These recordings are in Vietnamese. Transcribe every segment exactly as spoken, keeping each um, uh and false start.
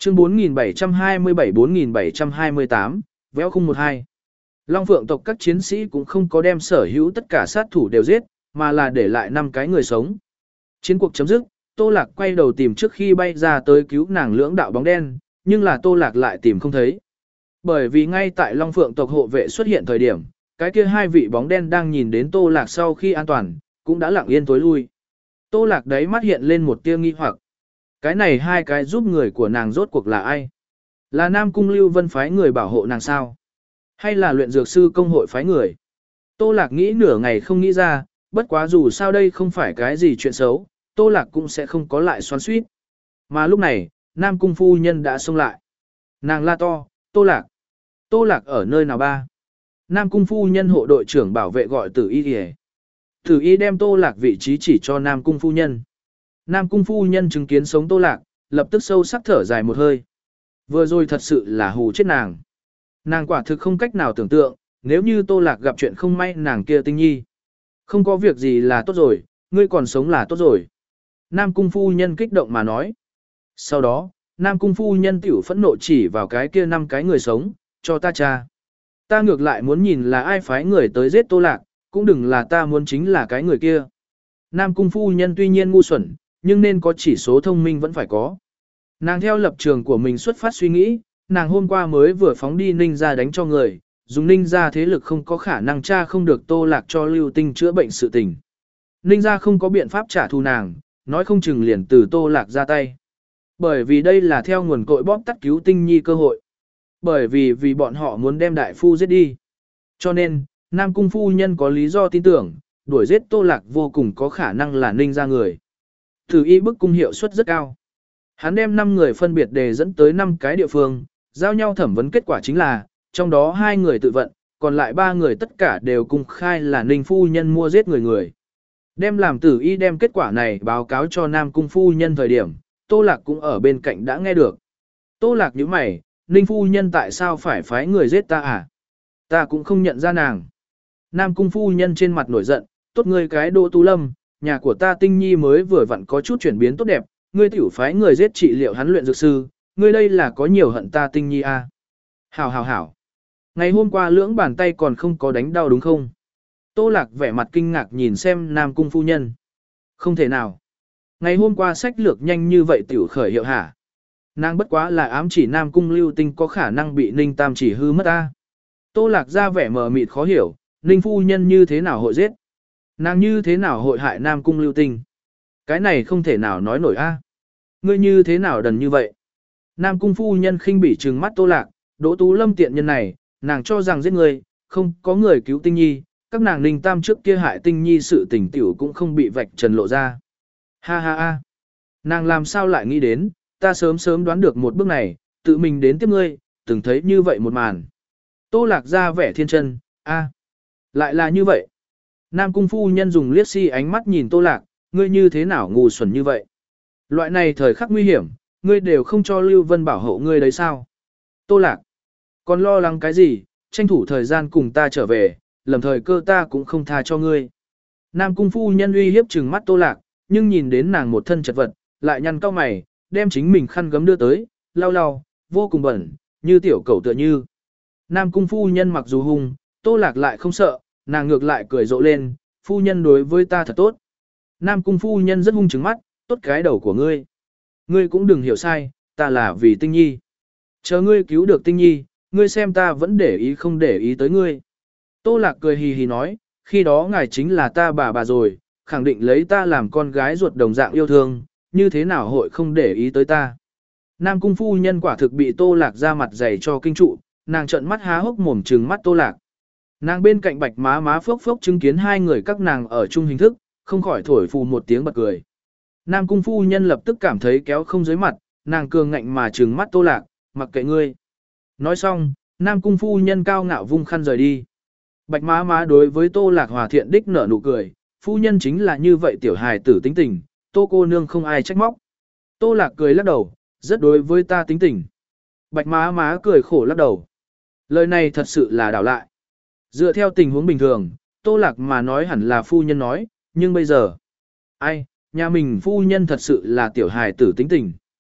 Chương bốn nghìn bảy trăm hai mươi bảy bốn nghìn bảy trăm hai mươi tám, véo khung một hai. Long Phượng tộc các chiến sĩ cũng không có đem sở hữu tất cả sát thủ đều giết, mà là để lại năm cái người sống. Chiến cuộc chấm dứt, Tô Lạc quay đầu tìm trước khi bay ra tới cứu nàng lưỡng đạo bóng đen, nhưng là Tô Lạc lại tìm không thấy. Bởi vì ngay tại Long Phượng tộc hộ vệ xuất hiện thời điểm, cái kia hai vị bóng đen đang nhìn đến Tô Lạc sau khi an toàn, cũng đã lặng yên tối lui. Tô Lạc đấy mắt hiện lên một tia nghi hoặc. Cái này hai cái giúp người của nàng rốt cuộc là ai? Là Nam Cung Lưu Vân phái người bảo hộ nàng sao? Hay là luyện dược sư công hội phái người? Tô Lạc nghĩ nửa ngày không nghĩ ra, bất quá dù sao đây không phải cái gì chuyện xấu, Tô Lạc cũng sẽ không có lại xoắn xuýt. Mà lúc này, Nam Cung phu nhân đã xông lại. Nàng la to, Tô Lạc. Tô Lạc ở nơi nào ba? Nam Cung phu nhân hộ đội trưởng bảo vệ gọi Tử Y kìa. Tử Y đem Tô Lạc vị trí chỉ cho Nam Cung phu nhân. Nam Cung phu nhân chứng kiến sống Tô Lạc, lập tức sâu sắc thở dài một hơi. Vừa rồi thật sự là hù chết nàng. Nàng quả thực không cách nào tưởng tượng, nếu như Tô Lạc gặp chuyện không may nàng kia Tinh Nhi. Không có việc gì là tốt rồi, ngươi còn sống là tốt rồi. Nam Cung phu nhân kích động mà nói. Sau đó, Nam Cung phu nhân tiểu phẫn nộ chỉ vào cái kia năm cái người sống, cho ta cha. Ta ngược lại muốn nhìn là ai phái người tới giết Tô Lạc, cũng đừng là ta muốn chính là cái người kia. Nam Cung phu nhân tuy nhiên ngu xuẩn, nhưng nên có chỉ số thông minh vẫn phải có. Nàng theo lập trường của mình xuất phát suy nghĩ, nàng hôm qua mới vừa phóng đi Ninh gia đánh cho người, dùng Ninh gia thế lực không có khả năng tra không được Tô Lạc cho Lưu Tinh chữa bệnh sự tình. Ninh gia không có biện pháp trả thù nàng, nói không chừng liền từ Tô Lạc ra tay. Bởi vì đây là theo nguồn cội bóp tắt cứu Tinh Nhi cơ hội. Bởi vì vì bọn họ muốn đem đại phu giết đi. Cho nên, Nam Cung phu nhân có lý do tin tưởng, đuổi giết Tô Lạc vô cùng có khả năng là Ninh gia người. Tử Y bức cung hiệu suất rất cao. Hắn đem năm người phân biệt đề dẫn tới năm cái địa phương, giao nhau thẩm vấn kết quả chính là, trong đó hai người tự vận, còn lại ba người tất cả đều cung khai là Ninh phu nhân mua giết người người. Đem làm Tử Y đem kết quả này báo cáo cho Nam Cung phu nhân thời điểm, Tô Lạc cũng ở bên cạnh đã nghe được. Tô Lạc nhíu mày, Ninh phu nhân tại sao phải phái người giết ta à? Ta cũng không nhận ra nàng. Nam Cung phu nhân trên mặt nổi giận, tốt ngươi cái Đỗ Tú Lâm, nhà của ta Tinh Nhi mới vừa vặn có chút chuyển biến tốt đẹp, ngươi tiểu phái người giết trị liệu hắn luyện dược sư, ngươi đây là có nhiều hận ta Tinh Nhi à? Hảo hảo hảo. Ngày hôm qua lưỡng bàn tay còn không có đánh đau đúng không? Tô Lạc vẻ mặt kinh ngạc nhìn xem Nam Cung phu nhân. Không thể nào. Ngày hôm qua sách lược nhanh như vậy tiểu khởi hiệu hả? Nàng bất quá là ám chỉ Nam Cung Lưu Tinh có khả năng bị Ninh Tam chỉ hư mất ta. Tô Lạc ra vẻ mờ mịt khó hiểu, Ninh phu nhân như thế nào hội giết? Nàng như thế nào hội hại Nam Cung Lưu Tinh? Cái này không thể nào nói nổi a. Ngươi như thế nào đần như vậy? Nam Cung phu nhân khinh bỉ trừng mắt Tô Lạc, Đỗ Tú Lâm tiện nhân này, nàng cho rằng giết người, không có người cứu Tinh Nhi, các nàng Ninh Tam trước kia hại Tinh Nhi sự tình tiểu cũng không bị vạch trần lộ ra. Ha ha ha. Nàng làm sao lại nghĩ đến, ta sớm sớm đoán được một bước này, tự mình đến tiếp ngươi, từng thấy như vậy một màn. Tô Lạc ra vẻ thiên chân, a, lại là như vậy. Nam Cung phu nhân dùng liếc si ánh mắt nhìn Tô Lạc, ngươi như thế nào ngu xuẩn như vậy? Loại này thời khắc nguy hiểm, ngươi đều không cho Lưu Vân bảo hộ ngươi đấy sao? Tô Lạc, còn lo lắng cái gì, tranh thủ thời gian cùng ta trở về, lầm thời cơ ta cũng không tha cho ngươi. Nam Cung phu nhân uy hiếp trừng mắt Tô Lạc, nhưng nhìn đến nàng một thân chật vật, lại nhăn cau mày, đem chính mình khăn gấm đưa tới, lau lau, vô cùng bẩn, như tiểu cẩu tựa như. Nam Cung phu nhân mặc dù hung, Tô Lạc lại không sợ, nàng ngược lại cười rộ lên, phu nhân đối với ta thật tốt. Nam Cung phu nhân rất hung trừng mắt, tốt cái đầu của ngươi. Ngươi cũng đừng hiểu sai, ta là vì Tinh Nhi. Chờ ngươi cứu được Tinh Nhi, ngươi xem ta vẫn để ý không để ý tới ngươi. Tô Lạc cười hì hì nói, khi đó ngài chính là ta bà bà rồi, khẳng định lấy ta làm con gái ruột đồng dạng yêu thương, như thế nào hội không để ý tới ta. Nam Cung phu nhân quả thực bị Tô Lạc ra mặt dày cho kinh trụ, nàng trợn mắt há hốc mồm trừng mắt Tô Lạc. Nàng bên cạnh Bạch Má Má phốc phốc chứng kiến hai người các nàng ở chung hình thức, không khỏi thổi phù một tiếng bật cười. Nam Cung phu nhân lập tức cảm thấy kéo không dưới mặt, nàng cường ngạnh mà trừng mắt Tô Lạc, mặc kệ ngươi. Nói xong, Nam Cung phu nhân cao ngạo vung khăn rời đi. Bạch Má Má đối với Tô Lạc hòa thiện đích nở nụ cười, phu nhân chính là như vậy tiểu hài tử tính tình, Tô cô nương không ai trách móc. Tô Lạc cười lắc đầu, rất đối với ta tính tình. Bạch Má Má cười khổ lắc đầu. Lời này thật sự là đảo lại. Dựa theo tình huống bình thường, Tô Lạc mà nói hẳn là phu nhân nói, nhưng bây giờ, ai, nhà mình phu nhân thật sự là tiểu hài tử tính tình.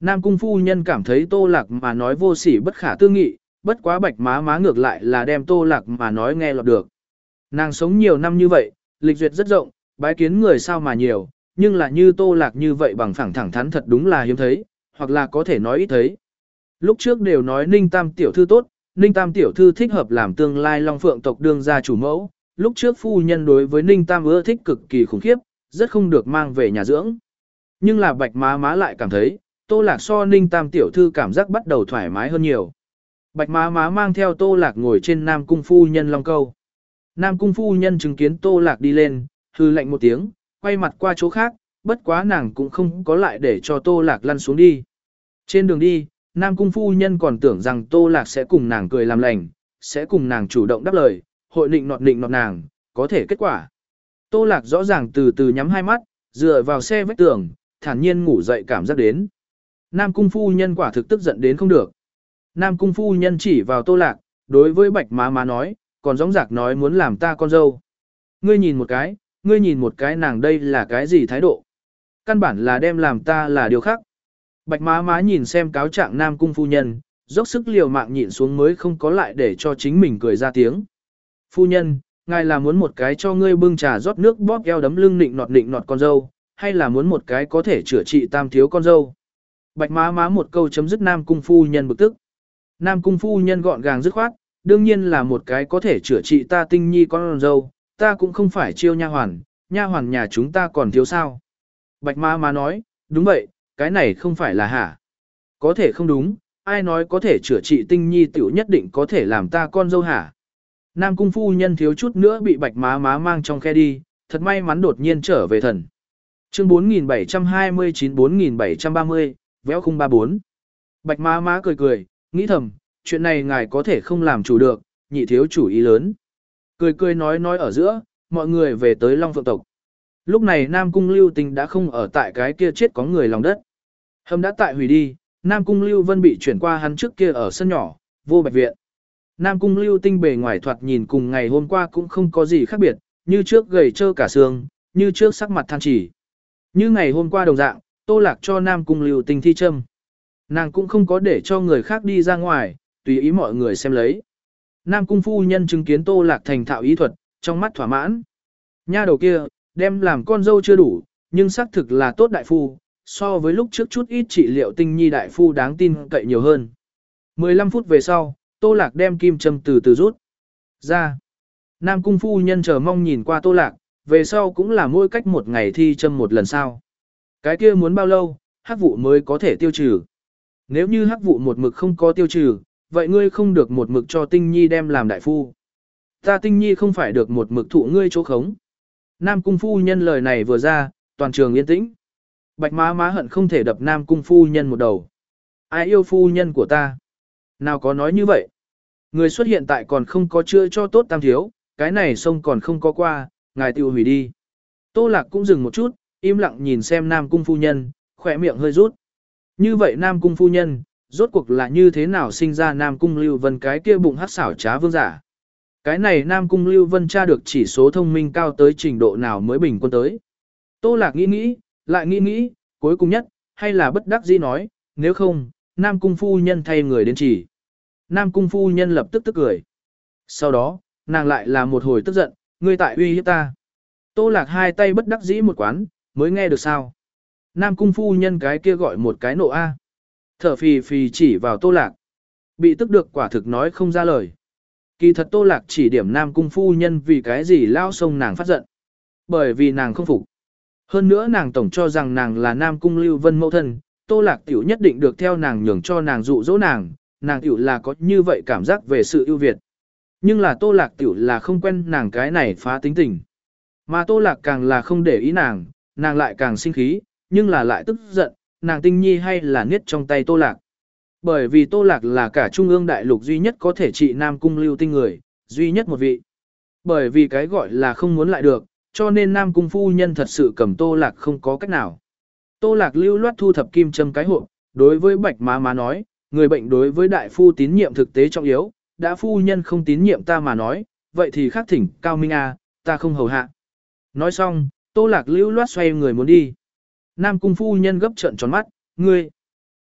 Nam cung phu nhân cảm thấy Tô Lạc mà nói vô sỉ bất khả tư nghị, bất quá Bạch má má ngược lại là đem Tô Lạc mà nói nghe lọt được. Nàng sống nhiều năm như vậy, lịch duyệt rất rộng, bái kiến người sao mà nhiều, nhưng là như Tô Lạc như vậy bằng phẳng thẳng thắn thật đúng là hiếm thấy, hoặc là có thể nói ít thấy. Lúc trước đều nói Ninh Tam tiểu thư tốt, Ninh Tam tiểu thư thích hợp làm tương lai Long Phượng tộc đương gia chủ mẫu, lúc trước phu nhân đối với Ninh Tam ưa thích cực kỳ khủng khiếp, rất không được mang về nhà dưỡng. Nhưng là Bạch má má lại cảm thấy, Tô Lạc so Ninh Tam tiểu thư cảm giác bắt đầu thoải mái hơn nhiều. Bạch má má mang theo Tô Lạc ngồi trên Nam cung phu nhân long câu. Nam cung phu nhân chứng kiến Tô Lạc đi lên, hư lạnh một tiếng, quay mặt qua chỗ khác, bất quá nàng cũng không có lại để cho Tô Lạc lăn xuống đi. Trên đường đi, Nam cung phu nhân còn tưởng rằng Tô Lạc sẽ cùng nàng cười làm lành, sẽ cùng nàng chủ động đáp lời, hội nịnh nọt nịnh nọt nàng, có thể kết quả. Tô Lạc rõ ràng từ từ nhắm hai mắt, dựa vào xe vách tường, thản nhiên ngủ dậy cảm giác đến. Nam cung phu nhân quả thực tức giận đến không được. Nam cung phu nhân chỉ vào Tô Lạc, đối với Bạch má má nói, còn gióng giạc nói muốn làm ta con dâu. Ngươi nhìn một cái, ngươi nhìn một cái nàng đây là cái gì thái độ. Căn bản là đem làm ta là điều khác. Bạch má má nhìn xem cáo trạng Nam cung phu nhân, dốc sức liều mạng nhịn xuống mới không có lại để cho chính mình cười ra tiếng. Phu nhân, ngài là muốn một cái cho ngươi bưng trà rót nước bóp eo đấm lưng nịnh nọt nịnh nọt con dâu, hay là muốn một cái có thể chữa trị tam thiếu con dâu. Bạch má má một câu chấm dứt Nam cung phu nhân bực tức. Nam cung phu nhân gọn gàng dứt khoát, đương nhiên là một cái có thể chữa trị ta tinh nhi con dâu, ta cũng không phải chiêu nha hoàn, nha hoàn nhà chúng ta còn thiếu sao. Bạch má má nói, đúng vậy, cái này không phải là hả. Có thể không đúng, ai nói có thể chữa trị tinh nhi tiểu nhất định có thể làm ta con dâu hả. Nam cung phu nhân thiếu chút nữa bị bạch má má mang trong khe đi, thật may mắn đột nhiên trở về thần. Chương bốn nghìn bảy trăm hai mươi chín bốn nghìn bảy trăm ba mươi, véo khung ba bốn. Bạch má má cười cười, nghĩ thầm, chuyện này ngài có thể không làm chủ được, nhị thiếu chủ ý lớn. Cười cười nói nói ở giữa, mọi người về tới Long Phượng tộc. Lúc này Nam Cung Lưu Tinh đã không ở tại cái kia chết có người lòng đất. Hầm đã tại hủy đi, Nam Cung Lưu Vân bị chuyển qua hắn trước kia ở sân nhỏ, vô bạch viện. Nam Cung Lưu Tinh bề ngoài thoạt nhìn cùng ngày hôm qua cũng không có gì khác biệt, như trước gầy trơ cả xương, như trước sắc mặt than chỉ. Như ngày hôm qua đồng dạng, Tô Lạc cho Nam Cung Lưu Tinh thi châm. Nàng cũng không có để cho người khác đi ra ngoài, tùy ý mọi người xem lấy. Nam Cung phu nhân chứng kiến Tô Lạc thành thạo ý thuật, trong mắt thỏa mãn. Nha đầu kia, đem làm con dâu chưa đủ, nhưng xác thực là tốt đại phu, so với lúc trước chút ít trị liệu tinh nhi đại phu đáng tin cậy nhiều hơn. mười lăm phút về sau, Tô Lạc đem kim châm từ từ rút ra. Nam Cung phu nhân chờ mong nhìn qua Tô Lạc, về sau cũng là mỗi cách một ngày thi châm một lần sau. Cái kia muốn bao lâu, hắc vụ mới có thể tiêu trừ. Nếu như hắc vụ một mực không có tiêu trừ, vậy ngươi không được một mực cho tinh nhi đem làm đại phu. Ta tinh nhi không phải được một mực thụ ngươi chỗ khống. Nam cung phu nhân lời này vừa ra, toàn trường yên tĩnh. Bạch má má hận không thể đập Nam cung phu nhân một đầu. Ai yêu phu nhân của ta? Nào có nói như vậy? Người xuất hiện tại còn không có chữa cho tốt tam thiếu, cái này sông còn không có qua, ngài tiêu hủy đi. Tô Lạc cũng dừng một chút, im lặng nhìn xem Nam cung phu nhân, khỏe miệng hơi rút. Như vậy Nam cung phu nhân, rốt cuộc là như thế nào sinh ra Nam cung Lưu Vân cái kia bụng hắc xảo trá vương giả? Cái này Nam cung Lưu Vân tra được chỉ số thông minh cao tới trình độ nào mới bình quân tới? Tô Lạc nghĩ nghĩ, lại nghĩ nghĩ, cuối cùng nhất, hay là bất đắc dĩ nói, nếu không, Nam cung phu nhân thay người đến chỉ. Nam cung phu nhân lập tức tức cười. Sau đó, nàng lại là một hồi tức giận, ngươi tại uy hiếp ta. Tô Lạc hai tay bất đắc dĩ một quán, mới nghe được sao. Nam cung phu nhân cái kia gọi một cái nộ A. Thở phì phì chỉ vào Tô Lạc. Bị tức được quả thực nói không ra lời. Kỳ thật Tô Lạc chỉ điểm Nam cung phu nhân vì cái gì lao sông nàng phát giận. Bởi vì nàng không phục. Hơn nữa nàng tổng cho rằng nàng là Nam cung Lưu Vân mẫu thân, Tô Lạc tiểu nhất định được theo nàng nhường cho nàng dụ dỗ nàng, nàng tiểu là có như vậy cảm giác về sự ưu việt. Nhưng là Tô Lạc tiểu là không quen nàng cái này phá tính tình. Mà Tô Lạc càng là không để ý nàng, nàng lại càng sinh khí, nhưng là lại tức giận, nàng tinh nhi hay là niết trong tay Tô Lạc. Bởi vì Tô Lạc là cả trung ương đại lục duy nhất có thể trị Nam cung Lưu Tinh người, duy nhất một vị. Bởi vì cái gọi là không muốn lại được, cho nên Nam cung phu nhân thật sự cầm Tô Lạc không có cách nào. Tô Lạc lưu loát thu thập kim châm cái hộp, đối với Bạch má má nói, người bệnh đối với đại phu tín nhiệm thực tế trọng yếu, đã phu nhân không tín nhiệm ta mà nói, vậy thì khác thỉnh Cao Minh A, ta không hầu hạ. Nói xong, Tô Lạc lưu loát xoay người muốn đi. Nam cung phu nhân gấp trợn tròn mắt, ngươi,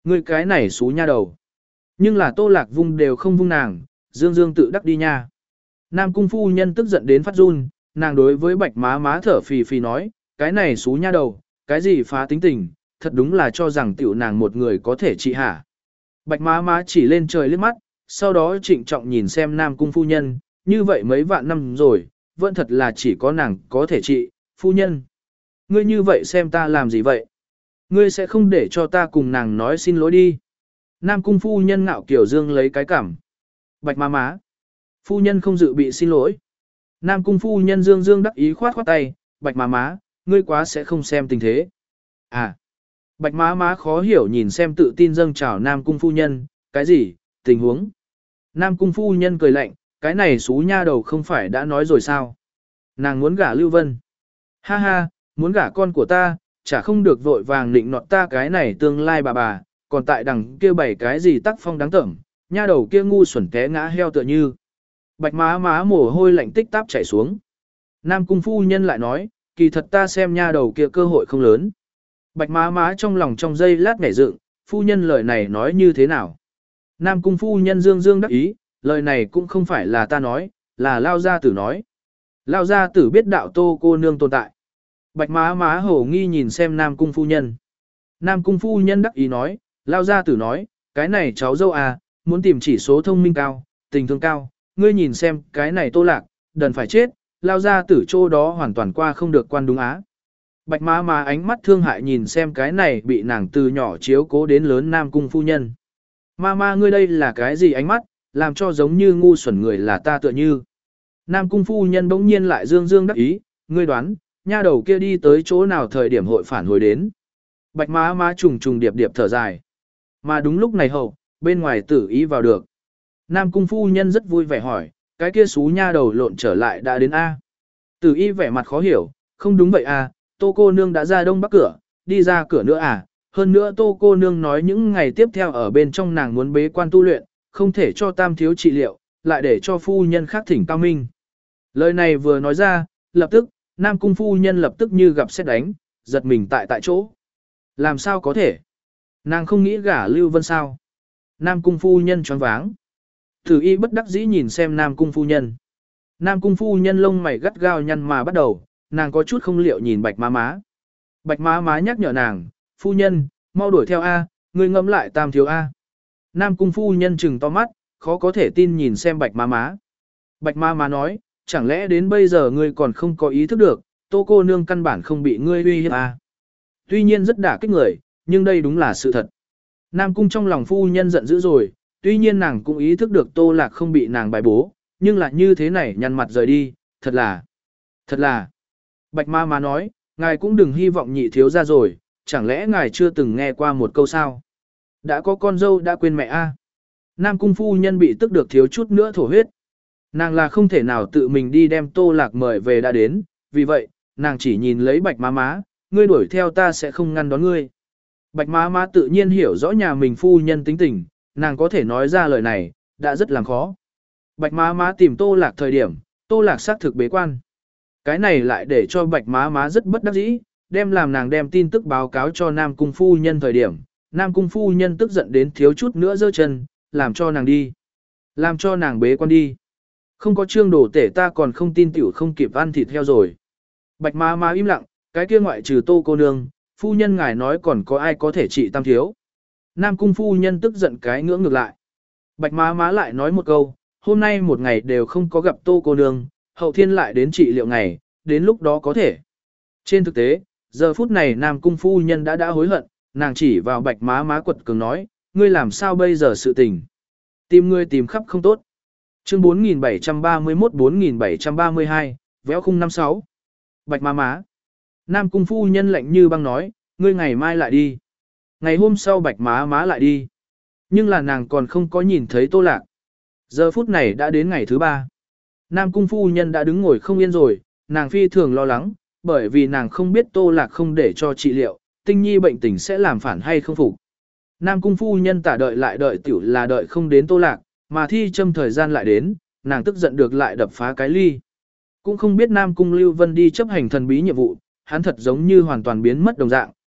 Ngươi cái này xú nha đầu. Nhưng là Tô Lạc vung đều không vung nàng, dương dương tự đắc đi nha. Nam cung phu nhân tức giận đến phát run, nàng đối với bạch má má thở phì phì nói, cái này xú nha đầu, cái gì phá tính tình, thật đúng là cho rằng tiểu nàng một người có thể trị hả. Bạch má má chỉ lên trời liếc mắt, sau đó trịnh trọng nhìn xem Nam cung phu nhân, như vậy mấy vạn năm rồi, vẫn thật là chỉ có nàng có thể trị, phu nhân. Ngươi như vậy xem ta làm gì vậy? Ngươi sẽ không để cho ta cùng nàng nói xin lỗi đi. Nam cung phu nhân ngạo kiểu dương lấy cái cảm. Bạch má má. Phu nhân không dự bị xin lỗi. Nam cung phu nhân dương dương đắc ý khoát khoát tay. Bạch má má, ngươi quá sẽ không xem tình thế. À. Bạch má má khó hiểu nhìn xem tự tin dâng chào Nam cung phu nhân. Cái gì, tình huống? Nam cung phu nhân cười lạnh. Cái này xú nha đầu không phải đã nói rồi sao? Nàng muốn gả Lưu Vân. Ha ha, muốn gả con của ta, chả không được vội vàng định nọt ta cái này tương lai bà bà, còn tại đằng kia bảy cái gì tác phong đáng tởm, nha đầu kia ngu xuẩn té ngã heo tựa như. Bạch má má mồ hôi lạnh tích táp chảy xuống. Nam cung phu nhân lại nói, kỳ thật ta xem nha đầu kia cơ hội không lớn. Bạch má má trong lòng trong giây lát nhảy dựng, phu nhân lời này nói như thế nào? Nam cung phu nhân dương dương đắc ý, lời này cũng không phải là ta nói, là Lao Gia Tử nói. Lao Gia Tử biết đạo Tô cô nương tồn tại. Bạch má má hổ nghi nhìn xem Nam cung phu nhân. Nam cung phu nhân đắc ý nói, Lao Gia Tử nói, cái này cháu dâu à, muốn tìm chỉ số thông minh cao, tình thương cao, ngươi nhìn xem cái này Tô Lạc, đần phải chết, Lao Gia Tử chỗ đó hoàn toàn qua không được quan đúng á. Bạch má má ánh mắt thương hại nhìn xem cái này bị nàng từ nhỏ chiếu cố đến lớn Nam cung phu nhân. Ma ma ngươi đây là cái gì ánh mắt, làm cho giống như ngu xuẩn người là ta tựa như. Nam cung phu nhân bỗng nhiên lại dương dương đắc ý, ngươi đoán, nha đầu kia đi tới chỗ nào thời điểm hội phản hồi đến. Bạch má má trùng trùng điệp điệp thở dài. Mà đúng lúc này hậu, bên ngoài tử ý vào được. Nam cung phu nhân rất vui vẻ hỏi, cái kia xú nha đầu lộn trở lại đã đến A. Tử y vẻ mặt khó hiểu, không đúng vậy à, Tô cô nương đã ra đông bắc cửa, đi ra cửa nữa à, hơn nữa Tô cô nương nói những ngày tiếp theo ở bên trong nàng muốn bế quan tu luyện, không thể cho tam thiếu trị liệu, lại để cho phu nhân khác thỉnh cao minh. Lời này vừa nói ra, lập tức, Nam cung phu nhân lập tức như gặp sét đánh, giật mình tại tại chỗ. Làm sao có thể? Nàng không nghĩ gả Lưu Vân sao? Nam cung phu nhân choáng váng. Thử y bất đắc dĩ nhìn xem Nam cung phu nhân. Nam cung phu nhân lông mày gắt gao nhăn mà bắt đầu, nàng có chút không liệu nhìn bạch má má. Bạch má má nhắc nhở nàng, phu nhân, mau đuổi theo A, ngươi ngẫm lại tam thiếu A. Nam cung phu nhân trừng to mắt, khó có thể tin nhìn xem bạch má má. Bạch má má nói, chẳng lẽ đến bây giờ ngươi còn không có ý thức được, Tô cô nương căn bản không bị ngươi uy hiếp A. Tuy nhiên rất đả kích người, nhưng đây đúng là sự thật. Nam cung trong lòng phu nhân giận dữ rồi, tuy nhiên nàng cũng ý thức được Tô Lạc không bị nàng bài bố, nhưng lại như thế này nhăn mặt rời đi, thật là, thật là. Bạch ma ma nói, ngài cũng đừng hy vọng nhị thiếu ra rồi, chẳng lẽ ngài chưa từng nghe qua một câu sao? Đã có con dâu đã quên mẹ a. Nam cung phu nhân bị tức được thiếu chút nữa thổ huyết. Nàng là không thể nào tự mình đi đem Tô Lạc mời về đã đến, vì vậy, nàng chỉ nhìn lấy bạch má má, ngươi đuổi theo ta sẽ không ngăn đón ngươi. Bạch má má tự nhiên hiểu rõ nhà mình phu nhân tính tình, nàng có thể nói ra lời này, đã rất làm khó. Bạch má má tìm Tô Lạc thời điểm, Tô Lạc xác thực bế quan. Cái này lại để cho bạch má má rất bất đắc dĩ, đem làm nàng đem tin tức báo cáo cho Nam cung phu nhân thời điểm. Nam cung phu nhân tức giận đến thiếu chút nữa giơ chân, làm cho nàng đi. Làm cho nàng bế quan đi. Không có trương đổ tể ta còn không tin tiểu không kịp ăn thịt heo rồi. Bạch má má im lặng, cái kia ngoại trừ Tô cô nương, phu nhân ngài nói còn có ai có thể trị tam thiếu. Nam cung phu nhân tức giận cái ngưỡng ngược lại. Bạch má má lại nói một câu, hôm nay một ngày đều không có gặp Tô cô nương, hậu thiên lại đến trị liệu ngày, đến lúc đó có thể. Trên thực tế, giờ phút này Nam cung phu nhân đã đã hối hận, nàng chỉ vào bạch má má quật cường nói, ngươi làm sao bây giờ sự tình. Tìm ngươi tìm khắp không tốt. Chương bốn nghìn bảy trăm ba mươi mốt bốn nghìn bảy trăm ba mươi hai, véo khung năm sáu. Bạch má má. Nam cung phu nhân lạnh như băng nói, ngươi ngày mai lại đi. Ngày hôm sau bạch má má lại đi. Nhưng là nàng còn không có nhìn thấy Tô Lạc. Giờ phút này đã đến ngày thứ ba. Nam cung phu nhân đã đứng ngồi không yên rồi, nàng phi thường lo lắng, bởi vì nàng không biết Tô Lạc không để cho trị liệu, tinh nhi bệnh tình sẽ làm phản hay không phục. Nam cung phu nhân tả đợi lại đợi tiểu là đợi không đến Tô Lạc, mà thi châm thời gian lại đến, nàng tức giận được lại đập phá cái ly. Cũng không biết Nam cung Lưu Vân đi chấp hành thần bí nhiệm vụ, hắn thật giống như hoàn toàn biến mất đồng dạng,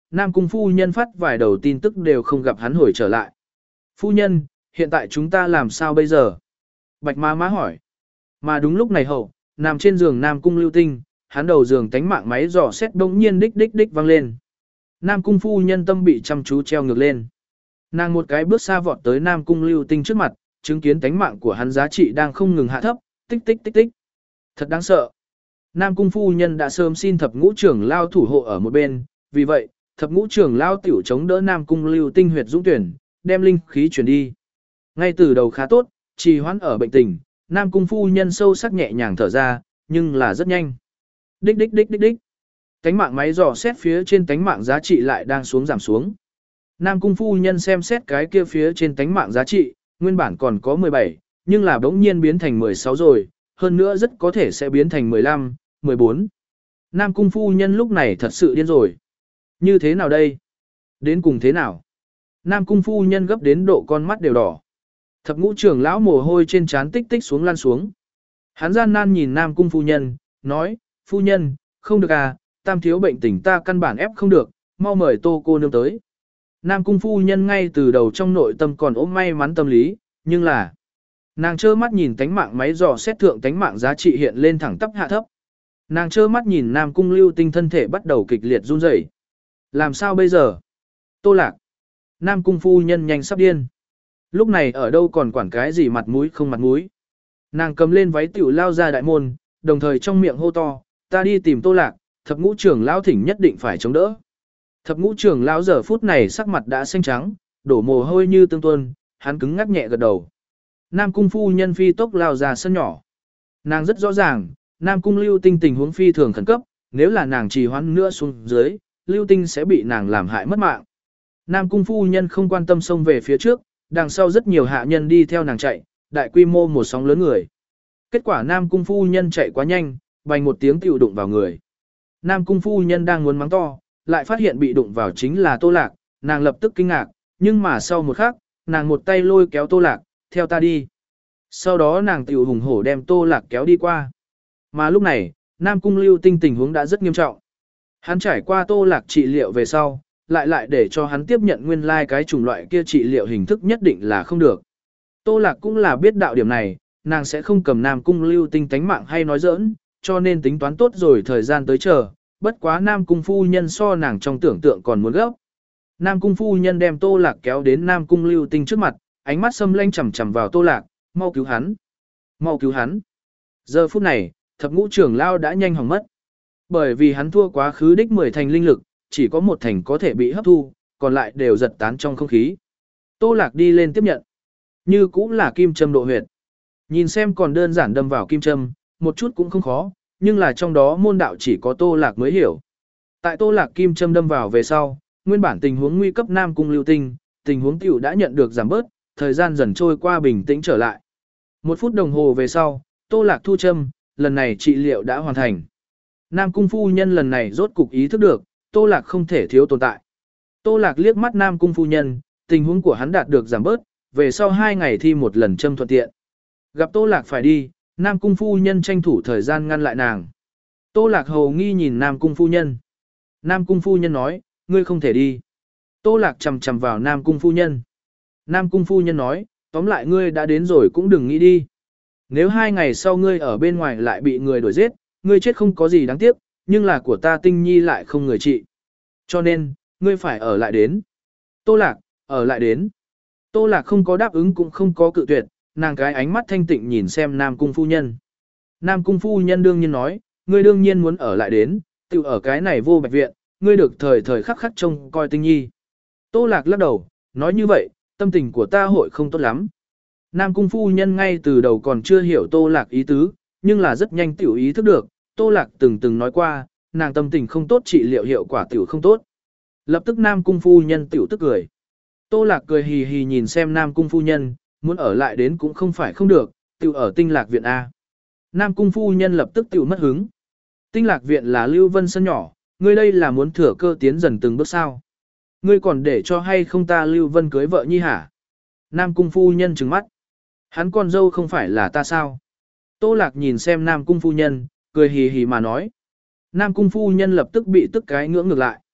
Nam Cung phu nhân phát vài đầu tin tức đều không gặp hắn hồi trở lại. Phu nhân, hiện tại chúng ta làm sao bây giờ? Bạch má má hỏi. Mà đúng lúc này hậu, nằm trên giường Nam Cung Lưu Tinh, hắn đầu giường tánh mạng máy dò xét bỗng nhiên đích đích đích vang lên. Nam Cung phu nhân tâm bị chăm chú treo ngược lên. Nàng một cái bước xa vọt tới Nam Cung Lưu Tinh trước mặt, chứng kiến tánh mạng của hắn giá trị đang không ngừng hạ thấp, tích tích tích tích. Thật đáng sợ. Nam Cung phu nhân đã sớm xin thập ngũ trưởng lao thủ hộ ở một bên, vì vậy, thập ngũ trưởng lao tiểu chống đỡ Nam Cung Lưu Tinh huyệt dũng tuyển, đem linh khí chuyển đi. Ngay từ đầu khá tốt, trì hoãn ở bệnh tình, Nam Cung phu nhân sâu sắc nhẹ nhàng thở ra, nhưng là rất nhanh. Đích đích đích đích đích. Tánh mạng máy dò xét phía trên tánh mạng giá trị lại đang xuống giảm xuống. Nam Cung phu nhân xem xét cái kia phía trên tánh mạng giá trị, nguyên bản còn có mười bảy, nhưng là bỗng nhiên biến thành mười sáu rồi, hơn nữa rất có thể sẽ biến thành mười lăm, mười bốn. Nam Cung phu nhân lúc này thật sự điên rồi. Như thế nào đây? Đến cùng thế nào? Nam Cung phu nhân gấp đến độ con mắt đều đỏ. Thập ngũ trưởng lão mồ hôi trên trán tích tích xuống lăn xuống. Hắn gian nan nhìn Nam Cung phu nhân, nói, phu nhân, không được à, tam thiếu bệnh tình ta căn bản ép không được, mau mời Tô cô nương tới. Nam Cung phu nhân ngay từ đầu trong nội tâm còn ôm may mắn tâm lý, nhưng là nàng trơ mắt nhìn tánh mạng máy dò xét thượng tánh mạng giá trị hiện lên thẳng tắp hạ thấp. Nàng trơ mắt nhìn Nam Cung Lưu Tinh thân thể bắt đầu kịch liệt run rẩy. Làm sao bây giờ? Tô Lạc. Nam Cung phu nhân nhanh sắp điên. Lúc này ở đâu còn quản cái gì mặt mũi không mặt mũi. Nàng cầm lên váy tiểu lao ra đại môn, đồng thời trong miệng hô to, ta đi tìm Tô Lạc, thập ngũ trưởng lão thỉnh nhất định phải chống đỡ. Thập ngũ trưởng lão giờ phút này sắc mặt đã xanh trắng, đổ mồ hôi như tương tuôn, hắn cứng ngắc nhẹ gật đầu. Nam Cung phu nhân phi tốc lao ra sân nhỏ. Nàng rất rõ ràng, Nam Cung Lưu Tinh tình huống phi thường khẩn cấp, nếu là nàng trì hoãn nữa xuống dưới, Lưu Tinh sẽ bị nàng làm hại mất mạng. Nam Cung phu nhân không quan tâm xông về phía trước, đằng sau rất nhiều hạ nhân đi theo nàng chạy, đại quy mô một sóng lớn người. Kết quả Nam Cung phu nhân chạy quá nhanh, bành một tiếng tiểu đụng vào người. Nam Cung phu nhân đang muốn mắng to, lại phát hiện bị đụng vào chính là Tô Lạc, nàng lập tức kinh ngạc, nhưng mà sau một khắc, nàng một tay lôi kéo Tô Lạc, theo ta đi. Sau đó nàng tiểu hùng hổ đem Tô Lạc kéo đi qua. Mà lúc này, Nam Cung Lưu Tinh tình huống đã rất nghiêm trọng. Hắn trải qua Tô Lạc trị liệu về sau, lại lại để cho hắn tiếp nhận nguyên lai like cái chủng loại kia trị liệu hình thức nhất định là không được. Tô Lạc cũng là biết đạo điểm này, nàng sẽ không cầm Nam Cung Lưu Tinh tánh mạng hay nói giỡn, cho nên tính toán tốt rồi thời gian tới chờ, bất quá Nam Cung phu nhân so nàng trong tưởng tượng còn muốn gấp. Nam Cung phu nhân đem Tô Lạc kéo đến Nam Cung Lưu Tinh trước mặt, ánh mắt xâm lanh chằm chằm vào Tô Lạc, mau cứu hắn, mau cứu hắn. Giờ phút này, thập ngũ trưởng lao đã nhanh hỏng mất. Bởi vì hắn thua quá khứ đích mười thành linh lực, chỉ có một thành có thể bị hấp thu, còn lại đều giật tán trong không khí. Tô Lạc đi lên tiếp nhận. Như cũng là kim châm độ huyệt. Nhìn xem còn đơn giản đâm vào kim châm, một chút cũng không khó, nhưng là trong đó môn đạo chỉ có Tô Lạc mới hiểu. Tại Tô Lạc kim châm đâm vào về sau, nguyên bản tình huống nguy cấp Nam Cung Lưu Tinh, tình huống tiểu đã nhận được giảm bớt, thời gian dần trôi qua bình tĩnh trở lại. Một phút đồng hồ về sau, Tô Lạc thu châm, lần này trị liệu đã hoàn thành. Nam Cung phu nhân lần này rốt cục ý thức được, Tô Lạc không thể thiếu tồn tại. Tô Lạc liếc mắt Nam Cung phu nhân, tình huống của hắn đạt được giảm bớt, về sau hai ngày thi một lần châm thuận tiện. Gặp Tô Lạc phải đi, Nam Cung phu nhân tranh thủ thời gian ngăn lại nàng. Tô Lạc hầu nghi nhìn Nam Cung phu nhân. Nam Cung phu nhân nói, ngươi không thể đi. Tô Lạc chầm chầm vào Nam Cung phu nhân. Nam Cung phu nhân nói, tóm lại ngươi đã đến rồi cũng đừng nghĩ đi. Nếu hai ngày sau ngươi ở bên ngoài lại bị người đuổi giết, ngươi chết không có gì đáng tiếc, nhưng là của ta Tinh Nhi lại không người trị. Cho nên, ngươi phải ở lại đến. Tô Lạc, ở lại đến. Tô Lạc không có đáp ứng cũng không có cự tuyệt, nàng cái ánh mắt thanh tịnh nhìn xem Nam Cung phu nhân. Nam Cung phu nhân đương nhiên nói, ngươi đương nhiên muốn ở lại đến, tự ở cái này vô bạch viện, ngươi được thời thời khắc khắc trông coi Tinh Nhi. Tô Lạc lắc đầu, nói như vậy, tâm tình của ta hội không tốt lắm. Nam Cung phu nhân ngay từ đầu còn chưa hiểu Tô Lạc ý tứ, nhưng là rất nhanh tiểu ý thức được, Tô Lạc từng từng nói qua, nàng tâm tình không tốt trị liệu hiệu quả tiểu không tốt. Lập tức Nam Cung phu nhân tiểu tức cười. Tô Lạc cười hì hì nhìn xem Nam Cung phu nhân, muốn ở lại đến cũng không phải không được, tiểu ở Tinh Lạc viện A. Nam Cung phu nhân lập tức tiểu mất hứng. Tinh Lạc viện là Lưu Vân sân nhỏ, ngươi đây là muốn thừa cơ tiến dần từng bước sao. Ngươi còn để cho hay không ta Lưu Vân cưới vợ nhi hả? Nam Cung phu nhân trừng mắt. Hắn con dâu không phải là ta sao? Tô Lạc nhìn xem Nam Cung phu nhân, cười hì hì mà nói. Nam Cung phu nhân lập tức bị tức cái ngưỡng ngược lại.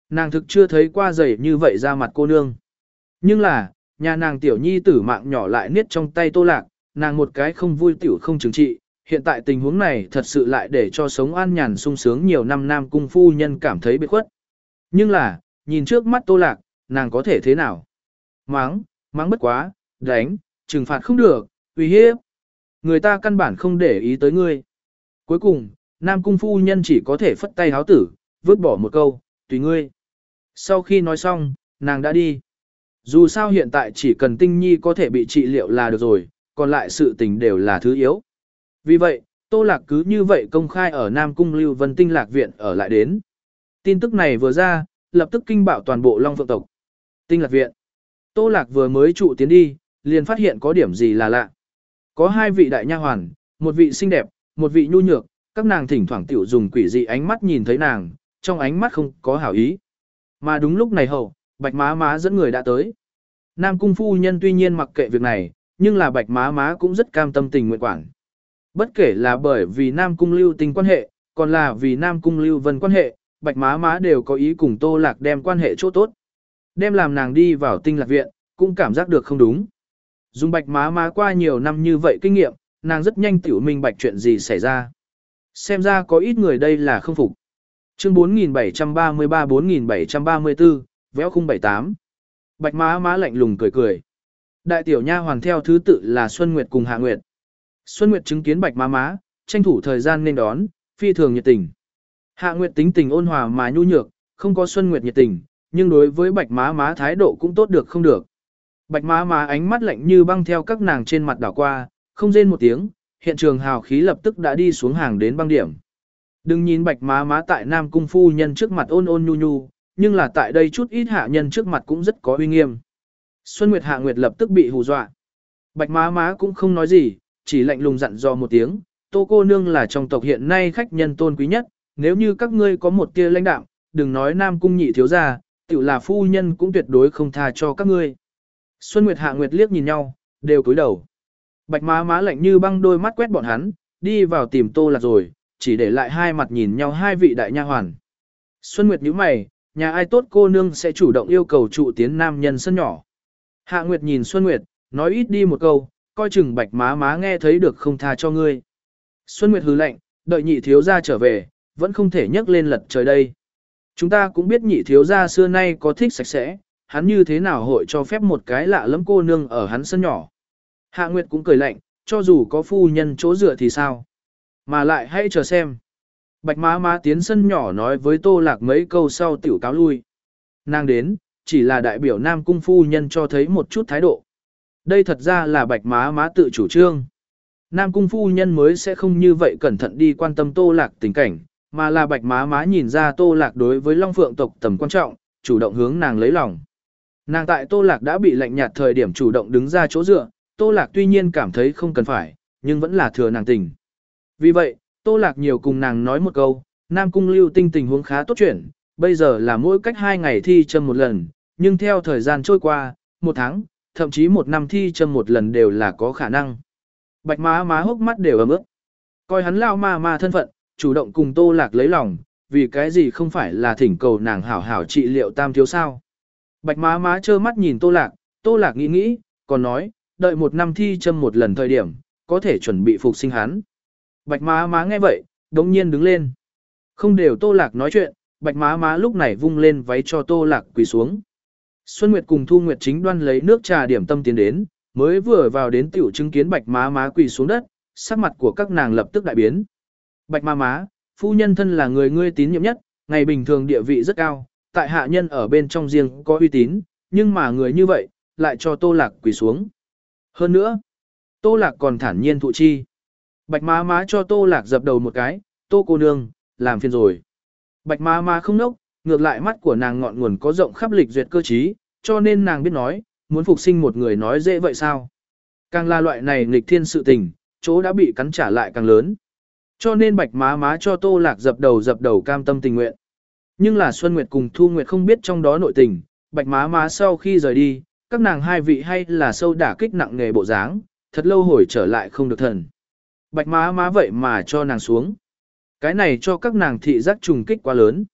Nàng thực chưa thấy qua giày như vậy ra mặt cô nương. Nhưng là, nhà nàng tiểu nhi tử mạng nhỏ lại niết trong tay Tô Lạc, nàng một cái không vui tiểu không chứng trị. Hiện tại tình huống này thật sự lại để cho sống an nhàn sung sướng nhiều năm Nam Cung phu nhân cảm thấy biệt khuất. Nhưng là, nhìn trước mắt Tô Lạc, nàng có thể thế nào? Mắng, mắng bất quá, đánh, trừng phạt không được, uy hiếp. Người ta căn bản không để ý tới ngươi. Cuối cùng, Nam Cung phu nhân chỉ có thể phất tay háo tử, vứt bỏ một câu, tùy ngươi. Sau khi nói xong, nàng đã đi. Dù sao hiện tại chỉ cần Tinh Nhi có thể bị trị liệu là được rồi, còn lại sự tình đều là thứ yếu. Vì vậy, Tô Lạc cứ như vậy công khai ở Nam Cung Lưu Vân Tinh Lạc Viện ở lại đến. Tin tức này vừa ra, lập tức kinh bạo toàn bộ Long Phượng tộc. Tinh Lạc Viện. Tô Lạc vừa mới trụ tiến đi, liền phát hiện có điểm gì là lạ. Có hai vị đại nha hoàn, một vị xinh đẹp, một vị nhu nhược, các nàng thỉnh thoảng tiểu dùng quỷ dị ánh mắt nhìn thấy nàng, trong ánh mắt không có hảo ý. Mà đúng lúc này hậu, Bạch Má Má dẫn người đã tới. Nam Cung phu nhân tuy nhiên mặc kệ việc này, nhưng là Bạch Má Má cũng rất cam tâm tình nguyện quản. Bất kể là bởi vì Nam Cung Lưu Tinh quan hệ, còn là vì Nam Cung Lưu Vân quan hệ, Bạch Má Má đều có ý cùng Tô Lạc đem quan hệ chỗ tốt. Đem làm nàng đi vào Tinh Lạc Viện, cũng cảm giác được không đúng. Dùng Bạch Má Má qua nhiều năm như vậy kinh nghiệm, nàng rất nhanh tiểu minh bạch chuyện gì xảy ra. Xem ra có ít người đây là không phục. Chương bốn nghìn bảy trăm ba mươi ba bốn nghìn bảy trăm ba mươi tư, véo khung bảy tám. Bạch Má Má lạnh lùng cười cười. Đại tiểu nha hoàn theo thứ tự là Xuân Nguyệt cùng Hạ Nguyệt. Xuân Nguyệt chứng kiến Bạch Má Má, tranh thủ thời gian nên đón, phi thường nhiệt tình. Hạ Nguyệt tính tình ôn hòa mà nhu nhược, không có Xuân Nguyệt nhiệt tình, nhưng đối với Bạch Má Má thái độ cũng tốt được không được. Bạch Má Má ánh mắt lạnh như băng theo các nàng trên mặt đảo qua, không rên một tiếng, hiện trường hào khí lập tức đã đi xuống hàng đến băng điểm. Đừng nhìn Bạch Má Má tại Nam Cung phu nhân trước mặt ôn ôn nhu nhu, nhưng là tại đây chút ít hạ nhân trước mặt cũng rất có uy nghiêm. Xuân Nguyệt Hạ Nguyệt lập tức bị hù dọa. Bạch Má Má cũng không nói gì, chỉ lạnh lùng dặn dò một tiếng, Tô cô nương là trong tộc hiện nay khách nhân tôn quý nhất, nếu như các ngươi có một tia lãnh đạm, đừng nói Nam Cung nhị thiếu gia, tự là phu nhân cũng tuyệt đối không tha cho các ngươi. Xuân Nguyệt Hạ Nguyệt liếc nhìn nhau, đều cúi đầu. Bạch Má Má lạnh như băng đôi mắt quét bọn hắn, đi vào tìm Tô Lạc rồi, chỉ để lại hai mặt nhìn nhau hai vị đại nha hoàn. Xuân Nguyệt nhíu mày, nhà ai tốt cô nương sẽ chủ động yêu cầu trụ tiến nam nhân sân nhỏ. Hạ Nguyệt nhìn Xuân Nguyệt, nói ít đi một câu, coi chừng Bạch Má Má nghe thấy được không tha cho ngươi. Xuân Nguyệt hừ lạnh, đợi nhị thiếu gia trở về, vẫn không thể nhấc lên lật trời đây. Chúng ta cũng biết nhị thiếu gia xưa nay có thích sạch sẽ, hắn như thế nào hội cho phép một cái lạ lẫm cô nương ở hắn sân nhỏ. Hạ Nguyệt cũng cười lạnh, cho dù có phu nhân chỗ dựa thì sao. Mà lại hãy chờ xem. Bạch Má Má tiến sân nhỏ nói với Tô Lạc mấy câu sau tiểu cáo lui. Nàng đến, chỉ là đại biểu Nam Cung phu nhân cho thấy một chút thái độ. Đây thật ra là Bạch Má Má tự chủ trương. Nam Cung phu nhân mới sẽ không như vậy cẩn thận đi quan tâm Tô Lạc tình cảnh, mà là Bạch Má Má nhìn ra Tô Lạc đối với Long Phượng tộc tầm quan trọng, chủ động hướng nàng lấy lòng. Nàng tại Tô Lạc đã bị lạnh nhạt thời điểm chủ động đứng ra chỗ dựa, Tô Lạc tuy nhiên cảm thấy không cần phải, nhưng vẫn là thừa nàng tình. Vì vậy, Tô Lạc nhiều cùng nàng nói một câu, Nam Cung Lưu Tinh tình huống khá tốt chuyển, bây giờ là mỗi cách hai ngày thi châm một lần, nhưng theo thời gian trôi qua, một tháng, thậm chí một năm thi châm một lần đều là có khả năng. Bạch Má Má hốc mắt đều ấm ướt. Coi hắn lao ma ma thân phận, chủ động cùng Tô Lạc lấy lòng, vì cái gì không phải là thỉnh cầu nàng hảo hảo trị liệu tam thiếu sao. Bạch Má Má trơ mắt nhìn Tô Lạc, Tô Lạc nghĩ nghĩ, còn nói, đợi một năm thi châm một lần thời điểm, có thể chuẩn bị phục sinh hắn. Bạch Má Má nghe vậy, đống nhiên đứng lên. Không đều Tô Lạc nói chuyện, Bạch Má Má lúc này vung lên váy cho Tô Lạc quỳ xuống. Xuân Nguyệt cùng Thu Nguyệt chính đoan lấy nước trà điểm tâm tiến đến, mới vừa vào đến tiểu chứng kiến Bạch Má Má quỳ xuống đất, sắc mặt của các nàng lập tức đại biến. Bạch Má Má, phu nhân thân là người ngươi tín nhiệm nhất, ngày bình thường địa vị rất cao, tại hạ nhân ở bên trong riêng có uy tín, nhưng mà người như vậy, lại cho Tô Lạc quỳ xuống. Hơn nữa, Tô Lạc còn thản nhiên thụ chi. Bạch Má Má cho Tô Lạc dập đầu một cái, Tô cô nương, làm phiền rồi. Bạch Má Má không nốc, ngược lại mắt của nàng ngọn nguồn có rộng khắp lịch duyệt cơ trí, cho nên nàng biết nói, muốn phục sinh một người nói dễ vậy sao. Càng là loại này nghịch thiên sự tình, chỗ đã bị cắn trả lại càng lớn. Cho nên Bạch Má Má cho Tô Lạc dập đầu dập đầu cam tâm tình nguyện. Nhưng là Xuân Nguyệt cùng Thu Nguyệt không biết trong đó nội tình, Bạch Má Má sau khi rời đi, các nàng hai vị hay là sâu đả kích nặng nghề bộ dáng, thật lâu hồi trở lại không được thần. Bạch Má Má vậy mà cho nàng xuống. Cái này cho các nàng thị giác trùng kích quá lớn.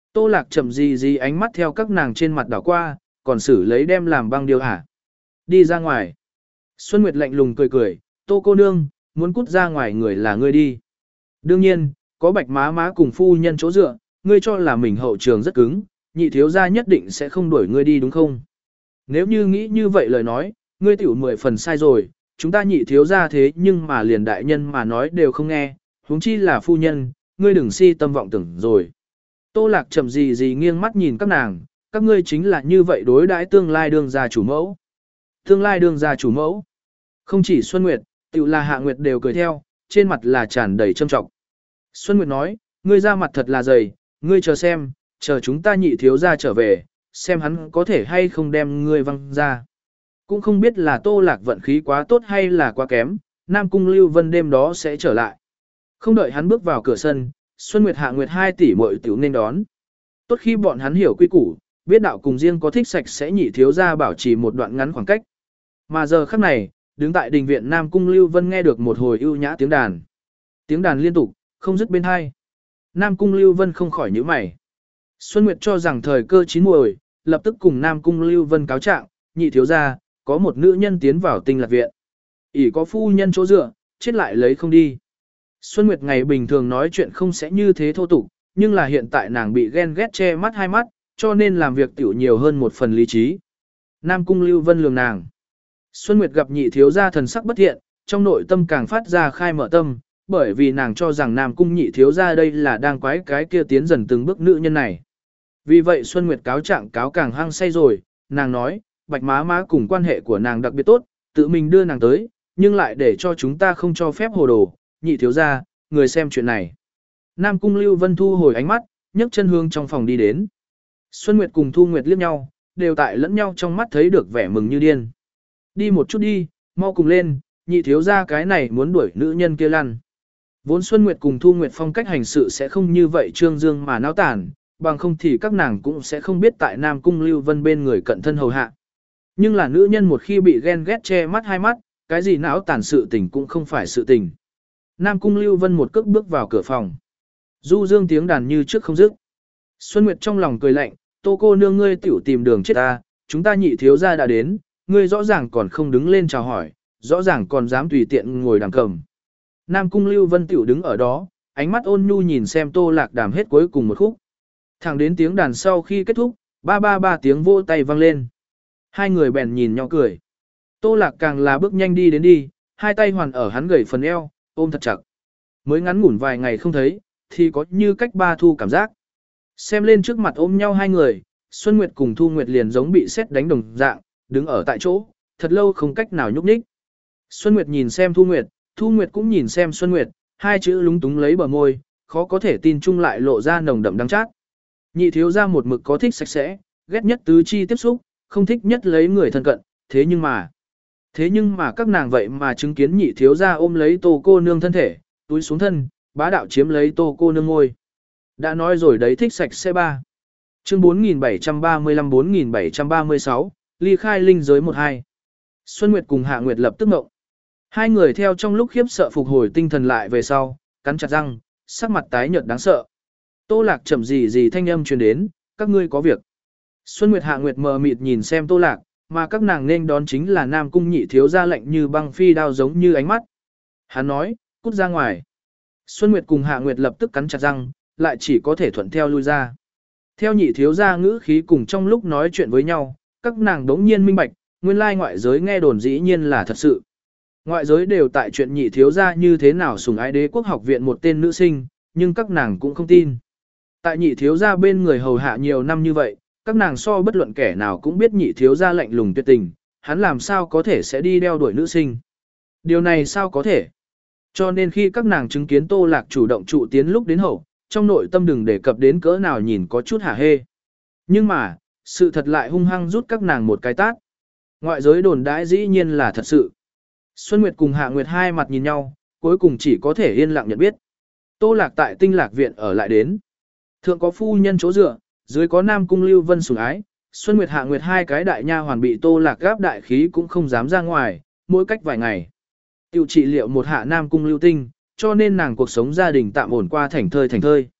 Tô Lạc chậm gì gì ánh mắt theo các nàng trên mặt đảo qua, còn xử lấy đem làm băng điêu hả. Đi ra ngoài. Xuân Nguyệt lạnh lùng cười cười, Tô cô nương, muốn cút ra ngoài người là ngươi đi. Đương nhiên, có bạch má má cùng phu nhân chỗ dựa, ngươi cho là mình hậu trường rất cứng, nhị thiếu gia nhất định sẽ không đuổi ngươi đi đúng không? Nếu như nghĩ như vậy lời nói, ngươi tiểu mười phần sai rồi, chúng ta nhị thiếu gia thế nhưng mà liền đại nhân mà nói đều không nghe, huống chi là phu nhân, ngươi đừng si tâm vọng tưởng rồi. Tô Lạc chậm gì gì nghiêng mắt nhìn các nàng, các ngươi chính là như vậy đối đãi tương lai đương gia chủ mẫu. Tương lai đương gia chủ mẫu. Không chỉ Xuân Nguyệt, tiểu là Hạ Nguyệt đều cười theo, trên mặt là tràn đầy trâm trọng. Xuân Nguyệt nói, ngươi ra mặt thật là dày, ngươi chờ xem, chờ chúng ta nhị thiếu gia trở về, xem hắn có thể hay không đem ngươi văng ra. Cũng không biết là Tô Lạc vận khí quá tốt hay là quá kém, Nam Cung Lưu Vân đêm đó sẽ trở lại. Không đợi hắn bước vào cửa sân, Xuân Nguyệt Hạ Nguyệt hai tỷ muội tiểu nên đón. Tốt khi bọn hắn hiểu quy củ, biết đạo cùng riêng có thích sạch sẽ nhị thiếu gia bảo trì một đoạn ngắn khoảng cách. Mà giờ khắc này, đứng tại đình viện Nam Cung Lưu Vân nghe được một hồi ưu nhã tiếng đàn. Tiếng đàn liên tục, không dứt bên hai. Nam Cung Lưu Vân không khỏi nhíu mày. Xuân Nguyệt cho rằng thời cơ chín muồi, lập tức cùng Nam Cung Lưu Vân cáo trạng, nhị thiếu gia, có một nữ nhân tiến vào Tinh Lạc viện. ỷ có phu nhân chỗ dựa, chết lại lấy không đi. Xuân Nguyệt ngày bình thường nói chuyện không sẽ như thế thô tục, nhưng là hiện tại nàng bị ghen ghét che mắt hai mắt, cho nên làm việc tiểu nhiều hơn một phần lý trí. Nam Cung Lưu Vân lường nàng. Xuân Nguyệt gặp nhị thiếu gia thần sắc bất thiện, trong nội tâm càng phát ra khai mở tâm, bởi vì nàng cho rằng Nam Cung nhị thiếu gia đây là đang quái cái kia tiến dần từng bước nữ nhân này. Vì vậy Xuân Nguyệt cáo trạng cáo càng hăng say rồi, nàng nói, bạch má má cùng quan hệ của nàng đặc biệt tốt, tự mình đưa nàng tới, nhưng lại để cho chúng ta không cho phép hồ đồ, nhị thiếu gia, người xem chuyện này. Nam Cung Lưu Vân thu hồi ánh mắt, nhấc chân hướng trong phòng đi đến. Xuân Nguyệt cùng Thu Nguyệt liếc nhau, đều tại lẫn nhau trong mắt thấy được vẻ mừng như điên. Đi một chút đi, mau cùng lên, nhị thiếu gia cái này muốn đuổi nữ nhân kia lăn. Vốn Xuân Nguyệt cùng Thu Nguyệt phong cách hành sự sẽ không như vậy trương dương mà náo tản, bằng không thì các nàng cũng sẽ không biết tại Nam Cung Lưu Vân bên người cận thân hầu hạ. Nhưng là nữ nhân một khi bị ghen ghét che mắt hai mắt, cái gì náo tản sự tình cũng không phải sự tình. Nam Cung Lưu Vân một cước bước vào cửa phòng. Du dương tiếng đàn như trước không dứt. Xuân Nguyệt trong lòng cười lạnh, Tô cô nương ngươi tiểu tìm đường chết ta, chúng ta nhị thiếu gia đã đến, ngươi rõ ràng còn không đứng lên chào hỏi, rõ ràng còn dám tùy tiện ngồi đàm cầm. Nam Cung Lưu Vân tiểu đứng ở đó, ánh mắt ôn nhu nhìn xem Tô Lạc đàm hết cuối cùng một khúc. Thẳng đến tiếng đàn sau khi kết thúc, ba ba ba tiếng vỗ tay vang lên. Hai người bèn nhìn nhau cười. Tô Lạc càng là bước nhanh đi đến đi, hai tay hoàn ở hắn gầy phần eo, ôm thật chặt. Mới ngắn ngủn vài ngày không thấy, thì có như cách ba thu cảm giác. Xem lên trước mặt ôm nhau hai người, Xuân Nguyệt cùng Thu Nguyệt liền giống bị sét đánh đồng dạng, đứng ở tại chỗ, thật lâu không cách nào nhúc nhích. Xuân Nguyệt nhìn xem Thu Nguyệt, Thu Nguyệt cũng nhìn xem Xuân Nguyệt, hai chữ lúng túng lấy bờ môi, khó có thể tin chung lại lộ ra nồng đậm đắng chát. Nhị thiếu gia một mực có thích sạch sẽ, ghét nhất tứ chi tiếp xúc, không thích nhất lấy người thân cận, thế nhưng mà, thế nhưng mà các nàng vậy mà chứng kiến nhị thiếu gia ôm lấy Tô cô nương thân thể, túi xuống thân, bá đạo chiếm lấy Tô cô nương ngôi. Đã nói rồi đấy, thích sạch sẽ ba. Chương bốn nghìn bảy trăm ba mươi lăm bốn nghìn bảy trăm ba mươi sáu, ly khai linh giới một hai. Xuân Nguyệt cùng Hạ Nguyệt lập tức ngộng. Hai người theo trong lúc khiếp sợ phục hồi tinh thần lại về sau, cắn chặt răng, sắc mặt tái nhợt đáng sợ. Tô Lạc chậm gì gì thanh âm truyền đến, các ngươi có việc. Xuân Nguyệt Hạ Nguyệt mờ mịt nhìn xem Tô Lạc, mà các nàng nên đón chính là Nam Cung nhị thiếu gia lạnh như băng phi đao giống như ánh mắt. Hắn nói, cút ra ngoài. Xuân Nguyệt cùng Hạ Nguyệt lập tức cắn chặt răng, lại chỉ có thể thuận theo lui ra. Theo nhị thiếu gia ngữ khí cùng trong lúc nói chuyện với nhau, các nàng đống nhiên minh bạch, nguyên lai ngoại giới nghe đồn dĩ nhiên là thật sự. Ngoại giới đều tại chuyện nhị thiếu gia như thế nào sủng ái Đế Quốc học viện một tên nữ sinh, nhưng các nàng cũng không tin. Tại nhị thiếu gia bên người hầu hạ nhiều năm như vậy, các nàng so bất luận kẻ nào cũng biết nhị thiếu gia lạnh lùng tuyệt tình, hắn làm sao có thể sẽ đi đeo đuổi nữ sinh. Điều này sao có thể? Cho nên khi các nàng chứng kiến Tô Lạc chủ động trụ tiến lúc đến hậu, trong nội tâm đừng đề cập đến cỡ nào nhìn có chút hả hê. Nhưng mà, sự thật lại hung hăng rút các nàng một cái tát. Ngoại giới đồn đãi dĩ nhiên là thật sự. Xuân Nguyệt cùng Hạ Nguyệt hai mặt nhìn nhau, cuối cùng chỉ có thể yên lặng nhận biết. Tô Lạc tại Tinh Lạc viện ở lại đến. Thượng có phu nhân chỗ dựa, dưới có Nam Cung Lưu Vân sủng ái, Xuân Nguyệt Hạ Nguyệt hai cái đại nha hoàn bị Tô Lạc gáp đại khí cũng không dám ra ngoài, mỗi cách vài ngày. Tiêu trị liệu một hạ Nam Cung Lưu Tinh, cho nên nàng cuộc sống gia đình tạm ổn qua thành thơi thành thơi.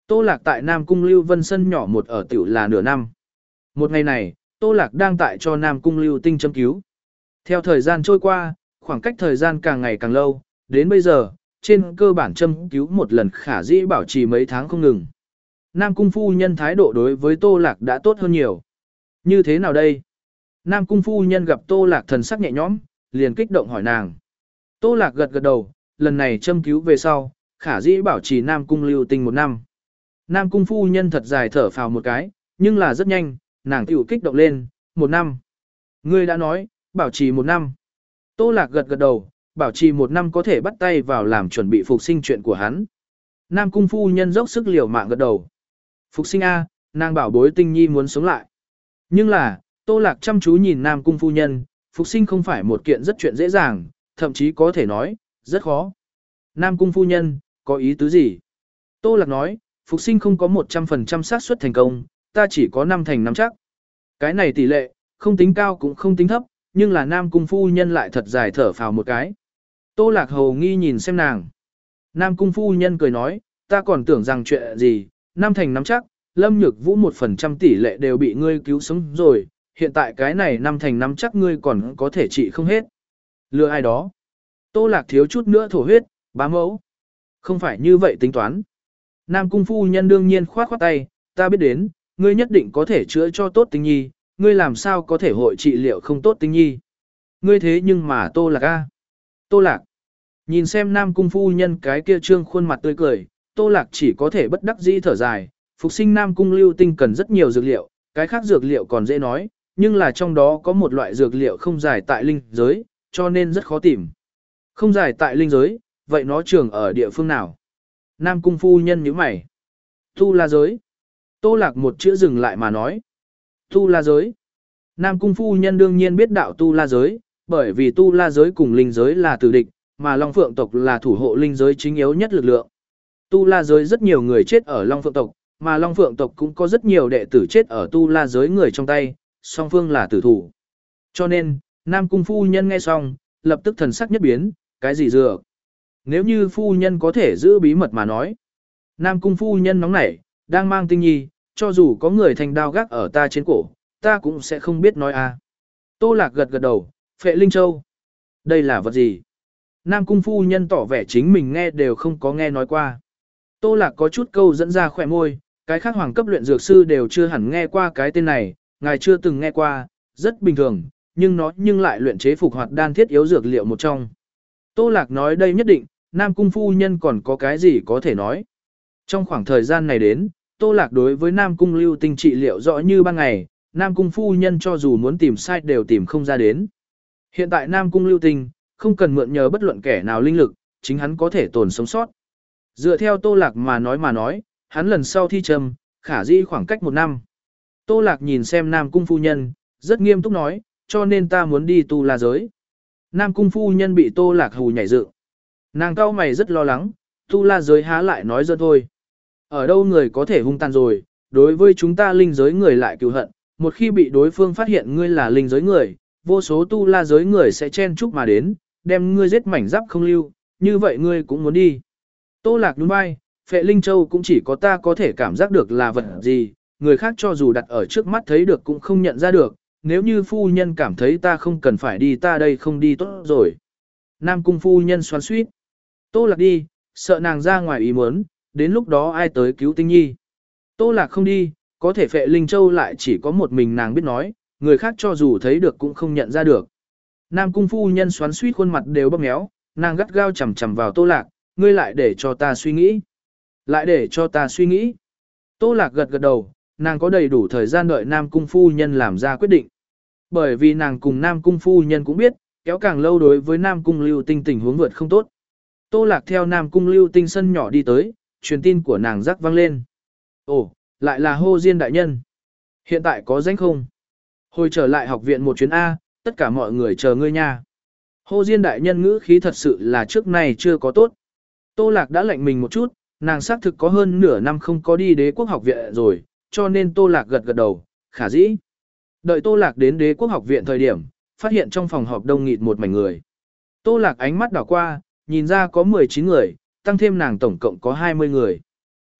Tô Lạc tại Nam Cung Lưu Vân sân nhỏ một ở tiểu là nửa năm. Một ngày này, Tô Lạc đang tại cho Nam Cung Lưu Tinh châm cứu. Theo thời gian trôi qua, khoảng cách thời gian càng ngày càng lâu, đến bây giờ, trên cơ bản châm cứu một lần khả dĩ bảo trì mấy tháng không ngừng. Nam Cung phu nhân thái độ đối với Tô Lạc đã tốt hơn nhiều. Như thế nào đây? Nam Cung phu nhân gặp Tô Lạc thần sắc nhẹ nhõm, liền kích động hỏi nàng. Tô Lạc gật gật đầu, lần này châm cứu về sau, khả dĩ bảo trì Nam Cung Lưu Tinh một năm. Nam Cung phu nhân thật dài thở phào một cái, nhưng là rất nhanh, nàng tiểu kích động lên, một năm. Ngươi đã nói, bảo trì một năm. Tô Lạc gật gật đầu, bảo trì một năm có thể bắt tay vào làm chuẩn bị phục sinh chuyện của hắn. Nam Cung phu nhân dốc sức liều mạng gật đầu. Phục sinh A, nàng bảo bối Tinh Nhi muốn sống lại. Nhưng là, Tô Lạc chăm chú nhìn Nam Cung phu nhân, phục sinh không phải một kiện rất chuyện dễ dàng, thậm chí có thể nói, rất khó. Nam Cung phu nhân, có ý tứ gì? Tô Lạc nói, phục sinh không có một trăm phần trăm xác suất thành công, ta chỉ có năm thành năm chắc. Cái này tỷ lệ, không tính cao cũng không tính thấp, nhưng là Nam Cung phu nhân lại thật dài thở phào một cái. Tô Lạc hầu nghi nhìn xem nàng. Nam Cung phu nhân cười nói, ta còn tưởng rằng chuyện gì, năm thành năm chắc, Lâm Nhược Vũ một phần trăm tỷ lệ đều bị ngươi cứu sống rồi, hiện tại cái này năm thành năm chắc ngươi còn có thể trị không hết. Lừa ai đó? Tô Lạc thiếu chút nữa thổ huyết, bá mẫu. Không phải như vậy tính toán. Nam Cung phu nhân đương nhiên khoát khoát tay, ta biết đến, ngươi nhất định có thể chữa cho tốt Tinh Nhi, ngươi làm sao có thể hội trị liệu không tốt Tinh Nhi. Ngươi thế nhưng mà Tô Lạc a. Tô Lạc. Nhìn xem Nam Cung phu nhân cái kia trương khuôn mặt tươi cười, Tô Lạc chỉ có thể bất đắc dĩ thở dài, phục sinh Nam Cung Lưu Tinh cần rất nhiều dược liệu, cái khác dược liệu còn dễ nói, nhưng là trong đó có một loại dược liệu không giải tại linh giới, cho nên rất khó tìm. Không giải tại linh giới, vậy nó trường ở địa phương nào? Nam Cung phu nhân nhíu mày. Tu La giới. Tô Lạc một chữ dừng lại mà nói. Tu La giới. Nam Cung phu nhân đương nhiên biết đạo Tu La giới, bởi vì Tu La giới cùng linh giới là tử địch, mà Long Phượng tộc là thủ hộ linh giới chính yếu nhất lực lượng. Tu La giới rất nhiều người chết ở Long Phượng tộc, mà Long Phượng tộc cũng có rất nhiều đệ tử chết ở Tu La giới người trong tay, song phương là tử thủ. Cho nên, Nam Cung phu nhân nghe xong, lập tức thần sắc nhất biến, cái gì dược? Nếu như phu nhân có thể giữ bí mật mà nói. Nam Cung phu nhân nóng nảy, đang mang Tinh Nhi, cho dù có người thành đao gác ở ta trên cổ, ta cũng sẽ không biết nói à. Tô Lạc gật gật đầu, Phệ Linh Châu. Đây là vật gì? Nam Cung phu nhân tỏ vẻ chính mình nghe đều không có nghe nói qua. Tô Lạc có chút câu dẫn ra khỏe môi, cái khác hoàng cấp luyện dược sư đều chưa hẳn nghe qua cái tên này, ngài chưa từng nghe qua, rất bình thường, nhưng nó nhưng lại luyện chế phục hoạt đan thiết yếu dược liệu một trong. Tô Lạc nói đây nhất định, Nam Cung phu nhân còn có cái gì có thể nói. Trong khoảng thời gian này đến, Tô Lạc đối với Nam Cung Lưu Tinh trị liệu rõ như ban ngày, Nam Cung phu nhân cho dù muốn tìm sai đều tìm không ra đến. Hiện tại Nam Cung Lưu Tinh, không cần mượn nhờ bất luận kẻ nào linh lực, chính hắn có thể tồn sống sót. Dựa theo Tô Lạc mà nói mà nói, hắn lần sau thi trầm, khả dĩ khoảng cách một năm. Tô Lạc nhìn xem Nam Cung phu nhân, rất nghiêm túc nói, cho nên ta muốn đi Tu La giới. Nam Cung phu nhân bị Tô Lạc hù nhảy dựng. Nàng cao mày rất lo lắng, Tu La giới há lại nói dân thôi. Ở đâu người có thể hung tàn rồi, đối với chúng ta linh giới người lại cứu hận, một khi bị đối phương phát hiện ngươi là linh giới người, vô số Tu La giới người sẽ chen chúc mà đến, đem ngươi giết mảnh giáp không lưu, như vậy ngươi cũng muốn đi. Tô Lạc nhún vai, Phệ Linh Châu cũng chỉ có ta có thể cảm giác được là vật gì, người khác cho dù đặt ở trước mắt thấy được cũng không nhận ra được, nếu như phu nhân cảm thấy ta không cần phải đi ta đây không đi tốt rồi. Nam Cung phu nhân xoắn xuýt. Tô Lạc đi, sợ nàng ra ngoài ý muốn, đến lúc đó ai tới cứu Tinh Nhi. Tô Lạc không đi, có thể Phệ Linh Châu lại chỉ có một mình nàng biết nói, người khác cho dù thấy được cũng không nhận ra được. Nam Cung phu nhân xoắn xuýt khuôn mặt đều bóp méo, nàng gắt gao chằm chằm vào Tô Lạc, ngươi lại để cho ta suy nghĩ. Lại để cho ta suy nghĩ. Tô Lạc gật gật đầu, nàng có đầy đủ thời gian đợi Nam Cung phu nhân làm ra quyết định. Bởi vì nàng cùng Nam Cung phu nhân cũng biết, kéo càng lâu đối với Nam Cung Lưu Tinh tình huống vượt không tốt. Tô Lạc theo Nam Cung Lưu Tinh sân nhỏ đi tới, truyền tin của nàng rắc vang lên. Ồ, lại là Hồ Diên đại nhân. Hiện tại có rảnh không? Hồi trở lại học viện một chuyến A, tất cả mọi người chờ ngươi nha. Hồ Diên đại nhân ngữ khí thật sự là trước này chưa có tốt. Tô Lạc đã lạnh mình một chút, nàng xác thực có hơn nửa năm không có đi đế quốc học viện rồi, cho nên Tô Lạc gật gật đầu, khả dĩ. Đợi Tô Lạc đến đế quốc học viện thời điểm, phát hiện trong phòng họp đông nghịt một mảnh người. Tô Lạc ánh mắt đảo qua, nhìn ra có mười chín người, tăng thêm nàng tổng cộng có hai mươi người.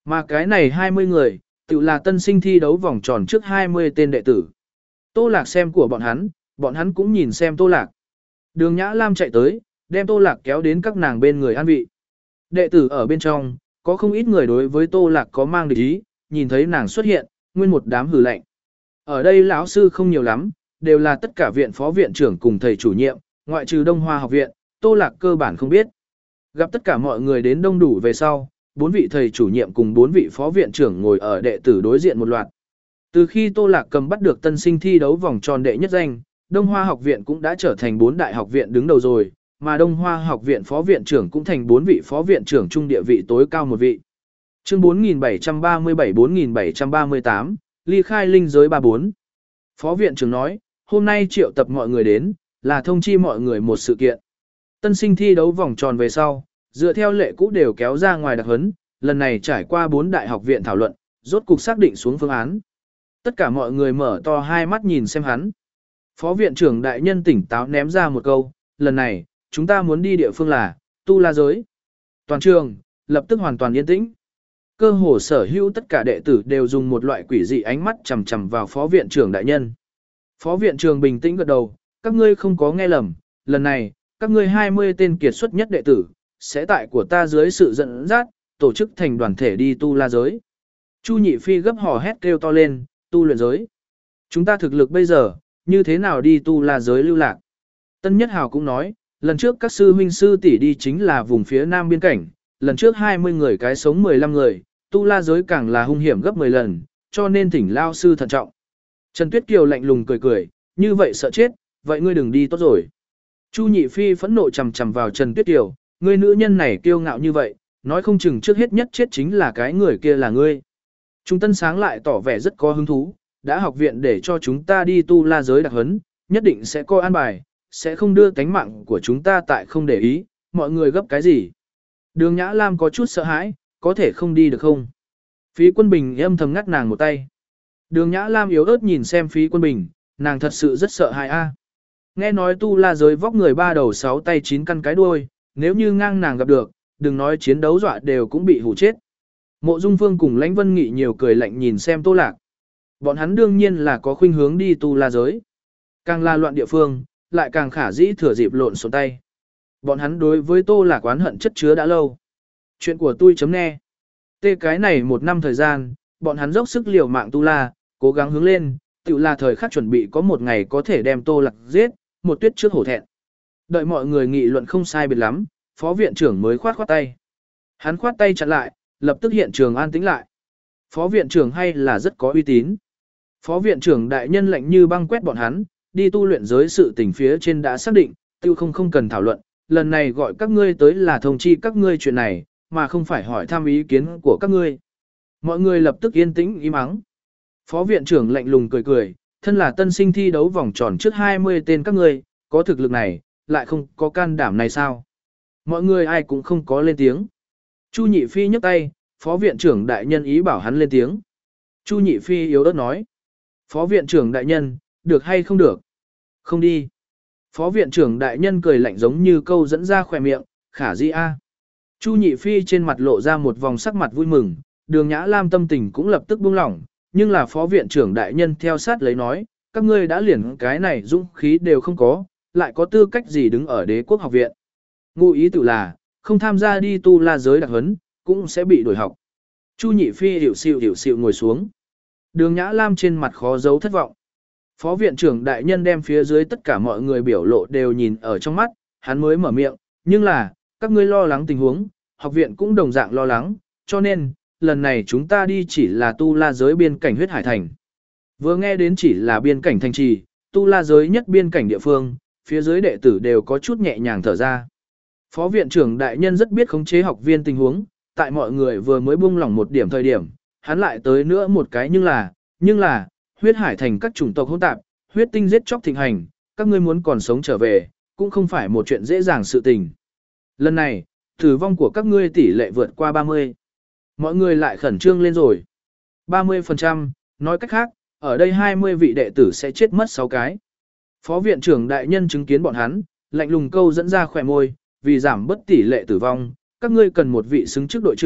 Mà cái này hai mươi người, tự là tân sinh thi đấu vòng tròn trước hai mươi tên đệ tử. Tô Lạc xem của bọn hắn, bọn hắn cũng nhìn xem Tô Lạc. Đường Nhã Lam chạy tới, đem Tô Lạc kéo đến các nàng bên người an vị. Đệ tử ở bên trong, có không ít người đối với Tô Lạc có mang địch ý, nhìn thấy nàng xuất hiện, nguyên một đám hử lạnh. Ở đây lão sư không nhiều lắm, đều là tất cả viện phó viện trưởng cùng thầy chủ nhiệm, ngoại trừ Đông Hoa học viện, Tô Lạc cơ bản không biết. Gặp tất cả mọi người đến đông đủ về sau, bốn vị thầy chủ nhiệm cùng bốn vị phó viện trưởng ngồi ở đệ tử đối diện một loạt. Từ khi Tô Lạc cầm bắt được tân sinh thi đấu vòng tròn đệ nhất danh, Đông Hoa học viện cũng đã trở thành bốn đại học viện đứng đầu rồi, mà Đông Hoa học viện phó viện trưởng cũng thành bốn vị phó viện trưởng trung địa vị tối cao một vị. Chương bốn nghìn bảy trăm ba mươi bảy bốn nghìn bảy trăm ba mươi tám, ly khai linh giới ba mươi bốn. Phó viện trưởng nói, hôm nay triệu tập mọi người đến, là thông chi mọi người một sự kiện. Tân sinh thi đấu vòng tròn về sau, dựa theo lệ cũ đều kéo ra ngoài đặc huấn, lần này trải qua bốn đại học viện thảo luận, rốt cục xác định xuống phương án. Tất cả mọi người mở to hai mắt nhìn xem hắn. Phó viện trưởng đại nhân tỉnh táo ném ra một câu, lần này, chúng ta muốn đi địa phương là, Tu La Giới. Toàn trường, lập tức hoàn toàn yên tĩnh. Cơ hồ sở hữu tất cả đệ tử đều dùng một loại quỷ dị ánh mắt chằm chằm vào phó viện trưởng đại nhân. Phó viện trưởng bình tĩnh gật đầu, các ngươi không có nghe lầm, lần này, các ngươi hai mươi tên kiệt xuất nhất đệ tử, sẽ tại của ta dưới sự dẫn dắt, tổ chức thành đoàn thể đi Tu La Giới. Chu Nhị Phi gấp hò hét kêu to lên, tu luyện giới. Chúng ta thực lực bây giờ, như thế nào đi Tu La Giới lưu lạc? Tân Nhất Hào cũng nói, lần trước các sư huynh sư tỷ đi chính là vùng phía nam biên cảnh, lần trước hai mươi người cái sống mười lăm người, Tu La Giới càng là hung hiểm gấp mười lần, cho nên thỉnh lao sư thận trọng. Trần Tuyết Kiều lạnh lùng cười cười, như vậy sợ chết, vậy ngươi đừng đi tốt rồi. Chu Nhị Phi phẫn nộ chằm chằm vào Trần Tuyết Kiều, ngươi nữ nhân này kiêu ngạo như vậy, nói không chừng trước hết nhất chết chính là cái người kia là ngươi. Trung Tân Sáng lại tỏ vẻ rất có hứng thú, đã học viện để cho chúng ta đi Tu La Giới đặc huấn, nhất định sẽ coi an bài, sẽ không đưa tánh mạng của chúng ta tại không để ý, mọi người gấp cái gì. Đường Nhã Lam có chút sợ hãi, có thể không đi được không? Phí Quân Bình âm thầm ngắt nàng một tay. Đường Nhã Lam yếu ớt nhìn xem Phí Quân Bình, nàng thật sự rất sợ hãi a. Nghe nói Tu La Giới vóc người ba đầu sáu tay chín căn cái đuôi, nếu như ngang nàng gặp được, đừng nói chiến đấu dọa đều cũng bị hủ chết. Mộ Dung Phương cùng Lãnh Vân Nghị nhiều cười lạnh nhìn xem Tô Lạc. Bọn hắn đương nhiên là có khuynh hướng đi Tu La Giới. Càng là loạn địa phương, lại càng khả dĩ thừa dịp lộn xộn tay. Bọn hắn đối với Tô Lạc oán hận chất chứa đã lâu. Chuyện của tôi chấm nghe. Tê cái này một năm thời gian, bọn hắn dốc sức liều mạng Tu La, cố gắng hướng lên, tự là thời khắc chuẩn bị có một ngày có thể đem Tô Lạc giết, một tuyết trước hổ thẹn. Đợi mọi người nghị luận không sai biệt lắm, phó viện trưởng mới khoát khoát tay. Hắn khoát tay chặn lại, lập tức hiện trường an tĩnh lại. Phó viện trưởng hay là rất có uy tín. Phó viện trưởng đại nhân lệnh như băng quét bọn hắn, đi tu luyện giới sự tình phía trên đã xác định, tiêu không không cần thảo luận, lần này gọi các ngươi tới là thông chi các ngươi chuyện này, mà không phải hỏi thăm ý kiến của các ngươi. Mọi người lập tức yên tĩnh im ắng. Phó viện trưởng lạnh lùng cười cười, thân là tân sinh thi đấu vòng tròn trước hai mươi tên các ngươi, có thực lực này, lại không có can đảm này sao? Mọi người ai cũng không có lên tiếng. Chu Nhị Phi nhấc tay, phó viện trưởng đại nhân ý bảo hắn lên tiếng. Chu Nhị Phi yếu ớt nói. Phó viện trưởng đại nhân, được hay không được? Không đi. Phó viện trưởng đại nhân cười lạnh giống như câu dẫn ra khỏe miệng, khả di a. Chu Nhị Phi trên mặt lộ ra một vòng sắc mặt vui mừng, Đường Nhã Lam tâm tình cũng lập tức buông lỏng, nhưng là phó viện trưởng đại nhân theo sát lấy nói, các ngươi đã liền cái này dũng khí đều không có, lại có tư cách gì đứng ở Đế Quốc học viện. Ngụ ý tự là, không tham gia đi Tu La Giới đặc huấn, cũng sẽ bị đuổi học. Chu Nhị Phi hiểu xịu hiểu xịu ngồi xuống. Đường Nhã Lam trên mặt khó giấu thất vọng. Phó viện trưởng đại nhân đem phía dưới tất cả mọi người biểu lộ đều nhìn ở trong mắt, hắn mới mở miệng, nhưng là, các ngươi lo lắng tình huống, học viện cũng đồng dạng lo lắng, cho nên, lần này chúng ta đi chỉ là Tu La Giới biên cảnh huyết hải thành. Vừa nghe đến chỉ là biên cảnh thành trì, Tu La Giới nhất biên cảnh địa phương, phía dưới đệ tử đều có chút nhẹ nhàng thở ra. Phó viện trưởng đại nhân rất biết khống chế học viên tình huống, tại mọi người vừa mới buông lỏng một điểm thời điểm, hắn lại tới nữa một cái nhưng là, nhưng là, huyết hải thành các chủng tộc hỗn tạp, huyết tinh giết chóc thịnh hành, các ngươi muốn còn sống trở về, cũng không phải một chuyện dễ dàng sự tình. Lần này, tử vong của các ngươi tỷ lệ vượt qua ba mươi. Mọi người lại khẩn trương lên rồi. ba mươi phần trăm, nói cách khác, ở đây hai mươi vị đệ tử sẽ chết mất sáu cái. Phó viện trưởng đại nhân chứng kiến bọn hắn, lạnh lùng câu dẫn ra khỏe môi, vì giảm bất tỷ lệ tử vong, các ngươi cần một vị xứng chức đội trưởng,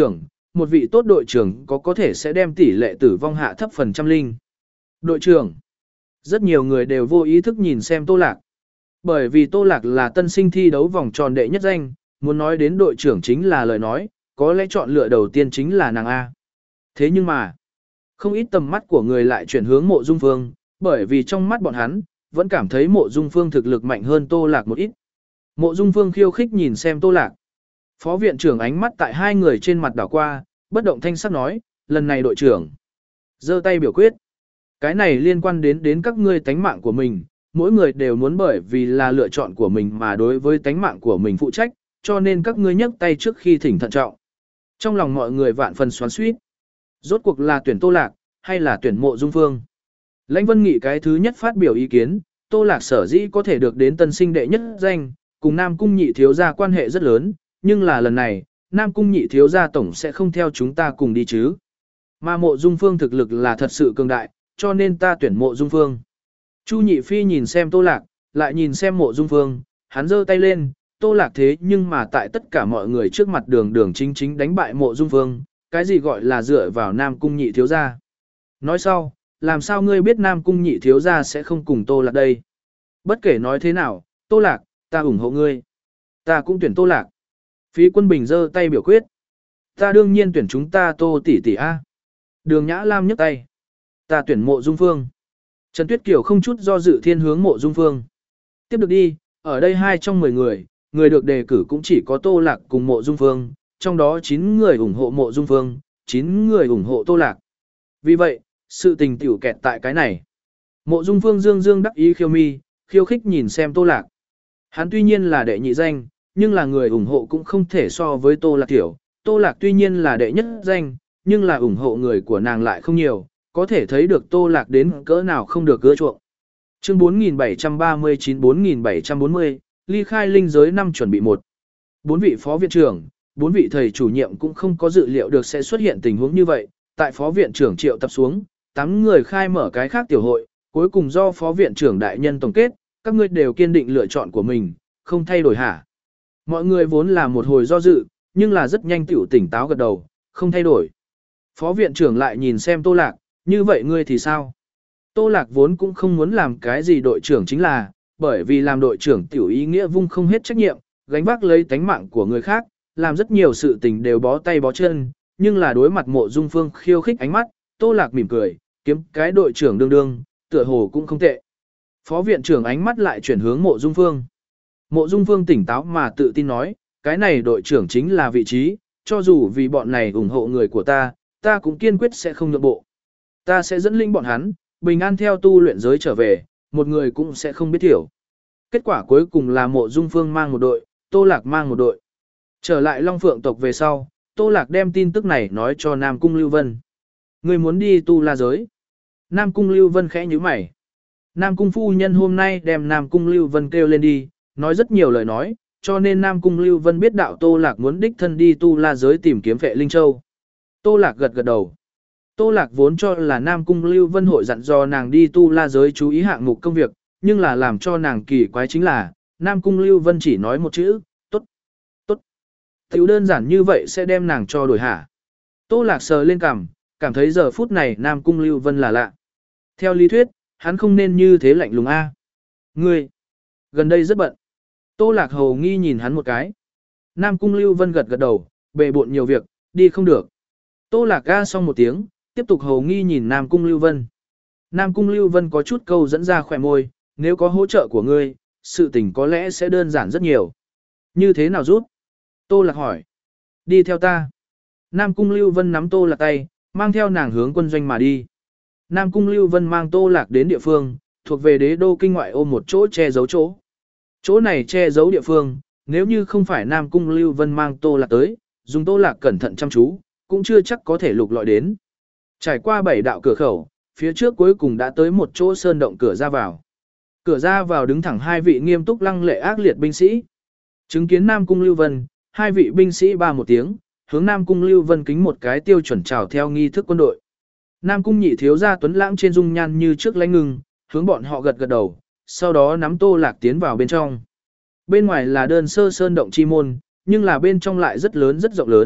một vị tốt đội trưởng có có thể sẽ đem tỷ lệ tử vong hạ thấp phần trăm linh. Đội trưởng. Rất nhiều người đều vô ý thức nhìn xem Tô Lạc. Bởi vì Tô Lạc là tân sinh thi đấu vòng tròn đệ nhất danh, muốn nói đến đội trưởng chính là lời nói, có lẽ chọn lựa đầu tiên chính là nàng A. Thế nhưng mà, không ít tầm mắt của người lại chuyển hướng Mộ Dung Phương, bởi vì trong mắt bọn hắn, vẫn cảm thấy Mộ Dung Phương thực lực mạnh hơn Tô Lạc một ít. Mộ Dung Phương khiêu khích nhìn xem Tô Lạc. Phó viện trưởng ánh mắt tại hai người trên mặt đảo qua, bất động thanh sắc nói, lần này đội trưởng giơ tay biểu quyết. Cái này liên quan đến đến các ngươi tánh mạng của mình, mỗi người đều muốn bởi vì là lựa chọn của mình mà đối với tánh mạng của mình phụ trách, cho nên các ngươi nhấc tay trước khi thỉnh thận trọng. Trong lòng mọi người vạn phần xoắn xuýt. Rốt cuộc là tuyển Tô Lạc, hay là tuyển Mộ Dung Phương? Lãnh Vân Nghị cái thứ nhất phát biểu ý kiến, Tô Lạc sở dĩ có thể được đến tân sinh đệ nhất danh, cùng Nam Cung nhị thiếu gia quan hệ rất lớn, nhưng là lần này, Nam Cung nhị thiếu gia tổng sẽ không theo chúng ta cùng đi chứ. Mà Mộ Dung Phương thực lực là thật sự cường đại, cho nên ta tuyển Mộ Dung Phương. Chu Nhị Phi nhìn xem Tô Lạc, lại nhìn xem Mộ Dung Phương, hắn giơ tay lên, Tô Lạc thế nhưng mà tại tất cả mọi người trước mặt đường đường chính chính đánh bại Mộ Dung Phương, cái gì gọi là dựa vào Nam Cung nhị thiếu gia. Nói sau, làm sao ngươi biết Nam Cung nhị thiếu gia sẽ không cùng Tô Lạc đây? Bất kể nói thế nào, Tô Lạc, ta ủng hộ ngươi. Ta cũng tuyển Tô Lạc. Phí Quân Bình giơ tay biểu quyết. Ta đương nhiên tuyển chúng ta Tô tỷ tỷ A. Đường Nhã Lam nhấc tay. Ta tuyển Mộ Dung Phương. Trần Tuyết Kiều không chút do dự thiên hướng Mộ Dung Phương. Tiếp được đi, ở đây hai trong mười người, người được đề cử cũng chỉ có Tô Lạc cùng Mộ Dung Phương, trong đó chín người ủng hộ Mộ Dung Phương, chín người ủng hộ Tô Lạc. Vì vậy, sự tình tiểu kẹt tại cái này. Mộ Dung Phương dương dương đắc ý khiêu mi, khiêu khích nhìn xem Tô Lạc. Hắn tuy nhiên là đệ nhị danh, nhưng là người ủng hộ cũng không thể so với Tô Lạc tiểu. Tô Lạc tuy nhiên là đệ nhất danh, nhưng là ủng hộ người của nàng lại không nhiều, có thể thấy được Tô Lạc đến cỡ nào không được ưa chuộng. Chương bốn nghìn bảy trăm ba mươi chín bốn nghìn bảy trăm bốn mươi, ly khai linh giới năm chuẩn bị một. Bốn vị phó viện trưởng, bốn vị thầy chủ nhiệm cũng không có dự liệu được sẽ xuất hiện tình huống như vậy. Tại phó viện trưởng triệu tập xuống, tám người khai mở cái khác tiểu hội, cuối cùng do phó viện trưởng đại nhân tổng kết, các ngươi đều kiên định lựa chọn của mình, không thay đổi hả? Mọi người vốn là một hồi do dự, nhưng là rất nhanh tiểu tỉnh táo gật đầu, không thay đổi. Phó viện trưởng lại nhìn xem Tô Lạc, như vậy ngươi thì sao? Tô Lạc vốn cũng không muốn làm cái gì đội trưởng chính là, bởi vì làm đội trưởng tiểu ý nghĩa vung không hết trách nhiệm, gánh vác lấy tánh mạng của người khác, làm rất nhiều sự tình đều bó tay bó chân, nhưng là đối mặt Mộ Dung Phương khiêu khích ánh mắt, Tô Lạc mỉm cười, kiếm cái đội trưởng đương đương, tựa hồ cũng không tệ. Phó viện trưởng ánh mắt lại chuyển hướng Mộ Dung Phương. Mộ Dung Phương tỉnh táo mà tự tin nói, cái này đội trưởng chính là vị trí, cho dù vì bọn này ủng hộ người của ta, ta cũng kiên quyết sẽ không nhượng bộ. Ta sẽ dẫn linh bọn hắn, bình an theo tu luyện giới trở về, một người cũng sẽ không biết thiểu. Kết quả cuối cùng là Mộ Dung Phương mang một đội, Tô Lạc mang một đội. Trở lại Long Phượng tộc về sau, Tô Lạc đem tin tức này nói cho Nam Cung Lưu Vân. Người muốn đi tu la giới. Nam Cung Lưu Vân khẽ nhíu mày. Nam Cung phu nhân hôm nay đem Nam Cung Lưu Vân kêu lên đi, nói rất nhiều lời nói, cho nên Nam Cung Lưu Vân biết đạo Tô Lạc muốn đích thân đi tu la giới tìm kiếm Vệ Linh Châu. Tô Lạc gật gật đầu. Tô Lạc vốn cho là Nam Cung Lưu Vân hội dặn dò nàng đi tu la giới chú ý hạng mục công việc, nhưng là làm cho nàng kỳ quái chính là, Nam Cung Lưu Vân chỉ nói một chữ, tốt, tốt. Tiểu đơn giản như vậy sẽ đem nàng cho đổi hả. Tô Lạc sờ lên cằm, cảm thấy giờ phút này Nam Cung Lưu Vân là lạ. Theo lý thuyết, hắn không nên như thế lạnh lùng a. Ngươi, gần đây rất bận. Tô Lạc hầu nghi nhìn hắn một cái. Nam Cung Lưu Vân gật gật đầu, bề bộn nhiều việc, đi không được. Tô Lạc ga xong một tiếng, tiếp tục hầu nghi nhìn Nam Cung Lưu Vân. Nam Cung Lưu Vân có chút câu dẫn ra khỏe môi, nếu có hỗ trợ của ngươi, sự tình có lẽ sẽ đơn giản rất nhiều. Như thế nào rút? Tô Lạc hỏi. Đi theo ta. Nam Cung Lưu Vân nắm Tô Lạc tay, mang theo nàng hướng quân doanh mà đi. Nam Cung Lưu Vân mang Tô Lạc đến địa phương, thuộc về đế đô kinh ngoại ô một chỗ che giấu chỗ. Chỗ này che giấu địa phương, nếu như không phải Nam Cung Lưu Vân mang Tô Lạc tới, dùng Tô Lạc cẩn thận chăm chú, cũng chưa chắc có thể lục lọi đến. Trải qua bảy đạo cửa khẩu, phía trước cuối cùng đã tới một chỗ sơn động cửa ra vào. Cửa ra vào đứng thẳng hai vị nghiêm túc lăng lệ ác liệt binh sĩ. Chứng kiến Nam Cung Lưu Vân, hai vị binh sĩ ba một tiếng, hướng Nam Cung Lưu Vân kính một cái tiêu chuẩn chào theo nghi thức quân đội. Nam Cung nhị thiếu gia tuấn lãng trên dung nhan như trước lãnh ngừng, hướng bọn họ gật gật đầu, sau đó nắm Tô Lạc tiến vào bên trong. Bên ngoài là đơn sơ sơn động chi môn, nhưng là bên trong lại rất lớn rất rộng lớn,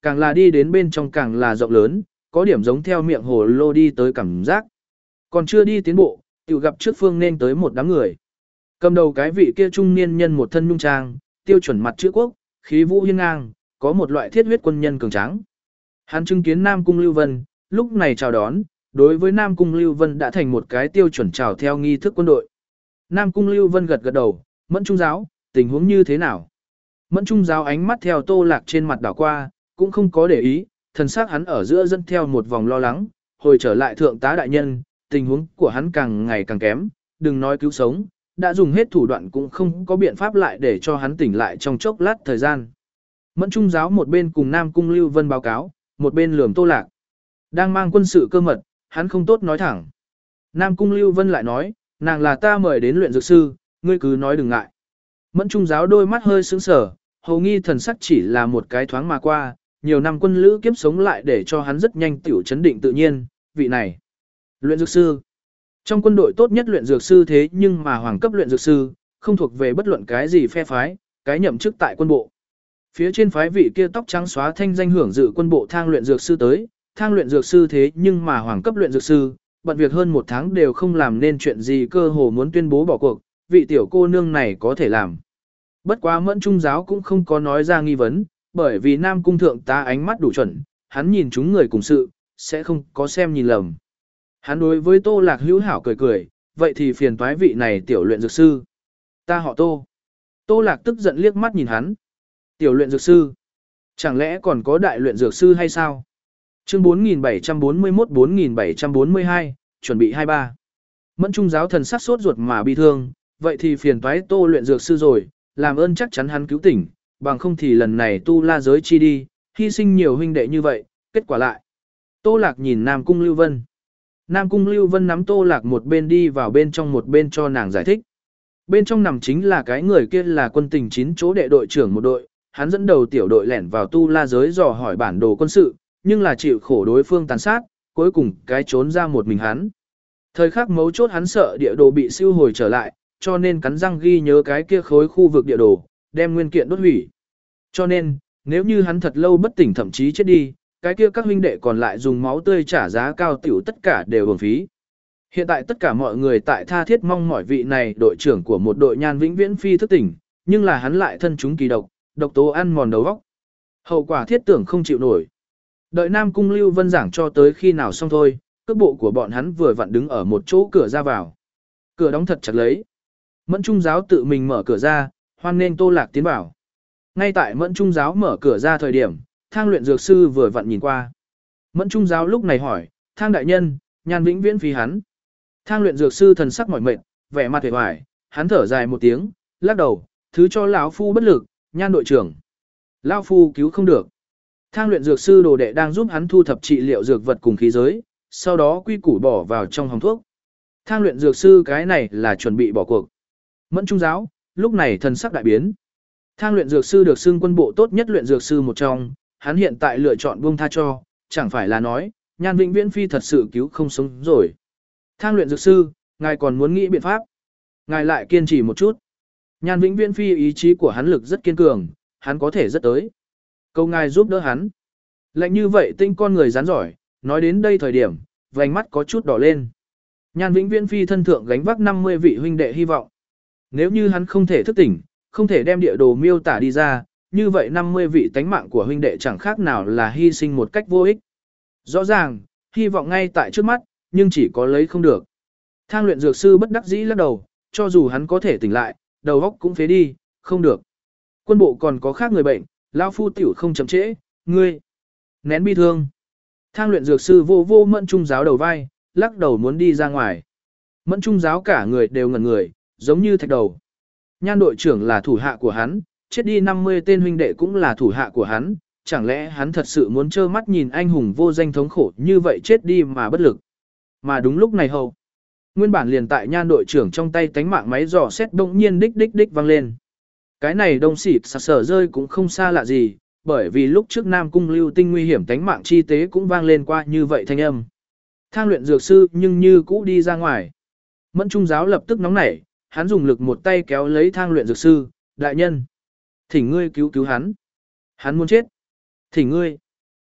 càng là đi đến bên trong càng là rộng lớn, có điểm giống theo miệng hồ lô đi tới cảm giác. Còn chưa đi tiến bộ, tiểu gặp trước phương nên tới một đám người. Cầm đầu cái vị kia trung niên nhân một thân nhung trang, tiêu chuẩn mặt chữ quốc, khí vũ hiên ngang, có một loại thiết huyết quân nhân cường tráng. Hắn chứng kiến Nam Cung Lưu Vân, lúc này chào đón, đối với Nam Cung Lưu Vân đã thành một cái tiêu chuẩn chào theo nghi thức quân đội. Nam Cung Lưu Vân gật gật đầu, Mẫn Trung giáo, tình huống như thế nào? Mẫn Trung giáo ánh mắt theo Tô Lạc trên mặt đảo qua, cũng không có để ý, thần sắc hắn ở giữa dẫn theo một vòng lo lắng, hồi trở lại thượng tá đại nhân, tình huống của hắn càng ngày càng kém, đừng nói cứu sống, đã dùng hết thủ đoạn cũng không có biện pháp lại để cho hắn tỉnh lại trong chốc lát thời gian. Mẫn Trung giáo một bên cùng Nam Cung Lưu Vân báo cáo, một bên lườm Tô Lạc. Đang mang quân sự cơ mật, hắn không tốt nói thẳng. Nam Cung Lưu Vân lại nói, nàng là ta mời đến luyện dược sư, ngươi cứ nói đừng ngại. Mẫn Trung giáo đôi mắt hơi sững sờ, hầu nghi thần sắc chỉ là một cái thoáng mà qua, nhiều năm quân lữ kiếp sống lại để cho hắn rất nhanh tiểu chấn định tự nhiên, vị này. Luyện dược sư. Trong quân đội tốt nhất luyện dược sư thế nhưng mà hoàng cấp luyện dược sư, không thuộc về bất luận cái gì phe phái, cái nhậm chức tại quân bộ. Phía trên phái vị kia tóc trắng xóa thanh danh hưởng dự quân bộ thang luyện dược sư tới, thang luyện dược sư thế nhưng mà hoàng cấp luyện dược sư, bận việc hơn một tháng đều không làm nên chuyện gì cơ hồ muốn tuyên bố bỏ cuộc, vị tiểu cô nương này có thể làm. Bất quá Mẫn Trung giáo cũng không có nói ra nghi vấn, bởi vì Nam Cung thượng tá ánh mắt đủ chuẩn, hắn nhìn chúng người cùng sự, sẽ không có xem nhìn lầm. Hắn đối với Tô Lạc hữu hảo cười cười, vậy thì phiền toái vị này tiểu luyện dược sư. Ta họ Tô. Tô Lạc tức giận liếc mắt nhìn hắn. Tiểu luyện dược sư. Chẳng lẽ còn có đại luyện dược sư hay sao? Chương bốn nghìn bảy trăm bốn mươi mốt bốn nghìn bảy trăm bốn mươi hai, chuẩn bị hai ba. Mẫn Trung giáo thần sắc sốt ruột mà bi thương, vậy thì phiền toái Tô luyện dược sư rồi, làm ơn chắc chắn hắn cứu tỉnh, bằng không thì lần này tu la giới chi đi, hy sinh nhiều huynh đệ như vậy, kết quả lại. Tô Lạc nhìn Nam Cung Lưu Vân. Nam Cung Lưu Vân nắm Tô Lạc một bên đi vào bên trong một bên cho nàng giải thích. Bên trong nằm chính là cái người kia là quân tình chín chỗ đệ đội trưởng một đội, hắn dẫn đầu tiểu đội lẻn vào tu la giới dò hỏi bản đồ quân sự, nhưng là chịu khổ đối phương tàn sát, cuối cùng cái trốn ra một mình hắn. Thời khắc mấu chốt hắn sợ địa đồ bị siêu hồi trở lại, cho nên cắn răng ghi nhớ cái kia khối khu vực địa đồ, đem nguyên kiện đốt hủy. Cho nên, nếu như hắn thật lâu bất tỉnh thậm chí chết đi, cái kia các huynh đệ còn lại dùng máu tươi trả giá cao tiểu tất cả đều uổng phí. Hiện tại tất cả mọi người tại tha thiết mong mỏi vị này đội trưởng của một đội Nhan Vĩnh Viễn phi thức tỉnh, nhưng là hắn lại thân chúng kỳ độc, độc tố ăn mòn đầu óc. Hậu quả thiết tưởng không chịu nổi. Đợi Nam Cung Lưu Vân giảng cho tới khi nào xong thôi, cước bộ của bọn hắn vừa vặn đứng ở một chỗ cửa ra vào. Cửa đóng thật chặt lấy. Mẫn Trung giáo tự mình mở cửa ra, hoan nên Tô Lạc tiến vào. Ngay tại Mẫn Trung giáo mở cửa ra thời điểm, Thang luyện dược sư vừa vặn nhìn qua. Mẫn Trung giáo lúc này hỏi, Thang đại nhân, Nhan Vĩnh Viễn phi hắn. Thang luyện dược sư thần sắc mỏi mệt, vẻ mặt hề hoài, hắn thở dài một tiếng, lắc đầu, thứ cho lão phu bất lực, Nhan đội trưởng. Lão phu cứu không được. Thang luyện dược sư đồ đệ đang giúp hắn thu thập trị liệu dược vật cùng khí giới, sau đó quy củ bỏ vào trong hòm thuốc. Thang luyện dược sư cái này là chuẩn bị bỏ cuộc. Mẫn Trung giáo, lúc này thần sắc đại biến. Thang luyện dược sư được xưng quân bộ tốt nhất luyện dược sư một trong, hắn hiện tại lựa chọn buông tha cho, chẳng phải là nói, Nhan Vĩnh Viễn phi thật sự cứu không sống rồi. Thang luyện dược sư, ngài còn muốn nghĩ biện pháp. Ngài lại kiên trì một chút. Nhan Vĩnh Viễn phi ý chí của hắn lực rất kiên cường, hắn có thể rất tới. Cầu ngài giúp đỡ hắn. Lạnh như vậy tinh con người rắn giỏi, nói đến đây thời điểm, vành mắt có chút đỏ lên. Nhan Vĩnh Viễn phi thân thượng gánh vác năm mươi vị huynh đệ hy vọng. Nếu như hắn không thể thức tỉnh, không thể đem địa đồ miêu tả đi ra, như vậy năm mươi vị tánh mạng của huynh đệ chẳng khác nào là hy sinh một cách vô ích. Rõ ràng, hy vọng ngay tại trước mắt, nhưng chỉ có lấy không được. Thang luyện dược sư bất đắc dĩ lắc đầu, cho dù hắn có thể tỉnh lại, đầu óc cũng phế đi, không được. Quân bộ còn có khác người bệnh, lão phu tiểu không chậm trễ, ngươi. Nén bi thương. Thang luyện dược sư vô vô Mẫn Trung giáo đầu vai, lắc đầu muốn đi ra ngoài. Mẫn Trung giáo cả người đều ngẩn người, giống như thạch đầu. Nhan đội trưởng là thủ hạ của hắn, chết đi năm mươi tên huynh đệ cũng là thủ hạ của hắn, chẳng lẽ hắn thật sự muốn trơ mắt nhìn anh hùng vô danh thống khổ như vậy chết đi mà bất lực. Mà đúng lúc này hầu, nguyên bản liền tại Nhan đội trưởng trong tay tánh mạng máy dò xét đông nhiên đích đích đích vang lên. Cái này đông xịt sặc sờ rơi cũng không xa lạ gì, bởi vì lúc trước Nam Cung Lưu Tinh nguy hiểm tánh mạng chi tế cũng vang lên qua như vậy thanh âm. Thang luyện dược sư nhưng như cũ đi ra ngoài. Mẫn Trung giáo lập tức nóng nảy, hắn dùng lực một tay kéo lấy thang luyện dược sư, đại nhân. Thỉnh ngươi cứu cứu hắn. Hắn muốn chết. Thỉnh ngươi.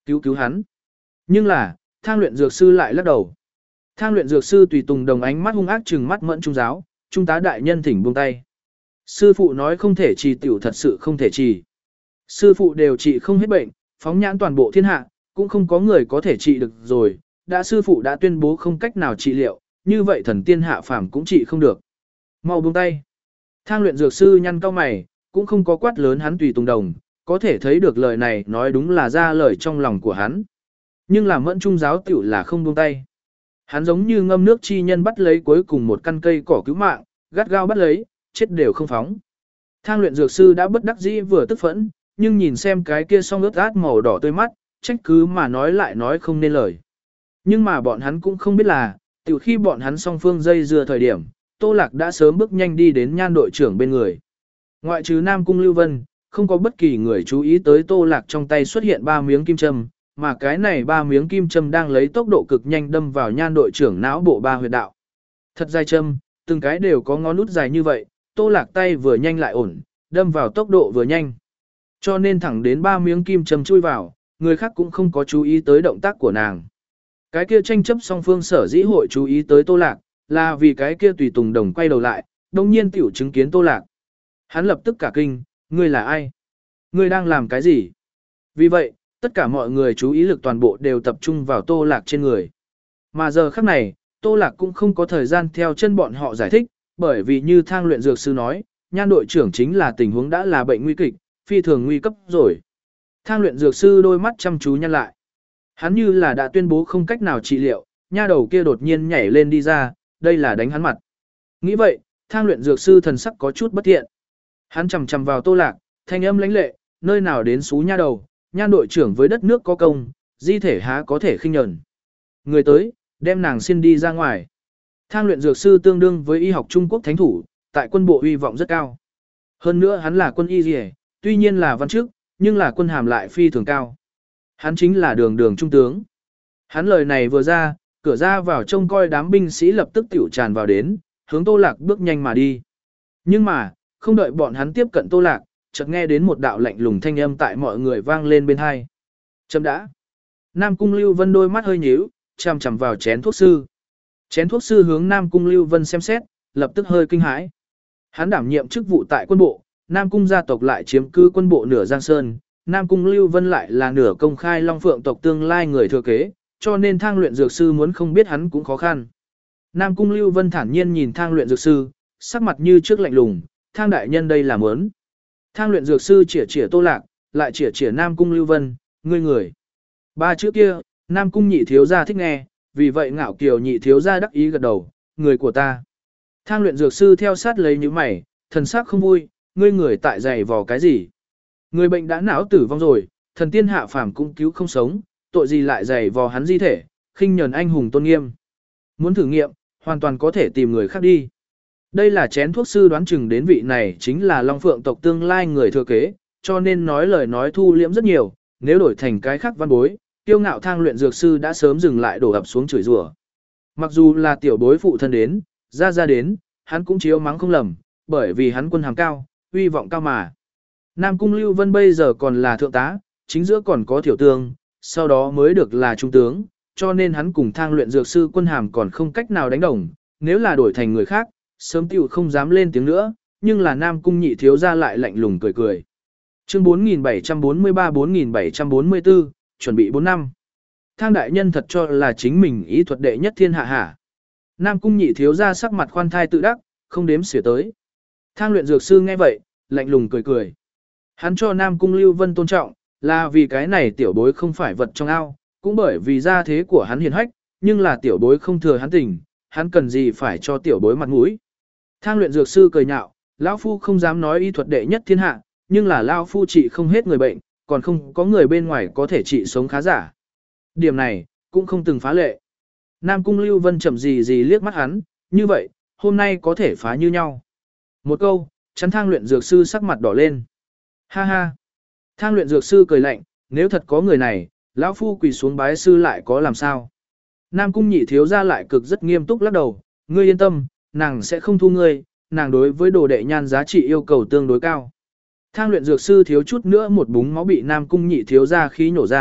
cứu cứu hắn. Nhưng là, thang luyện dược sư lại lắc đầu. Thang luyện dược sư tùy tùng đồng ánh mắt hung ác trừng mắt mẫn trung giáo, trung tá đại nhân thỉnh buông tay. Sư phụ nói không thể trì tiểu thật sự không thể trì. Sư phụ đều trị không hết bệnh, phóng nhãn toàn bộ thiên hạ, cũng không có người có thể trị được rồi, đã sư phụ đã tuyên bố không cách nào trị liệu, như vậy thần tiên hạ phàm cũng trị không được. Mau buông tay. Thang luyện dược sư nhăn cau mày, cũng không có quát lớn hắn tùy tùng đồng, có thể thấy được lời này nói đúng là ra lời trong lòng của hắn. Nhưng làm mẫn trung giáo tiểu là không buông tay. Hắn giống như ngâm nước chi nhân bắt lấy cuối cùng một căn cây cỏ cứu mạng, gắt gao bắt lấy, chết đều không phóng. Thang luyện dược sư đã bất đắc dĩ vừa tức phẫn, nhưng nhìn xem cái kia song ướt át màu đỏ tươi mắt, trách cứ mà nói lại nói không nên lời. Nhưng mà bọn hắn cũng không biết là, từ khi bọn hắn song phương dây dưa thời điểm, Tô Lạc đã sớm bước nhanh đi đến nhan đội trưởng bên người. Ngoại trừ Nam Cung Lưu Vân, không có bất kỳ người chú ý tới Tô Lạc trong tay xuất hiện ba miếng kim châm, mà cái này ba miếng kim châm đang lấy tốc độ cực nhanh đâm vào nhan đội trưởng não bộ ba huyệt đạo. Thật dài châm, từng cái đều có ngón nút dài như vậy, Tô Lạc tay vừa nhanh lại ổn, đâm vào tốc độ vừa nhanh. Cho nên thẳng đến ba miếng kim châm chui vào, người khác cũng không có chú ý tới động tác của nàng. Cái kia tranh chấp song phương sở dĩ hội chú ý tới Tô Lạc, là vì cái kia tùy tùng đồng quay đầu lại, đồng nhiên tiểu chứng kiến Tô Lạc. Hắn lập tức cả kinh, ngươi là ai? Ngươi đang làm cái gì? Vì vậy, tất cả mọi người chú ý lực toàn bộ đều tập trung vào Tô Lạc trên người. Mà giờ khắc này, Tô Lạc cũng không có thời gian theo chân bọn họ giải thích, bởi vì như thang luyện dược sư nói, nhan đội trưởng chính là tình huống đã là bệnh nguy kịch, phi thường nguy cấp rồi. Thang luyện dược sư đôi mắt chăm chú nhăn lại. Hắn như là đã tuyên bố không cách nào trị liệu, nha đầu kia đột nhiên nhảy lên đi ra, đây là đánh hắn mặt. Nghĩ vậy, thang luyện dược sư thần sắc có chút bất thiện. Hắn chầm chầm vào Tô Lạc, thanh âm lãnh lệ, nơi nào đến xú nha đầu, nhan đội trưởng với đất nước có công, di thể há có thể khinh nhẫn. Người tới, đem nàng xin đi ra ngoài. Thang luyện dược sư tương đương với y học Trung Quốc thánh thủ, tại quân bộ uy vọng rất cao. Hơn nữa hắn là quân y rìa, tuy nhiên là văn chức, nhưng là quân hàm lại phi thường cao. Hắn chính là đường đường trung tướng. Hắn lời này vừa ra, cửa ra vào trông coi đám binh sĩ lập tức tiểu tràn vào đến, hướng Tô Lạc bước nhanh mà đi. Nhưng mà, không đợi bọn hắn tiếp cận Tô Lạc, chợt nghe đến một đạo lạnh lùng thanh âm tại mọi người vang lên bên hai. Chấm đã. Nam Cung Lưu Vân đôi mắt hơi nhíu, chằm chằm vào chén thuốc sư. Chén thuốc sư hướng Nam Cung Lưu Vân xem xét, lập tức hơi kinh hãi. Hắn đảm nhiệm chức vụ tại quân bộ, Nam Cung gia tộc lại chiếm cứ quân bộ nửa Giang Sơn, Nam Cung Lưu Vân lại là nửa công khai Long Phượng tộc tương lai người thừa kế, cho nên thang luyện dược sư muốn không biết hắn cũng khó khăn. Nam Cung Lưu Vân thản nhiên nhìn thang luyện dược sư, sắc mặt như trước lạnh lùng, thang đại nhân đây là muốn. Thang luyện dược sư chỉa chỉa Tô Lạc, lại chỉa chỉa Nam Cung Lưu Vân, ngươi người. Ba chữ kia, Nam Cung nhị thiếu gia thích nghe, vì vậy ngạo kiều nhị thiếu gia đắc ý gật đầu, người của ta. Thang luyện dược sư theo sát lấy những mày, thần sắc không vui, ngươi người tại giày vò cái gì. Người bệnh đã não tử vong rồi, thần tiên hạ phàm cũng cứu không sống, tội gì lại giày vò hắn di thể, khinh nhẫn anh hùng tôn nghiêm. Muốn thử nghiệm, hoàn toàn có thể tìm người khác đi. Đây là chén thuốc sư đoán chừng đến vị này chính là Long Phượng tộc tương lai người thừa kế, cho nên nói lời nói thu liễm rất nhiều, nếu đổi thành cái khác văn bối, tiêu ngạo thang luyện dược sư đã sớm dừng lại đổ ập xuống chửi rủa. Mặc dù là tiểu bối phụ thân đến, ra ra đến, hắn cũng chiếu mắng không lầm, bởi vì hắn quân hàm cao, uy vọng cao mà. Nam Cung Lưu Vân bây giờ còn là thượng tá, chính giữa còn có tiểu tướng, sau đó mới được là trung tướng, cho nên hắn cùng thang luyện dược sư quân hàm còn không cách nào đánh đồng, nếu là đổi thành người khác, sớm tiểu không dám lên tiếng nữa, nhưng là Nam Cung nhị thiếu ra lại lạnh lùng cười cười. Chương bốn nghìn bảy trăm bốn mươi ba bốn nghìn bảy trăm bốn mươi tư, chuẩn bị bốn năm. Thang đại nhân thật cho là chính mình ý thuật đệ nhất thiên hạ hả. Nam Cung nhị thiếu ra sắc mặt khoan thai tự đắc, không đếm xỉa tới. Thang luyện dược sư nghe vậy, lạnh lùng cười cười. Hắn cho Nam Cung Lưu Vân tôn trọng, là vì cái này tiểu bối không phải vật trong ao, cũng bởi vì gia thế của hắn hiền hách, nhưng là tiểu bối không thừa hắn tình, hắn cần gì phải cho tiểu bối mặt mũi. Thang luyện dược sư cười nhạo, lão phu không dám nói y thuật đệ nhất thiên hạ, nhưng là lão phu trị không hết người bệnh, còn không có người bên ngoài có thể trị sống khá giả. Điểm này, cũng không từng phá lệ. Nam Cung Lưu Vân chậm gì gì liếc mắt hắn, như vậy, hôm nay có thể phá như nhau. Một câu, chắn thang luyện dược sư sắc mặt đỏ lên. Ha ha. Thang luyện dược sư cười lạnh, nếu thật có người này, lão phu quỳ xuống bái sư lại có làm sao. Nam Cung nhị thiếu ra lại cực rất nghiêm túc lắc đầu, ngươi yên tâm, nàng sẽ không thu ngươi, nàng đối với đồ đệ nhan giá trị yêu cầu tương đối cao. Thang luyện dược sư thiếu chút nữa một búng máu bị Nam Cung nhị thiếu ra khí nổ ra,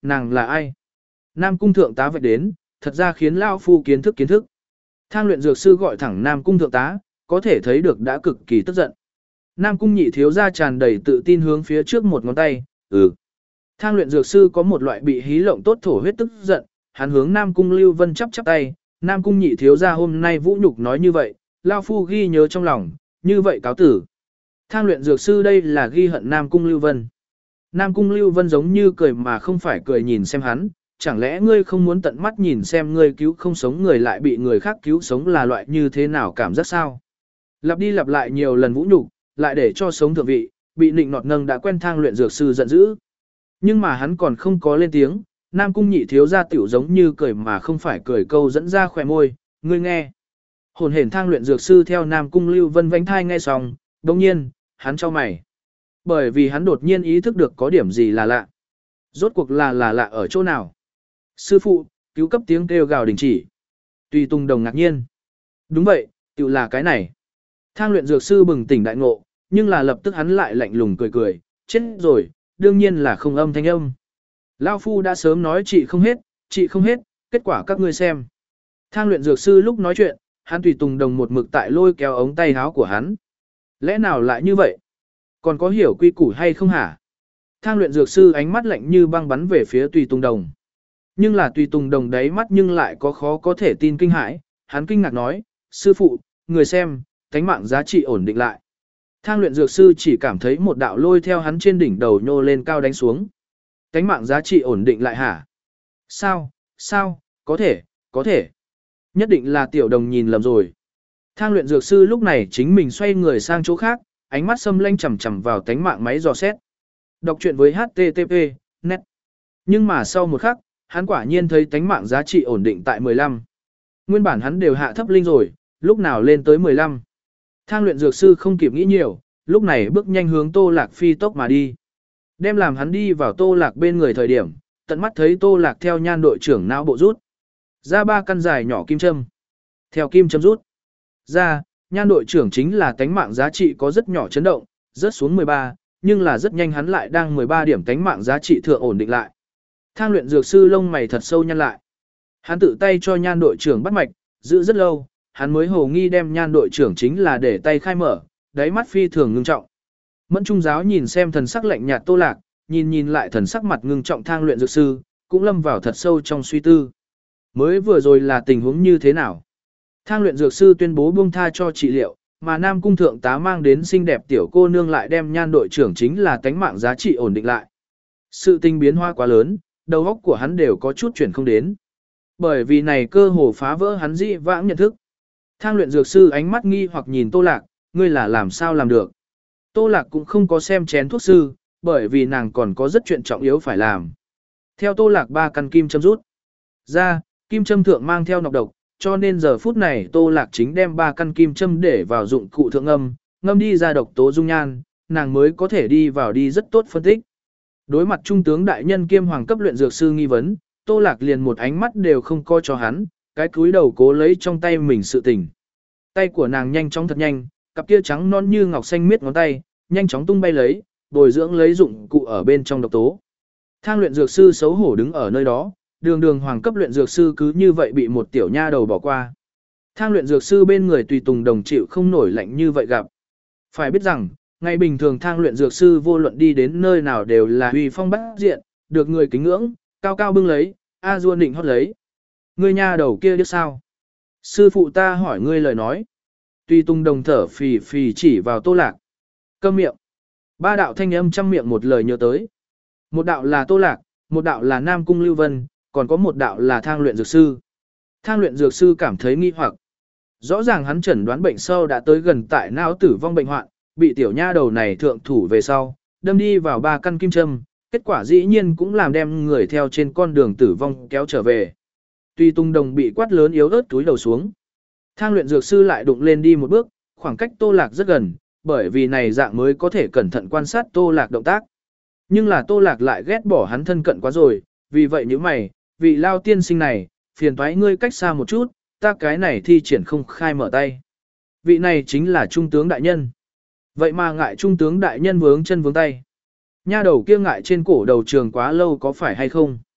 nàng là ai? Nam cung thượng tá vạch đến, thật ra khiến Lao Phu kiến thức kiến thức. Thang luyện dược sư gọi thẳng Nam cung thượng tá, có thể thấy được đã cực kỳ tức giận. Nam cung nhị thiếu ra tràn đầy tự tin hướng phía trước một ngón tay, ừ. Thang luyện dược sư có một loại bị hí lộng tốt thổ huyết tức giận, hắn hướng Nam cung Lưu Vân chắp chắp tay, Nam cung nhị thiếu ra hôm nay vũ nhục nói như vậy, Lao Phu ghi nhớ trong lòng, như vậy cáo tử. Thang luyện dược sư đây là ghi hận Nam cung Lưu Vân. Nam cung Lưu Vân giống như cười mà không phải cười nhìn xem hắn, chẳng lẽ ngươi không muốn tận mắt nhìn xem ngươi cứu không sống người lại bị người khác cứu sống là loại như thế nào cảm giác sao? Lặp đi lặp lại nhiều lần vũ nhục, lại để cho sống thượng vị, bị nịnh nọt nâng đã quen thang luyện dược sư giận dữ. Nhưng mà hắn còn không có lên tiếng, Nam cung nhị thiếu ra tiểu giống như cười mà không phải cười câu dẫn ra khỏe môi, ngươi nghe. Hồn hển thang luyện dược sư theo Nam cung Lưu Vân vánh thai nghe xong, đồng nhiên, hắn cho mày. Bởi vì hắn đột nhiên ý thức được có điểm gì là lạ. Rốt cuộc là là lạ ở chỗ nào? Sư phụ, cứu cấp tiếng kêu gào đình chỉ. Tùy Tùng Đồng ngạc nhiên. Đúng vậy, tự là cái này. Thang luyện dược sư bừng tỉnh đại ngộ, nhưng là lập tức hắn lại lạnh lùng cười cười, chết rồi, đương nhiên là không âm thanh âm. Lao Phu đã sớm nói chị không hết, chị không hết, kết quả các ngươi xem. Thang luyện dược sư lúc nói chuyện, hắn Tùy Tùng Đồng một mực tại lôi kéo ống tay áo của hắn. Lẽ nào lại như vậy? Còn có hiểu quy củ hay không hả? Thang luyện dược sư ánh mắt lạnh như băng bắn về phía Tùy Tùng Đồng. Nhưng là Tùy Tùng Đồng đáy mắt nhưng lại có khó có thể tin kinh hãi, hắn kinh ngạc nói, sư phụ, người xem, tánh mạng giá trị ổn định lại. Thang luyện dược sư chỉ cảm thấy một đạo lôi theo hắn trên đỉnh đầu nhô lên cao đánh xuống. Tánh mạng giá trị ổn định lại hả? Sao, sao, có thể, có thể. Nhất định là Tiểu Đồng nhìn lầm rồi. Thang luyện dược sư lúc này chính mình xoay người sang chỗ khác, ánh mắt xâm lanh chằm chằm vào tánh mạng máy dò xét. Đọc truyện với hát tê tê pê, net. Nhưng mà sau một khắc, hắn quả nhiên thấy tánh mạng giá trị ổn định tại mười lăm. Nguyên bản hắn đều hạ thấp linh rồi, lúc nào lên tới mười lăm. Thang luyện dược sư không kịp nghĩ nhiều, lúc này bước nhanh hướng Tô Lạc phi tốc mà đi. Đem làm hắn đi vào Tô Lạc bên người thời điểm, tận mắt thấy Tô Lạc theo Nhan đội trưởng não bộ rút ra ba căn dài nhỏ kim châm. Theo kim châm rút ra, Nhan đội trưởng chính là tánh mạng giá trị có rất nhỏ chấn động, rớt xuống mười ba, nhưng là rất nhanh hắn lại đang mười ba điểm tánh mạng giá trị thượng ổn định lại. Thang luyện dược sư lông mày thật sâu nhăn lại. Hắn tự tay cho Nhan đội trưởng bắt mạch, giữ rất lâu, hắn mới hồ nghi đem Nhan đội trưởng chính là để tay khai mở, đáy mắt phi thường ngưng trọng. Mẫn Trung giáo nhìn xem thần sắc lạnh nhạt Tô Lạc, nhìn nhìn lại thần sắc mặt ngưng trọng thang luyện dược sư, cũng lâm vào thật sâu trong suy tư. Mới vừa rồi là tình huống như thế nào? Thang luyện dược sư tuyên bố buông tha cho trị liệu, mà Nam cung thượng tá mang đến xinh đẹp tiểu cô nương lại đem Nhan đội trưởng chính là tánh mạng giá trị ổn định lại. Sự tình biến hóa quá lớn, đầu óc của hắn đều có chút chuyển không đến. Bởi vì này cơ hồ phá vỡ hắn dị vãng nhận thức. Thang luyện dược sư ánh mắt nghi hoặc nhìn Tô Lạc, ngươi là làm sao làm được? Tô Lạc cũng không có xem chén thuốc sư, bởi vì nàng còn có rất chuyện trọng yếu phải làm. Theo Tô Lạc ba căn kim châm rút ra, kim châm thượng mang theo nọc độc, cho nên giờ phút này Tô Lạc chính đem ba căn kim châm để vào dụng cụ thượng ngâm, ngâm đi ra độc tố dung nhan, nàng mới có thể đi vào đi rất tốt phân tích. Đối mặt trung tướng đại nhân kiêm hoàng cấp luyện dược sư nghi vấn, Tô Lạc liền một ánh mắt đều không coi cho hắn, cái cúi đầu cố lấy trong tay mình sự tình. Tay của nàng nhanh chóng thật nhanh, cặp kia trắng non như ngọc xanh miết ngón tay, nhanh chóng tung bay lấy, bồi dưỡng lấy dụng cụ ở bên trong độc tố. Thang luyện dược sư xấu hổ đứng ở nơi đó, đường đường hoàng cấp luyện dược sư cứ như vậy bị một tiểu nha đầu bỏ qua. Thang luyện dược sư bên người Tùy Tùng Đồng chịu không nổi lạnh như vậy gặp. Phải biết rằng, ngày bình thường thang luyện dược sư vô luận đi đến nơi nào đều là uy phong bát diện, được người kính ngưỡng, cao cao bưng lấy, a dua định hót lấy. Ngươi nha đầu kia biết sao? Sư phụ ta hỏi ngươi lời nói. Tùy Tùng Đồng thở phì phì chỉ vào Tô Lạc. Câm miệng. Ba đạo thanh âm trăm miệng một lời nhớ tới. Một đạo là Tô Lạc, một đạo là Nam Cung Lưu Vân, còn có một đạo là thang luyện dược sư. Thang luyện dược sư cảm thấy nghi hoặc. Rõ ràng hắn chẩn đoán bệnh sâu đã tới gần tại não tử vong bệnh hoạn, bị tiểu nha đầu này thượng thủ về sau, đâm đi vào ba căn kim châm, kết quả dĩ nhiên cũng làm đem người theo trên con đường tử vong kéo trở về. Tùy Tùng Đồng bị quát lớn yếu ớt túi đầu xuống. Thang luyện dược sư lại đụng lên đi một bước, khoảng cách Tô Lạc rất gần, bởi vì này dạng mới có thể cẩn thận quan sát Tô Lạc động tác. Nhưng là Tô Lạc lại ghét bỏ hắn thân cận quá rồi, vì vậy như mày, vị lao tiên sinh này, phiền toái ngươi cách xa một chút, ta cái này thi triển không khai mở tay. Vị này chính là trung tướng đại nhân. Vậy mà ngại trung tướng đại nhân vướng chân vướng tay. Nha đầu kia ngại trên cổ đầu trường quá lâu có phải hay không?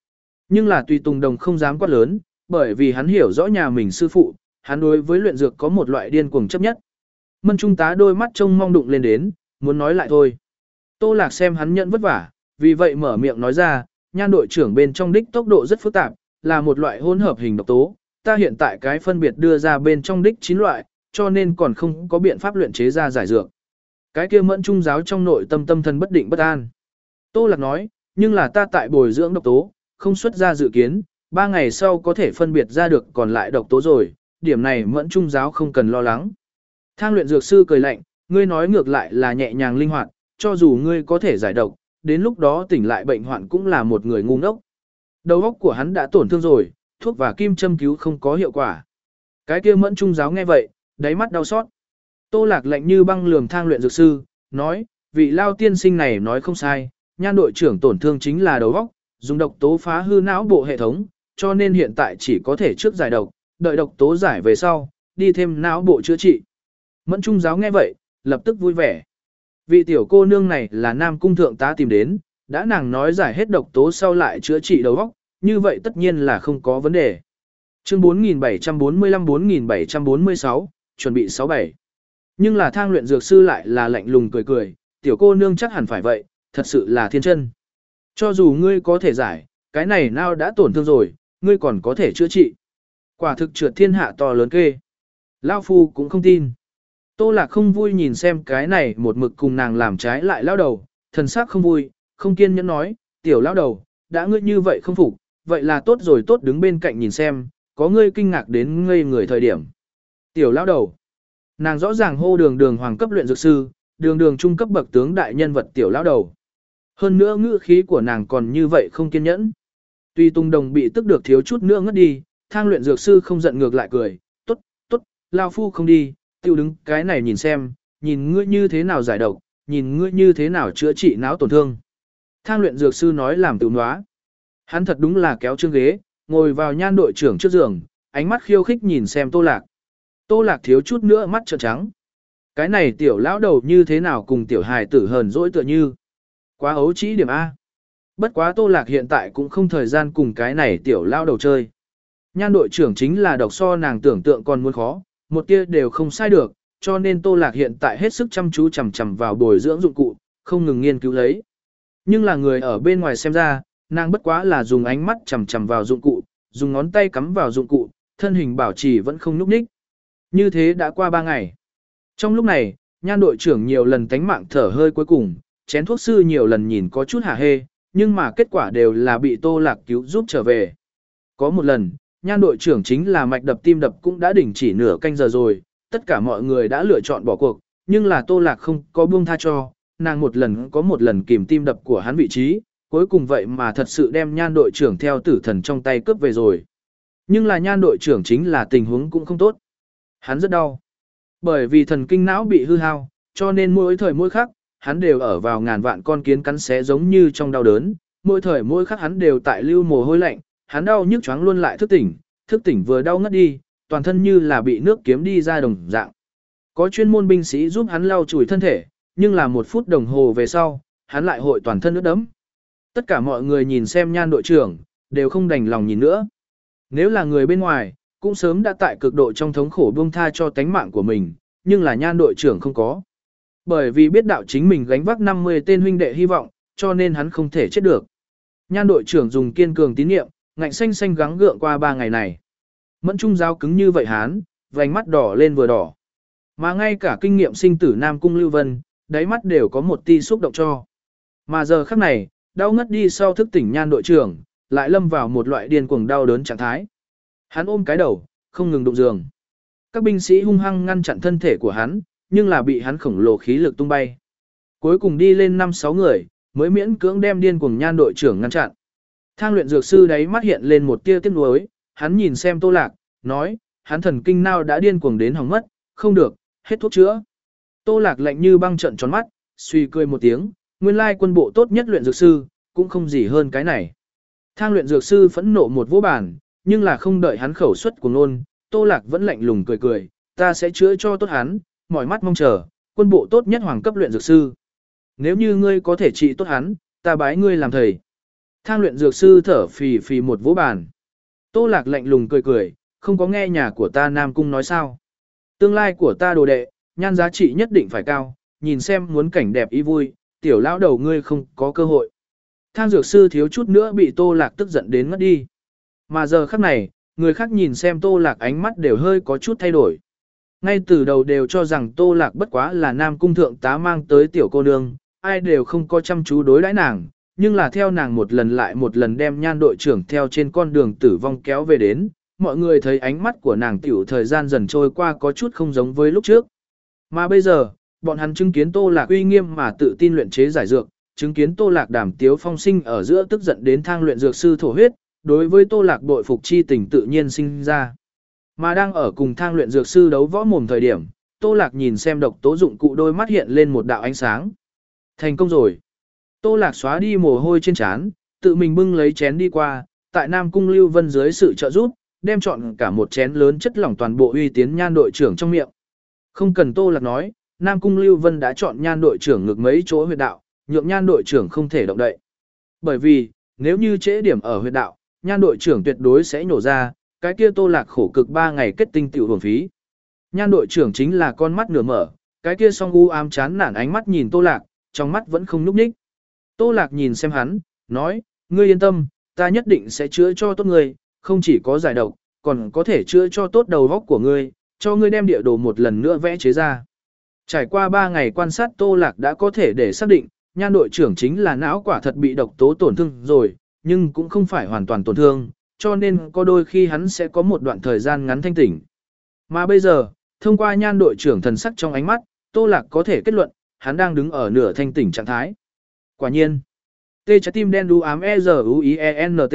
Nhưng là tùy tùng đồng không dám quát lớn, bởi vì hắn hiểu rõ nhà mình sư phụ, hắn đối với luyện dược có một loại điên cuồng chấp nhất. Mân Trung tá đôi mắt trông mong đụng lên đến, muốn nói lại thôi. Tô Lạc xem hắn nhận vất vả, vì vậy mở miệng nói ra, Nhan đội trưởng bên trong đích tốc độ rất phức tạp, là một loại hỗn hợp hình độc tố, ta hiện tại cái phân biệt đưa ra bên trong đích chín loại, cho nên còn không có biện pháp luyện chế ra giải dược. Cái kia Mẫn Trung giáo trong nội tâm tâm thần bất định bất an. Tô Lạc nói, nhưng là ta tại bồi dưỡng độc tố, không xuất ra dự kiến, ba ngày sau có thể phân biệt ra được còn lại độc tố rồi, điểm này Mẫn Trung giáo không cần lo lắng. Thang luyện dược sư cười lạnh, ngươi nói ngược lại là nhẹ nhàng linh hoạt, cho dù ngươi có thể giải độc, đến lúc đó tỉnh lại bệnh hoạn cũng là một người ngu ngốc. Đầu óc của hắn đã tổn thương rồi, thuốc và kim châm cứu không có hiệu quả. Cái kia Mẫn Trung giáo nghe vậy, đáy mắt đau xót. Tô Lạc lạnh như băng lườm thang luyện dược sư, nói, vị lao tiên sinh này nói không sai, Nhan đội trưởng tổn thương chính là đầu óc, dùng độc tố phá hư não bộ hệ thống, cho nên hiện tại chỉ có thể trước giải độc, đợi độc tố giải về sau, đi thêm não bộ chữa trị. Mẫn Trung giáo nghe vậy, lập tức vui vẻ. Vị tiểu cô nương này là Nam Cung thượng tá tìm đến, đã nàng nói giải hết độc tố sau lại chữa trị đầu óc, như vậy tất nhiên là không có vấn đề. Chương bốn nghìn bảy trăm bốn mươi lăm bốn nghìn bảy trăm bốn mươi sáu, chuẩn bị sáu bảy. Nhưng là thang luyện dược sư lại là lạnh lùng cười cười, tiểu cô nương chắc hẳn phải vậy, thật sự là thiên chân. Cho dù ngươi có thể giải, cái này nào đã tổn thương rồi, ngươi còn có thể chữa trị. Quả thực trượt thiên hạ to lớn kê. Lao phu cũng không tin. Tô Lạc không vui nhìn xem cái này một mực cùng nàng làm trái lại lao đầu, thần sắc không vui, không kiên nhẫn nói, tiểu lao đầu, đã ngươi như vậy không phục, vậy là tốt rồi tốt đứng bên cạnh nhìn xem, có ngươi kinh ngạc đến ngây người thời điểm. Tiểu lao đầu, nàng rõ ràng hô đường đường hoàng cấp luyện dược sư, đường đường trung cấp bậc tướng đại nhân vật tiểu lao đầu. Hơn nữa ngữ khí của nàng còn như vậy không kiên nhẫn. Tuy Tung Đồng bị tức được thiếu chút nữa ngất đi, thang luyện dược sư không giận ngược lại cười, tốt, tốt, lao phu không đi, tiêu đứng cái này nhìn xem, nhìn ngươi như thế nào giải độc, nhìn ngươi như thế nào chữa trị não tổn thương. Thang luyện dược sư nói làm tự nóa. Hắn thật đúng là kéo chương ghế, ngồi vào Nhan đội trưởng trước giường, ánh mắt khiêu khích nhìn xem Tô Lạc. Tô Lạc thiếu chút nữa mắt trợn trắng. Cái này tiểu lão đầu như thế nào cùng tiểu hài tử hờn dỗi tựa như. Quá ấu trĩ điểm A. Bất quá Tô Lạc hiện tại cũng không thời gian cùng cái này tiểu lão đầu chơi. Nhan đội trưởng chính là độc so nàng tưởng tượng còn muốn khó, một tia đều không sai được, cho nên Tô Lạc hiện tại hết sức chăm chú chằm chằm vào bồi dưỡng dụng cụ, không ngừng nghiên cứu lấy. Nhưng là người ở bên ngoài xem ra, nàng bất quá là dùng ánh mắt chằm chằm vào dụng cụ, dùng ngón tay cắm vào dụng cụ, thân hình bảo trì vẫn không nhúc nhích. Như thế đã qua ba ngày. Trong lúc này, Nhan đội trưởng nhiều lần tánh mạng thở hơi cuối cùng, chén thuốc sư nhiều lần nhìn có chút hả hê, nhưng mà kết quả đều là bị Tô Lạc cứu giúp trở về. Có một lần, Nhan đội trưởng chính là mạch đập tim đập cũng đã đình chỉ nửa canh giờ rồi, tất cả mọi người đã lựa chọn bỏ cuộc, nhưng là Tô Lạc không có buông tha cho, nàng một lần có một lần kìm tim đập của hắn vị trí, cuối cùng vậy mà thật sự đem Nhan đội trưởng theo tử thần trong tay cướp về rồi. Nhưng là Nhan đội trưởng chính là tình huống cũng không tốt. Hắn rất đau. Bởi vì thần kinh não bị hư hao, cho nên mỗi thời mỗi khắc, hắn đều ở vào ngàn vạn con kiến cắn xé giống như trong đau đớn, mỗi thời mỗi khắc hắn đều tại lưu mồ hôi lạnh, hắn đau nhức choáng luôn lại thức tỉnh, thức tỉnh vừa đau ngất đi, toàn thân như là bị nước kiếm đi ra đồng dạng. Có chuyên môn binh sĩ giúp hắn lau chùi thân thể, nhưng là một phút đồng hồ về sau, hắn lại hội toàn thân ướt đẫm. Tất cả mọi người nhìn xem Nhan đội trưởng, đều không đành lòng nhìn nữa. Nếu là người bên ngoài, cũng sớm đã tại cực độ trong thống khổ buông tha cho tánh mạng của mình, nhưng là Nhan đội trưởng không có. Bởi vì biết đạo chính mình gánh vác năm mươi tên huynh đệ hy vọng, cho nên hắn không thể chết được. Nhan đội trưởng dùng kiên cường tín niệm, ngạnh xanh xanh gắng gượng qua ba ngày này. Mẫn Trung giáo cứng như vậy hán, vành mắt đỏ lên vừa đỏ. Mà ngay cả kinh nghiệm sinh tử Nam Cung Lưu Vân, đáy mắt đều có một tia xúc động cho. Mà giờ khắc này, đau ngất đi sau thức tỉnh Nhan đội trưởng, lại lâm vào một loại điên cuồng đau đớn trạng thái. Hắn ôm cái đầu, không ngừng đụng giường. Các binh sĩ hung hăng ngăn chặn thân thể của hắn, nhưng là bị hắn khổng lồ khí lực tung bay. Cuối cùng đi lên năm sáu người, mới miễn cưỡng đem điên cuồng Nhan đội trưởng ngăn chặn. Thang luyện dược sư đáy mắt hiện lên một tia tiếc nuối, hắn nhìn xem Tô Lạc, nói, hắn thần kinh não đã điên cuồng đến hỏng mất, không được, hết thuốc chữa. Tô Lạc lạnh như băng trận tròn mắt, suy cười một tiếng, nguyên lai quân bộ tốt nhất luyện dược sư, cũng không gì hơn cái này. Thang luyện dược sư phẫn nộ một vỗ bàn, nhưng là không đợi hắn khẩu xuất của ngôn, Tô Lạc vẫn lạnh lùng cười cười, ta sẽ chữa cho tốt hắn, mỏi mắt mong chờ, quân bộ tốt nhất hoàng cấp luyện dược sư. Nếu như ngươi có thể trị tốt hắn, ta bái ngươi làm thầy. Thang luyện dược sư thở phì phì một vỗ bàn. Tô Lạc lạnh lùng cười cười, không có nghe nhà của ta Nam Cung nói sao. Tương lai của ta đồ đệ, nhan giá trị nhất định phải cao, nhìn xem muốn cảnh đẹp ý vui, tiểu lão đầu ngươi không có cơ hội. Thang dược sư thiếu chút nữa bị Tô Lạc tức giận đến ngất đi. Mà giờ khắc này, người khác nhìn xem Tô Lạc ánh mắt đều hơi có chút thay đổi. Ngay từ đầu đều cho rằng Tô Lạc bất quá là Nam Cung thượng tá mang tới tiểu cô nương, ai đều không có chăm chú đối đãi nàng, nhưng là theo nàng một lần lại một lần đem nhan đội trưởng theo trên con đường tử vong kéo về đến, mọi người thấy ánh mắt của nàng tiểu thời gian dần trôi qua có chút không giống với lúc trước. Mà bây giờ, bọn hắn chứng kiến Tô Lạc uy nghiêm mà tự tin luyện chế giải dược, chứng kiến Tô Lạc Đàm tiếu phong sinh ở giữa tức giận đến thang luyện dược sư thổ huyết, đối với Tô Lạc bội phục chi tình tự nhiên sinh ra. Mà đang ở cùng thang luyện dược sư đấu võ mồm thời điểm, Tô Lạc nhìn xem độc tố dụng cụ đôi mắt hiện lên một đạo ánh sáng. Thành công rồi. Tô Lạc xóa đi mồ hôi trên trán, tự mình bưng lấy chén đi qua, tại Nam Cung Lưu Vân dưới sự trợ giúp, đem chọn cả một chén lớn chất lỏng toàn bộ uy tiến nhan đội trưởng trong miệng. Không cần Tô Lạc nói, Nam Cung Lưu Vân đã chọn nhan đội trưởng ngược mấy chỗ huyệt đạo, nhượng nhan đội trưởng không thể động đậy. Bởi vì, nếu như trễ điểm ở huyệt đạo, nhan đội trưởng tuyệt đối sẽ nổ ra, cái kia Tô Lạc khổ cực ba ngày kết tinh tiểu hưởng phí. Nhan đội trưởng chính là con mắt nửa mở, cái kia song u ám chán nản ánh mắt nhìn Tô Lạc, trong mắt vẫn không nhúc nhích. Tô Lạc nhìn xem hắn, nói, ngươi yên tâm, ta nhất định sẽ chữa cho tốt ngươi, không chỉ có giải độc, còn có thể chữa cho tốt đầu óc của ngươi, cho ngươi đem địa đồ một lần nữa vẽ chế ra. Trải qua ba ngày quan sát Tô Lạc đã có thể để xác định, nhan đội trưởng chính là não quả thật bị độc tố tổn thương rồi, nhưng cũng không phải hoàn toàn tổn thương, cho nên có đôi khi hắn sẽ có một đoạn thời gian ngắn thanh tỉnh. Mà bây giờ, thông qua nhan đội trưởng thần sắc trong ánh mắt, Tô Lạc có thể kết luận, hắn đang đứng ở nửa thanh tỉnh trạng thái. Quả nhiên, T trái tim đen đu ám E Z U I E N T.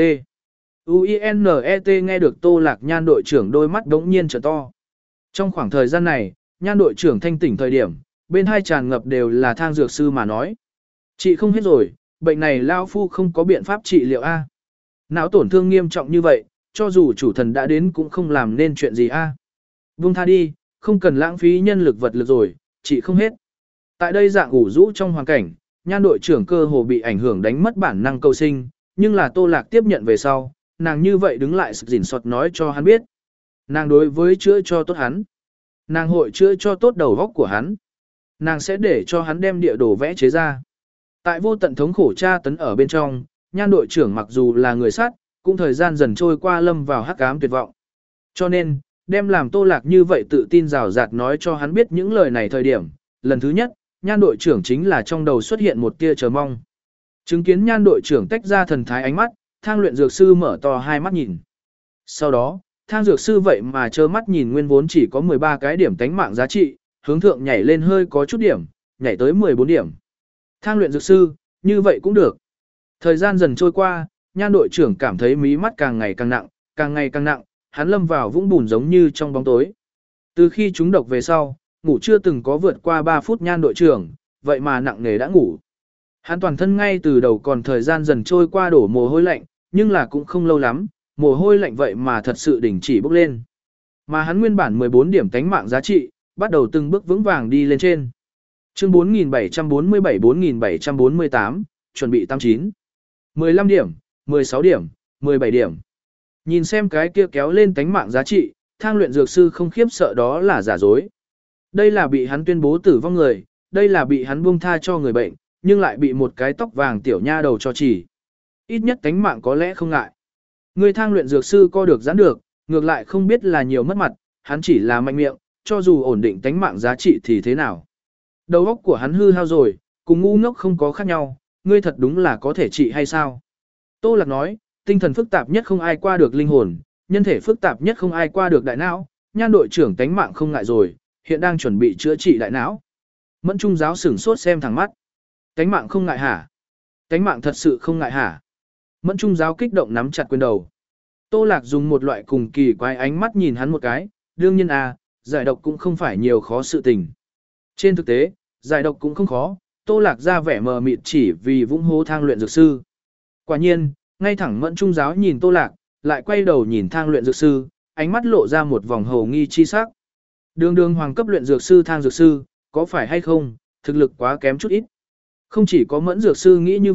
U I N E T nghe được Tô Lạc nhan đội trưởng đôi mắt đống nhiên trở to. Trong khoảng thời gian này, nhan đội trưởng thanh tỉnh thời điểm, bên hai tràn ngập đều là thang dược sư mà nói. Chị không hết rồi, bệnh này lao phu không có biện pháp trị liệu A. Não tổn thương nghiêm trọng như vậy, cho dù chủ thần đã đến cũng không làm nên chuyện gì A. Buông tha đi, không cần lãng phí nhân lực vật lực rồi, chị không hết. Tại đây dạng ủ rũ trong hoàn cảnh, nhan đội trưởng cơ hồ bị ảnh hưởng đánh mất bản năng cầu sinh, nhưng là Tô Lạc tiếp nhận về sau, nàng như vậy đứng lại sực dình sọt nói cho hắn biết. Nàng đối với chữa cho tốt hắn. Nàng hội chữa cho tốt đầu góc của hắn. Nàng sẽ để cho hắn đem địa đồ vẽ chế ra. Tại vô tận thống khổ tra tấn ở bên trong, nhan đội trưởng mặc dù là người sát, cũng thời gian dần trôi qua lâm vào hắc ám tuyệt vọng. Cho nên, đem làm Tô Lạc như vậy tự tin rào rạt nói cho hắn biết những lời này thời điểm. Lần thứ nhất, nhan đội trưởng chính là trong đầu xuất hiện một tia chờ mong. Chứng kiến nhan đội trưởng tách ra thần thái ánh mắt, thang luyện dược sư mở to hai mắt nhìn. Sau đó, thang dược sư vậy mà trơ mắt nhìn nguyên vốn chỉ có mười ba cái điểm tánh mạng giá trị, hướng thượng nhảy lên hơi có chút điểm, nhảy tới mười bốn điểm. Thang luyện dược sư, như vậy cũng được. Thời gian dần trôi qua, nhan đội trưởng cảm thấy mí mắt càng ngày càng nặng, càng ngày càng nặng, hắn lâm vào vũng bùn giống như trong bóng tối. Từ khi chúng độc về sau, ngủ chưa từng có vượt qua ba phút nhan đội trưởng, vậy mà nặng nề đã ngủ. Hắn toàn thân ngay từ đầu còn thời gian dần trôi qua đổ mồ hôi lạnh, nhưng là cũng không lâu lắm, mồ hôi lạnh vậy mà thật sự đình chỉ bốc lên. Mà hắn nguyên bản mười bốn điểm tánh mạng giá trị, bắt đầu từng bước vững vàng đi lên trên. Chương bốn nghìn bảy trăm bốn mươi bảy bốn nghìn bảy trăm bốn mươi tám, chuẩn bị tám chín. mười lăm điểm, mười sáu điểm, mười bảy điểm. Nhìn xem cái kia kéo lên tánh mạng giá trị, thang luyện dược sư không khiếp sợ đó là giả dối. Đây là bị hắn tuyên bố tử vong người, đây là bị hắn buông tha cho người bệnh, nhưng lại bị một cái tóc vàng tiểu nha đầu cho chỉ. Ít nhất tánh mạng có lẽ không ngại. Người thang luyện dược sư co được giãn được, ngược lại không biết là nhiều mất mặt, hắn chỉ là mạnh miệng, cho dù ổn định tánh mạng giá trị thì thế nào. Đầu óc của hắn hư hao rồi, cùng ngu ngốc không có khác nhau, ngươi thật đúng là có thể trị hay sao? Tô Lạc nói, tinh thần phức tạp nhất không ai qua được linh hồn, nhân thể phức tạp nhất không ai qua được đại não, nhan đội trưởng tánh mạng không ngại rồi, hiện đang chuẩn bị chữa trị đại não. Mẫn Trung giáo sửng sốt xem thẳng mắt. Tánh mạng không ngại hả? Tánh mạng thật sự không ngại hả? Mẫn Trung giáo kích động nắm chặt quyền đầu. Tô Lạc dùng một loại cùng kỳ quái ánh mắt nhìn hắn một cái, đương nhiên à, giải độc cũng không phải nhiều khó sự tình. Trên thực tế, giải độc cũng không khó, Tô Lạc ra vẻ mờ mịt chỉ vì vũng hố thang luyện dược sư. Quả nhiên, ngay thẳng Mẫn Trung giáo nhìn Tô Lạc, lại quay đầu nhìn thang luyện dược sư, ánh mắt lộ ra một vòng hầu nghi chi sắc. Đường đường hoàng cấp luyện dược sư thang dược sư, có phải hay không, thực lực quá kém chút ít. Không chỉ có Mẫn dược sư nghĩ như vậy,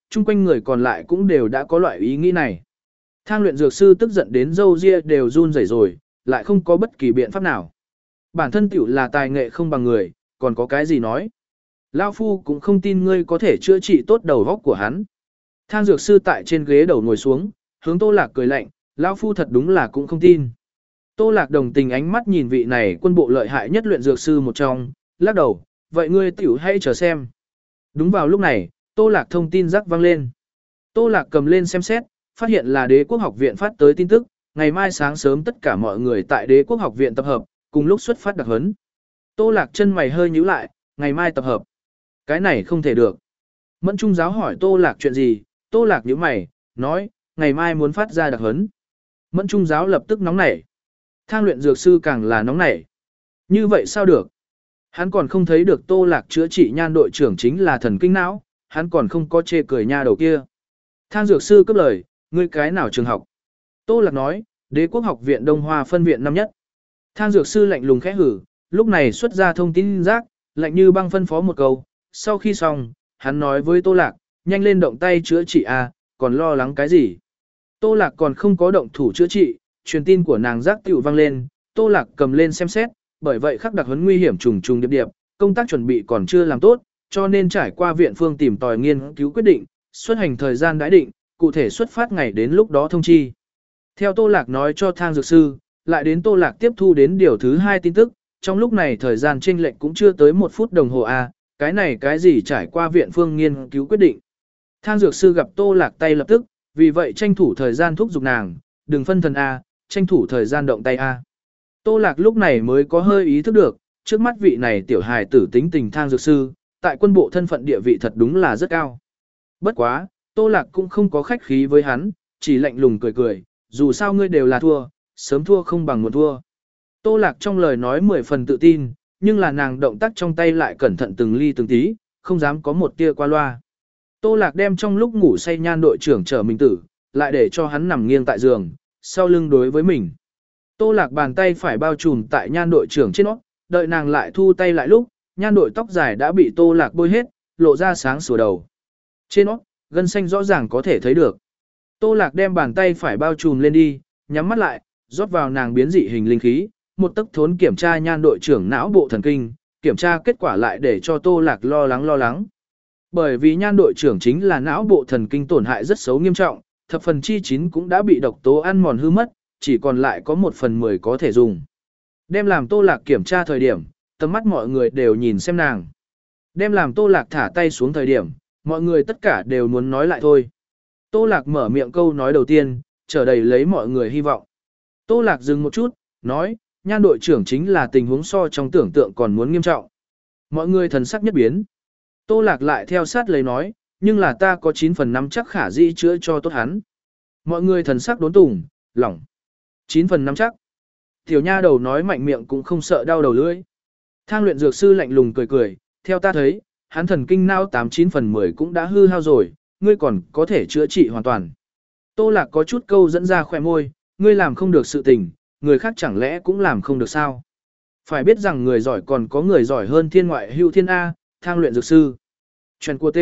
chung quanh người còn lại cũng đều đã có loại ý nghĩ này. Thang luyện dược sư tức giận đến râu ria đều run rẩy rồi, lại không có bất kỳ biện pháp nào. Bản thân tiểu là tài nghệ không bằng người, còn có cái gì nói. Lao phu cũng không tin ngươi có thể chữa trị tốt đầu óc của hắn. Thang dược sư tại trên ghế đầu ngồi xuống, hướng Tô Lạc cười lạnh, Lao phu thật đúng là cũng không tin. Tô Lạc đồng tình ánh mắt nhìn vị này quân bộ lợi hại nhất luyện dược sư một trong, lắc đầu, vậy ngươi tiểu hãy chờ xem. Đúng vào lúc này, Tô Lạc thông tin rắc vang lên. Tô Lạc cầm lên xem xét, phát hiện là Đế quốc học viện phát tới tin tức, ngày mai sáng sớm tất cả mọi người tại Đế quốc học viện tập hợp, cùng lúc xuất phát đặc huấn. Tô Lạc chân mày hơi nhíu lại, ngày mai tập hợp. Cái này không thể được. Mẫn Trung giáo hỏi Tô Lạc chuyện gì, Tô Lạc nhíu mày, nói, ngày mai muốn phát ra đặc huấn. Mẫn Trung giáo lập tức nóng nảy. Thang luyện dược sư càng là nóng nảy. Như vậy sao được? Hắn còn không thấy được Tô Lạc chữa trị nhan đội trưởng chính là thần kinh não, hắn còn không có chê cười nha đầu kia. Thang dược sư cấp lời, ngươi cái nào trường học? Tô Lạc nói, Đế quốc học viện Đông Hoa phân viện năm nhất. Thang dược sư lạnh lùng khẽ hử, lúc này xuất ra thông tin rác, lạnh như băng phân phó một câu. Sau khi xong, hắn nói với Tô Lạc, nhanh lên động tay chữa trị a, còn lo lắng cái gì? Tô Lạc còn không có động thủ chữa trị, truyền tin của nàng rác tiểu vang lên, Tô Lạc cầm lên xem xét, bởi vậy khắc đặc huấn nguy hiểm trùng trùng điệp điệp, công tác chuẩn bị còn chưa làm tốt, cho nên trải qua viện phương tìm tòi nghiên cứu quyết định, xuất hành thời gian đã định, cụ thể xuất phát ngày đến lúc đó thông chi. Theo Tô Lạc nói cho thang dược sư, lại đến Tô Lạc tiếp thu đến điều thứ hai tin tức, trong lúc này thời gian chênh lệch cũng chưa tới một phút đồng hồ a, cái này cái gì trải qua viện phương nghiên cứu quyết định. Thang dược sư gặp Tô Lạc tay lập tức, vì vậy tranh thủ thời gian thúc giục nàng, đừng phân thần a, tranh thủ thời gian động tay a. Tô Lạc lúc này mới có hơi ý thức được, trước mắt vị này tiểu hài tử tính tình thang dược sư, tại quân bộ thân phận địa vị thật đúng là rất cao. Bất quá, Tô Lạc cũng không có khách khí với hắn, chỉ lạnh lùng cười cười, dù sao ngươi đều là thua, sớm thua không bằng một thua. Tô Lạc trong lời nói mười phần tự tin, nhưng là nàng động tác trong tay lại cẩn thận từng ly từng tí, không dám có một tia qua loa. Tô Lạc đem trong lúc ngủ say nhan đội trưởng trở mình tử, lại để cho hắn nằm nghiêng tại giường, sau lưng đối với mình. Tô Lạc bàn tay phải bao trùm tại nhan đội trưởng trên nó, đợi nàng lại thu tay lại lúc, nhan đội tóc dài đã bị Tô Lạc bôi hết, lộ ra sáng sủa đầu. Trên nó, gân xanh rõ ràng có thể thấy được. Tô Lạc đem bàn tay phải bao trùm lên đi, nhắm mắt lại, rót vào nàng biến dị hình linh khí, một tấc thốn kiểm tra nhan đội trưởng não bộ thần kinh, kiểm tra kết quả lại để cho Tô Lạc lo lắng lo lắng. Bởi vì nhan đội trưởng chính là não bộ thần kinh tổn hại rất xấu nghiêm trọng, thập phần chi chín cũng đã bị độc tố ăn mòn hư mất, chỉ còn lại có một phần mười có thể dùng. Đem làm Tô Lạc kiểm tra thời điểm, tầm mắt mọi người đều nhìn xem nàng. Đem làm Tô Lạc thả tay xuống thời điểm, mọi người tất cả đều muốn nói lại thôi. Tô Lạc mở miệng câu nói đầu tiên, trở đầy lấy mọi người hy vọng. Tô Lạc dừng một chút, nói, nhan đội trưởng chính là tình huống so trong tưởng tượng còn muốn nghiêm trọng. Mọi người thần sắc nhất biến. Tô Lạc lại theo sát lấy nói, nhưng là ta có chín phần năm chắc khả dĩ chữa cho tốt hắn. Mọi người thần sắc đốn tùng, lỏng. chín phần năm chắc. Tiểu nha đầu nói mạnh miệng cũng không sợ đau đầu lưỡi. Thang luyện dược sư lạnh lùng cười cười, theo ta thấy, hắn thần kinh não tám chín phần mười cũng đã hư hao rồi, ngươi còn có thể chữa trị hoàn toàn. Tô Lạc có chút câu dẫn ra khỏe môi, ngươi làm không được sự tình, người khác chẳng lẽ cũng làm không được sao? Phải biết rằng người giỏi còn có người giỏi hơn thiên ngoại hữu thiên A, thang luyện dược sư. Truyền của T.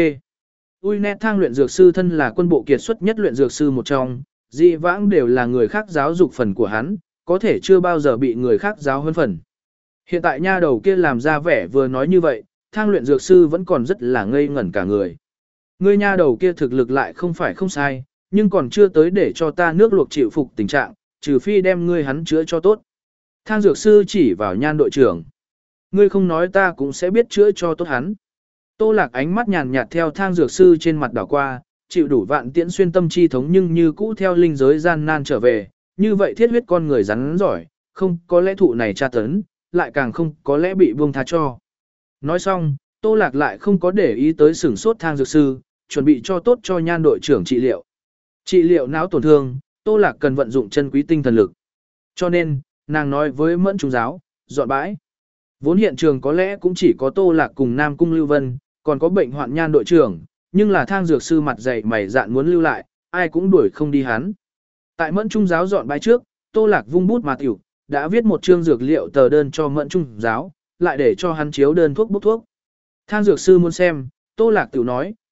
Ui nét thang luyện dược sư thân là quân bộ kiệt xuất nhất luyện dược sư một trong, dị vãng đều là người khác giáo dục phần của hắn, có thể chưa bao giờ bị người khác giáo hơn phần. Hiện tại nha đầu kia làm ra vẻ vừa nói như vậy, thang luyện dược sư vẫn còn rất là ngây ngẩn cả người. Ngươi nha đầu kia thực lực lại không phải không sai, nhưng còn chưa tới để cho ta nước luộc chịu phục tình trạng, trừ phi đem ngươi hắn chữa cho tốt. Thang dược sư chỉ vào nhan đội trưởng. Ngươi không nói ta cũng sẽ biết chữa cho tốt hắn. Tô Lạc ánh mắt nhàn nhạt theo thang dược sư trên mặt đảo qua, chịu đủ vạn tiễn xuyên tâm chi thống nhưng như cũ theo linh giới gian nan trở về, như vậy thiết huyết con người rắn giỏi, không có lẽ thụ này tra tấn, lại càng không có lẽ bị buông tha cho. Nói xong, Tô Lạc lại không có để ý tới sửng sốt thang dược sư, chuẩn bị cho tốt cho nhan đội trưởng trị liệu. Trị liệu não tổn thương, Tô Lạc cần vận dụng chân quý tinh thần lực. Cho nên, nàng nói với Mẫn Trung giáo, dọn bãi. Vốn hiện trường có lẽ cũng chỉ có Tô Lạc cùng Nam Cung Lưu Vân, còn có bệnh hoạn nhan đội trưởng, nhưng là thang dược sư mặt dày mày dạn muốn lưu lại, ai cũng đuổi không đi hắn. Tại Mẫn Trung giáo dọn bãi trước, Tô Lạc vung bút mà tiểu, đã viết một chương dược liệu tờ đơn cho Mẫn Trung giáo, lại để cho hắn chiếu đơn thuốc bút thuốc. Thang dược sư muốn xem, Tô Lạc tiểu nói,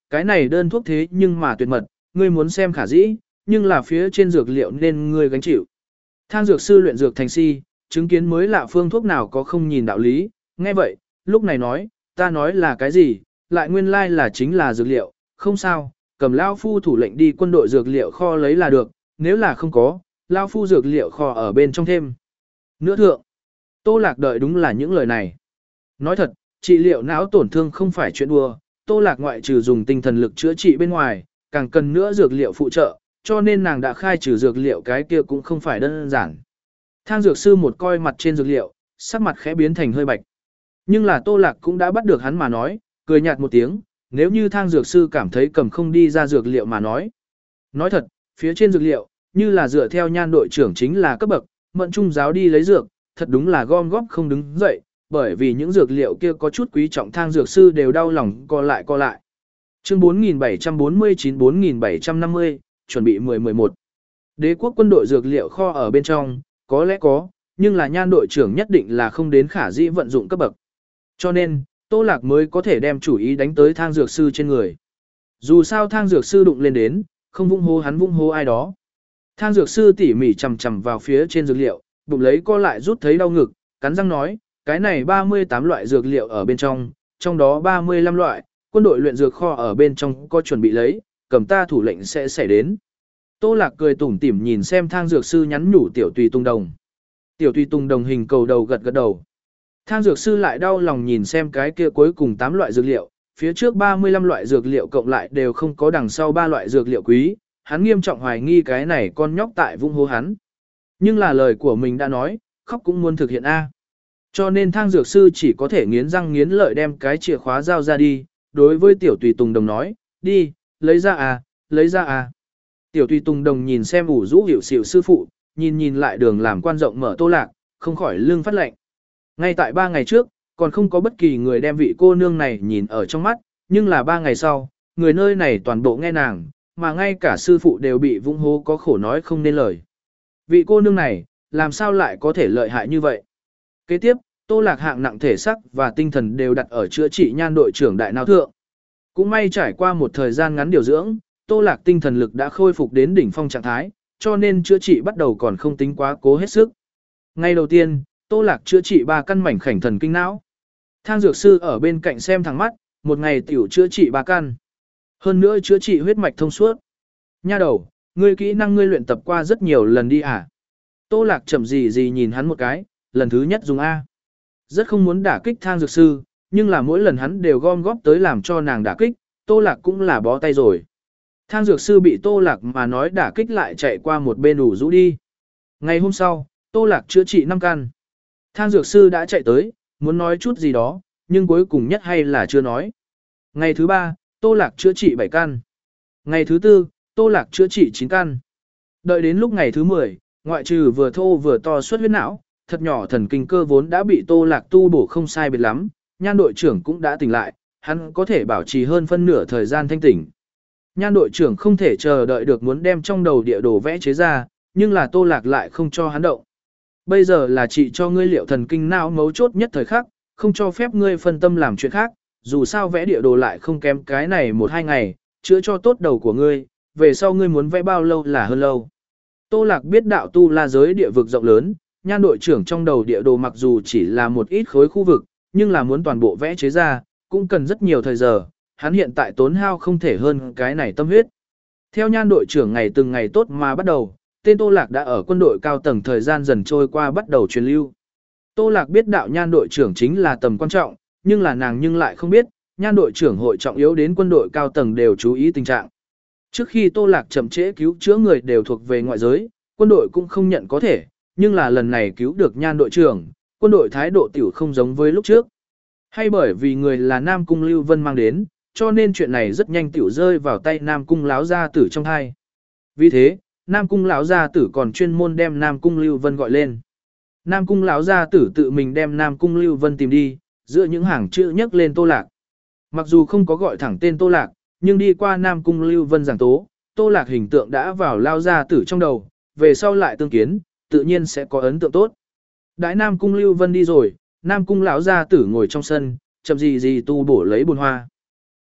cái này đơn thuốc thế nhưng mà tuyệt mật, ngươi muốn xem khả dĩ, nhưng là phía trên dược liệu nên ngươi gánh chịu. Thang dược sư luyện dược thành si, chứng kiến mới lạ phương thuốc nào có không nhìn đạo lý, nghe vậy, lúc này nói, ta nói là cái gì, lại nguyên lai là chính là dược liệu, không sao, cầm lao phu thủ lệnh đi quân đội dược liệu kho lấy là được, nếu là không có, lao phu dược liệu kho ở bên trong thêm. Nữa thượng, Tô Lạc đợi đúng là những lời này. Nói thật, trị liệu não tổn thương không phải chuyện đùa, Tô Lạc ngoại trừ dùng tinh thần lực chữa trị bên ngoài, càng cần nữa dược liệu phụ trợ, cho nên nàng đã khai trừ dược liệu cái kia cũng không phải đơn giản. Thang dược sư một coi mặt trên dược liệu, sắc mặt khẽ biến thành hơi bạch. Nhưng là Tô Lạc cũng đã bắt được hắn mà nói, cười nhạt một tiếng, nếu như thang dược sư cảm thấy cầm không đi ra dược liệu mà nói. Nói thật, phía trên dược liệu, như là dựa theo nhan đội trưởng chính là cấp bậc, mận trung giáo đi lấy dược, thật đúng là gom góp không đứng dậy, bởi vì những dược liệu kia có chút quý trọng thang dược sư đều đau lòng co lại co lại. Chương bốn nghìn bảy trăm bốn mươi chín bốn nghìn bảy trăm năm mươi, chuẩn bị mười mười một. Đế quốc quân đội dược liệu kho ở bên trong, có lẽ có, nhưng là nhan đội trưởng nhất định là không đến khả dĩ vận dụng cấp bậc. Cho nên, Tô Lạc mới có thể đem chủ ý đánh tới thang dược sư trên người. Dù sao thang dược sư đụng lên đến, không vung hô hắn vung hô ai đó. Thang dược sư tỉ mỉ chầm chầm vào phía trên dược liệu, bụng lấy co lại rút thấy đau ngực, cắn răng nói, cái này ba mươi tám loại dược liệu ở bên trong, trong đó ba mươi lăm loại, quân đội luyện dược kho ở bên trong có chuẩn bị lấy, cầm ta thủ lệnh sẽ xảy đến. Tô Lạc cười tủm tỉm nhìn xem thang dược sư nhắn nhủ tiểu tùy tung đồng. Tiểu tùy tung đồng hình cầu đầu gật gật đầu. Thang dược sư lại đau lòng nhìn xem cái kia cuối cùng tám loại dược liệu, phía trước ba mươi lăm loại dược liệu cộng lại đều không có đằng sau ba loại dược liệu quý, hắn nghiêm trọng hoài nghi cái này con nhóc tại vung hô hắn. Nhưng là lời của mình đã nói, khóc cũng muốn thực hiện A. Cho nên thang dược sư chỉ có thể nghiến răng nghiến lợi đem cái chìa khóa giao ra đi, đối với tiểu tùy tùng đồng nói, đi, lấy ra à, lấy ra à. Tiểu tùy tùng đồng nhìn xem ủ rũ hiểu xỉu sư phụ, nhìn nhìn lại đường làm quan rộng mở Tô Lạc, không khỏi lưng phát lệnh. Ngay tại ba ngày trước, còn không có bất kỳ người đem vị cô nương này nhìn ở trong mắt, nhưng là ba ngày sau, người nơi này toàn bộ nghe nàng, mà ngay cả sư phụ đều bị vung hô có khổ nói không nên lời. Vị cô nương này, làm sao lại có thể lợi hại như vậy? Kế tiếp, Tô Lạc hạng nặng thể sắc và tinh thần đều đặt ở chữa trị nhan đội trưởng đại não thượng. Cũng may trải qua một thời gian ngắn điều dưỡng, Tô Lạc tinh thần lực đã khôi phục đến đỉnh phong trạng thái, cho nên chữa trị bắt đầu còn không tính quá cố hết sức. Ngay đầu tiên, Tô Lạc chữa trị ba căn mảnh khảnh thần kinh não. Thang dược sư ở bên cạnh xem thẳng mắt, một ngày tiểu chữa trị ba căn. Hơn nữa chữa trị huyết mạch thông suốt. Nha đầu, ngươi kỹ năng ngươi luyện tập qua rất nhiều lần đi à? Tô Lạc chậm gì gì nhìn hắn một cái, lần thứ nhất dùng A. Rất không muốn đả kích thang dược sư, nhưng là mỗi lần hắn đều gom góp tới làm cho nàng đả kích, Tô Lạc cũng là bó tay rồi. Thang dược sư bị Tô Lạc mà nói đả kích lại chạy qua một bên ủ rũ đi. Ngày hôm sau, Tô Lạc chữa trị năm căn. Thang dược sư đã chạy tới, muốn nói chút gì đó, nhưng cuối cùng nhất hay là chưa nói. Ngày thứ ba, Tô Lạc chữa trị bảy căn. Ngày thứ tư, Tô Lạc chữa trị chín căn. Đợi đến lúc ngày thứ mười, ngoại trừ vừa thô vừa to xuất huyết não, thật nhỏ thần kinh cơ vốn đã bị Tô Lạc tu bổ không sai biệt lắm, nhan đội trưởng cũng đã tỉnh lại, hắn có thể bảo trì hơn phân nửa thời gian thanh tỉnh. Nhan đội trưởng không thể chờ đợi được muốn đem trong đầu địa đồ vẽ chế ra, nhưng là Tô Lạc lại không cho hắn động. Bây giờ là trị cho ngươi liệu thần kinh não mấu chốt nhất thời khắc, không cho phép ngươi phân tâm làm chuyện khác, dù sao vẽ địa đồ lại không kém cái này một hai ngày, chữa cho tốt đầu của ngươi, về sau ngươi muốn vẽ bao lâu là hơn lâu. Tô Lạc biết đạo tu la giới địa vực rộng lớn, nhan đội trưởng trong đầu địa đồ mặc dù chỉ là một ít khối khu vực, nhưng là muốn toàn bộ vẽ chế ra, cũng cần rất nhiều thời giờ, hắn hiện tại tốn hao không thể hơn cái này tâm huyết. Theo nhan đội trưởng ngày từng ngày tốt mà bắt đầu, tên Tô Lạc đã ở quân đội cao tầng thời gian dần trôi qua bắt đầu truyền lưu. Tô Lạc biết đạo nhan đội trưởng chính là tầm quan trọng, nhưng là nàng nhưng lại không biết, nhan đội trưởng hội trọng yếu đến quân đội cao tầng đều chú ý tình trạng. Trước khi Tô Lạc chậm trễ cứu chữa người đều thuộc về ngoại giới, quân đội cũng không nhận có thể, nhưng là lần này cứu được nhan đội trưởng, quân đội thái độ tiểu không giống với lúc trước. Hay bởi vì người là Nam Cung Lưu Vân mang đến, cho nên chuyện này rất nhanh tiểu rơi vào tay Nam Cung lão gia tử trong hai. Vì thế, Nam Cung lão gia tử còn chuyên môn đem Nam Cung Lưu Vân gọi lên. Nam Cung lão gia tử tự mình đem Nam Cung Lưu Vân tìm đi, giữa những hàng chữ nhắc lên Tô Lạc. Mặc dù không có gọi thẳng tên Tô Lạc, nhưng đi qua Nam Cung Lưu Vân giảng tố, Tô Lạc hình tượng đã vào lão gia tử trong đầu, về sau lại tương kiến, tự nhiên sẽ có ấn tượng tốt. Đãi Nam Cung Lưu Vân đi rồi, Nam Cung lão gia tử ngồi trong sân, chậm gì gì tu bổ lấy bồn hoa.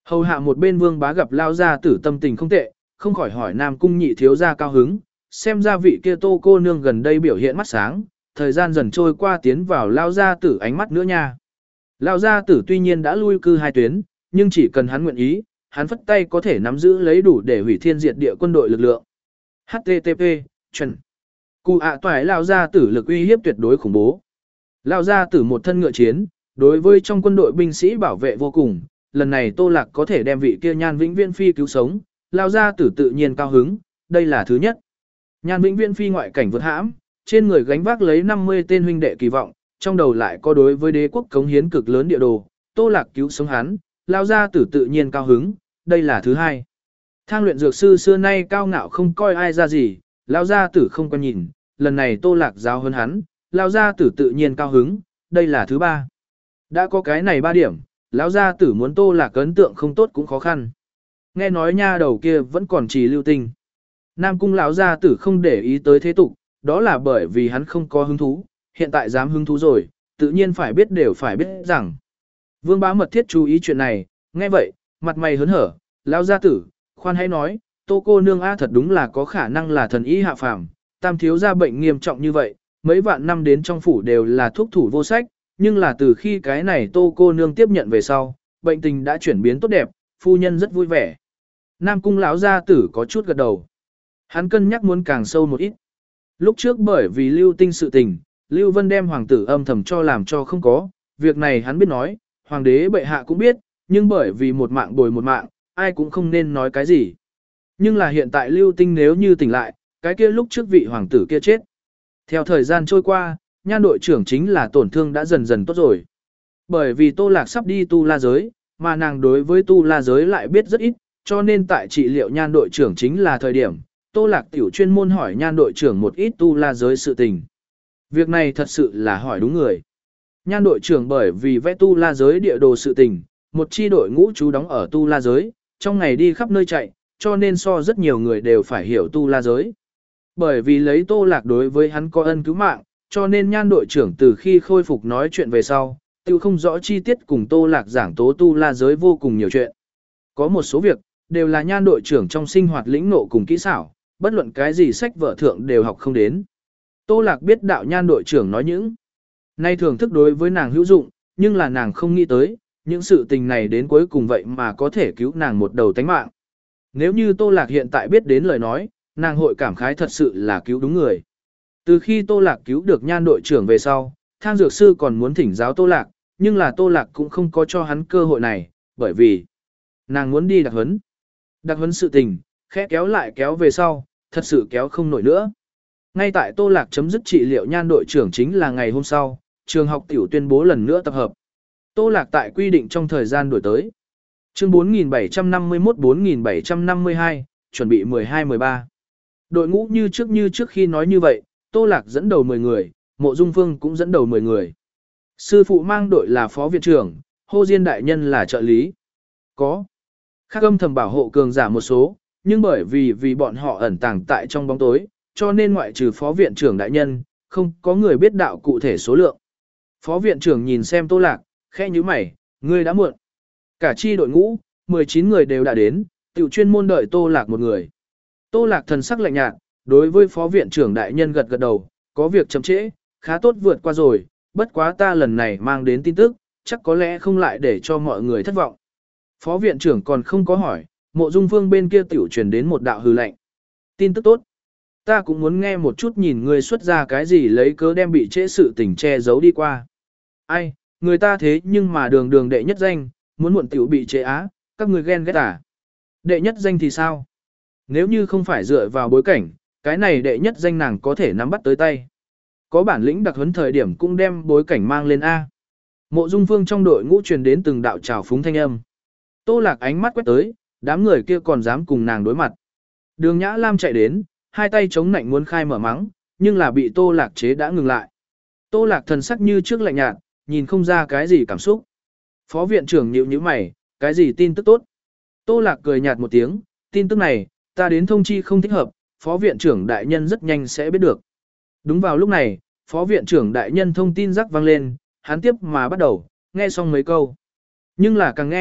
Hầu hạ một bên Vương Bá gặp lao gia tử tâm tình không tệ, không khỏi hỏi Nam cung nhị thiếu gia cao hứng, xem ra vị kia Tô cô nương gần đây biểu hiện mắt sáng, thời gian dần trôi qua tiến vào lao gia tử ánh mắt nữa nha. Lao gia tử tuy nhiên đã lui cư hai tuyến, nhưng chỉ cần hắn nguyện ý, hắn phất tay có thể nắm giữ lấy đủ để hủy thiên diệt địa quân đội lực lượng. hát tê tê pê, chuẩn. Cụ ạ toại lao gia tử lực uy hiếp tuyệt đối khủng bố. Lao gia tử một thân ngựa chiến, đối với trong quân đội binh sĩ bảo vệ vô cùng, lần này Tô Lạc có thể đem vị kia Nhan Vĩnh Viễn Phi cứu sống, Lao gia tử tự nhiên cao hứng, đây là thứ nhất. Nhan Vĩnh Viễn Phi ngoại cảnh vượt hãm, trên người gánh vác lấy năm mươi tên huynh đệ kỳ vọng, trong đầu lại có đối với đế quốc cống hiến cực lớn địa đồ, Tô Lạc cứu sống hắn, Lao gia tử tự nhiên cao hứng, đây là thứ hai. Thang luyện dược sư xưa nay cao ngạo không coi ai ra gì, Lao gia tử không quan nhìn, lần này Tô Lạc giáo hơn hắn, Lao gia tử tự nhiên cao hứng, đây là thứ ba. Đã có cái này ba điểm, lão gia tử muốn Tô Lạc ấn tượng không tốt cũng khó khăn. Nghe nói nha đầu kia vẫn còn trì lưu tình. Nam cung lão gia tử không để ý tới thế tục, đó là bởi vì hắn không có hứng thú, hiện tại dám hứng thú rồi, tự nhiên phải biết đều phải biết rằng. Vương Bá mật thiết chú ý chuyện này, nghe vậy, mặt mày hớn hở, lão gia tử, khoan hãy nói, Tô cô nương a thật đúng là có khả năng là thần y hạ phàm, tam thiếu gia bệnh nghiêm trọng như vậy, mấy vạn năm đến trong phủ đều là thuốc thủ vô sách, nhưng là từ khi cái này Tô cô nương tiếp nhận về sau, bệnh tình đã chuyển biến tốt đẹp, phu nhân rất vui vẻ. Nam cung lão gia tử có chút gật đầu. Hắn cân nhắc muốn càng sâu một ít. Lúc trước bởi vì Lưu Tinh sự tình, Lưu Vân đem hoàng tử âm thầm cho làm cho không có, việc này hắn biết nói, hoàng đế bệ hạ cũng biết, nhưng bởi vì một mạng bồi một mạng, ai cũng không nên nói cái gì. Nhưng là hiện tại Lưu Tinh nếu như tỉnh lại, cái kia lúc trước vị hoàng tử kia chết. Theo thời gian trôi qua, Nhan đội trưởng chính là tổn thương đã dần dần tốt rồi. Bởi vì Tô Lạc sắp đi tu la giới, mà nàng đối với tu la giới lại biết rất ít, cho nên tại trị liệu Nhan đội trưởng chính là thời điểm, Tô Lạc tiểu chuyên môn hỏi Nhan đội trưởng một ít tu la giới sự tình. Việc này thật sự là hỏi đúng người. Nhan đội trưởng bởi vì vẽ tu la giới địa đồ sự tình, một chi đội ngũ trú đóng ở tu la giới, trong ngày đi khắp nơi chạy, cho nên so rất nhiều người đều phải hiểu tu la giới. Bởi vì lấy Tô Lạc đối với hắn có ân cứu mạng, cho nên Nhan đội trưởng từ khi khôi phục nói chuyện về sau, tiêu không rõ chi tiết cùng Tô Lạc giảng tố tu la giới vô cùng nhiều chuyện. Có một số việc, đều là Nhan đội trưởng trong sinh hoạt lĩnh ngộ cùng kỹ xảo, bất luận cái gì sách vở thượng đều học không đến. Tô Lạc biết đạo Nhan đội trưởng nói những nay thưởng thức đối với nàng hữu dụng, nhưng là nàng không nghĩ tới, những sự tình này đến cuối cùng vậy mà có thể cứu nàng một đầu tánh mạng. Nếu như Tô Lạc hiện tại biết đến lời nói, nàng hội cảm khái thật sự là cứu đúng người. Từ khi Tô Lạc cứu được Nhan đội trưởng về sau, Thang dược sư còn muốn thỉnh giáo Tô Lạc, nhưng là Tô Lạc cũng không có cho hắn cơ hội này, bởi vì nàng muốn đi đặc huấn. Đặc huấn sự tình, khẽ kéo lại kéo về sau, thật sự kéo không nổi nữa. Ngay tại Tô Lạc chấm dứt trị liệu Nhan đội trưởng chính là ngày hôm sau, trường học tiểu tuyên bố lần nữa tập hợp. Tô Lạc tại quy định trong thời gian đổi tới. Chương bốn nghìn bảy trăm năm mươi mốt đến bốn nghìn bảy trăm năm mươi hai, chuẩn bị mười hai mười ba. Đội ngũ như trước như trước khi nói như vậy, Tô Lạc dẫn đầu mười người, Mộ Dung Phương cũng dẫn đầu mười người. Sư phụ mang đội là phó viện trưởng, Hồ Diên đại nhân là trợ lý. Có khác âm thầm bảo hộ cường giả một số, nhưng bởi vì vì bọn họ ẩn tàng tại trong bóng tối, cho nên ngoại trừ phó viện trưởng đại nhân, không có người biết đạo cụ thể số lượng. Phó viện trưởng nhìn xem Tô Lạc, khẽ nhíu mày, ngươi đã muộn. Cả chi đội ngũ, mười chín người đều đã đến, tiểu chuyên môn đợi Tô Lạc một người. Tô Lạc thần sắc lạnh nhạt, đối với phó viện trưởng đại nhân gật gật đầu, có việc chậm trễ, khá tốt vượt qua rồi, bất quá ta lần này mang đến tin tức, chắc có lẽ không lại để cho mọi người thất vọng. Phó viện trưởng còn không có hỏi, Mộ Dung Phương bên kia tiểu truyền đến một đạo hư lệnh. Tin tức tốt. Ta cũng muốn nghe một chút nhìn ngươi xuất ra cái gì lấy cớ đem bị trễ sự tình che giấu đi qua. Ai, người ta thế nhưng mà đường đường đệ nhất danh, muốn muộn tiểu bị trễ á, các người ghen ghét à. Đệ nhất danh thì sao? Nếu như không phải dựa vào bối cảnh, cái này đệ nhất danh nàng có thể nắm bắt tới tay. Có bản lĩnh đặc huấn thời điểm cũng đem bối cảnh mang lên A. Mộ Dung Phương trong đội ngũ truyền đến từng đạo trào phúng thanh âm. Tô Lạc ánh mắt quét tới, đám người kia còn dám cùng nàng đối mặt. Đường Nhã Lam chạy đến, hai tay chống nạnh muốn khai mở mắng, nhưng là bị Tô Lạc chế đã ngừng lại. Tô Lạc thần sắc như trước lạnh nhạt, nhìn không ra cái gì cảm xúc. Phó viện trưởng nhíu nhíu mày, cái gì tin tức tốt? Tô Lạc cười nhạt một tiếng, tin tức này, ta đến thông chi không thích hợp, phó viện trưởng đại nhân rất nhanh sẽ biết được. Đúng vào lúc này, phó viện trưởng đại nhân thông tin rắc vang lên, hắn tiếp mà bắt đầu, nghe xong mấy câu. Nhưng là càng nghe,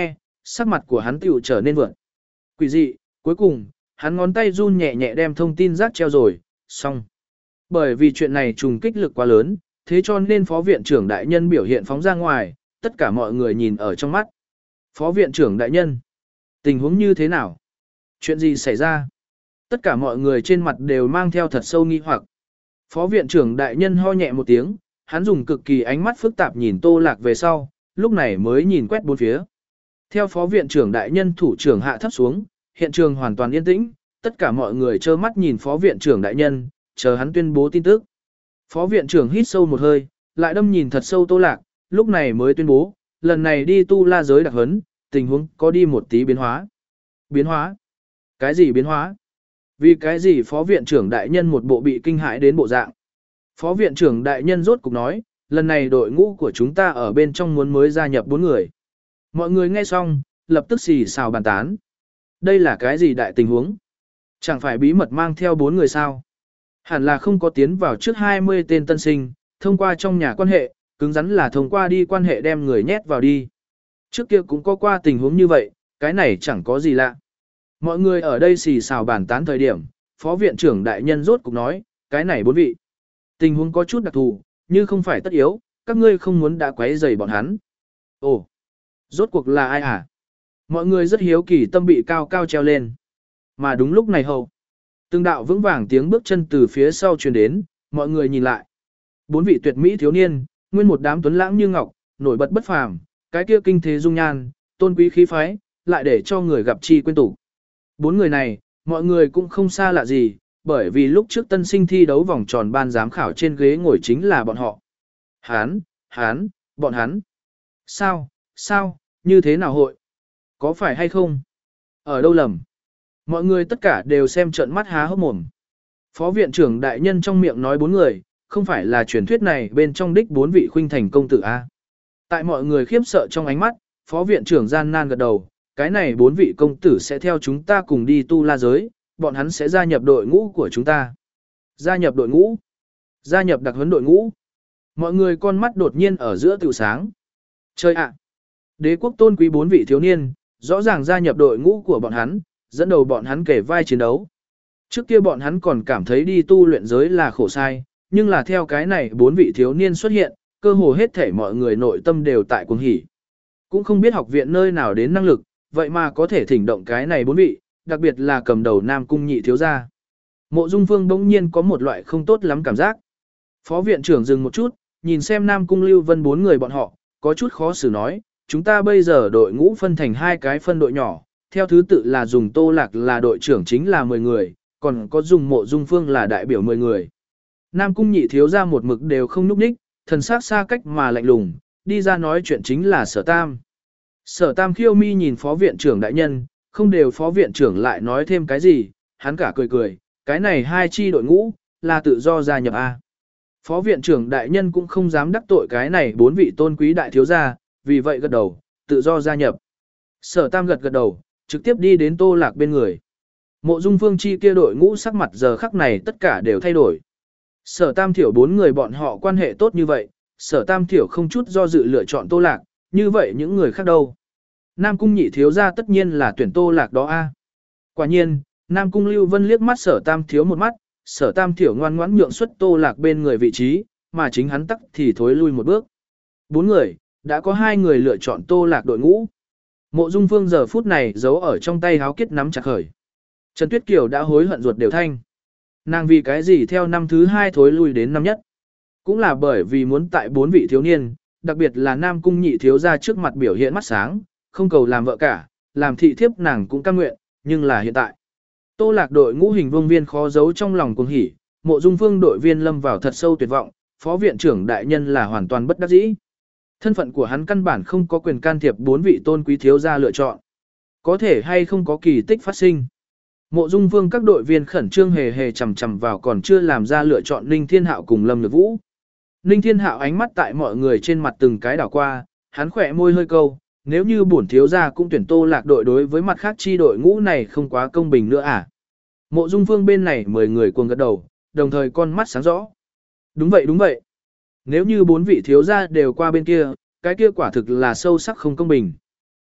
sắc mặt của hắn tựu trở nên vượt. Quỷ dị, cuối cùng, hắn ngón tay run nhẹ nhẹ đem thông tin rác treo rồi, xong. Bởi vì chuyện này trùng kích lực quá lớn, thế cho nên phó viện trưởng đại nhân biểu hiện phóng ra ngoài, tất cả mọi người nhìn ở trong mắt. Phó viện trưởng đại nhân, tình huống như thế nào? Chuyện gì xảy ra? Tất cả mọi người trên mặt đều mang theo thật sâu nghi hoặc. Phó viện trưởng đại nhân ho nhẹ một tiếng, hắn dùng cực kỳ ánh mắt phức tạp nhìn Tô Lạc về sau, lúc này mới nhìn quét bốn phía. Theo phó viện trưởng đại nhân thủ trưởng hạ thấp xuống, hiện trường hoàn toàn yên tĩnh, tất cả mọi người trơ mắt nhìn phó viện trưởng đại nhân, chờ hắn tuyên bố tin tức. Phó viện trưởng hít sâu một hơi, lại đâm nhìn thật sâu Tô Lạc, lúc này mới tuyên bố, lần này đi tu la giới đặc huấn, tình huống có đi một tí biến hóa. Biến hóa? Cái gì biến hóa? Vì cái gì phó viện trưởng đại nhân một bộ bị kinh hãi đến bộ dạng? Phó viện trưởng đại nhân rốt cục nói, lần này đội ngũ của chúng ta ở bên trong muốn mới gia nhập bốn người. Mọi người nghe xong, lập tức xì xào bàn tán. Đây là cái gì đại tình huống? Chẳng phải bí mật mang theo bốn người sao? Hẳn là không có tiến vào trước hai mươi tên tân sinh, thông qua trong nhà quan hệ, cứng rắn là thông qua đi quan hệ đem người nhét vào đi. Trước kia cũng có qua tình huống như vậy, cái này chẳng có gì lạ. Mọi người ở đây xì xào bàn tán thời điểm, phó viện trưởng đại nhân rốt cục nói, cái này bốn vị. Tình huống có chút đặc thù, như không phải tất yếu, các ngươi không muốn đã quấy rầy bọn hắn. Ồ, rốt cuộc là ai à? Mọi người rất hiếu kỳ, tâm bị cao cao treo lên. Mà đúng lúc này hầu, từng đạo vững vàng tiếng bước chân từ phía sau truyền đến, mọi người nhìn lại. Bốn vị tuyệt mỹ thiếu niên, nguyên một đám tuấn lãng như ngọc, nổi bật bất phàm, cái kia kinh thế dung nhan, tôn quý khí phái, lại để cho người gặp chi quên tủ. Bốn người này, mọi người cũng không xa lạ gì, bởi vì lúc trước tân sinh thi đấu vòng tròn ban giám khảo trên ghế ngồi chính là bọn họ. Hán, hán, bọn hắn. Sao, sao, như thế nào hội? Có phải hay không? Ở đâu lầm? Mọi người tất cả đều xem trợn mắt há hốc mồm. Phó viện trưởng đại nhân trong miệng nói bốn người, không phải là truyền thuyết này bên trong đích bốn vị khuynh thành công tử A. Tại mọi người khiếp sợ trong ánh mắt, phó viện trưởng gian nan gật đầu, cái này bốn vị công tử sẽ theo chúng ta cùng đi tu la giới, bọn hắn sẽ gia nhập đội ngũ của chúng ta. Gia nhập đội ngũ? Gia nhập đặc huấn đội ngũ? Mọi người con mắt đột nhiên ở giữa tiểu sáng. Chơi ạ! Đế quốc tôn quý bốn vị thiếu niên, rõ ràng gia nhập đội ngũ của bọn hắn, dẫn đầu bọn hắn kể vai chiến đấu. Trước kia bọn hắn còn cảm thấy đi tu luyện giới là khổ sai, nhưng là theo cái này bốn vị thiếu niên xuất hiện, cơ hồ hết thể mọi người nội tâm đều tại cuồng hỉ. Cũng không biết học viện nơi nào đến năng lực, vậy mà có thể thỉnh động cái này bốn vị, đặc biệt là cầm đầu Nam Cung nhị thiếu gia. Mộ Dung Phương bỗng nhiên có một loại không tốt lắm cảm giác. Phó viện trưởng dừng một chút, nhìn xem Nam Cung Lưu Vân bốn người bọn họ, có chút khó xử nói, chúng ta bây giờ đội ngũ phân thành hai cái phân đội nhỏ, theo thứ tự là dùng Tô Lạc là đội trưởng chính là mười người, còn có dùng Mộ Dung Phương là đại biểu mười người. Nam Cung nhị thiếu gia một mực đều không núp ních, thần sắc xa cách mà lạnh lùng, đi ra nói chuyện chính là Sở Tam. Sở Tam khiêu mi nhìn phó viện trưởng đại nhân, không đều phó viện trưởng lại nói thêm cái gì, hắn cả cười cười, cái này hai chi đội ngũ, là tự do gia nhập A. Phó viện trưởng đại nhân cũng không dám đắc tội cái này bốn vị tôn quý đại thiếu gia, vì vậy gật đầu, tự do gia nhập. Sở Tam gật gật đầu, trực tiếp đi đến Tô Lạc bên người. Mộ Dung Phương chi kia đội ngũ sắc mặt giờ khắc này tất cả đều thay đổi. Sở Tam Thiểu bốn người bọn họ quan hệ tốt như vậy, Sở Tam Thiểu không chút do dự lựa chọn Tô Lạc, như vậy những người khác đâu? Nam Cung nhị thiếu gia tất nhiên là tuyển Tô Lạc đó a. Quả nhiên, Nam Cung Lưu Vân liếc mắt Sở Tam Thiếu một mắt, Sở Tam Thiểu ngoan ngoãn nhượng xuất Tô Lạc bên người vị trí, mà chính hắn tắc thì thối lui một bước. Bốn người, đã có hai người lựa chọn Tô Lạc đội ngũ. Mộ Dung Phương giờ phút này giấu ở trong tay háo kết nắm chặt khởi. Trần Tuyết Kiều đã hối hận ruột đều thanh. Nàng vì cái gì theo năm thứ hai thối lui đến năm nhất. Cũng là bởi vì muốn tại bốn vị thiếu niên, đặc biệt là Nam Cung nhị thiếu gia trước mặt biểu hiện mắt sáng, không cầu làm vợ cả, làm thị thiếp nàng cũng cam nguyện, nhưng là hiện tại. Tô Lạc đội ngũ hình vương viên khó giấu trong lòng cuồng hỉ, Mộ Dung Phương đội viên lâm vào thật sâu tuyệt vọng, phó viện trưởng đại nhân là hoàn toàn bất đắc dĩ. Thân phận của hắn căn bản không có quyền can thiệp bốn vị tôn quý thiếu gia lựa chọn. Có thể hay không có kỳ tích phát sinh. Mộ Dung Vương các đội viên khẩn trương hề hề chằm chằm vào còn chưa làm ra lựa chọn Ninh Thiên Hạo cùng Lâm Nhược Vũ. Ninh Thiên Hạo ánh mắt tại mọi người trên mặt từng cái đảo qua, hắn khỏe môi hơi câu, nếu như bổn thiếu gia cũng tuyển Tô Lạc đội đối với mặt khác chi đội ngũ này không quá công bình nữa à? Mộ Dung Vương bên này mười người cuồng gật đầu, đồng thời con mắt sáng rõ. Đúng vậy đúng vậy. Nếu như bốn vị thiếu gia đều qua bên kia, cái kia quả thực là sâu sắc không công bình.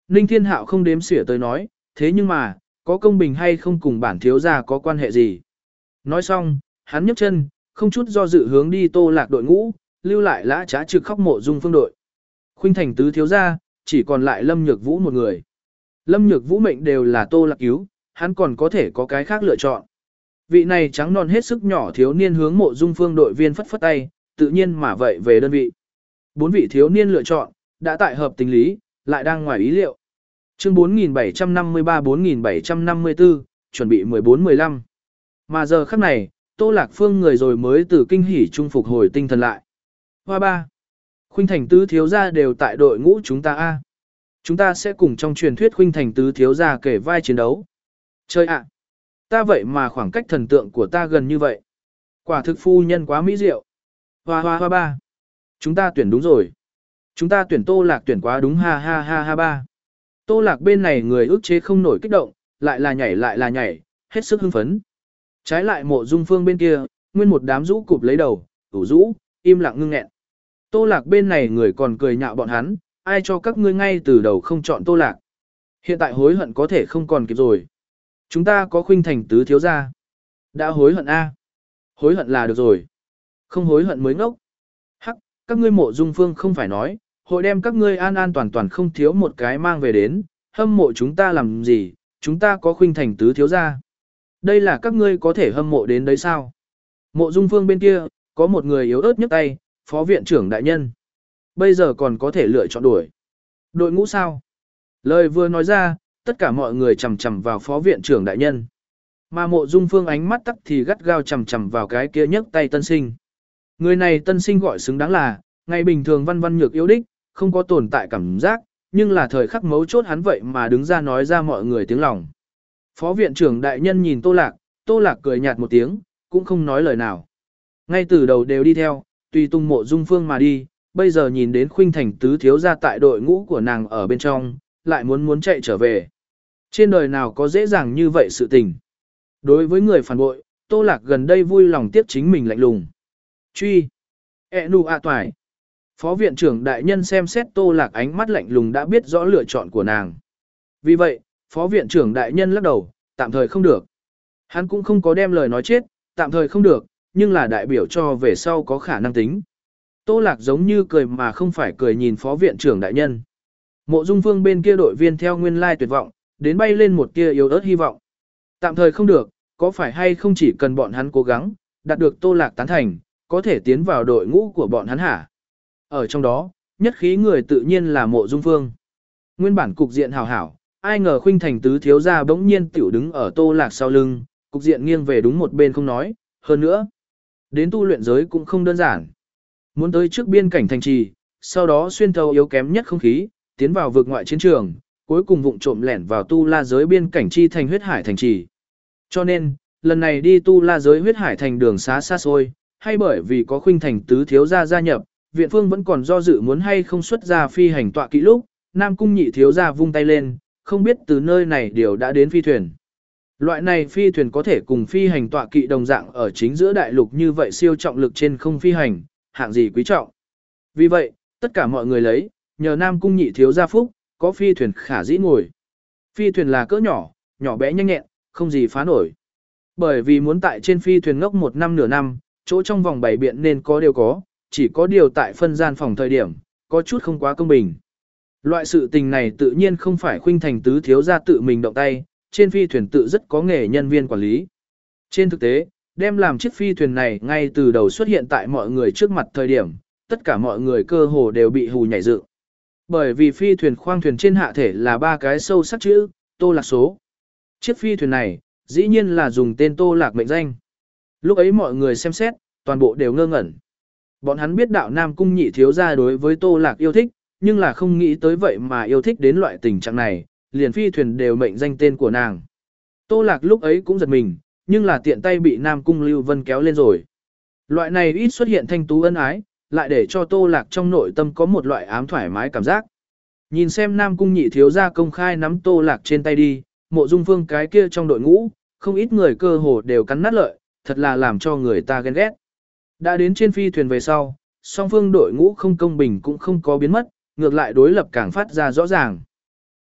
Ninh Thiên Hạo không đếm xỉa tới nói, thế nhưng mà, có công bình hay không cùng bản thiếu gia có quan hệ gì. Nói xong, hắn nhấc chân, không chút do dự hướng đi Tô Lạc đội ngũ, lưu lại lã trá trực khóc Mộ Dung Phương đội. Khuynh Thành tứ thiếu gia, chỉ còn lại Lâm Nhược Vũ một người. Lâm Nhược Vũ mệnh đều là Tô Lạc cứu, hắn còn có thể có cái khác lựa chọn. Vị này trắng non hết sức nhỏ thiếu niên hướng Mộ Dung Phương đội viên phất phất tay, tự nhiên mà vậy về đơn vị. Bốn vị thiếu niên lựa chọn, đã tại hợp tình lý, lại đang ngoài ý liệu. Chương bốn nghìn bảy trăm năm mươi ba bốn nghìn bảy trăm năm mươi tư, chuẩn bị mười bốn mười lăm. Mà giờ khắc này, Tô Lạc Phương người rồi mới từ kinh hỉ trung phục hồi tinh thần lại. Hoa ba. Khuynh Thành tứ thiếu gia đều tại đội ngũ chúng ta a. Chúng ta sẽ cùng trong truyền thuyết Khuynh Thành tứ thiếu gia kể vai chiến đấu. Chơi ạ. Ta vậy mà khoảng cách thần tượng của ta gần như vậy. Quả thực phu nhân quá mỹ diệu. Hoa hoa hoa ba. Chúng ta tuyển đúng rồi. Chúng ta tuyển Tô Lạc tuyển quá đúng ha ha ha ha ba. Tô Lạc bên này người ức chế không nổi kích động, lại là nhảy lại là nhảy, hết sức hưng phấn. Trái lại Mộ Dung Phương bên kia, nguyên một đám rũ cụp lấy đầu, ủ rũ, im lặng ngưng nghẹn. Tô Lạc bên này người còn cười nhạo bọn hắn, ai cho các ngươi ngay từ đầu không chọn Tô Lạc. Hiện tại hối hận có thể không còn kịp rồi. Chúng ta có Khuynh Thành tứ thiếu gia. Đã hối hận a? Hối hận là được rồi. Không hối hận mới ngốc. Hắc, các ngươi Mộ Dung Phương không phải nói, hội đem các ngươi an an toàn toàn không thiếu một cái mang về đến, hâm mộ chúng ta làm gì, chúng ta có Khuynh Thành tứ thiếu gia. Đây là các ngươi có thể hâm mộ đến đấy sao? Mộ Dung Phương bên kia, có một người yếu ớt nhấc tay, phó viện trưởng đại nhân. Bây giờ còn có thể lựa chọn đuổi. Đội ngũ sao? Lời vừa nói ra, tất cả mọi người chầm chầm vào phó viện trưởng đại nhân. Mà Mộ Dung Phương ánh mắt tắc thì gắt gao chầm chầm vào cái kia nhấc tay tân sinh. Người này tân sinh gọi xứng đáng là, ngày bình thường văn văn nhược yếu đích, không có tồn tại cảm giác, nhưng là thời khắc mấu chốt hắn vậy mà đứng ra nói ra mọi người tiếng lòng. Phó viện trưởng đại nhân nhìn Tô Lạc, Tô Lạc cười nhạt một tiếng, cũng không nói lời nào. Ngay từ đầu đều đi theo, tùy tung Mộ Dung Phương mà đi, bây giờ nhìn đến Khuynh Thành tứ thiếu gia tại đội ngũ của nàng ở bên trong, lại muốn muốn chạy trở về. Trên đời nào có dễ dàng như vậy sự tình. Đối với người phản bội, Tô Lạc gần đây vui lòng tiếp chính mình lạnh lùng. Truy. E nu a toài. Phó viện trưởng đại nhân xem xét Tô Lạc ánh mắt lạnh lùng đã biết rõ lựa chọn của nàng. Vì vậy, phó viện trưởng đại nhân lắc đầu, tạm thời không được. Hắn cũng không có đem lời nói chết, tạm thời không được, nhưng là đại biểu cho về sau có khả năng tính. Tô Lạc giống như cười mà không phải cười nhìn phó viện trưởng đại nhân. Mộ Dung Phương bên kia đội viên theo nguyên lai tuyệt vọng, đến bay lên một kia yếu ớt hy vọng. Tạm thời không được, có phải hay không chỉ cần bọn hắn cố gắng, đạt được Tô Lạc tán thành, có thể tiến vào đội ngũ của bọn hắn hả? Ở trong đó, nhất khí người tự nhiên là Mộ Dung Phương. Nguyên bản cục diện hào hảo, ai ngờ Khuynh Thành tứ thiếu gia bỗng nhiên tiểu đứng ở Tô Lạc sau lưng, cục diện nghiêng về đúng một bên không nói, hơn nữa, đến tu luyện giới cũng không đơn giản. Muốn tới trước biên cảnh thành trì, sau đó xuyên thấu yếu kém nhất không khí, tiến vào vực ngoại chiến trường, cuối cùng vụng trộm lẻn vào tu la giới biên cảnh chi thành huyết hải thành trì. Cho nên, lần này đi tu la giới huyết hải thành đường xá xa xôi, hay bởi vì có Khuynh Thành tứ thiếu gia gia nhập, viện phương vẫn còn do dự muốn hay không xuất ra phi hành tọa kỵ lúc, Nam Cung nhị thiếu gia vung tay lên, không biết từ nơi này điều đã đến phi thuyền. Loại này phi thuyền có thể cùng phi hành tọa kỵ đồng dạng ở chính giữa đại lục như vậy siêu trọng lực trên không phi hành, hạng gì quý trọng. Vì vậy, tất cả mọi người lấy, nhờ Nam Cung nhị thiếu gia phúc, có phi thuyền khả dĩ ngồi. Phi thuyền là cỡ nhỏ, nhỏ bé nhanh nhẹn, không gì phá nổi. Bởi vì muốn tại trên phi thuyền ngốc một năm nửa năm, chỗ trong vòng bảy biện nên có đều có, chỉ có điều tại phân gian phòng thời điểm, có chút không quá công bình. Loại sự tình này tự nhiên không phải Khuynh Thành tứ thiếu gia tự mình động tay, trên phi thuyền tự rất có nghề nhân viên quản lý. Trên thực tế, đem làm chiếc phi thuyền này ngay từ đầu xuất hiện tại mọi người trước mặt thời điểm, tất cả mọi người cơ hồ đều bị hù nhảy dựng. Bởi vì phi thuyền khoang thuyền trên hạ thể là ba cái sâu sắc chữ, Tô Lạc số. Chiếc phi thuyền này, dĩ nhiên là dùng tên Tô Lạc mệnh danh. Lúc ấy mọi người xem xét, toàn bộ đều ngơ ngẩn. Bọn hắn biết đạo Nam Cung nhị thiếu gia đối với Tô Lạc yêu thích, nhưng là không nghĩ tới vậy mà yêu thích đến loại tình trạng này, liền phi thuyền đều mệnh danh tên của nàng. Tô Lạc lúc ấy cũng giật mình, nhưng là tiện tay bị Nam Cung Lưu Vân kéo lên rồi. Loại này ít xuất hiện thanh tú ân ái, lại để cho Tô Lạc trong nội tâm có một loại ám thoải mái cảm giác. Nhìn xem Nam Cung nhị thiếu gia công khai nắm Tô Lạc trên tay đi, Mộ Dung Phương cái kia trong đội ngũ, không ít người cơ hồ đều cắn nát lợi, thật là làm cho người ta ghen ghét. Đã đến trên phi thuyền về sau, song phương đội ngũ không công bình cũng không có biến mất, ngược lại đối lập càng phát ra rõ ràng.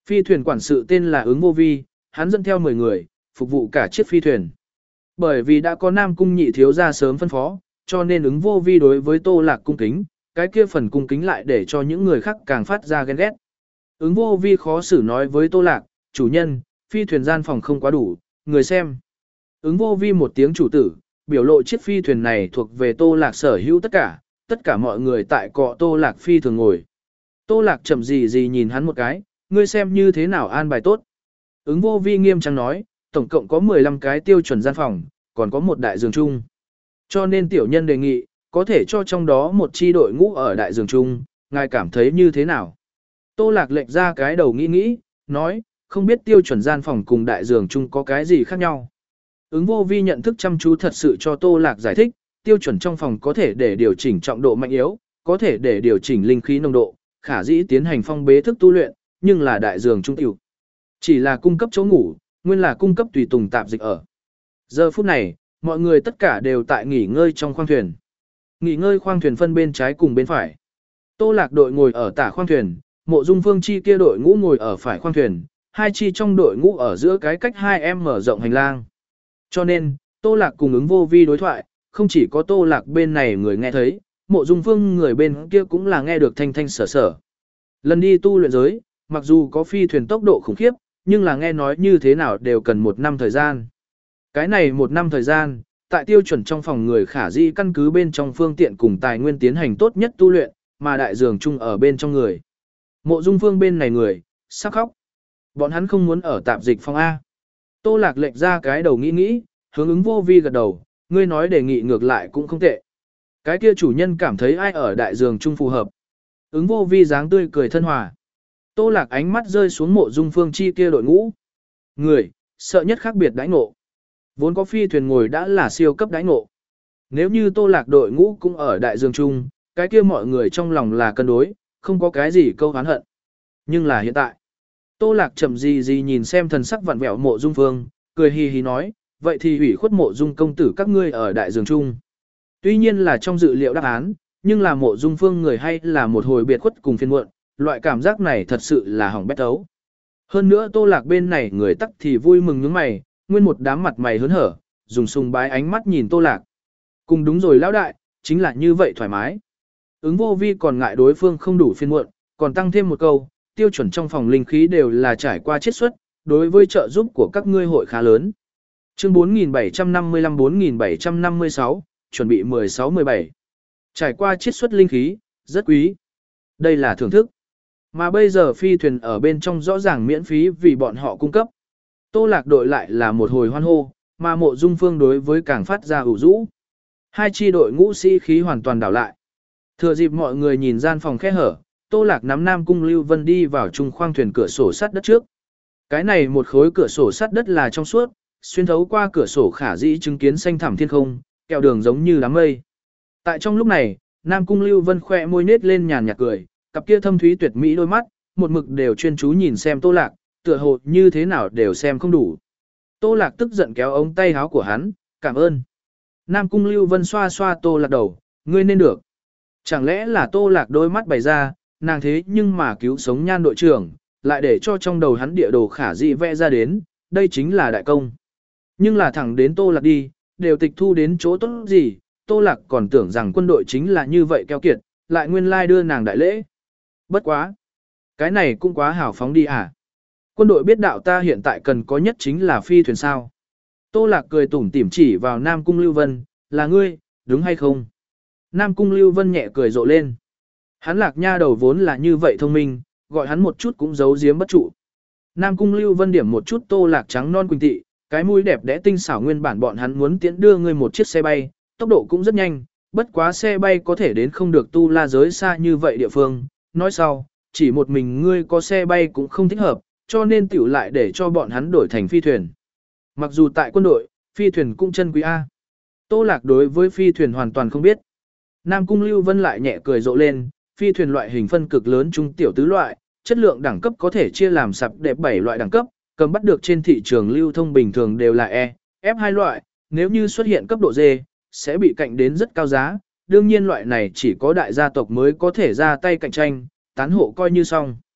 Phi thuyền quản sự tên là Ứng Vô Vi, hắn dẫn theo mười người, phục vụ cả chiếc phi thuyền. Bởi vì đã có Nam Cung nhị thiếu gia sớm phân phó, cho nên Ứng Vô Vi đối với Tô Lạc cung kính, cái kia phần cung kính lại để cho những người khác càng phát ra ghen ghét. Ứng Vô Vi khó xử nói với Tô Lạc, chủ nhân, phi thuyền gian phòng không quá đủ, người xem. Ứng Vô Vi một tiếng chủ tử, biểu lộ chiếc phi thuyền này thuộc về Tô Lạc sở hữu tất cả, tất cả mọi người tại cọ Tô Lạc phi thường ngồi. Tô Lạc chậm gì gì nhìn hắn một cái, ngươi xem như thế nào an bài tốt. Ứng Vô Vi nghiêm trang nói, tổng cộng có mười lăm cái tiêu chuẩn gian phòng, còn có một đại giường chung. Cho nên tiểu nhân đề nghị, có thể cho trong đó một chi đội ngũ ở đại giường chung, ngài cảm thấy như thế nào? Tô Lạc lệch ra cái đầu nghĩ nghĩ, nói, không biết tiêu chuẩn gian phòng cùng đại giường chung có cái gì khác nhau. Ứng Vô Vi nhận thức chăm chú thật sự cho Tô Lạc giải thích, tiêu chuẩn trong phòng có thể để điều chỉnh trọng độ mạnh yếu, có thể để điều chỉnh linh khí nồng độ, khả dĩ tiến hành phong bế thức tu luyện, nhưng là đại giường trung tiểu. Chỉ là cung cấp chỗ ngủ, nguyên là cung cấp tùy tùng tạp dịch ở. Giờ phút này, mọi người tất cả đều tại nghỉ ngơi trong khoang thuyền. Nghỉ ngơi khoang thuyền phân bên trái cùng bên phải. Tô Lạc đội ngồi ở tả khoang thuyền, Mộ Dung Phương chi kia đội ngũ ngồi ở phải khoang thuyền, hai chi trong đội ngũ ở giữa cái cách hai em mở rộng hành lang. Cho nên, Tô Lạc cùng Ứng Vô Vi đối thoại, không chỉ có Tô Lạc bên này người nghe thấy, Mộ Dung Phương người bên kia cũng là nghe được thanh thanh sở sở. Lần đi tu luyện giới, mặc dù có phi thuyền tốc độ khủng khiếp, nhưng là nghe nói như thế nào đều cần một năm thời gian. Cái này một năm thời gian, tại tiêu chuẩn trong phòng người khả di căn cứ bên trong phương tiện cùng tài nguyên tiến hành tốt nhất tu luyện, mà đại dường chung ở bên trong người. Mộ Dung Phương bên này người, sắp khóc. Bọn hắn không muốn ở tạp dịch phòng A. Tô Lạc lệch ra cái đầu nghĩ nghĩ, hướng Ứng Vô Vi gật đầu, ngươi nói đề nghị ngược lại cũng không tệ. Cái kia chủ nhân cảm thấy ai ở đại giường chung phù hợp. Ứng Vô Vi dáng tươi cười thân hòa. Tô Lạc ánh mắt rơi xuống Mộ Dung Phương chi kia đội ngũ. Người, sợ nhất khác biệt đãi ngộ. Vốn có phi thuyền ngồi đã là siêu cấp đãi ngộ. Nếu như Tô Lạc đội ngũ cũng ở đại giường chung, cái kia mọi người trong lòng là cân đối, không có cái gì câu hán hận. Nhưng là hiện tại, Tô Lạc chậm gì gì nhìn xem thần sắc vặn vẹo Mộ Dung Phương, cười hì hì nói, vậy thì hủy khuất Mộ Dung công tử các ngươi ở đại giường chung. Tuy nhiên là trong dự liệu đáp án, nhưng là Mộ Dung Phương người hay là một hồi biệt khuất cùng phiền muộn, loại cảm giác này thật sự là hỏng bét ấu. Hơn nữa Tô Lạc bên này người tắc thì vui mừng nhướng mày, nguyên một đám mặt mày hớn hở, dùng sùng bái ánh mắt nhìn Tô Lạc. Cùng đúng rồi lão đại, chính là như vậy thoải mái. Ứng Vô Vi còn ngại đối phương không đủ phiền muộn, còn tăng thêm một câu, tiêu chuẩn trong phòng linh khí đều là trải qua chiết xuất, đối với trợ giúp của các ngươi hội khá lớn. Chương bốn nghìn bảy trăm năm mươi lăm bốn nghìn bảy trăm năm mươi sáu, chuẩn bị mười sáu mười bảy. Trải qua chiết xuất linh khí, rất quý. Đây là thưởng thức. Mà bây giờ phi thuyền ở bên trong rõ ràng miễn phí vì bọn họ cung cấp. Tô Lạc đội lại là một hồi hoan hô, mà Mộ Dung Phương đối với càng phát ra ủ rũ. Hai chi đội ngũ sĩ khí hoàn toàn đảo lại. Thừa dịp mọi người nhìn gian phòng khe hở, Tô Lạc nắm Nam Cung Lưu Vân đi vào trung khoang thuyền cửa sổ sắt đất trước. Cái này một khối cửa sổ sắt đất là trong suốt, xuyên thấu qua cửa sổ khả dĩ chứng kiến xanh thẳm thiên không, kẹo đường giống như đám mây. Tại trong lúc này, Nam Cung Lưu Vân khoe môi nết lên nhàn nhạt cười, cặp kia thâm thúy tuyệt mỹ đôi mắt, một mực đều chuyên chú nhìn xem Tô Lạc, tựa hồ như thế nào đều xem không đủ. Tô Lạc tức giận kéo ống tay áo của hắn, cảm ơn. Nam Cung Lưu Vân xoa xoa Tô Lạc đầu, ngươi nên được. Chẳng lẽ là Tô Lạc đôi mắt bày ra, nàng thế nhưng mà cứu sống Nhan đội trưởng, lại để cho trong đầu hắn địa đồ khả dị vẽ ra đến, đây chính là đại công. Nhưng là thẳng đến Tô Lạc đi, đều tịch thu đến chỗ tốt gì, Tô Lạc còn tưởng rằng quân đội chính là như vậy keo kiệt, lại nguyên lai đưa nàng đại lễ. Bất quá. Cái này cũng quá hào phóng đi à. Quân đội biết đạo ta hiện tại cần có nhất chính là phi thuyền sao. Tô Lạc cười tủm tỉm chỉ vào Nam Cung Lưu Vân, là ngươi, đúng hay không? Nam Cung Lưu Vân nhẹ cười rộ lên. Hắn Lạc nha đầu vốn là như vậy thông minh, gọi hắn một chút cũng giấu giếm bất trụ. Nam Cung Lưu Vân điểm một chút Tô Lạc trắng non quỳnh tị, cái mũi đẹp đẽ tinh xảo nguyên bản bọn hắn muốn tiễn đưa ngươi một chiếc xe bay, tốc độ cũng rất nhanh, bất quá xe bay có thể đến không được tu la giới xa như vậy địa phương. Nói sau, chỉ một mình ngươi có xe bay cũng không thích hợp, cho nên tiểu lại để cho bọn hắn đổi thành phi thuyền. Mặc dù tại quân đội, phi thuyền cũng chân quý A. Tô Lạc đối với phi thuyền hoàn toàn không biết. Nam Cung Lưu Vân lại nhẹ cười rộ lên, phi thuyền loại hình phân cực lớn trung tiểu tứ loại, chất lượng đẳng cấp có thể chia làm sạp đẹp bảy loại đẳng cấp, cầm bắt được trên thị trường lưu thông bình thường đều là E, F hai loại, nếu như xuất hiện cấp độ D, sẽ bị cạnh đến rất cao giá, đương nhiên loại này chỉ có đại gia tộc mới có thể ra tay cạnh tranh, tán hộ coi như xong.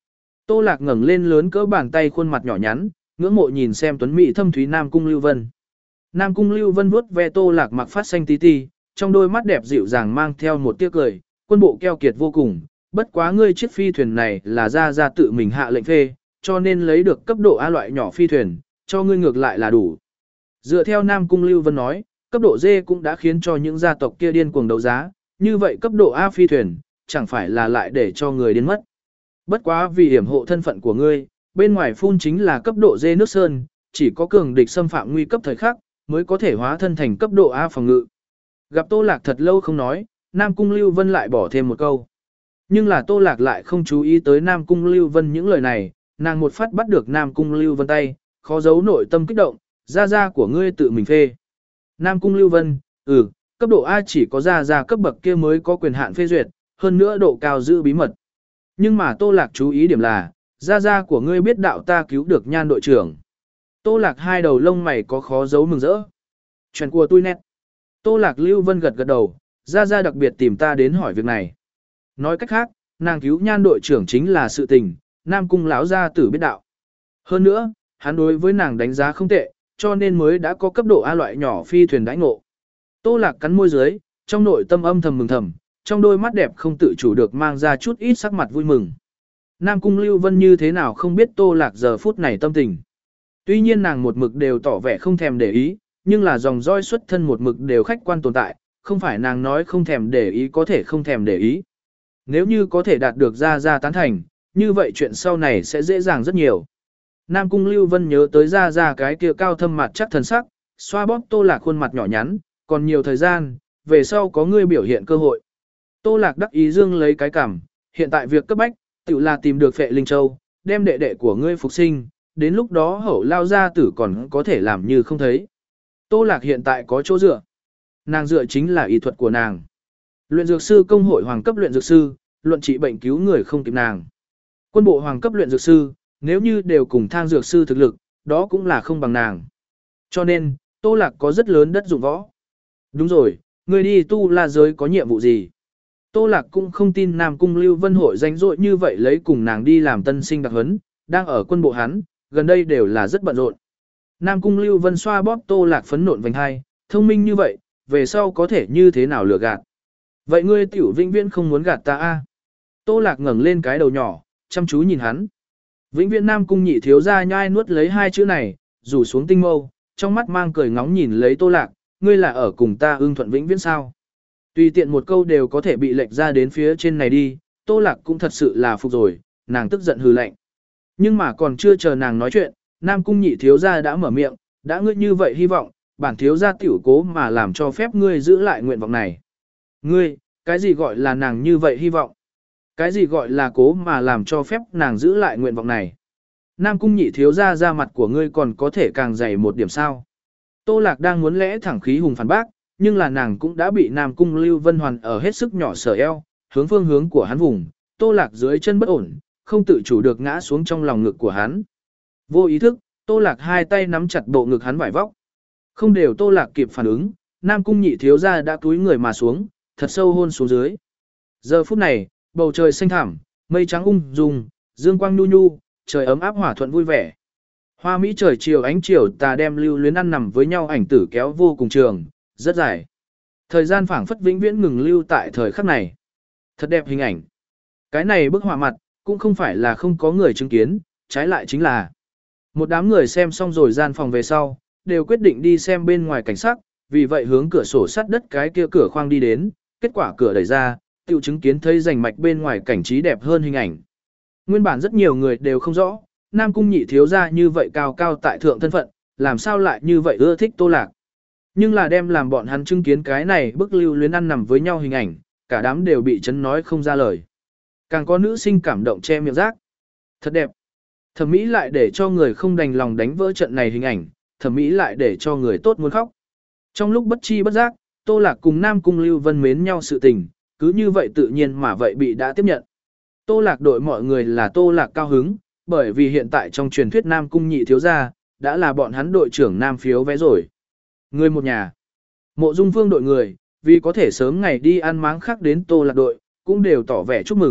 Tô Lạc ngẩng lên lớn cỡ bàn tay khuôn mặt nhỏ nhắn, ngưỡng mộ nhìn xem tuấn mỹ thâm thúy Nam Cung Lưu Vân. Nam Cung Lưu Vân vuốt ve Tô Lạc mặc phát xanh tí ti, trong đôi mắt đẹp dịu dàng mang theo một tia cười, quân bộ keo kiệt vô cùng, bất quá ngươi chiếc phi thuyền này là ra ra tự mình hạ lệnh phê, cho nên lấy được cấp độ A loại nhỏ phi thuyền, cho ngươi ngược lại là đủ. Dựa theo Nam Cung Lưu Vân nói, cấp độ D cũng đã khiến cho những gia tộc kia điên cuồng đấu giá, như vậy cấp độ A phi thuyền, chẳng phải là lại để cho người điên mất. Bất quá vì hiểm hộ thân phận của ngươi, bên ngoài phun chính là cấp độ D nước sơn, chỉ có cường địch xâm phạm nguy cấp thời khắc, mới có thể hóa thân thành cấp độ A phòng ngự. Gặp Tô Lạc thật lâu không nói, Nam Cung Lưu Vân lại bỏ thêm một câu. Nhưng là Tô Lạc lại không chú ý tới Nam Cung Lưu Vân những lời này, nàng một phát bắt được Nam Cung Lưu Vân tay, khó giấu nội tâm kích động, gia gia của ngươi tự mình phê. Nam Cung Lưu Vân, ừ, cấp độ A chỉ có gia gia cấp bậc kia mới có quyền hạn phê duyệt, hơn nữa độ cao giữ bí mật. Nhưng mà Tô Lạc chú ý điểm là, gia gia của ngươi biết đạo ta cứu được Nhan đội trưởng. Tô Lạc hai đầu lông mày có khó giấu mừng rỡ. Chuyện của tôi nét. Tô Lạc Lưu Vân gật gật đầu, gia gia đặc biệt tìm ta đến hỏi việc này. Nói cách khác, nàng cứu Nhan đội trưởng chính là sự tình, Nam Cung lão gia tử biết đạo. Hơn nữa, hắn đối với nàng đánh giá không tệ, cho nên mới đã có cấp độ A loại nhỏ phi thuyền đãi ngộ. Tô Lạc cắn môi dưới, trong nội tâm âm thầm mừng thầm, trong đôi mắt đẹp không tự chủ được mang ra chút ít sắc mặt vui mừng. Nam Cung Lưu Vân như thế nào không biết Tô Lạc giờ phút này tâm tình. Tuy nhiên nàng một mực đều tỏ vẻ không thèm để ý, nhưng là dòng roi xuất thân một mực đều khách quan tồn tại, không phải nàng nói không thèm để ý có thể không thèm để ý. Nếu như có thể đạt được Gia Gia tán thành, như vậy chuyện sau này sẽ dễ dàng rất nhiều. Nam Cung Lưu Vân nhớ tới Gia Gia cái kia cao thâm mặt chắc thần sắc, xoa bóp Tô Lạc khuôn mặt nhỏ nhắn, còn nhiều thời gian, về sau có ngươi biểu hiện cơ hội. Tô Lạc đắc ý dương lấy cái cằm, hiện tại việc cấp bách, tự là tìm được Phệ Linh Châu, đem đệ đệ của ngươi phục sinh, đến lúc đó hậu lao gia tử còn có thể làm như không thấy. Tô Lạc hiện tại có chỗ dựa. Nàng dựa chính là y thuật của nàng. Luyện dược sư công hội hoàng cấp luyện dược sư, luận trị bệnh cứu người không kịp nàng. Quân bộ hoàng cấp luyện dược sư, nếu như đều cùng thang dược sư thực lực, đó cũng là không bằng nàng. Cho nên, Tô Lạc có rất lớn đất dụng võ. Đúng rồi, ngươi đi tu la giới có nhiệm vụ gì? Tô Lạc cũng không tin Nam Cung Lưu Vân hội danh dội như vậy lấy cùng nàng đi làm tân sinh đặc huấn, đang ở quân bộ hắn, gần đây đều là rất bận rộn. Nam Cung Lưu Vân xoa bóp Tô Lạc phấn nộn vành hai, thông minh như vậy, về sau có thể như thế nào lừa gạt. Vậy ngươi tiểu vĩnh viễn không muốn gạt ta a? Tô Lạc ngẩng lên cái đầu nhỏ, chăm chú nhìn hắn. Vĩnh viễn Nam Cung nhị thiếu gia nhai nuốt lấy hai chữ này, rủ xuống tinh mâu, trong mắt mang cười ngóng nhìn lấy Tô Lạc, ngươi là ở cùng ta ưng thuận vĩnh viễn sao? Tùy tiện một câu đều có thể bị lệch ra đến phía trên này đi, Tô Lạc cũng thật sự là phục rồi, nàng tức giận hừ lạnh. Nhưng mà còn chưa chờ nàng nói chuyện, Nam Cung nhị thiếu gia đã mở miệng, đã ngươi như vậy hy vọng, bản thiếu gia tiểu cố mà làm cho phép ngươi giữ lại nguyện vọng này. Ngươi, cái gì gọi là nàng như vậy hy vọng? Cái gì gọi là cố mà làm cho phép nàng giữ lại nguyện vọng này? Nam Cung nhị thiếu gia ra mặt của ngươi còn có thể càng dày một điểm sao? Tô Lạc đang muốn lẽ thẳng khí hùng phản bác, nhưng là nàng cũng đã bị Nam Cung Lưu Vân Hoàn ở hết sức nhỏ sở eo, hướng phương hướng của hắn vùng, Tô Lạc dưới chân bất ổn, không tự chủ được ngã xuống trong lòng ngực của hắn. Vô ý thức, Tô Lạc hai tay nắm chặt bộ ngực hắn vải vóc. Không đều Tô Lạc kịp phản ứng, Nam Cung nhị thiếu gia đã túi người mà xuống, thật sâu hôn xuống dưới. Giờ phút này, bầu trời xanh thẳm, mây trắng ung dung, dương quang nhu nhu, trời ấm áp hòa thuận vui vẻ. Hoa mỹ trời chiều ánh chiều tà đem lưu luyến ăn nằm với nhau ảnh tử kéo vô cùng trường, rất dài. Thời gian phảng phất vĩnh viễn ngừng lưu tại thời khắc này. Thật đẹp hình ảnh. Cái này bức họa mặt, cũng không phải là không có người chứng kiến, trái lại chính là một đám người xem xong rồi gian phòng về sau, đều quyết định đi xem bên ngoài cảnh sắc, vì vậy hướng cửa sổ sắt đất cái kia cửa khoang đi đến, kết quả cửa đẩy ra, tiểu chứng kiến thấy rành mạch bên ngoài cảnh trí đẹp hơn hình ảnh. Nguyên bản rất nhiều người đều không rõ, Nam Cung nhị thiếu gia như vậy cao cao tại thượng thân phận, làm sao lại như vậy ưa thích Tô Lạc. Nhưng là đem làm bọn hắn chứng kiến cái này bức lưu luyến ăn nằm với nhau hình ảnh, cả đám đều bị chấn nói không ra lời. Càng có nữ sinh cảm động che miệng rác. Thật đẹp. Thẩm mỹ lại để cho người không đành lòng đánh vỡ trận này hình ảnh, thẩm mỹ lại để cho người tốt muốn khóc. Trong lúc bất chi bất giác, Tô Lạc cùng Nam Cung Lưu Vân mến nhau sự tình, cứ như vậy tự nhiên mà vậy bị đã tiếp nhận. Tô Lạc đội mọi người là Tô Lạc cao hứng, bởi vì hiện tại trong truyền thuyết Nam Cung nhị thiếu gia, đã là bọn hắn đội trưởng Nam phiếu vé rồi. Người một nhà. Mộ Dung Phương đội người, vì có thể sớm ngày đi ăn máng khác đến Tô Lạc đội, cũng đều tỏ vẻ chúc mừng,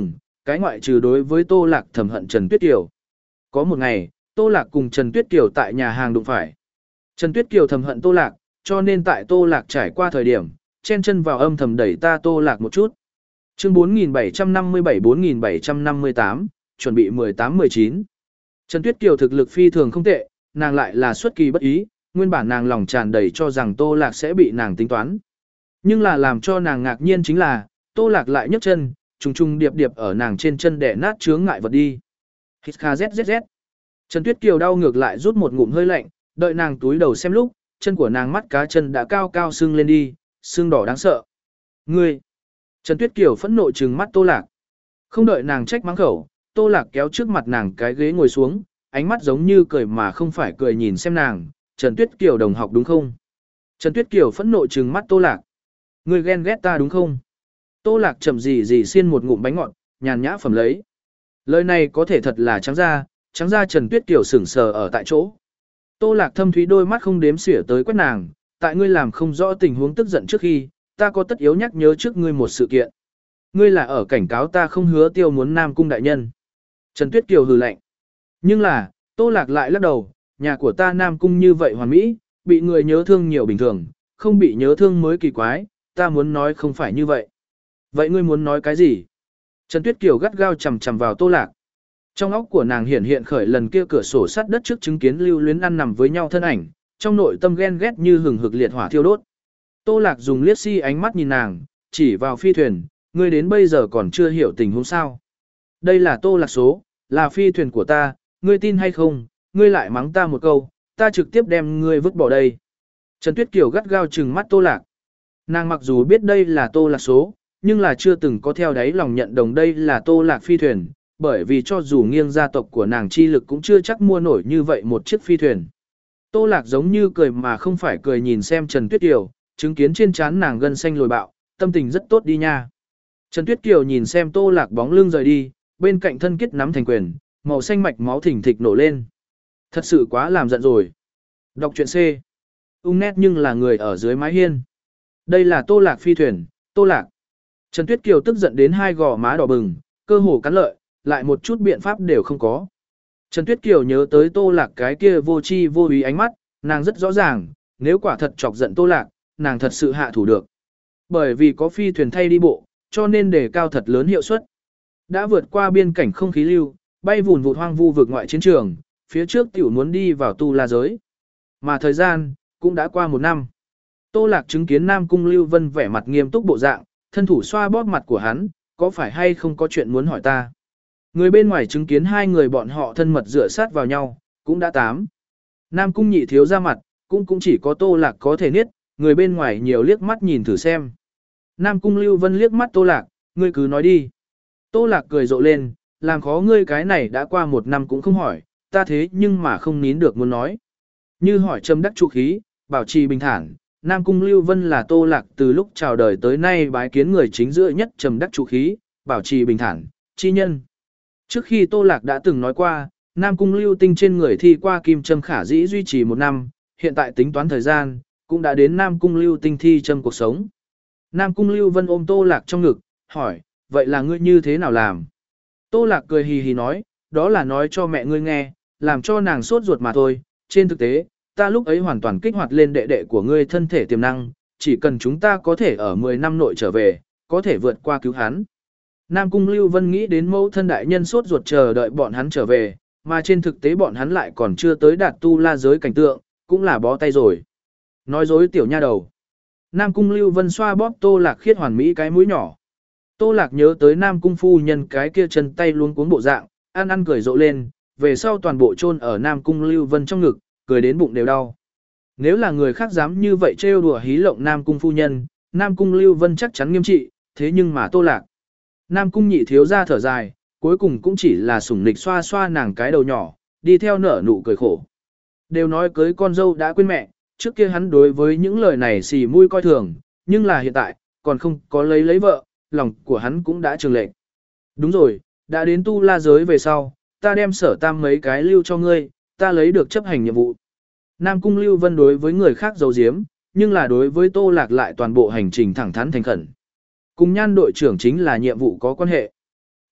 cái ngoại trừ đối với Tô Lạc thầm hận Trần Tuyết Kiều. Có một ngày, Tô Lạc cùng Trần Tuyết Kiều tại nhà hàng đụng phải. Trần Tuyết Kiều thầm hận Tô Lạc, cho nên tại Tô Lạc trải qua thời điểm, chen chân vào âm thầm đẩy ta Tô Lạc một chút. Chương bốn nghìn bảy trăm năm mươi bảy bốn nghìn bảy trăm năm mươi tám, chuẩn bị mười tám mười chín. Trần Tuyết Kiều thực lực phi thường không tệ, nàng lại là xuất kỳ bất ý, nguyên bản nàng lòng tràn đầy cho rằng Tô Lạc sẽ bị nàng tính toán. Nhưng là làm cho nàng ngạc nhiên chính là, Tô Lạc lại nhấc chân, trùng trùng điệp điệp ở nàng trên chân đè nát chướng ngại vật đi. Hít kha zzz. Trần Tuyết Kiều đau ngược lại rút một ngụm hơi lạnh, đợi nàng túi đầu xem lúc, chân của nàng mắt cá chân đã cao cao sưng lên đi, sưng đỏ đáng sợ. Ngươi! Trần Tuyết Kiều phẫn nộ trừng mắt Tô Lạc. Không đợi nàng trách mắng khẩu, Tô Lạc kéo trước mặt nàng cái ghế ngồi xuống, ánh mắt giống như cười mà không phải cười nhìn xem nàng, Trần Tuyết Kiều đồng học đúng không? Trần Tuyết Kiều phẫn nộ trừng mắt Tô Lạc. Ngươi ghen ghét ta đúng không? Tô Lạc chậm gì gì xiên một ngụm bánh ngọt, nhàn nhã phẩm lấy. Lời này có thể thật là trắng ra, trắng ra Trần Tuyết Kiều sững sờ ở tại chỗ. Tô Lạc thâm thúy đôi mắt không đếm xỉa tới quét nàng, tại ngươi làm không rõ tình huống tức giận trước khi, ta có tất yếu nhắc nhớ trước ngươi một sự kiện. Ngươi là ở cảnh cáo ta không hứa tiêu muốn Nam Cung đại nhân. Trần Tuyết Kiều hừ lạnh. Nhưng là, Tô Lạc lại lắc đầu, nhà của ta Nam Cung như vậy hoàn mỹ, bị người nhớ thương nhiều bình thường, không bị nhớ thương mới kỳ quái, ta muốn nói không phải như vậy. Vậy ngươi muốn nói cái gì? Trần Tuyết Kiều gắt gao chằm chằm vào Tô Lạc. Trong óc của nàng hiện hiện khởi lần kia cửa sổ sắt đất trước chứng kiến lưu luyến ăn nằm với nhau thân ảnh, trong nội tâm ghen ghét như hừng hực liệt hỏa thiêu đốt. Tô Lạc dùng liếc si ánh mắt nhìn nàng, chỉ vào phi thuyền, ngươi đến bây giờ còn chưa hiểu tình huống sao. Đây là Tô Lạc số, là phi thuyền của ta, ngươi tin hay không, ngươi lại mắng ta một câu, ta trực tiếp đem ngươi vứt bỏ đây. Trần Tuyết Kiều gắt gao trừng mắt Tô Lạc. Nàng mặc dù biết đây là Tô Lạc số, nhưng là chưa từng có theo đáy lòng nhận đồng đây là Tô Lạc phi thuyền, bởi vì cho dù nghiêng gia tộc của nàng chi lực cũng chưa chắc mua nổi như vậy một chiếc phi thuyền. Tô Lạc giống như cười mà không phải cười nhìn xem Trần Tuyết Kiều, chứng kiến trên trán nàng gân xanh lồi bạo, tâm tình rất tốt đi nha. Trần Tuyết Kiều nhìn xem Tô Lạc bóng lưng rời đi, bên cạnh thân kết nắm thành quyền, màu xanh mạch máu thỉnh thịch nổ lên. Thật sự quá làm giận rồi. Đọc truyện C. Ung nét nhưng là người ở dưới mái hiên. Đây là Tô Lạc phi thuyền, Tô Lạc. Trần Tuyết Kiều tức giận đến hai gò má đỏ bừng, cơ hồ cắn lợi, lại một chút biện pháp đều không có. Trần Tuyết Kiều nhớ tới Tô Lạc cái kia vô chi vô ý ánh mắt, nàng rất rõ ràng, nếu quả thật chọc giận Tô Lạc, nàng thật sự hạ thủ được. Bởi vì có phi thuyền thay đi bộ, cho nên đề cao thật lớn hiệu suất. Đã vượt qua biên cảnh không khí lưu, bay vùn vụt hoang vu vực ngoại chiến trường, phía trước tiểu muốn đi vào tu la giới. Mà thời gian, cũng đã qua một năm. Tô Lạc chứng kiến Nam Cung Lưu Vân vẻ mặt nghiêm túc bộ dạng, thân thủ xoa bóp mặt của hắn, có phải hay không có chuyện muốn hỏi ta. Người bên ngoài chứng kiến hai người bọn họ thân mật dựa sát vào nhau, cũng đã tám. Nam Cung nhị thiếu ra mặt, cũng cũng chỉ có Tô Lạc có thể niết, người bên ngoài nhiều liếc mắt nhìn thử xem. Nam Cung Lưu Vân liếc mắt Tô Lạc, ngươi cứ nói đi. Tô Lạc cười rộ lên, làm khó ngươi cái này đã qua một năm cũng không hỏi, ta thế nhưng mà không nín được muốn nói. Như hỏi châm đắc trụ khí, bảo trì bình thản, Nam Cung Lưu Vân là Tô Lạc từ lúc chào đời tới nay bái kiến người chính giữa nhất trầm đắc trụ khí, bảo trì bình thản, chi nhân. Trước khi Tô Lạc đã từng nói qua, Nam Cung Lưu Tinh trên người thi qua kim châm khả dĩ duy trì một năm, hiện tại tính toán thời gian, cũng đã đến Nam Cung Lưu Tinh thi châm cuộc sống. Nam Cung Lưu Vân ôm Tô Lạc trong ngực, hỏi, vậy là ngươi như thế nào làm? Tô Lạc cười hì hì nói, đó là nói cho mẹ ngươi nghe, làm cho nàng sốt ruột mà thôi, trên thực tế, ta lúc ấy hoàn toàn kích hoạt lên đệ đệ của ngươi thân thể tiềm năng, chỉ cần chúng ta có thể ở mười năm nội trở về, có thể vượt qua cứu hắn. Nam Cung Lưu Vân nghĩ đến mẫu thân đại nhân sốt ruột chờ đợi bọn hắn trở về, mà trên thực tế bọn hắn lại còn chưa tới đạt tu la giới cảnh tượng, cũng là bó tay rồi. Nói dối tiểu nha đầu. Nam Cung Lưu Vân xoa bóp Tô Lạc khiết hoàn mỹ cái mũi nhỏ. Tô Lạc nhớ tới Nam Cung phu nhân cái kia chân tay luôn cuống bộ dạng, ăn ăn cười rộ lên, về sau toàn bộ chôn ở Nam Cung Lưu Vân trong ngực, cười đến bụng đều đau. Nếu là người khác dám như vậy trêu đùa hí lộng Nam Cung phu nhân, Nam Cung Lưu Vân chắc chắn nghiêm trị, thế nhưng mà Tô Lạc. Nam Cung nhị thiếu ra thở dài, cuối cùng cũng chỉ là sủng nịch xoa xoa nàng cái đầu nhỏ, đi theo nở nụ cười khổ. Đều nói cưới con dâu đã quên mẹ, trước kia hắn đối với những lời này xì mũi coi thường, nhưng là hiện tại, còn không có lấy lấy vợ, lòng của hắn cũng đã trường lệch. Đúng rồi, đã đến tu la giới về sau, ta đem sở tam mấy cái lưu cho ngươi, ta lấy được chấp hành nhiệm vụ. Nam Cung Lưu Vân đối với người khác giấu giếm, nhưng là đối với Tô Lạc lại toàn bộ hành trình thẳng thắn thành khẩn. Cùng Nhan đội trưởng chính là nhiệm vụ có quan hệ.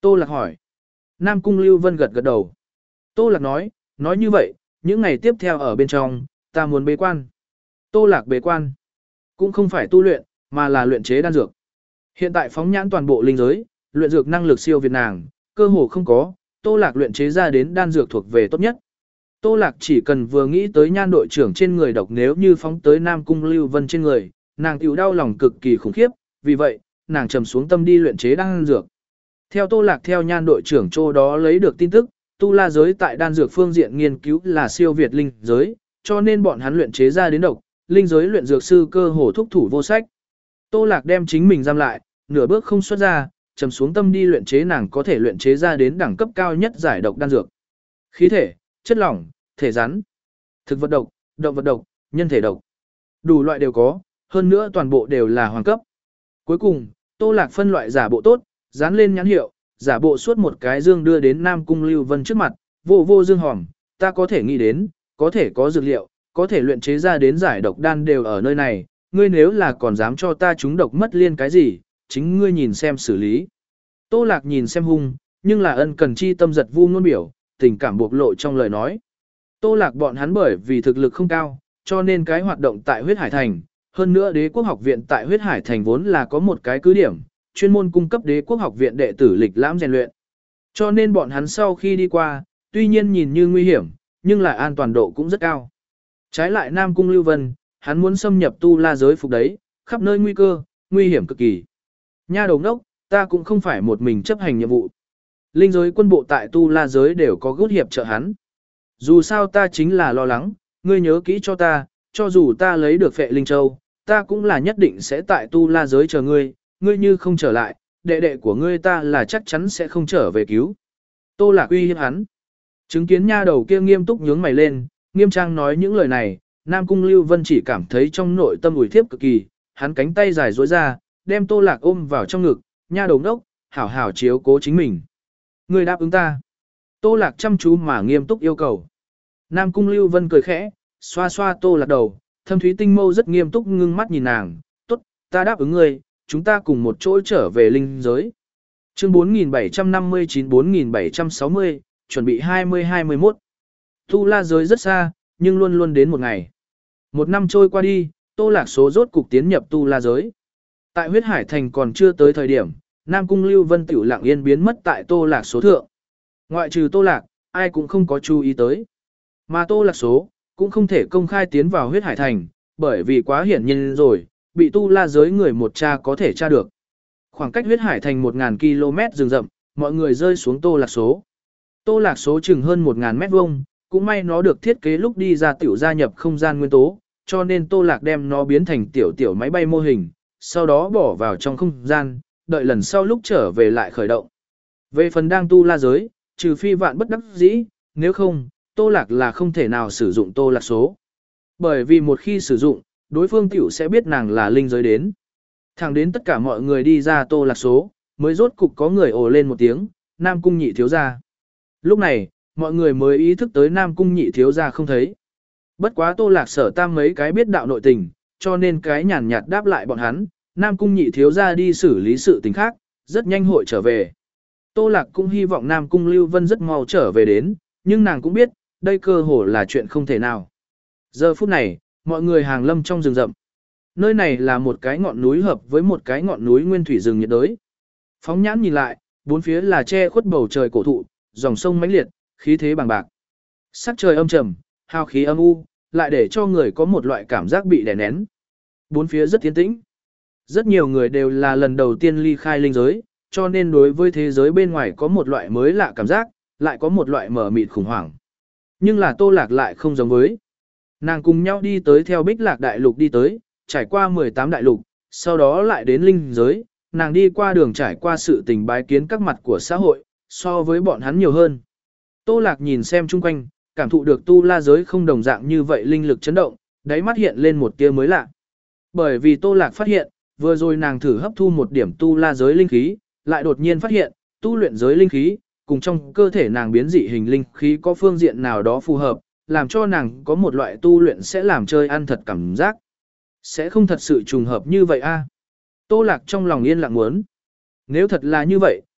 Tô Lạc hỏi. Nam Cung Lưu Vân gật gật đầu. Tô Lạc nói, nói như vậy, những ngày tiếp theo ở bên trong, ta muốn bế quan. Tô Lạc bế quan, cũng không phải tu luyện, mà là luyện chế đan dược. Hiện tại phóng nhãn toàn bộ linh giới, luyện dược năng lực siêu việt nàng, cơ hồ không có, Tô Lạc luyện chế ra đến đan dược thuộc về tốt nhất. Tô Lạc chỉ cần vừa nghĩ tới Nhan đội trưởng trên người độc, nếu như phóng tới Nam Cung Lưu Vân trên người, nàng tiểu đau lòng cực kỳ khủng khiếp, vì vậy, nàng trầm xuống tâm đi luyện chế đan dược. Theo Tô Lạc theo Nhan đội trưởng chỗ đó lấy được tin tức, tu la giới tại đan dược phương diện nghiên cứu là siêu việt linh giới, cho nên bọn hắn luyện chế ra đến độc, linh giới luyện dược sư cơ hồ thúc thủ vô sách. Tô Lạc đem chính mình giam lại, nửa bước không xuất ra, trầm xuống tâm đi luyện chế nàng có thể luyện chế ra đến đẳng cấp cao nhất giải độc đan dược. Khí thể, chất lỏng, thể rắn, thực vật độc, động vật độc, nhân thể độc. Đủ loại đều có, hơn nữa toàn bộ đều là hoàng cấp. Cuối cùng, Tô Lạc phân loại giả bộ tốt, dán lên nhãn hiệu, giả bộ suốt một cái dương đưa đến Nam Cung Lưu Vân trước mặt, vô vô dương hòm, ta có thể nghĩ đến, có thể có dược liệu, có thể luyện chế ra đến giải độc đan đều ở nơi này, ngươi nếu là còn dám cho ta trúng độc mất liên cái gì, chính ngươi nhìn xem xử lý. Tô Lạc nhìn xem hung, nhưng là ân cần chi tâm giật vu ngôn biểu, tình cảm bộc lộ trong lời nói. Tô Lạc bọn hắn bởi vì thực lực không cao, cho nên cái hoạt động tại huyết hải thành, hơn nữa đế quốc học viện tại huyết hải thành vốn là có một cái cứ điểm, chuyên môn cung cấp đế quốc học viện đệ tử lịch lãm rèn luyện. Cho nên bọn hắn sau khi đi qua, tuy nhiên nhìn như nguy hiểm, nhưng lại an toàn độ cũng rất cao. Trái lại Nam Cung Lưu Vân, hắn muốn xâm nhập tu la giới phục đấy, khắp nơi nguy cơ, nguy hiểm cực kỳ. Nha đầu ngốc, ta cũng không phải một mình chấp hành nhiệm vụ. Linh giới quân bộ tại tu la giới đều có gút hiệp trợ hắn. Dù sao ta chính là lo lắng, ngươi nhớ kỹ cho ta, cho dù ta lấy được phệ linh châu, ta cũng là nhất định sẽ tại tu la giới chờ ngươi, ngươi như không trở lại, đệ đệ của ngươi ta là chắc chắn sẽ không trở về cứu. Tô Lạc uy hiếp hắn. Chứng kiến nha đầu kia nghiêm túc nhướng mày lên, nghiêm trang nói những lời này, Nam Cung Lưu Vân chỉ cảm thấy trong nội tâm ủi thiếp cực kỳ, hắn cánh tay dài duỗi ra, đem Tô Lạc ôm vào trong ngực, nha đầu ngốc, hảo hảo chiếu cố chính mình. Ngươi đáp ứng ta. Tô Lạc chăm chú mà nghiêm túc yêu cầu. Nam Cung Lưu Vân cười khẽ, xoa xoa Tô Lạc đầu, thâm thúy tinh mâu rất nghiêm túc ngưng mắt nhìn nàng, tốt, ta đáp ứng ngươi, chúng ta cùng một chỗ trở về linh giới. Chương bốn nghìn bảy trăm năm mươi chín bốn nghìn bảy trăm sáu mươi, chuẩn bị hai mươi hai mươi mốt. Tu la giới rất xa, nhưng luôn luôn đến một ngày. Một năm trôi qua đi, Tô Lạc số rốt cục tiến nhập tu la giới. Tại huyết hải thành còn chưa tới thời điểm, Nam Cung Lưu Vân tiểu lặng yên biến mất tại Tô Lạc số thượng. Ngoại trừ Tô Lạc, ai cũng không có chú ý tới. Mà Tô Lạc số, cũng không thể công khai tiến vào huyết hải thành, bởi vì quá hiển nhiên rồi, bị tu la giới người một cha có thể tra được. Khoảng cách huyết hải thành một nghìn ki lô mét rừng rậm, mọi người rơi xuống Tô Lạc số. Tô Lạc số chừng hơn một nghìn mét vuông, cũng may nó được thiết kế lúc đi ra tiểu gia nhập không gian nguyên tố, cho nên Tô Lạc đem nó biến thành tiểu tiểu máy bay mô hình, sau đó bỏ vào trong không gian, đợi lần sau lúc trở về lại khởi động. Về phần đang tu la giới, trừ phi vạn bất đắc dĩ, nếu không, Tô Lạc là không thể nào sử dụng Tô Lạc số. Bởi vì một khi sử dụng, đối phương tiểu sẽ biết nàng là linh giới đến. Thẳng đến tất cả mọi người đi ra Tô Lạc số, mới rốt cục có người ồ lên một tiếng, Nam Cung nhị thiếu gia. Lúc này, mọi người mới ý thức tới Nam Cung nhị thiếu gia không thấy. Bất quá Tô Lạc Sở Tam mấy cái biết đạo nội tình, cho nên cái nhàn nhạt đáp lại bọn hắn, Nam Cung nhị thiếu gia đi xử lý sự tình khác, rất nhanh hội trở về. Tô Lạc cũng hy vọng Nam Cung Lưu Vân rất mau trở về đến, nhưng nàng cũng biết, đây cơ hồ là chuyện không thể nào. Giờ phút này, mọi người hàng lâm trong rừng rậm. Nơi này là một cái ngọn núi hợp với một cái ngọn núi nguyên thủy rừng nhiệt đới. Phóng nhãn nhìn lại, bốn phía là che khuất bầu trời cổ thụ, dòng sông mãnh liệt, khí thế bằng bạc. Sắc trời âm trầm, hào khí âm u, lại để cho người có một loại cảm giác bị đè nén. Bốn phía rất yên tĩnh. Rất nhiều người đều là lần đầu tiên ly khai linh giới, cho nên đối với thế giới bên ngoài có một loại mới lạ cảm giác, lại có một loại mở mịt khủng hoảng. Nhưng là Tô Lạc lại không giống với. Nàng cùng nhau đi tới theo Bích Lạc đại lục đi tới, trải qua mười tám đại lục, sau đó lại đến linh giới, nàng đi qua đường trải qua sự tình bái kiến các mặt của xã hội, so với bọn hắn nhiều hơn. Tô Lạc nhìn xem chung quanh, cảm thụ được tu la giới không đồng dạng như vậy linh lực chấn động, đáy mắt hiện lên một tia mới lạ. Bởi vì Tô Lạc phát hiện, vừa rồi nàng thử hấp thu một điểm tu la giới linh khí, lại đột nhiên phát hiện, tu luyện giới linh khí, cùng trong cơ thể nàng biến dị hình linh khí có phương diện nào đó phù hợp, làm cho nàng có một loại tu luyện sẽ làm chơi ăn thật cảm giác. Sẽ không thật sự trùng hợp như vậy a. Tô Lạc trong lòng yên lặng muốn. Nếu thật là như vậy,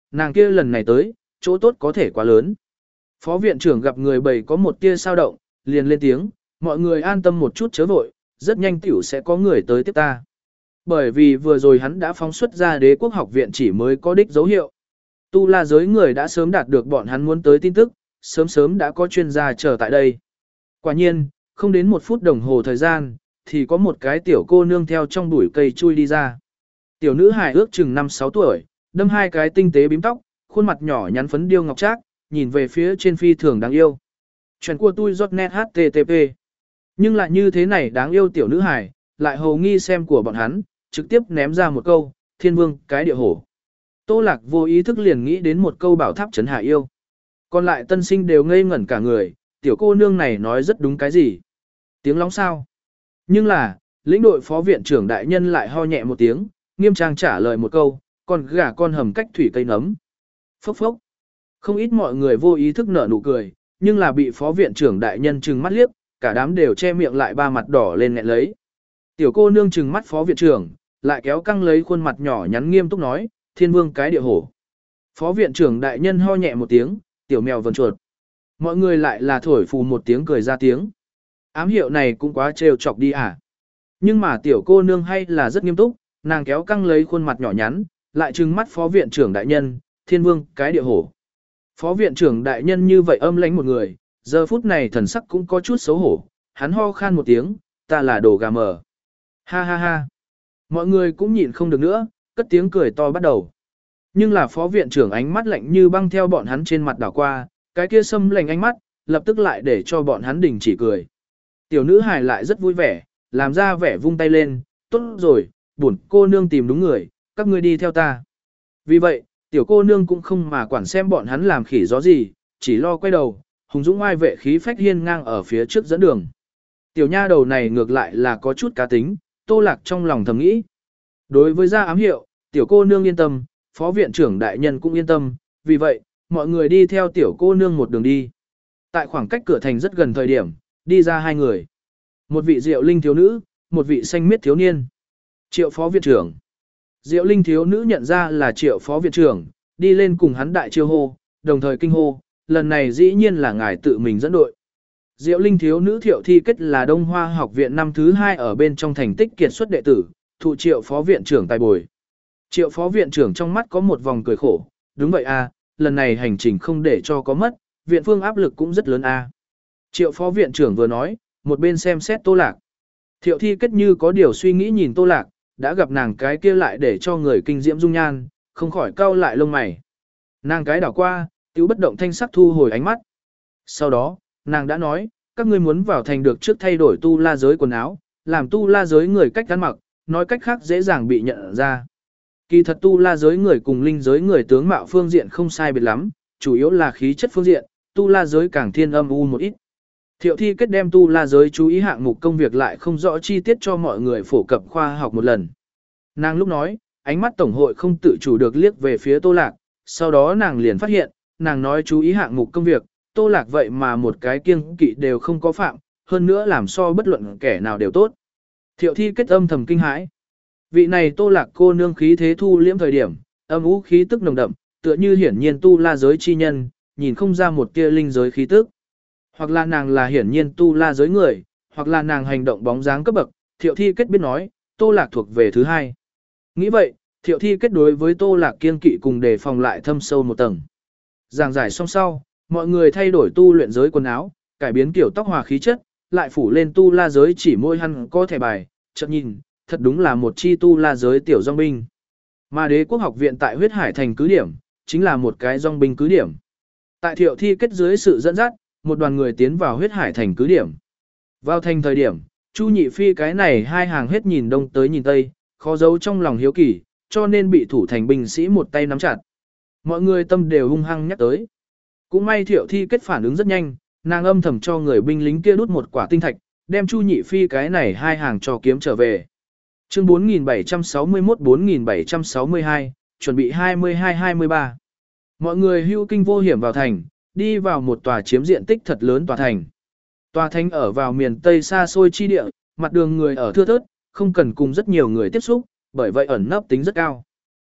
nàng kia lần này tới, chỗ tốt có thể quá lớn. Phó viện trưởng gặp người bầy có một tia sao động, liền lên tiếng, mọi người an tâm một chút chớ vội, rất nhanh tiểu sẽ có người tới tiếp ta. Bởi vì vừa rồi hắn đã phóng xuất ra đế quốc học viện chỉ mới có đích dấu hiệu. Tu la giới người đã sớm đạt được bọn hắn muốn tới tin tức, sớm sớm đã có chuyên gia chờ tại đây. Quả nhiên, không đến một phút đồng hồ thời gian, thì có một cái tiểu cô nương theo trong bụi cây chui đi ra. Tiểu nữ hài ước chừng năm sáu tuổi, đâm hai cái tinh tế bím tóc, khuôn mặt nhỏ nhắn phấn điêu ngọc trác, nhìn về phía trên phi thường đáng yêu. Chuyện của tôi giọt net hát tê tê pê. Nhưng lại như thế này đáng yêu tiểu nữ hài, lại hầu nghi xem của bọn hắn, trực tiếp ném ra một câu, thiên vương cái địa hổ. Tô Lạc vô ý thức liền nghĩ đến một câu bảo tháp trấn hạ yêu. Còn lại tân sinh đều ngây ngẩn cả người, tiểu cô nương này nói rất đúng cái gì. Tiếng lóng sao. Nhưng là, lĩnh đội phó viện trưởng đại nhân lại ho nhẹ một tiếng, nghiêm trang trả lời một câu, còn gà con hầm cách thủy cây nấm. Phốc phốc. Không ít mọi người vô ý thức nở nụ cười, nhưng là bị phó viện trưởng đại nhân trừng mắt liếc, cả đám đều che miệng lại ba mặt đỏ lên nghẹn lấy. Tiểu cô nương trừng mắt phó viện trưởng, lại kéo căng lấy khuôn mặt nhỏ nhắn nghiêm túc nói, thiên vương cái địa hổ. Phó viện trưởng đại nhân ho nhẹ một tiếng, tiểu mèo vần chuột. Mọi người lại là thổi phù một tiếng cười ra tiếng. Ám hiệu này cũng quá trêu chọc đi à. Nhưng mà tiểu cô nương hay là rất nghiêm túc, nàng kéo căng lấy khuôn mặt nhỏ nhắn, lại trừng mắt phó viện trưởng đại nhân, thiên vương cái địa hổ. Phó viện trưởng đại nhân như vậy âm lãnh một người, giờ phút này thần sắc cũng có chút xấu hổ, hắn ho khan một tiếng, ta là đồ gà mờ. Ha ha ha. Mọi người cũng nhịn không được nữa, cất tiếng cười to bắt đầu. Nhưng là phó viện trưởng ánh mắt lạnh như băng theo bọn hắn trên mặt đảo qua, cái kia xâm lạnh ánh mắt, lập tức lại để cho bọn hắn đình chỉ cười. Tiểu nữ hài lại rất vui vẻ, làm ra vẻ vung tay lên, tốt rồi, bổn cô nương tìm đúng người, các ngươi đi theo ta. Vì vậy, tiểu cô nương cũng không mà quản xem bọn hắn làm khỉ gió gì, chỉ lo quay đầu, hùng dũng oai vệ khí phách hiên ngang ở phía trước dẫn đường. Tiểu nha đầu này ngược lại là có chút cá tính, Tô Lạc trong lòng thầm nghĩ. Đối với gia ám hiệu, tiểu cô nương yên tâm, phó viện trưởng đại nhân cũng yên tâm, vì vậy, mọi người đi theo tiểu cô nương một đường đi. Tại khoảng cách cửa thành rất gần thời điểm, đi ra hai người. Một vị Diệu Linh thiếu nữ, một vị xanh miết thiếu niên. Triệu phó viện trưởng. Diệu Linh thiếu nữ nhận ra là Triệu phó viện trưởng, đi lên cùng hắn đại chiêu hô, đồng thời kinh hô, lần này dĩ nhiên là ngài tự mình dẫn đội. Diệu Linh thiếu nữ Thiệu Thi Kết là Đông Hoa học viện năm thứ hai ở bên trong thành tích kiệt xuất đệ tử, thụ Triệu phó viện trưởng tài bồi. Triệu phó viện trưởng trong mắt có một vòng cười khổ, đúng vậy a, lần này hành trình không để cho có mất, viện phương áp lực cũng rất lớn a. Triệu phó viện trưởng vừa nói, một bên xem xét Tô Lạc. Thiệu Thi Kết như có điều suy nghĩ nhìn Tô Lạc, đã gặp nàng cái kia lại để cho người kinh diễm dung nhan, không khỏi cau lại lông mày. Nàng cái đảo qua, tiêu bất động thanh sắc thu hồi ánh mắt. Sau đó, nàng đã nói, các ngươi muốn vào thành được trước thay đổi tu la giới quần áo, làm tu la giới người cách ăn mặc, nói cách khác dễ dàng bị nhận ra. Kỳ thật tu la giới người cùng linh giới người tướng mạo phương diện không sai biệt lắm, chủ yếu là khí chất phương diện, tu la giới càng thiên âm u một ít. Thiệu Thi Kết đem tu la giới chú ý hạng mục công việc lại không rõ chi tiết cho mọi người phổ cập khoa học một lần. Nàng lúc nói, ánh mắt tổng hội không tự chủ được liếc về phía Tô Lạc, sau đó nàng liền phát hiện, nàng nói chú ý hạng mục công việc, Tô Lạc vậy mà một cái kiêng kỵ đều không có phạm, hơn nữa làm so bất luận kẻ nào đều tốt. Thiệu Thi Kết âm thầm kinh hãi. Vị này Tô Lạc cô nương khí thế thu liễm thời điểm, âm u khí tức nồng đậm, tựa như hiển nhiên tu la giới chi nhân, nhìn không ra một tia linh giới khí tức. Hoặc là nàng là hiển nhiên tu la giới người, hoặc là nàng hành động bóng dáng cấp bậc, Thiệu Thi Kết biết nói, Tô Lạc thuộc về thứ hai. Nghĩ vậy, Thiệu Thi Kết đối với Tô Lạc kiên kỵ cùng đề phòng lại thâm sâu một tầng. Giảng giải xong sau, mọi người thay đổi tu luyện giới quần áo, cải biến kiểu tóc hòa khí chất, lại phủ lên tu la giới chỉ môi hăn có thẻ bài, chợt nhìn, thật đúng là một chi tu la giới tiểu dòng binh. Mà Đế quốc học viện tại Huyết Hải thành cứ điểm, chính là một cái dòng binh cứ điểm. Tại Thiệu Thi Kết dưới sự dẫn dắt, một đoàn người tiến vào Huyết Hải thành cứ điểm. Vào thành thời điểm, Chu Nhị Phi cái này hai hàng hết nhìn đông tới nhìn tây, khó giấu trong lòng hiếu kỳ, cho nên bị thủ thành binh sĩ một tay nắm chặt. Mọi người tâm đều hung hăng nhắc tới. Cũng may Thiệu Thi Kết phản ứng rất nhanh, nàng âm thầm cho người binh lính kia đút một quả tinh thạch, đem Chu Nhị Phi cái này hai hàng cho kiếm trở về. Chương bốn nghìn bảy trăm sáu mươi mốt bốn nghìn bảy trăm sáu mươi hai, chuẩn bị hai mươi hai hai mươi ba. Mọi người hưu kinh vô hiểm vào thành, đi vào một tòa chiếm diện tích thật lớn tòa thành. Tòa thành ở vào miền Tây xa xôi chi địa, mặt đường người ở thưa thớt, không cần cùng rất nhiều người tiếp xúc, bởi vậy ẩn nấp tính rất cao.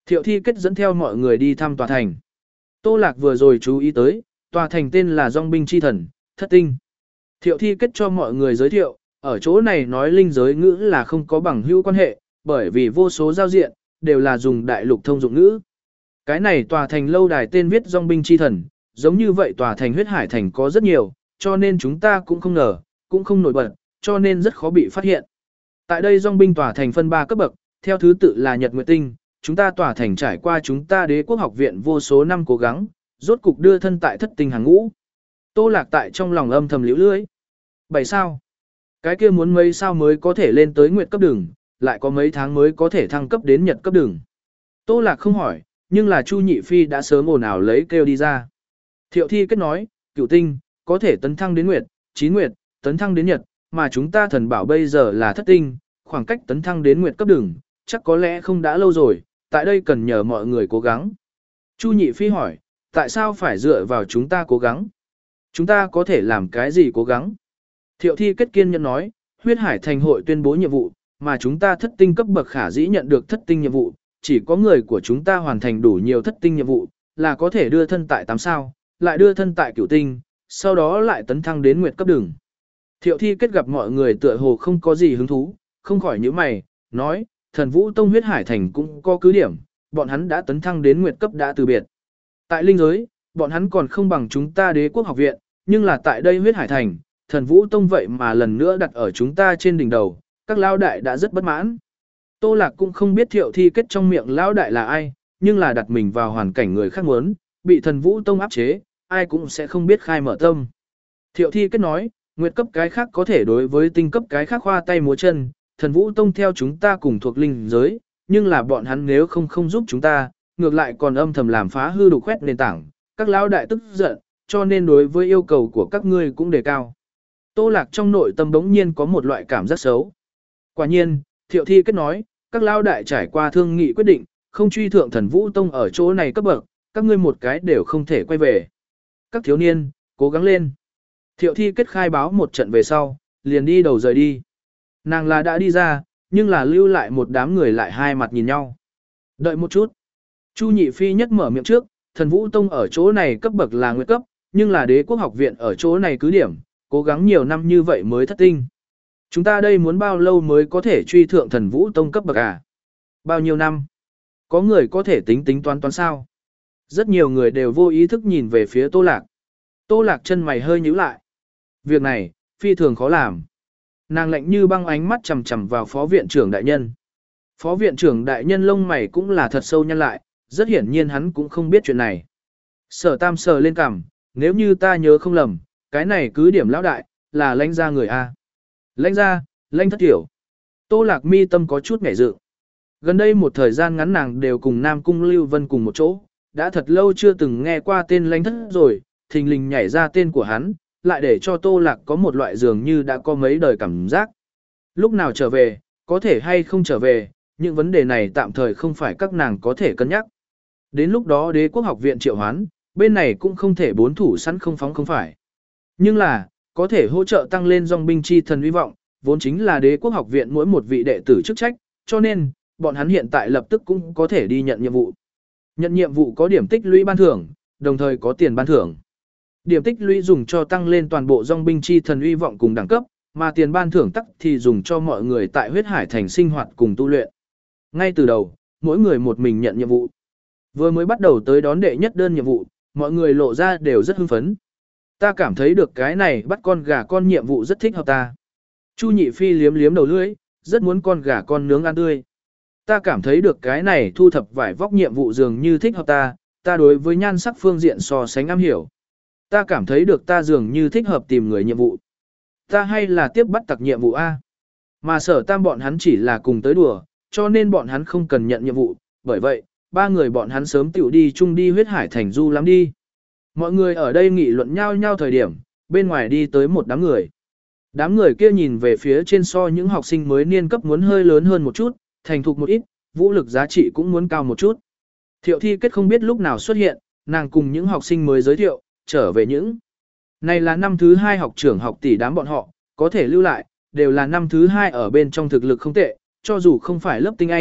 Thiệu Thi Kết dẫn theo mọi người đi thăm tòa thành. Tô Lạc vừa rồi chú ý tới, tòa thành tên là Dòng binh chi thần, Thất Tinh. Thiệu Thi Kết cho mọi người giới thiệu, ở chỗ này nói linh giới ngữ là không có bằng hữu quan hệ, bởi vì vô số giao diện, đều là dùng đại lục thông dụng ngữ. Cái này tòa thành lâu đài tên viết Dòng binh chi thần, giống như vậy tòa thành huyết hải thành có rất nhiều, cho nên chúng ta cũng không ngờ, cũng không nổi bật, cho nên rất khó bị phát hiện. Tại đây Dòng binh tòa thành phân ba cấp bậc, theo thứ tự là Nhật Nguyệt Tinh, chúng ta tòa thành trải qua chúng ta Đế Quốc học viện vô số năm cố gắng, rốt cục đưa thân tại Thất Tinh hàng ngũ. Tô Lạc tại trong lòng âm thầm liễu lưỡi. Bảy sao? Cái kia muốn mấy sao mới có thể lên tới Nguyệt cấp đường, lại có mấy tháng mới có thể thăng cấp đến Nhật cấp đường. Tô Lạc không hỏi, nhưng là Chu Nhị Phi đã sớm ồn ào lấy kêu đi ra. Thiệu Thi Kết nói, Cửu Tinh, có thể tấn thăng đến Nguyệt, Chín Nguyệt, tấn thăng đến Nhật, mà chúng ta thần bảo bây giờ là Thất Tinh, khoảng cách tấn thăng đến Nguyệt cấp đường, chắc có lẽ không đã lâu rồi, tại đây cần nhờ mọi người cố gắng. Chu Nhị Phi hỏi, tại sao phải dựa vào chúng ta cố gắng? Chúng ta có thể làm cái gì cố gắng? Thiệu Thi Kết kiên nhẫn nói, huyết hải thành hội tuyên bố nhiệm vụ, mà chúng ta thất tinh cấp bậc khả dĩ nhận được thất tinh nhiệm vụ, chỉ có người của chúng ta hoàn thành đủ nhiều thất tinh nhiệm vụ, là có thể đưa thân tại tám sao, lại đưa thân tại cửu tinh, sau đó lại tấn thăng đến nguyệt cấp đường. Thiệu Thi Kết gặp mọi người tựa hồ không có gì hứng thú, không khỏi nhíu mày, nói, thần vũ tông huyết hải thành cũng có cứ điểm, bọn hắn đã tấn thăng đến nguyệt cấp đã từ biệt. Tại linh giới, bọn hắn còn không bằng chúng ta Đế Quốc học viện, nhưng là tại đây huyết hải thành, thần vũ tông vậy mà lần nữa đặt ở chúng ta trên đỉnh đầu, các lão đại đã rất bất mãn. Tô Lạc cũng không biết Thiệu Thi Kết trong miệng lão đại là ai, nhưng là đặt mình vào hoàn cảnh người khác muốn, bị thần vũ tông áp chế, ai cũng sẽ không biết khai mở tâm. Thiệu Thi Kết nói, nguyệt cấp cái khác có thể đối với tinh cấp cái khác khoa tay múa chân, thần vũ tông theo chúng ta cùng thuộc linh giới, nhưng là bọn hắn nếu không không giúp chúng ta, ngược lại còn âm thầm làm phá hư đục khoét nền tảng, các lão đại tức giận, cho nên đối với yêu cầu của các ngươi cũng đề cao. Tô Lạc trong nội tâm bỗng nhiên có một loại cảm giác xấu. Quả nhiên, Thiệu Thi Kết nói, các lão đại trải qua thương nghị quyết định, không truy thượng thần vũ tông ở chỗ này cấp bậc, các ngươi một cái đều không thể quay về. Các thiếu niên, cố gắng lên. Thiệu Thi Kết khai báo một trận về sau, liền đi đầu rời đi. Nàng là đã đi ra, nhưng là lưu lại một đám người lại hai mặt nhìn nhau. Đợi một chút. Chu Nhị Phi nhất mở miệng trước, thần vũ tông ở chỗ này cấp bậc là nguyệt cấp, nhưng là Đế Quốc học viện ở chỗ này cứ điểm, cố gắng nhiều năm như vậy mới thất tinh. Chúng ta đây muốn bao lâu mới có thể truy thượng thần vũ tông cấp bậc à? Bao nhiêu năm? Có người có thể tính tính toán toán sao? Rất nhiều người đều vô ý thức nhìn về phía Tô Lạc. Tô Lạc chân mày hơi nhíu lại. Việc này, phi thường khó làm. Nàng lạnh như băng ánh mắt chằm chằm vào phó viện trưởng đại nhân. Phó viện trưởng đại nhân lông mày cũng là thật sâu nhăn lại, rất hiển nhiên hắn cũng không biết chuyện này. Sở Tam sờ lên cằm, nếu như ta nhớ không lầm, cái này cứ điểm lão đại, là lãnh gia người A. Lãnh gia, lãnh thất tiểu. Tô Lạc mi tâm có chút ngảy dự. Gần đây một thời gian ngắn nàng đều cùng Nam Cung Lưu Vân cùng một chỗ, đã thật lâu chưa từng nghe qua tên lãnh thất rồi, thình lình nhảy ra tên của hắn, lại để cho Tô Lạc có một loại dường như đã có mấy đời cảm giác. Lúc nào trở về, có thể hay không trở về, những vấn đề này tạm thời không phải các nàng có thể cân nhắc. Đến lúc đó Đế Quốc học viện triệu hoán, bên này cũng không thể bốn thủ sẵn không phóng không phải. Nhưng là, có thể hỗ trợ tăng lên dòng binh chi thần uy vọng, vốn chính là Đế Quốc học viện mỗi một vị đệ tử chức trách, cho nên, bọn hắn hiện tại lập tức cũng có thể đi nhận nhiệm vụ. Nhận nhiệm vụ có điểm tích lũy ban thưởng, đồng thời có tiền ban thưởng. Điểm tích lũy dùng cho tăng lên toàn bộ dòng binh chi thần uy vọng cùng đẳng cấp, mà tiền ban thưởng tắc thì dùng cho mọi người tại huyết hải thành sinh hoạt cùng tu luyện. Ngay từ đầu, mỗi người một mình nhận nhiệm vụ. Vừa mới bắt đầu tới đón đệ nhất đơn nhiệm vụ, mọi người lộ ra đều rất hưng phấn. Ta cảm thấy được cái này bắt con gà con nhiệm vụ rất thích hợp ta. Chu Nhị Phi liếm liếm đầu lưỡi, rất muốn con gà con nướng ăn tươi. Ta cảm thấy được cái này thu thập vải vóc nhiệm vụ dường như thích hợp ta, ta đối với nhan sắc phương diện so sánh am hiểu. Ta cảm thấy được ta dường như thích hợp tìm người nhiệm vụ. Ta hay là tiếp bắt tặc nhiệm vụ A. Mà Sở Tam bọn hắn chỉ là cùng tới đùa, cho nên bọn hắn không cần nhận nhiệm vụ, bởi vậy, ba người bọn hắn sớm tiểu đi chung đi huyết hải thành du lắm đi. Mọi người ở đây nghị luận nhau nhau thời điểm, bên ngoài đi tới một đám người. Đám người kia nhìn về phía trên so những học sinh mới niên cấp muốn hơi lớn hơn một chút, thành thục một ít, vũ lực giá trị cũng muốn cao một chút. Thiệu Thi Kết không biết lúc nào xuất hiện, nàng cùng những học sinh mới giới thiệu, trở về những. Này là năm thứ hai học trưởng học tỷ đám bọn họ, có thể lưu lại, đều là năm thứ hai ở bên trong thực lực không tệ, cho dù không phải lớp tinh anh,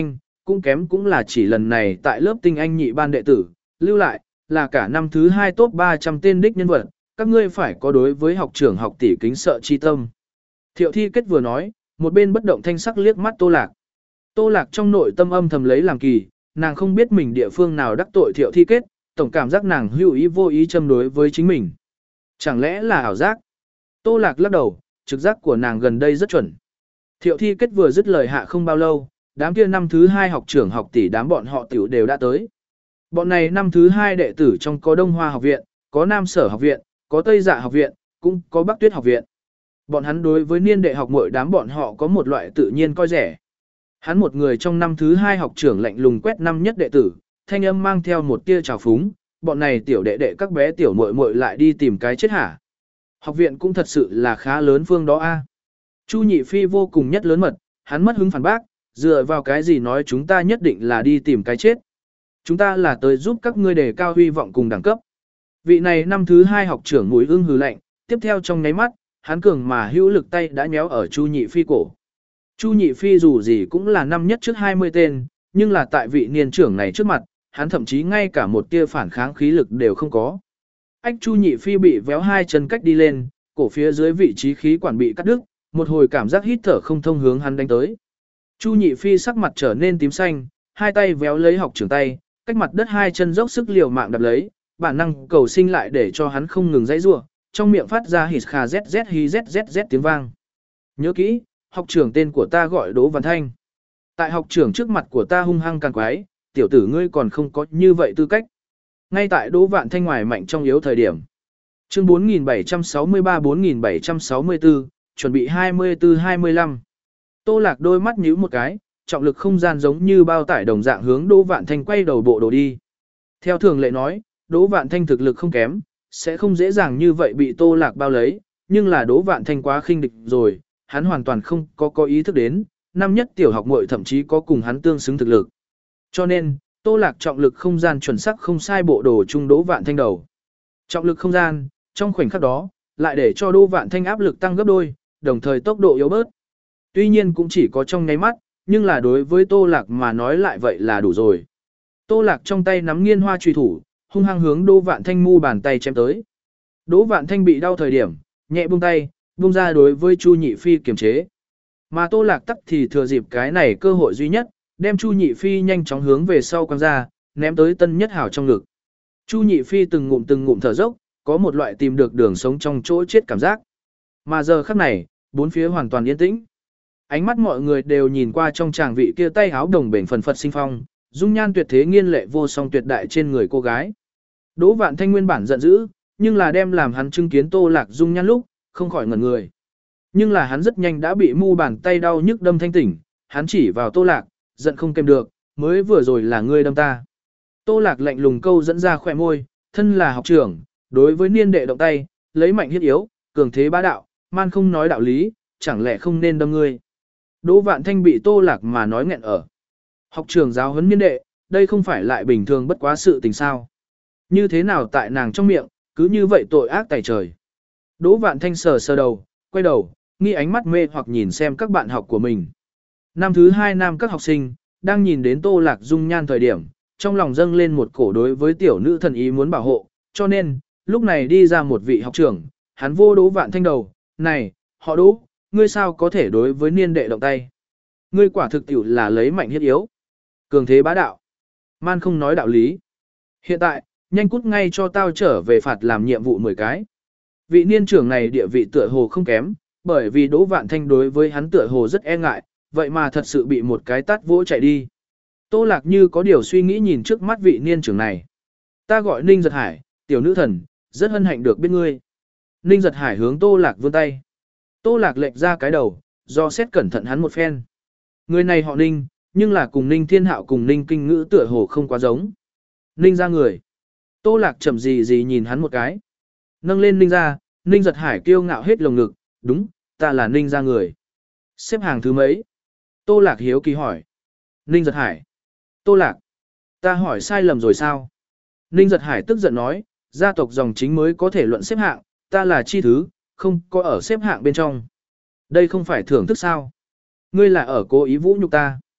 cũng kém cũng là chỉ lần này tại lớp tinh anh nhị ban đệ tử, lưu lại, là cả năm thứ hai top ba trăm tên đích nhân vật, các ngươi phải có đối với học trưởng học tỷ kính sợ chi tâm. Thiệu Thi Kết vừa nói, một bên bất động thanh sắc liếc mắt Tô Lạc. Tô Lạc trong nội tâm âm thầm lấy làm kỳ, nàng không biết mình địa phương nào đắc tội Thiệu Thi Kết, tổng cảm giác nàng hữu ý vô ý châm đối với chính mình. Chẳng lẽ là ảo giác? Tô Lạc lắc đầu, trực giác của nàng gần đây rất chuẩn. Thiệu Thi Kết vừa dứt lời hạ không bao lâu, đám kia năm thứ hai học trưởng học tỷ đám bọn họ tiểu đều đã tới. Bọn này năm thứ hai đệ tử trong có Đông Hoa học viện, có Nam Sở học viện, có Tây Dạ học viện, cũng có Bắc Tuyết học viện. Bọn hắn đối với niên đệ học mỗi đám bọn họ có một loại tự nhiên coi rẻ. Hắn một người trong năm thứ hai học trưởng lạnh lùng quét năm nhất đệ tử, thanh âm mang theo một tia trào phúng, bọn này tiểu đệ đệ các bé tiểu muội muội lại đi tìm cái chết hả. Học viện cũng thật sự là khá lớn phương đó a. Chu Nhị Phi vô cùng nhất lớn mật, hắn mất hứng phản bác, dựa vào cái gì nói chúng ta nhất định là đi tìm cái chết. Chúng ta là tới giúp các ngươi đề cao hy vọng cùng đẳng cấp. Vị này năm thứ hai học trưởng mũi ưng hừ lạnh, tiếp theo trong nháy mắt, hắn cường mà hữu lực tay đã nhéo ở Chu Nhị Phi cổ. Chu Nhị Phi dù gì cũng là năm nhất trước hai mươi tên, nhưng là tại vị niên trưởng này trước mặt, hắn thậm chí ngay cả một tia phản kháng khí lực đều không có. Ách Chu Nhị Phi bị véo hai chân cách đi lên, cổ phía dưới vị trí khí quản bị cắt đứt, một hồi cảm giác hít thở không thông hướng hắn đánh tới. Chu Nhị Phi sắc mặt trở nên tím xanh, hai tay véo lấy học trưởng tay, cách mặt đất hai chân dốc sức liều mạng đập lấy, bản năng cầu sinh lại để cho hắn không ngừng dãy rủa, trong miệng phát ra hít kha zz hi zzz tiếng vang. Nhớ kỹ, học trưởng tên của ta gọi Đỗ Văn Thanh. Tại học trưởng trước mặt của ta hung hăng càng quái, tiểu tử ngươi còn không có như vậy tư cách. Ngay tại Đỗ Vạn Thanh ngoài mạnh trong yếu thời điểm. Chương bốn nghìn bảy trăm sáu mươi ba bốn nghìn bảy trăm sáu mươi tư, chuẩn bị hai mươi tư hai mươi lăm. Tô Lạc đôi mắt nhíu một cái, trọng lực không gian giống như bao tải đồng dạng hướng Đỗ Vạn Thanh quay đầu bộ đồ đi. Theo thường lệ nói, Đỗ Vạn Thanh thực lực không kém, sẽ không dễ dàng như vậy bị Tô Lạc bao lấy, nhưng là Đỗ Vạn Thanh quá khinh địch rồi, hắn hoàn toàn không có có ý thức đến, năm nhất tiểu học muội thậm chí có cùng hắn tương xứng thực lực. Cho nên, Tô Lạc trọng lực không gian chuẩn xác không sai bộ đồ trung Đỗ Vạn Thanh đầu. Trọng lực không gian, trong khoảnh khắc đó, lại để cho Đỗ Vạn Thanh áp lực tăng gấp đôi, đồng thời tốc độ yếu bớt. Tuy nhiên cũng chỉ có trong nháy mắt, nhưng là đối với Tô Lạc mà nói lại vậy là đủ rồi. Tô Lạc trong tay nắm nghiên hoa truy thủ, hung hăng hướng Đỗ Vạn Thanh mu bàn tay chém tới. Đỗ Vạn Thanh bị đau thời điểm, nhẹ buông tay, buông ra đối với Chu Nhị Phi kiềm chế. Mà Tô Lạc tắc thì thừa dịp cái này cơ hội duy nhất, đem Chu Nhị Phi nhanh chóng hướng về sau quăng ra, ném tới Tân Nhất Hảo trong ngực. Chu Nhị Phi từng ngụm từng ngụm thở dốc, có một loại tìm được đường sống trong chỗ chết cảm giác. Mà giờ khắc này, bốn phía hoàn toàn yên tĩnh. Ánh mắt mọi người đều nhìn qua trong chàng vị kia tay áo đồng bền phần phật sinh phong, dung nhan tuyệt thế nghiên lệ vô song tuyệt đại trên người cô gái. Đỗ Vạn Thanh nguyên bản giận dữ, nhưng là đem làm hắn chứng kiến Tô Lạc dung nhan lúc, không khỏi ngẩn người. Nhưng là hắn rất nhanh đã bị mu bàn tay đau nhức đâm thanh tỉnh, hắn chỉ vào Tô Lạc, giận không kềm được, mới vừa rồi là ngươi đâm ta. Tô Lạc lạnh lùng câu dẫn ra khỏe môi, thân là học trưởng, đối với niên đệ động tay, lấy mạnh hiết yếu, cường thế bá đạo, man không nói đạo lý, chẳng lẽ không nên đâm ngươi. Đỗ Vạn Thanh bị Tô Lạc mà nói nghẹn ở. Học trưởng giáo huấn niên đệ, đây không phải lại bình thường bất quá sự tình sao. Như thế nào tại nàng trong miệng, cứ như vậy tội ác tày trời. Đỗ Vạn Thanh sờ sờ đầu, quay đầu, nghi ánh mắt mê hoặc nhìn xem các bạn học của mình. Năm thứ hai nam các học sinh, đang nhìn đến Tô Lạc dung nhan thời điểm, trong lòng dâng lên một cổ đối với tiểu nữ thần ý muốn bảo hộ, cho nên, lúc này đi ra một vị học trưởng, hắn vô Đỗ Vạn Thanh đầu, này, họ Đỗ, ngươi sao có thể đối với niên đệ động tay. Ngươi quả thực tiểu là lấy mạnh hiết yếu. Cường thế bá đạo. Man không nói đạo lý. Hiện tại, nhanh cút ngay cho tao trở về phạt làm nhiệm vụ mười cái. Vị niên trưởng này địa vị tựa hồ không kém, bởi vì Đỗ Vạn Thanh đối với hắn tựa hồ rất e ngại, vậy mà thật sự bị một cái tát vỗ chạy đi. Tô Lạc như có điều suy nghĩ nhìn trước mắt vị niên trưởng này. Ta gọi Ninh Giật Hải, tiểu nữ thần, rất hân hạnh được biết ngươi. Ninh Giật Hải hướng Tô Lạc vươn tay. Tô Lạc lệch ra cái đầu, do xét cẩn thận hắn một phen. Người này họ Ninh, nhưng là cùng Ninh Thiên Hạo cùng Ninh Kinh Ngữ tựa hồ không quá giống. Ninh ra người. Tô Lạc chậm gì gì nhìn hắn một cái. Nâng lên Ninh ra, Ninh Giật Hải kiêu ngạo hết lồng ngực, đúng, ta là Ninh ra người. Xếp hàng thứ mấy? Tô Lạc hiếu kỳ hỏi. Ninh Giật Hải. Tô Lạc. Ta hỏi sai lầm rồi sao? Ninh Giật Hải tức giận nói, gia tộc dòng chính mới có thể luận xếp hạng, ta là chi thứ, không có ở xếp hạng bên trong. Đây không phải thưởng thức sao? Ngươi là ở cố ý vũ nhục ta.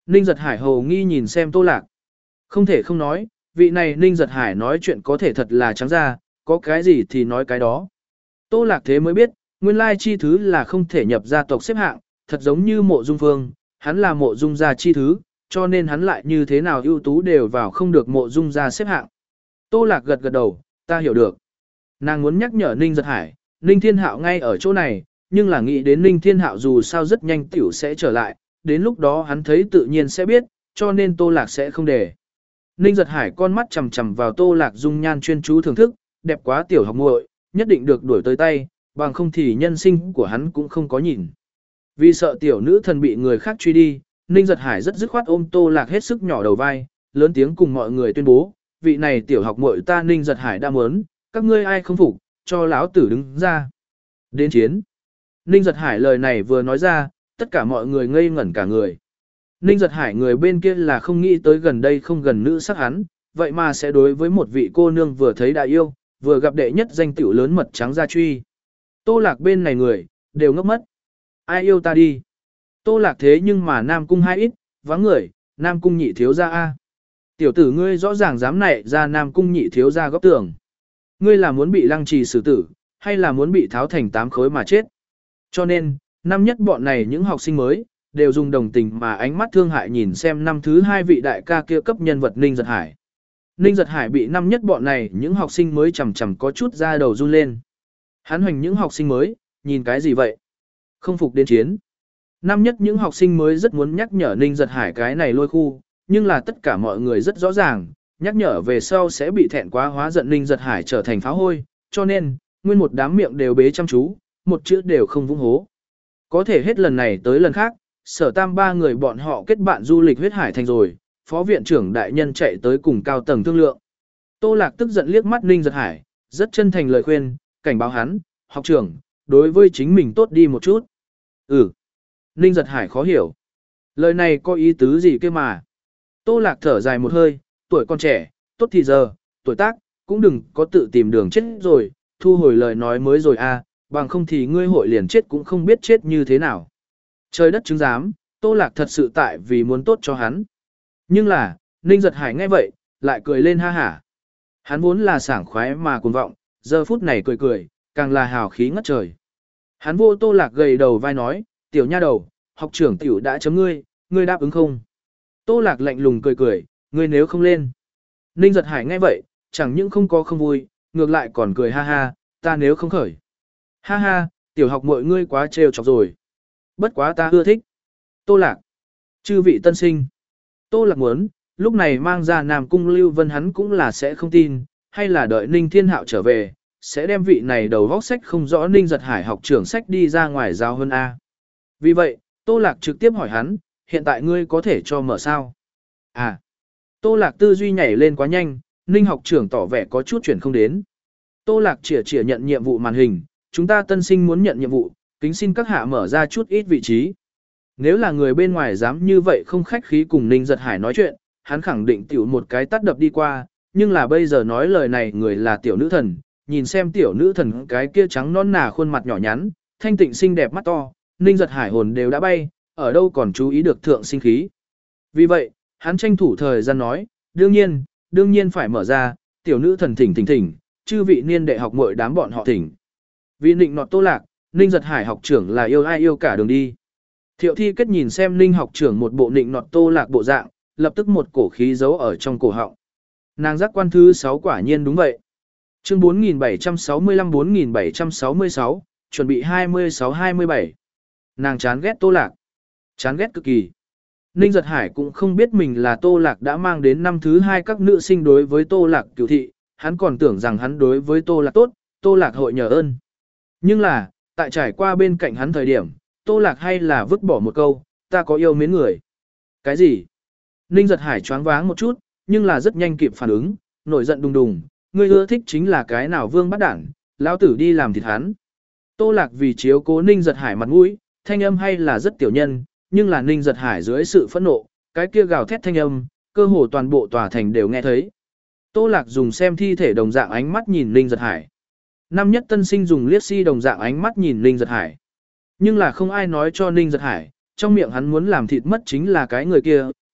Ninh Giật Hải hồ nghi nhìn xem Tô Lạc. Không thể không nói, vị này Ninh Giật Hải nói chuyện có thể thật là trắng ra, có cái gì thì nói cái đó. Tô Lạc thế mới biết, nguyên lai chi thứ là không thể nhập gia tộc xếp hạng, thật giống như Mộ Dung Phương, hắn là Mộ Dung gia chi thứ, cho nên hắn lại như thế nào ưu tú đều vào không được Mộ Dung gia xếp hạng. Tô Lạc gật gật đầu, ta hiểu được. Nàng muốn nhắc nhở Ninh Giật Hải, Ninh Thiên Hạo ngay ở chỗ này, nhưng là nghĩ đến Ninh Thiên Hạo dù sao rất nhanh tiểu sẽ trở lại, đến lúc đó hắn thấy tự nhiên sẽ biết, cho nên Tô Lạc sẽ không để. Ninh Giật Hải con mắt chằm chằm vào Tô Lạc dung nhan chuyên chú thưởng thức, đẹp quá tiểu học muội, nhất định được đuổi tới tay, bằng không thì nhân sinh của hắn cũng không có nhìn. Vì sợ tiểu nữ thần bị người khác truy đi, Ninh Giật Hải rất dứt khoát ôm Tô Lạc hết sức nhỏ đầu vai, lớn tiếng cùng mọi người tuyên bố, vị này tiểu học muội ta Ninh Giật Hải đã muốn, các ngươi ai không phục, cho lão tử đứng ra. Đến chiến. Ninh Giật Hải lời này vừa nói ra, tất cả mọi người ngây ngẩn cả người. Ninh Giật Hải người bên kia là không nghĩ tới gần đây không gần nữ sắc hắn, vậy mà sẽ đối với một vị cô nương vừa thấy đã yêu, vừa gặp đệ nhất danh tiểu lớn mật trắng ra truy. Tô Lạc bên này người, đều ngốc mất. Ai yêu ta đi. Tô Lạc thế nhưng mà Nam Cung hai ít, vắng người, Nam Cung nhị thiếu ra A. Tiểu tử ngươi rõ ràng dám nảy ra Nam Cung nhị thiếu ra góc tường. Ngươi là muốn bị lăng trì xử tử, hay là muốn bị tháo thành tám khối mà chết. Cho nên, năm nhất bọn này những học sinh mới, đều dùng đồng tình mà ánh mắt thương hại nhìn xem năm thứ hai vị đại ca kia cấp nhân vật Ninh Giật Hải. Ninh Giật Hải bị năm nhất bọn này những học sinh mới chầm chầm có chút ra đầu run lên. Hắn hoành những học sinh mới, nhìn cái gì vậy? Không phục đến chiến. Năm nhất những học sinh mới rất muốn nhắc nhở Ninh Giật Hải cái này lôi khu, nhưng là tất cả mọi người rất rõ ràng, nhắc nhở về sau sẽ bị thẹn quá hóa giận Ninh Giật Hải trở thành phá hôi, cho nên, nguyên một đám miệng đều bế chăm chú, một chữ đều không vung hố. Có thể hết lần này tới lần khác, sở tam ba người bọn họ kết bạn du lịch huyết hải thành rồi, phó viện trưởng đại nhân chạy tới cùng cao tầng thương lượng. Tô Lạc tức giận liếc mắt Ninh Giật Hải, rất chân thành lời khuyên, cảnh báo hắn, học trưởng, đối với chính mình tốt đi một chút. Ừ. Ninh Giật Hải khó hiểu. Lời này có ý tứ gì kia mà. Tô Lạc thở dài một hơi, tuổi còn trẻ, tốt thì giờ, tuổi tác, cũng đừng có tự tìm đường chết rồi, thu hồi lời nói mới rồi à, bằng không thì ngươi hội liền chết cũng không biết chết như thế nào. Trời đất chứng giám, Tô Lạc thật sự tại vì muốn tốt cho hắn. Nhưng là, Ninh Giật Hải nghe vậy, lại cười lên ha hả. Hắn vốn là sảng khoái mà cuồng vọng, giờ phút này cười cười, càng là hào khí ngất trời. Hắn vô Tô Lạc gầy đầu vai nói, tiểu nha đầu, học trưởng tiểu đã chấm ngươi, ngươi đáp ứng không? Tô Lạc lạnh lùng cười cười, ngươi nếu không lên. Ninh Giật Hải nghe vậy, chẳng những không có không vui, ngược lại còn cười ha ha, ta nếu không khởi. Ha ha, tiểu học mọi ngươi quá trêu chọc rồi. Bất quá ta ưa thích. Tô Lạc. Chư vị tân sinh. Tô Lạc muốn, lúc này mang ra Nam Cung Lưu Vân hắn cũng là sẽ không tin, hay là đợi Ninh Thiên Hạo trở về, sẽ đem vị này đầu vóc sách không rõ Ninh Giật Hải học trưởng sách đi ra ngoài giao hơn A. Vì vậy, Tô Lạc trực tiếp hỏi hắn, hiện tại ngươi có thể cho mở sao? À. Tô Lạc tư duy nhảy lên quá nhanh, Ninh học trưởng tỏ vẻ có chút chuyển không đến. Tô Lạc chỉa chỉa nhận nhiệm vụ màn hình, chúng ta tân sinh muốn nhận nhiệm vụ, kính xin các hạ mở ra chút ít vị trí. Nếu là người bên ngoài dám như vậy không khách khí cùng Ninh Giật Hải nói chuyện, hắn khẳng định tiểu một cái tát đập đi qua, nhưng là bây giờ nói lời này người là tiểu nữ thần, nhìn xem tiểu nữ thần cái kia trắng non nà khuôn mặt nhỏ nhắn, thanh tịnh xinh đẹp mắt to, Ninh Giật Hải hồn đều đã bay, ở đâu còn chú ý được thượng sinh khí. Vì vậy, hắn tranh thủ thời gian nói, đương nhiên, đương nhiên phải mở ra, tiểu nữ thần thỉnh thỉnh thỉnh, chư vị niên đệ học muội đám bọn họ thỉnh. Vì nịnh nọt Tô Lạc, Ninh Giật Hải học trưởng là yêu ai yêu cả đường đi. Thiệu Thi Kết nhìn xem Ninh học trưởng một bộ nịnh nọt Tô Lạc bộ dạng, lập tức một cổ khí giấu ở trong cổ họng. Nàng giác quan thứ sáu quả nhiên đúng vậy. Chương bốn nghìn bảy trăm sáu mươi lăm bốn nghìn bảy trăm sáu mươi sáu, chuẩn bị hai mươi sáu hai mươi bảy. Nàng chán ghét Tô Lạc. Chán ghét cực kỳ. Ninh Giật Hải cũng không biết mình là Tô Lạc đã mang đến năm thứ hai các nữ sinh đối với Tô Lạc cửu thị, hắn còn tưởng rằng hắn đối với Tô Lạc tốt, Tô Lạc hội nhờ ơn. Nhưng là, tại trải qua bên cạnh hắn thời điểm, Tô Lạc hay là vứt bỏ một câu, ta có yêu mến người. Cái gì? Ninh Giật Hải choáng váng một chút, nhưng là rất nhanh kịp phản ứng, nổi giận đùng đùng, ngươi ưa thích chính là cái nào vương bắt đảng, lão tử đi làm thịt hắn. Tô Lạc vì chiếu cố Ninh Giật Hải mặt mũi, thanh âm hay là rất tiểu nhân, nhưng là Ninh Giật Hải dưới sự phẫn nộ, cái kia gào thét thanh âm, cơ hồ toàn bộ tòa thành đều nghe thấy. Tô Lạc dùng xem thi thể đồng dạng ánh mắt nhìn Ninh Giật Hải. Năm nhất tân sinh dùng liếc si đồng dạng ánh mắt nhìn Ninh Giật Hải. Nhưng là không ai nói cho Ninh Giật Hải, trong miệng hắn muốn làm thịt mất chính là cái người kia,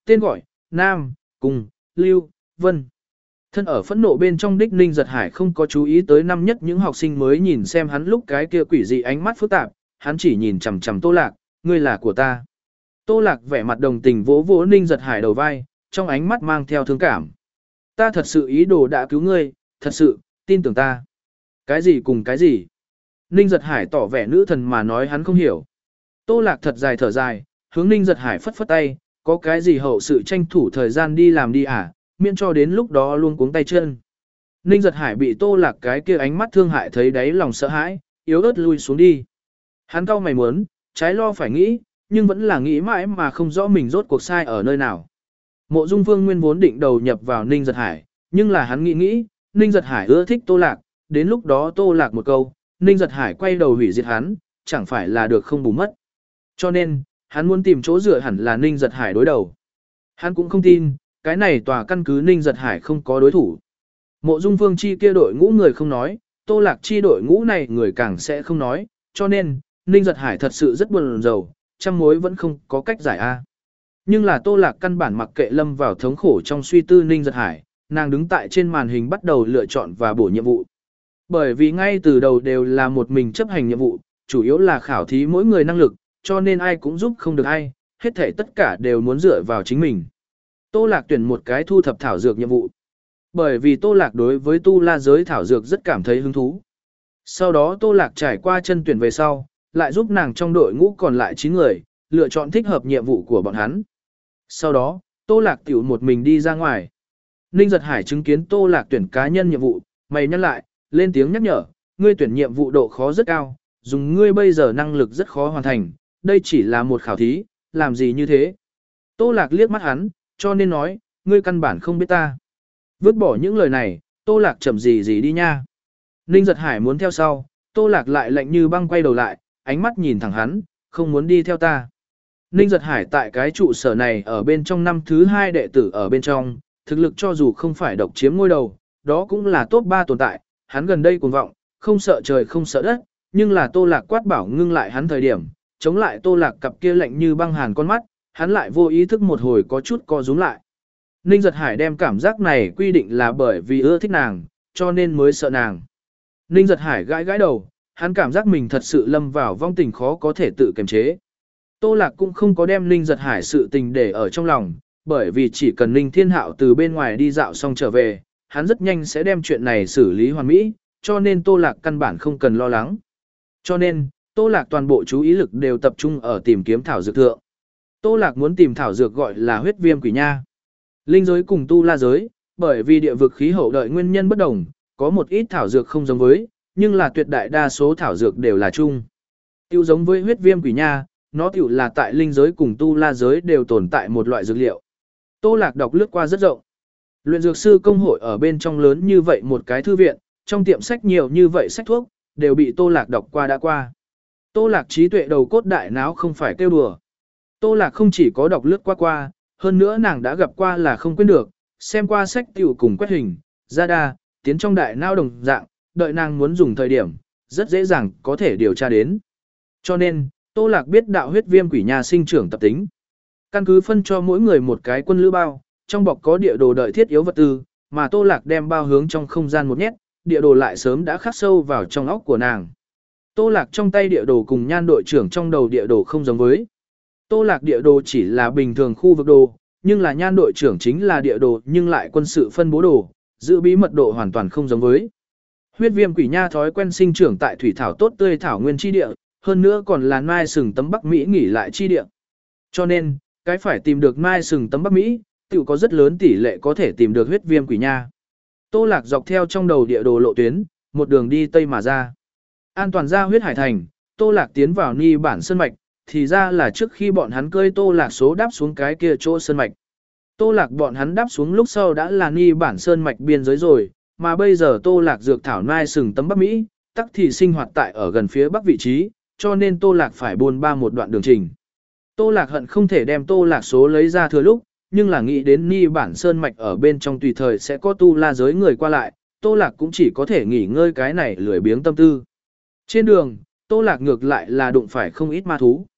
tên gọi, Nam, Cùng, Lưu, Vân. Thân ở phẫn nộ bên trong đích Ninh Giật Hải không có chú ý tới năm nhất những học sinh mới nhìn xem hắn lúc cái kia quỷ dị ánh mắt phức tạp, hắn chỉ nhìn chằm chằm Tô Lạc, ngươi là của ta. Tô Lạc vẻ mặt đồng tình vỗ vỗ Ninh Giật Hải đầu vai, trong ánh mắt mang theo thương cảm. Ta thật sự ý đồ đã cứu ngươi, thật sự, tin tưởng ta. Cái gì cùng cái gì? Ninh Giật Hải tỏ vẻ nữ thần mà nói hắn không hiểu. Tô Lạc thật dài thở dài, hướng Ninh Giật Hải phất phất tay, có cái gì hậu sự tranh thủ thời gian đi làm đi à, miễn cho đến lúc đó luôn cuống tay chân. Ninh Giật Hải bị Tô Lạc cái kia ánh mắt thương hại thấy đáy lòng sợ hãi, yếu ớt lui xuống đi. Hắn cau mày muốn, trái lo phải nghĩ, nhưng vẫn là nghĩ mãi mà không rõ mình rốt cuộc sai ở nơi nào. Mộ Dung Vương nguyên vốn định đầu nhập vào Ninh Giật Hải, nhưng là hắn nghĩ nghĩ, Ninh Giật Hải ưa thích Tô Lạc, đến lúc đó Tô Lạc một câu, Ninh Giật Hải quay đầu hủy diệt hắn, chẳng phải là được không bù mất. Cho nên, hắn muốn tìm chỗ dựa hẳn là Ninh Giật Hải đối đầu. Hắn cũng không tin, cái này tòa căn cứ Ninh Giật Hải không có đối thủ. Mộ Dung Vương chi kia đội ngũ người không nói, Tô Lạc chi đội ngũ này người càng sẽ không nói, cho nên, Ninh Giật Hải thật sự rất buồn rầu, trăm mối vẫn không có cách giải a. Nhưng là Tô Lạc căn bản mặc kệ lâm vào thống khổ trong suy tư Ninh Giật Hải, nàng đứng tại trên màn hình bắt đầu lựa chọn và bổ nhiệm vụ. Bởi vì ngay từ đầu đều là một mình chấp hành nhiệm vụ, chủ yếu là khảo thí mỗi người năng lực, cho nên ai cũng giúp không được ai, hết thể tất cả đều muốn dựa vào chính mình. Tô Lạc tuyển một cái thu thập thảo dược nhiệm vụ. Bởi vì Tô Lạc đối với tu la giới thảo dược rất cảm thấy hứng thú. Sau đó Tô Lạc trải qua chân tuyển về sau, lại giúp nàng trong đội ngũ còn lại chín người, lựa chọn thích hợp nhiệm vụ của bọn hắn. Sau đó, Tô Lạc tiểu một mình đi ra ngoài. Ninh Giật Hải chứng kiến Tô Lạc tuyển cá nhân nhiệm vụ, mày nhắc lại, lên tiếng nhắc nhở, ngươi tuyển nhiệm vụ độ khó rất cao, dùng ngươi bây giờ năng lực rất khó hoàn thành, đây chỉ là một khảo thí, làm gì như thế. Tô Lạc liếc mắt hắn, cho nên nói, ngươi căn bản không biết ta. Vứt bỏ những lời này, Tô Lạc chậm gì gì đi nha. Ninh Giật Hải muốn theo sau, Tô Lạc lại lạnh như băng quay đầu lại, ánh mắt nhìn thẳng hắn, không muốn đi theo ta. Ninh Giật Hải tại cái trụ sở này ở bên trong năm thứ hai đệ tử ở bên trong, thực lực cho dù không phải độc chiếm ngôi đầu, đó cũng là top ba tồn tại, hắn gần đây cuồng vọng, không sợ trời không sợ đất, nhưng là Tô Lạc quát bảo ngưng lại hắn thời điểm, chống lại Tô Lạc cặp kia lạnh như băng hàn con mắt, hắn lại vô ý thức một hồi có chút co rúm lại. Ninh Giật Hải đem cảm giác này quy định là bởi vì ưa thích nàng, cho nên mới sợ nàng. Ninh Giật Hải gãi gãi đầu, hắn cảm giác mình thật sự lâm vào vong tình khó có thể tự kiềm chế. Tô Lạc cũng không có đem Ninh Giật Hải sự tình để ở trong lòng, bởi vì chỉ cần Ninh Thiên Hạo từ bên ngoài đi dạo xong trở về, hắn rất nhanh sẽ đem chuyện này xử lý hoàn mỹ, cho nên Tô Lạc căn bản không cần lo lắng. Cho nên, Tô Lạc toàn bộ chú ý lực đều tập trung ở tìm kiếm thảo dược thượng. Tô Lạc muốn tìm thảo dược gọi là huyết viêm quỷ nha. Linh giới cùng tu la giới, bởi vì địa vực khí hậu đợi nguyên nhân bất đồng, có một ít thảo dược không giống với, nhưng là tuyệt đại đa số thảo dược đều là chung. Tiêu giống với huyết viêm quỷ nha, nó tiểu là tại linh giới cùng tu la giới đều tồn tại một loại dược liệu. Tô Lạc đọc lướt qua rất rộng. Luyện dược sư công hội ở bên trong lớn như vậy một cái thư viện, trong tiệm sách nhiều như vậy sách thuốc, đều bị Tô Lạc đọc qua đã qua. Tô Lạc trí tuệ đầu cốt đại não không phải kêu đùa. Tô Lạc không chỉ có đọc lướt qua qua, hơn nữa nàng đã gặp qua là không quên được, xem qua sách tiểu cùng quét hình, ra đa, tiến trong đại não đồng dạng, đợi nàng muốn dùng thời điểm, rất dễ dàng có thể điều tra đến. Cho nên, Tô Lạc biết đạo huyết viêm quỷ nha sinh trưởng tập tính. Căn cứ phân cho mỗi người một cái quân lữ bao, trong bọc có địa đồ đợi thiết yếu vật tư, mà Tô Lạc đem bao hướng trong không gian một nhét, địa đồ lại sớm đã khắc sâu vào trong óc của nàng. Tô Lạc trong tay địa đồ cùng Nhan đội trưởng trong đầu địa đồ không giống với. Tô Lạc địa đồ chỉ là bình thường khu vực đồ, nhưng là Nhan đội trưởng chính là địa đồ nhưng lại quân sự phân bố đồ, giữ bí mật độ hoàn toàn không giống với. Huyết viêm quỷ nha thói quen sinh trưởng tại thủy thảo tốt tươi thảo nguyên chi địa, hơn nữa còn là nai sừng tấm Bắc Mỹ nghỉ lại chi địa. Cho nên, cái phải tìm được nai sừng tấm Bắc Mỹ, tự có rất lớn tỷ lệ có thể tìm được huyết viêm quỷ nha. Tô Lạc dọc theo trong đầu địa đồ lộ tuyến, một đường đi tây mà ra. An toàn ra huyết hải thành, Tô Lạc tiến vào Ni bản sơn mạch, thì ra là trước khi bọn hắn cơi Tô Lạc số đáp xuống cái kia chỗ sơn mạch. Tô Lạc bọn hắn đáp xuống lúc sau đã là Ni bản sơn mạch biên giới rồi, mà bây giờ Tô Lạc dược thảo nai sừng tấm Bắc Mỹ, tắc thì sinh hoạt tại ở gần phía bắc vị trí, cho nên Tô Lạc phải buôn ba một đoạn đường trình. Tô Lạc hận không thể đem Tô Lạc số lấy ra thừa lúc, nhưng là nghĩ đến Ni bản sơn mạch ở bên trong tùy thời sẽ có tu la giới người qua lại, Tô Lạc cũng chỉ có thể nghỉ ngơi cái này lười biếng tâm tư. Trên đường, Tô Lạc ngược lại là đụng phải không ít ma thú.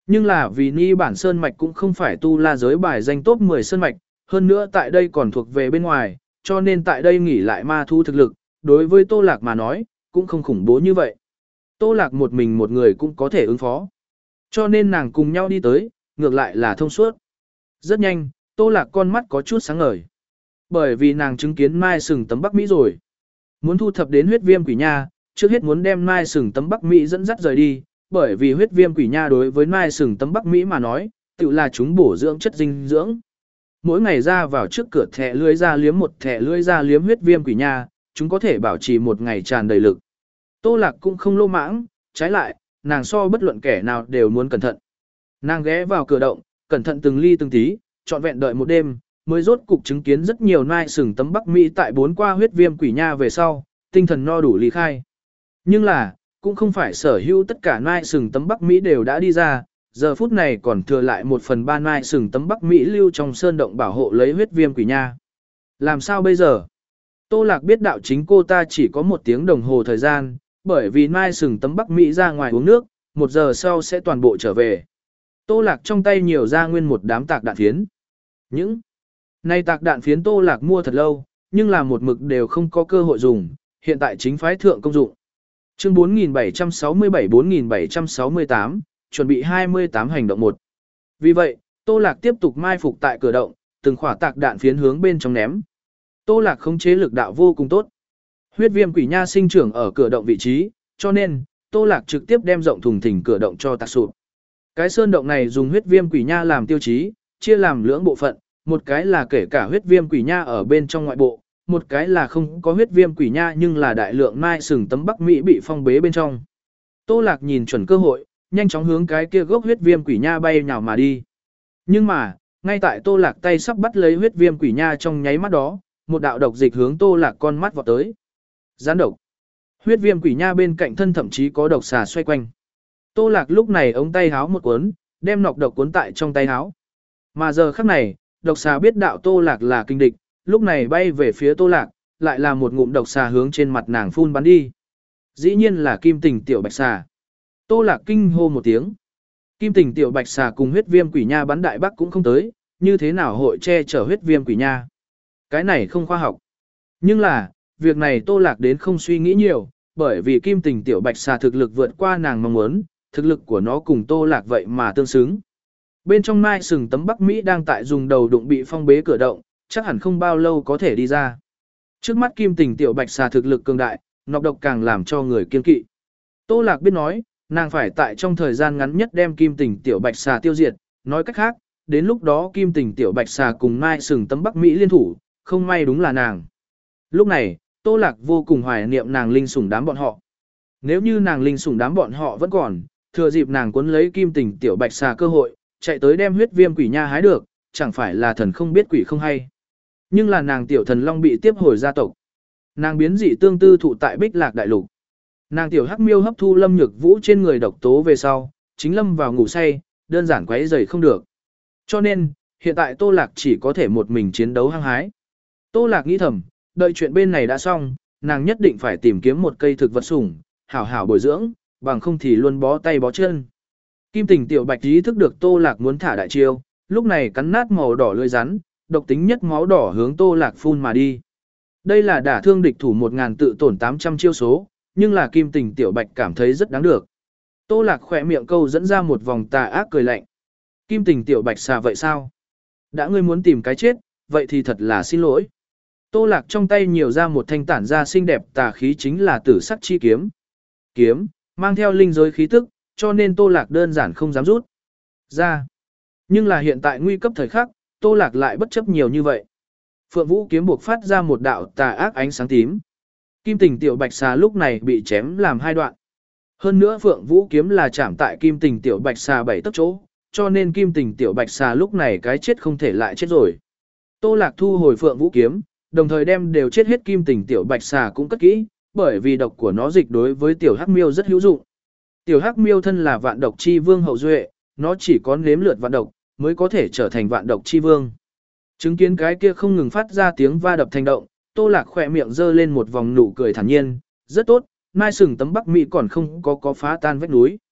Nhưng là vì Ni Bản Sơn Mạch cũng không phải tu la giới bài danh top mười Sơn Mạch, hơn nữa tại đây còn thuộc về bên ngoài, cho nên tại đây nghỉ lại ma thu thực lực, đối với Tô Lạc mà nói, cũng không khủng bố như vậy. Tô Lạc một mình một người cũng có thể ứng phó. Cho nên nàng cùng nhau đi tới, ngược lại là thông suốt. Rất nhanh, Tô Lạc con mắt có chút sáng ngời. Bởi vì nàng chứng kiến Mai Sừng tấm Bắc Mỹ rồi. Muốn thu thập đến huyết viêm quỷ nha, trước hết muốn đem Mai Sừng tấm Bắc Mỹ dẫn dắt rời đi, bởi vì huyết viêm quỷ nha đối với Mai Sừng tấm Bắc Mỹ mà nói, tự là chúng bổ dưỡng chất dinh dưỡng. Mỗi ngày ra vào trước cửa thẻ lưới ra liếm một thẻ lưới ra liếm huyết viêm quỷ nha, chúng có thể bảo trì một ngày tràn đầy lực. Tô Lạc cũng không lô mãng, trái lại, nàng so bất luận kẻ nào đều muốn cẩn thận. Nàng ghé vào cửa động, cẩn thận từng ly từng tí, trọn vẹn đợi một đêm, mới rốt cục chứng kiến rất nhiều Mai Sừng tấm Bắc Mỹ tại bốn qua huyết viêm quỷ nha về sau, tinh thần no đủ lý khai. Nhưng là, cũng không phải sở hữu tất cả Mai Sừng tấm Bắc Mỹ đều đã đi ra, giờ phút này còn thừa lại một phần ba Mai Sừng tấm Bắc Mỹ lưu trong sơn động bảo hộ lấy huyết viêm quỷ nha. Làm sao bây giờ? Tô Lạc biết đạo chính cô ta chỉ có một tiếng đồng hồ thời gian, bởi vì Mai Sừng tấm Bắc Mỹ ra ngoài uống nước, một giờ sau sẽ toàn bộ trở về. Tô Lạc trong tay nhiều ra nguyên một đám tạc đạn phiến. Những này tạc đạn phiến Tô Lạc mua thật lâu, nhưng là một mực đều không có cơ hội dùng, hiện tại chính phái thượng công dụng. Chương bốn nghìn bảy trăm sáu mươi bảy bốn nghìn bảy trăm sáu mươi tám, chuẩn bị hai mươi tám hành động một. Vì vậy, Tô Lạc tiếp tục mai phục tại cửa động, từng khỏa tạc đạn phiến hướng bên trong ném. Tô Lạc khống chế lực đạo vô cùng tốt. Huyết viêm quỷ nha sinh trưởng ở cửa động vị trí, cho nên, Tô Lạc trực tiếp đem rộng thùng thình cửa động cho tạc sụp. Cái sơn động này dùng huyết viêm quỷ nha làm tiêu chí, chia làm lưỡng bộ phận, một cái là kể cả huyết viêm quỷ nha ở bên trong ngoại bộ, một cái là không có huyết viêm quỷ nha nhưng là đại lượng Mai Sừng tấm Bắc Mỹ bị phong bế bên trong. Tô Lạc nhìn chuẩn cơ hội, nhanh chóng hướng cái kia gốc huyết viêm quỷ nha bay nhào mà đi. Nhưng mà, ngay tại Tô Lạc tay sắp bắt lấy huyết viêm quỷ nha trong nháy mắt đó, một đạo độc dịch hướng Tô Lạc con mắt vọt tới. Gián độc. Huyết viêm quỷ nha bên cạnh thân thậm chí có độc xà xoay quanh. Tô Lạc lúc này ống tay háo một cuốn, đem nọc độc cuốn tại trong tay háo. Mà giờ khắc này, độc xà biết đạo Tô Lạc là kinh địch, lúc này bay về phía Tô Lạc, lại là một ngụm độc xà hướng trên mặt nàng phun bắn đi. Dĩ nhiên là Kim Tình tiểu bạch xà. Tô Lạc kinh hô một tiếng. Kim Tình tiểu bạch xà cùng huyết viêm quỷ nha bắn đại bắc cũng không tới, như thế nào hội che chở huyết viêm quỷ nha? Cái này không khoa học. Nhưng là, việc này Tô Lạc đến không suy nghĩ nhiều, bởi vì Kim Tình tiểu bạch xà thực lực vượt qua nàng mong muốn, thực lực của nó cùng Tô Lạc vậy mà tương xứng. Bên trong Mai Sừng tấm Bắc Mỹ đang tại dùng đầu đụng bị phong bế cửa động, chắc hẳn không bao lâu có thể đi ra. Trước mắt Kim Tình tiểu bạch xà thực lực cường đại, nọc độc càng làm cho người kiên kỵ. Tô Lạc biết nói, nàng phải tại trong thời gian ngắn nhất đem Kim Tình tiểu bạch xà tiêu diệt, nói cách khác, đến lúc đó Kim Tình tiểu bạch xà cùng Mai Sừng tấm Bắc Mỹ liên thủ, không may đúng là nàng. Lúc này, Tô Lạc vô cùng hoài niệm nàng linh sủng đám bọn họ. Nếu như nàng linh sủng đám bọn họ vẫn còn, thừa dịp nàng cuốn lấy Kim Tình tiểu bạch xà cơ hội, chạy tới đem huyết viêm quỷ nha hái được, chẳng phải là thần không biết quỷ không hay. Nhưng là nàng tiểu thần long bị tiếp hồi gia tộc. Nàng biến dị tương tư thụ tại Bích Lạc đại lục. Nàng tiểu hắc miêu hấp thu Lâm Nhược Vũ trên người độc tố về sau, chính lâm vào ngủ say, đơn giản quấy rầy không được. Cho nên, hiện tại Tô Lạc chỉ có thể một mình chiến đấu hăng hái. Tô Lạc nghĩ thầm, đợi chuyện bên này đã xong, nàng nhất định phải tìm kiếm một cây thực vật sủng, hảo hảo bồi dưỡng, bằng không thì luôn bó tay bó chân. Kim Tình tiểu bạch ý thức được Tô Lạc muốn thả đại chiêu, lúc này cắn nát màu đỏ lưỡi rắn, độc tính nhất máu đỏ hướng Tô Lạc phun mà đi. Đây là đả thương địch thủ một ngàn tự tổn tám trăm chiêu số, nhưng là Kim Tình tiểu bạch cảm thấy rất đáng được. Tô Lạc khỏe miệng câu dẫn ra một vòng tà ác cười lạnh. Kim Tình tiểu bạch xà vậy sao? Đã ngươi muốn tìm cái chết, vậy thì thật là xin lỗi. Tô Lạc trong tay nhiều ra một thanh tản ra xinh đẹp tà khí chính là tử sắc chi kiếm. Kiếm, mang theo linh giới khí tức, cho nên Tô Lạc đơn giản không dám rút ra. Nhưng là hiện tại nguy cấp thời khắc, Tô Lạc lại bất chấp nhiều như vậy. Phượng Vũ kiếm buộc phát ra một đạo tà ác ánh sáng tím. Kim Tình tiểu bạch xà lúc này bị chém làm hai đoạn. Hơn nữa Phượng Vũ kiếm là chạm tại Kim Tình tiểu bạch xà bảy tấc chỗ, cho nên Kim Tình tiểu bạch xà lúc này cái chết không thể lại chết rồi. Tô Lạc thu hồi Phượng Vũ kiếm, đồng thời đem đều chết hết Kim Tình tiểu bạch xà cũng cất kỹ, bởi vì độc của nó dịch đối với tiểu hắc miêu rất hữu dụng. Tiểu hắc miêu thân là vạn độc chi vương hậu duệ, nó chỉ có nếm lượt vạn độc mới có thể trở thành vạn độc chi vương. Chứng kiến cái kia không ngừng phát ra tiếng va đập thành động, Tô Lạc khỏe miệng giơ lên một vòng nụ cười thản nhiên, rất tốt, Mai Sừng tấm Bắc Mỹ còn không có có phá tan vách núi.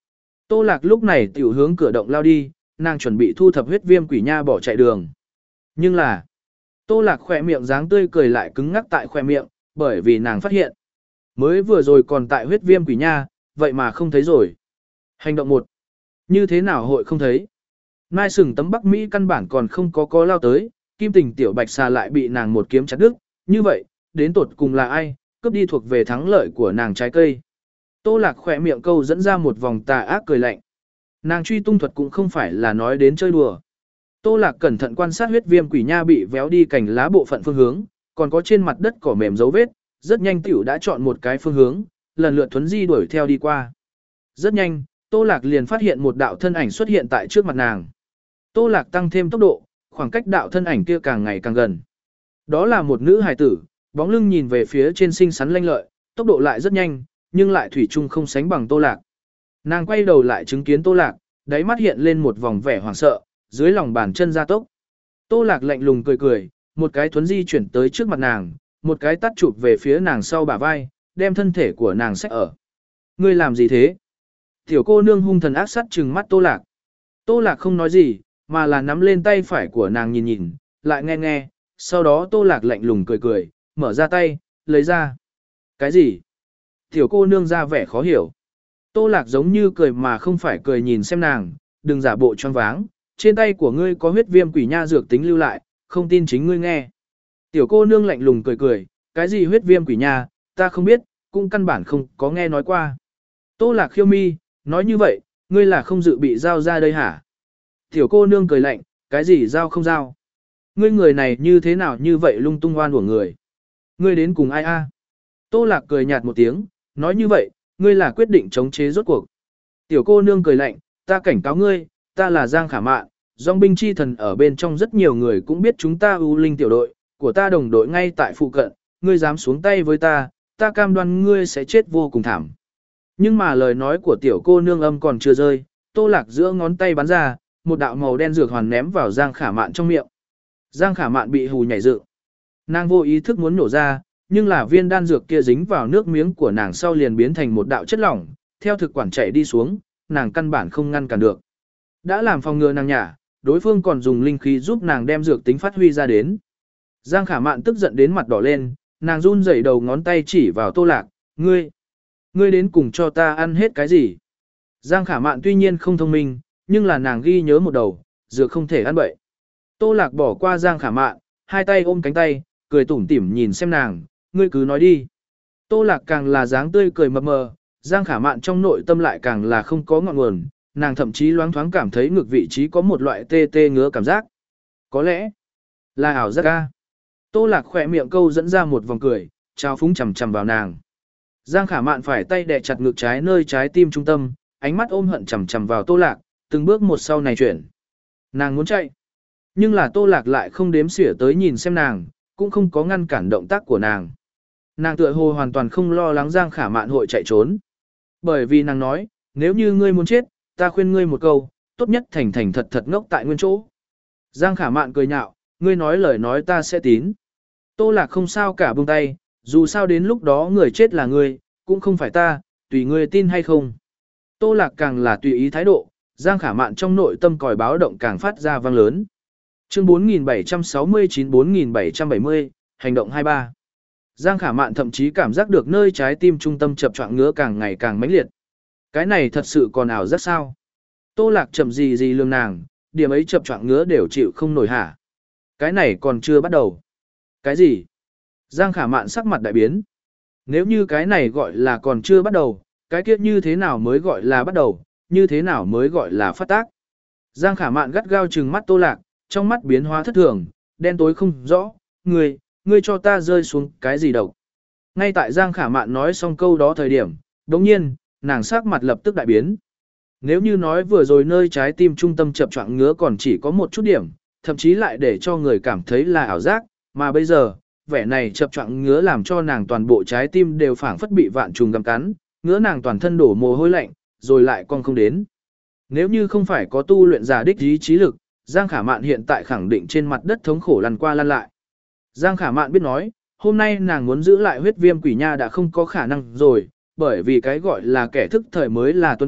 Tô Lạc lúc này tiểu hướng cửa động lao đi, nàng chuẩn bị thu thập huyết viêm quỷ nha bỏ chạy đường. Nhưng là, Tô Lạc khỏe miệng dáng tươi cười lại cứng ngắc tại khỏe miệng, bởi vì nàng phát hiện. Mới vừa rồi còn tại huyết viêm quỷ nha, vậy mà không thấy rồi. Hành động một. Như thế nào hội không thấy? Mai sừng tấm Bắc Mỹ căn bản còn không có có lao tới, Kim Tình tiểu bạch xà lại bị nàng một kiếm chặt đứt, như vậy, đến tột cùng là ai, cướp đi thuộc về thắng lợi của nàng trái cây. Tô Lạc khỏe miệng câu dẫn ra một vòng tà ác cười lạnh. Nàng truy tung thuật cũng không phải là nói đến chơi đùa. Tô Lạc cẩn thận quan sát huyết viêm quỷ nha bị véo đi cành lá bộ phận phương hướng, còn có trên mặt đất cỏ mềm dấu vết, rất nhanh tiểu đã chọn một cái phương hướng, lần lượt thuấn di đuổi theo đi qua. Rất nhanh, Tô Lạc liền phát hiện một đạo thân ảnh xuất hiện tại trước mặt nàng. Tô Lạc tăng thêm tốc độ, khoảng cách đạo thân ảnh kia càng ngày càng gần. Đó là một nữ hài tử, bóng lưng nhìn về phía trên xinh xắn lanh lợi, tốc độ lại rất nhanh, nhưng lại thủy chung không sánh bằng Tô Lạc. Nàng quay đầu lại chứng kiến Tô Lạc, đáy mắt hiện lên một vòng vẻ hoảng sợ, dưới lòng bàn chân gia tốc. Tô Lạc lạnh lùng cười cười, một cái thuấn di chuyển tới trước mặt nàng, một cái tát chụp về phía nàng sau bả vai, đem thân thể của nàng xách ở. Ngươi làm gì thế? Tiểu cô nương hung thần ác sát trừng mắt Tô Lạc. Tô Lạc không nói gì, mà là nắm lên tay phải của nàng nhìn nhìn, lại nghe nghe, sau đó Tô Lạc lạnh lùng cười cười, mở ra tay, lấy ra. Cái gì? Tiểu cô nương ra vẻ khó hiểu. Tô Lạc giống như cười mà không phải cười nhìn xem nàng, đừng giả bộ choáng váng, trên tay của ngươi có huyết viêm quỷ nha dược tính lưu lại, không tin chính ngươi nghe. Tiểu cô nương lạnh lùng cười cười, cái gì huyết viêm quỷ nha, ta không biết, cũng căn bản không có nghe nói qua. Tô Lạc khiêu mi, nói như vậy, ngươi là không dự bị giao ra đây hả? Tiểu cô nương cười lạnh, cái gì giao không giao? Ngươi người này như thế nào như vậy lung tung oan của người? Ngươi đến cùng ai a? Tô Lạc cười nhạt một tiếng, nói như vậy, ngươi là quyết định chống chế rốt cuộc. Tiểu cô nương cười lạnh, ta cảnh cáo ngươi, ta là Giang Khả Mạn, dòng binh chi thần ở bên trong rất nhiều người cũng biết chúng ta ưu linh tiểu đội, của ta đồng đội ngay tại phụ cận, ngươi dám xuống tay với ta, ta cam đoan ngươi sẽ chết vô cùng thảm. Nhưng mà lời nói của tiểu cô nương âm còn chưa rơi, Tô Lạc giữa ngón tay bắn ra, một đạo màu đen dược hoàn ném vào Giang Khả Mạn trong miệng. Giang Khả Mạn bị hù nhảy dựng. Nàng vô ý thức muốn nổ ra, nhưng là viên đan dược kia dính vào nước miếng của nàng sau liền biến thành một đạo chất lỏng, theo thực quản chảy đi xuống, nàng căn bản không ngăn cản được. Đã làm phòng ngừa nàng nhả, đối phương còn dùng linh khí giúp nàng đem dược tính phát huy ra đến. Giang Khả Mạn tức giận đến mặt đỏ lên, nàng run rẩy đầu ngón tay chỉ vào Tô Lạc, ngươi, ngươi đến cùng cho ta ăn hết cái gì? Giang Khả Mạn tuy nhiên không thông minh, nhưng là nàng ghi nhớ một đầu, dược không thể ăn bậy. Tô Lạc bỏ qua Giang Khả Mạn, hai tay ôm cánh tay, cười tủm tỉm nhìn xem nàng, ngươi cứ nói đi. Tô Lạc càng là dáng tươi cười mập mờ, Giang Khả Mạn trong nội tâm lại càng là không có ngọn nguồn, nàng thậm chí loáng thoáng cảm thấy ngực vị trí có một loại tê tê ngứa cảm giác. Có lẽ là ảo giác ca. Tô Lạc khỏe miệng câu dẫn ra một vòng cười, trao phúng chầm chầm vào nàng. Giang Khả Mạn phải tay đè chặt ngực trái nơi trái tim trung tâm, ánh mắt ôm hận chầm chầm vào Tô Lạc, từng bước một sau này chuyển. Nàng muốn chạy, nhưng là Tô Lạc lại không đếm xỉa tới nhìn xem nàng, cũng không có ngăn cản động tác của nàng. Nàng tựa hồ hoàn toàn không lo lắng Giang Khả Mạn hội chạy trốn. Bởi vì nàng nói, nếu như ngươi muốn chết, ta khuyên ngươi một câu, tốt nhất thành thành thật thật ngốc tại nguyên chỗ. Giang Khả Mạn cười nhạo, ngươi nói lời nói ta sẽ tín. Tô Lạc không sao cả buông tay, dù sao đến lúc đó người chết là ngươi, cũng không phải ta, tùy ngươi tin hay không. Tô Lạc càng là tùy ý thái độ, Giang Khả Mạn trong nội tâm còi báo động càng phát ra vang lớn. Chương bốn nghìn bảy trăm sáu mươi chín bốn nghìn bảy trăm bảy mươi, hành động hai ba. Giang Khả Mạn thậm chí cảm giác được nơi trái tim trung tâm chập choạng ngứa càng ngày càng mãnh liệt. Cái này thật sự còn ảo giác sao? Tô Lạc chậm gì gì lường nàng, điểm ấy chập choạng ngứa đều chịu không nổi hả? Cái này còn chưa bắt đầu. Cái gì? Giang Khả Mạn sắc mặt đại biến. Nếu như cái này gọi là còn chưa bắt đầu, cái kia như thế nào mới gọi là bắt đầu, như thế nào mới gọi là phát tác? Giang Khả Mạn gắt gao trừng mắt Tô Lạc, trong mắt biến hóa thất thường, đen tối không rõ, ngươi, ngươi cho ta rơi xuống cái gì độc. Ngay tại Giang Khả Mạn nói xong câu đó thời điểm, đồng nhiên, nàng sắc mặt lập tức đại biến. Nếu như nói vừa rồi nơi trái tim trung tâm chập choạng ngứa còn chỉ có một chút điểm, thậm chí lại để cho người cảm thấy là ảo giác, mà bây giờ, vẻ này chập choạng ngứa làm cho nàng toàn bộ trái tim đều phảng phất bị vạn trùng gặm cắn, ngứa nàng toàn thân đổ mồ hôi lạnh, rồi lại còn không đến. Nếu như không phải có tu luyện giả đích ý chí lực, Giang Khả Mạn hiện tại khẳng định trên mặt đất thống khổ lăn qua lăn lại. Giang Khả Mạn biết nói, hôm nay nàng muốn giữ lại huyết viêm quỷ nha đã không có khả năng rồi, bởi vì cái gọi là kẻ thức thời mới là tuấn kiệt,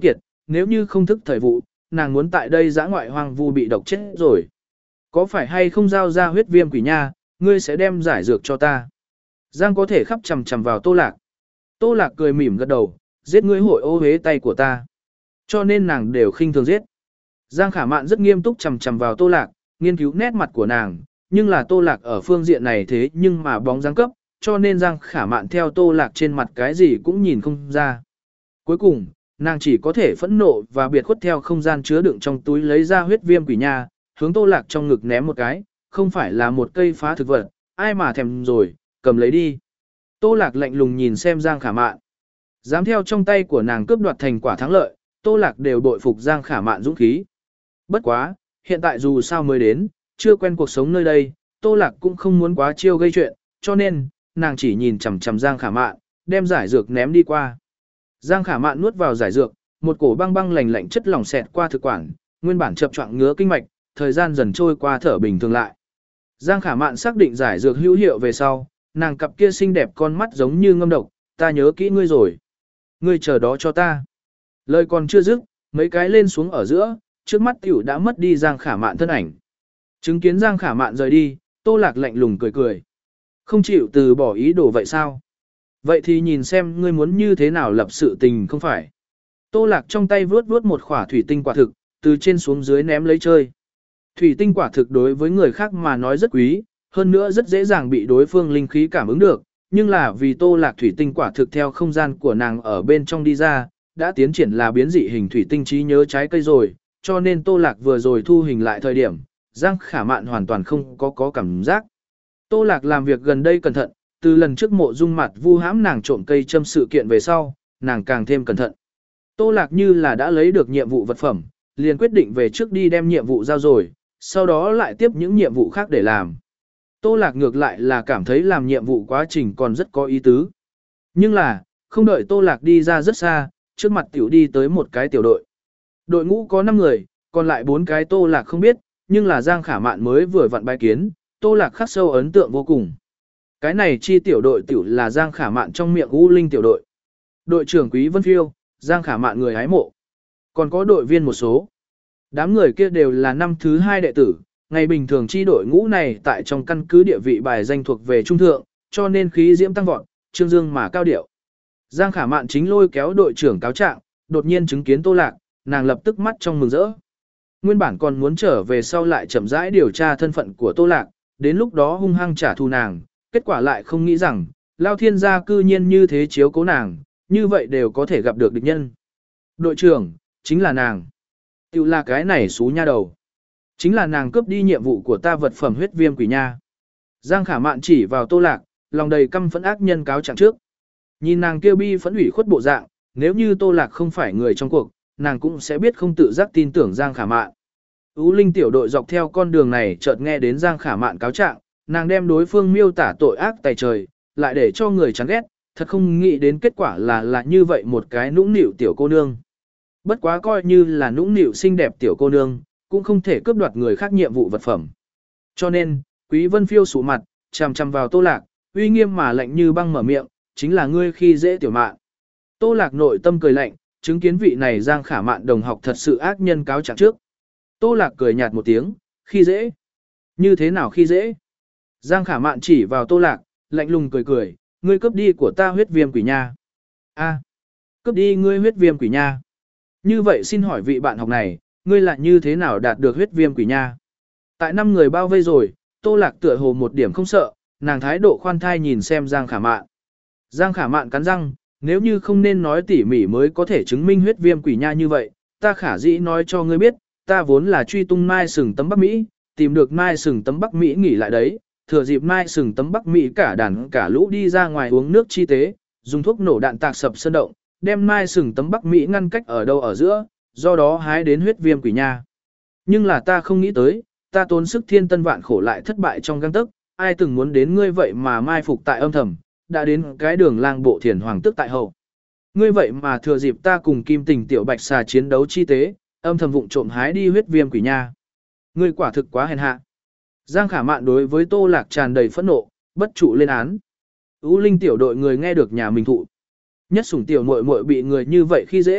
nếu như không thức thời vụ, nàng muốn tại đây dã ngoại hoang vu bị độc chết rồi. Có phải hay không giao ra huyết viêm quỷ nha, ngươi sẽ đem giải dược cho ta. Giang có thể khắp chầm chầm vào Tô Lạc. Tô Lạc cười mỉm gật đầu, giết ngươi hội ô hế tay của ta. Cho nên nàng đều khinh thường giết. Giang Khả Mạn rất nghiêm túc chầm chầm vào Tô Lạc, nghiên cứu nét mặt của nàng, nhưng là Tô Lạc ở phương diện này thế nhưng mà bóng dáng cấp, cho nên Giang Khả Mạn theo Tô Lạc trên mặt cái gì cũng nhìn không ra. Cuối cùng, nàng chỉ có thể phẫn nộ và biệt khuất theo không gian chứa đựng trong túi lấy ra huyết viêm quỷ nha, hướng Tô Lạc trong ngực ném một cái, không phải là một cây phá thực vật, ai mà thèm rồi, cầm lấy đi. Tô Lạc lạnh lùng nhìn xem Giang Khả Mạn. Dám theo trong tay của nàng cướp đoạt thành quả thắng lợi, Tô Lạc đều bội phục Giang Khả Mạn dũng khí. Bất quá, hiện tại dù sao mới đến, chưa quen cuộc sống nơi đây, Tô Lạc cũng không muốn quá chiêu gây chuyện, cho nên, nàng chỉ nhìn chằm chằm Giang Khả Mạn, đem giải dược ném đi qua. Giang Khả Mạn nuốt vào giải dược, một cổ băng băng lạnh lạnh chất lỏng xẹt qua thực quản, nguyên bản chập choạng ngứa kinh mạch, thời gian dần trôi qua thở bình thường lại. Giang Khả Mạn xác định giải dược hữu hiệu về sau, nàng cặp kia xinh đẹp con mắt giống như ngâm độc, ta nhớ kỹ ngươi rồi. Ngươi chờ đó cho ta. Lời còn chưa dứt, mấy cái lên xuống ở giữa, trước mắt tiểu đã mất đi Giang Khả Mạn thân ảnh. Chứng kiến Giang Khả Mạn rời đi, Tô Lạc lạnh lùng cười cười. Không chịu từ bỏ ý đồ vậy sao? Vậy thì nhìn xem ngươi muốn như thế nào lập sự tình không phải. Tô Lạc trong tay vuốt vuốt một khỏa thủy tinh quả thực, từ trên xuống dưới ném lấy chơi. Thủy tinh quả thực đối với người khác mà nói rất quý, hơn nữa rất dễ dàng bị đối phương linh khí cảm ứng được, nhưng là vì Tô Lạc thủy tinh quả thực theo không gian của nàng ở bên trong đi ra, đã tiến triển là biến dị hình thủy tinh trí nhớ trái cây rồi, cho nên Tô Lạc vừa rồi thu hình lại thời điểm, Giang Khả Mạn hoàn toàn không có có cảm giác. Tô Lạc làm việc gần đây cẩn thận, từ lần trước Mộ Dung mặt vu hãm nàng trộm cây châm sự kiện về sau, nàng càng thêm cẩn thận. Tô Lạc như là đã lấy được nhiệm vụ vật phẩm, liền quyết định về trước đi đem nhiệm vụ giao rồi, sau đó lại tiếp những nhiệm vụ khác để làm. Tô Lạc ngược lại là cảm thấy làm nhiệm vụ quá trình còn rất có ý tứ. Nhưng là, không đợi Tô Lạc đi ra rất xa, trước mặt tiểu đi tới một cái tiểu đội. Đội ngũ có năm người, còn lại bốn cái Tô Lạc không biết, nhưng là Giang Khả Mạn mới vừa vặn bái kiến, Tô Lạc khắc sâu ấn tượng vô cùng. Cái này chi tiểu đội tiểu là Giang Khả Mạn trong miệng U Linh tiểu đội. Đội trưởng Quý Vân Phiêu, Giang Khả Mạn người hái mộ. Còn có đội viên một số. Đám người kia đều là năm thứ hai đệ tử, ngày bình thường chi đội ngũ này tại trong căn cứ địa vị bài danh thuộc về trung thượng, cho nên khí diễm tăng vọt, trương dương mà cao điệu. Giang Khả Mạn chính lôi kéo đội trưởng cáo trạng, đột nhiên chứng kiến Tô Lạc, nàng lập tức mắt trong mừng rỡ. Nguyên bản còn muốn trở về sau lại chậm rãi điều tra thân phận của Tô Lạc, đến lúc đó hung hăng trả thù nàng, kết quả lại không nghĩ rằng, Lao Thiên gia cư nhiên như thế chiếu cố nàng, như vậy đều có thể gặp được địch nhân. Đội trưởng, chính là nàng. Tiểu là cái này xú nha đầu. Chính là nàng cướp đi nhiệm vụ của ta vật phẩm huyết viêm quỷ nha. Giang Khả Mạn chỉ vào Tô Lạc, lòng đầy căm phẫn ác nhân cáo trạng trước. Nhìn nàng kêu bi phẫn ủy khuất bộ dạng, nếu như Tô Lạc không phải người trong cuộc, nàng cũng sẽ biết không tự giác tin tưởng Giang Khả Mạn. Ú Linh tiểu đội dọc theo con đường này chợt nghe đến Giang Khả Mạn cáo trạng, nàng đem đối phương miêu tả tội ác tày trời, lại để cho người chán ghét, thật không nghĩ đến kết quả là là như vậy một cái nũng nịu tiểu cô nương. Bất quá coi như là nũng nịu xinh đẹp tiểu cô nương, cũng không thể cướp đoạt người khác nhiệm vụ vật phẩm. Cho nên, Quý Vân Phiêu sụ mặt, chằm chằm vào Tô Lạc, uy nghiêm mà lạnh như băng mở miệng, chính là ngươi khi dễ tiểu mạn. Tô Lạc nội tâm cười lạnh, chứng kiến vị này Giang Khả Mạn đồng học thật sự ác nhân cáo trạng trước. Tô Lạc cười nhạt một tiếng, khi dễ. Như thế nào khi dễ? Giang Khả Mạn chỉ vào Tô Lạc, lạnh lùng cười cười, ngươi cướp đi của ta huyết viêm quỷ nha. A, cướp đi ngươi huyết viêm quỷ nha. Như vậy xin hỏi vị bạn học này, ngươi lại như thế nào đạt được huyết viêm quỷ nha? Tại năm người bao vây rồi, Tô Lạc tựa hồ một điểm không sợ, nàng thái độ khoan thai nhìn xem Giang Khả Mạn. Giang Khả Mạn cắn răng, nếu như không nên nói tỉ mỉ mới có thể chứng minh huyết viêm quỷ nha như vậy, ta khả dĩ nói cho ngươi biết, ta vốn là truy tung Mai Sừng Tấm Bắc Mỹ, tìm được Mai Sừng Tấm Bắc Mỹ nghỉ lại đấy, thừa dịp Mai Sừng Tấm Bắc Mỹ cả đàn cả lũ đi ra ngoài uống nước chi tế, dùng thuốc nổ đạn tạc sập sơn động, đem Mai Sừng Tấm Bắc Mỹ ngăn cách ở đâu ở giữa, do đó hái đến huyết viêm quỷ nha. Nhưng là ta không nghĩ tới, ta tốn sức thiên tân vạn khổ lại thất bại trong gang tấc, ai từng muốn đến ngươi vậy mà mai phục tại âm thầm, đã đến cái đường lang bộ thiền hoàng tức tại hậu. Ngươi vậy mà thừa dịp ta cùng Kim Tình tiểu bạch xà chiến đấu chi tế, âm thầm vụng trộm hái đi huyết viêm quỷ nha. Ngươi quả thực quá hèn hạ. Giang Khả Mạn đối với Tô Lạc tràn đầy phẫn nộ, bất trụ lên án. Ú Linh tiểu đội người nghe được nhà mình thụ. Nhất sủng tiểu muội muội bị người như vậy khi dễ,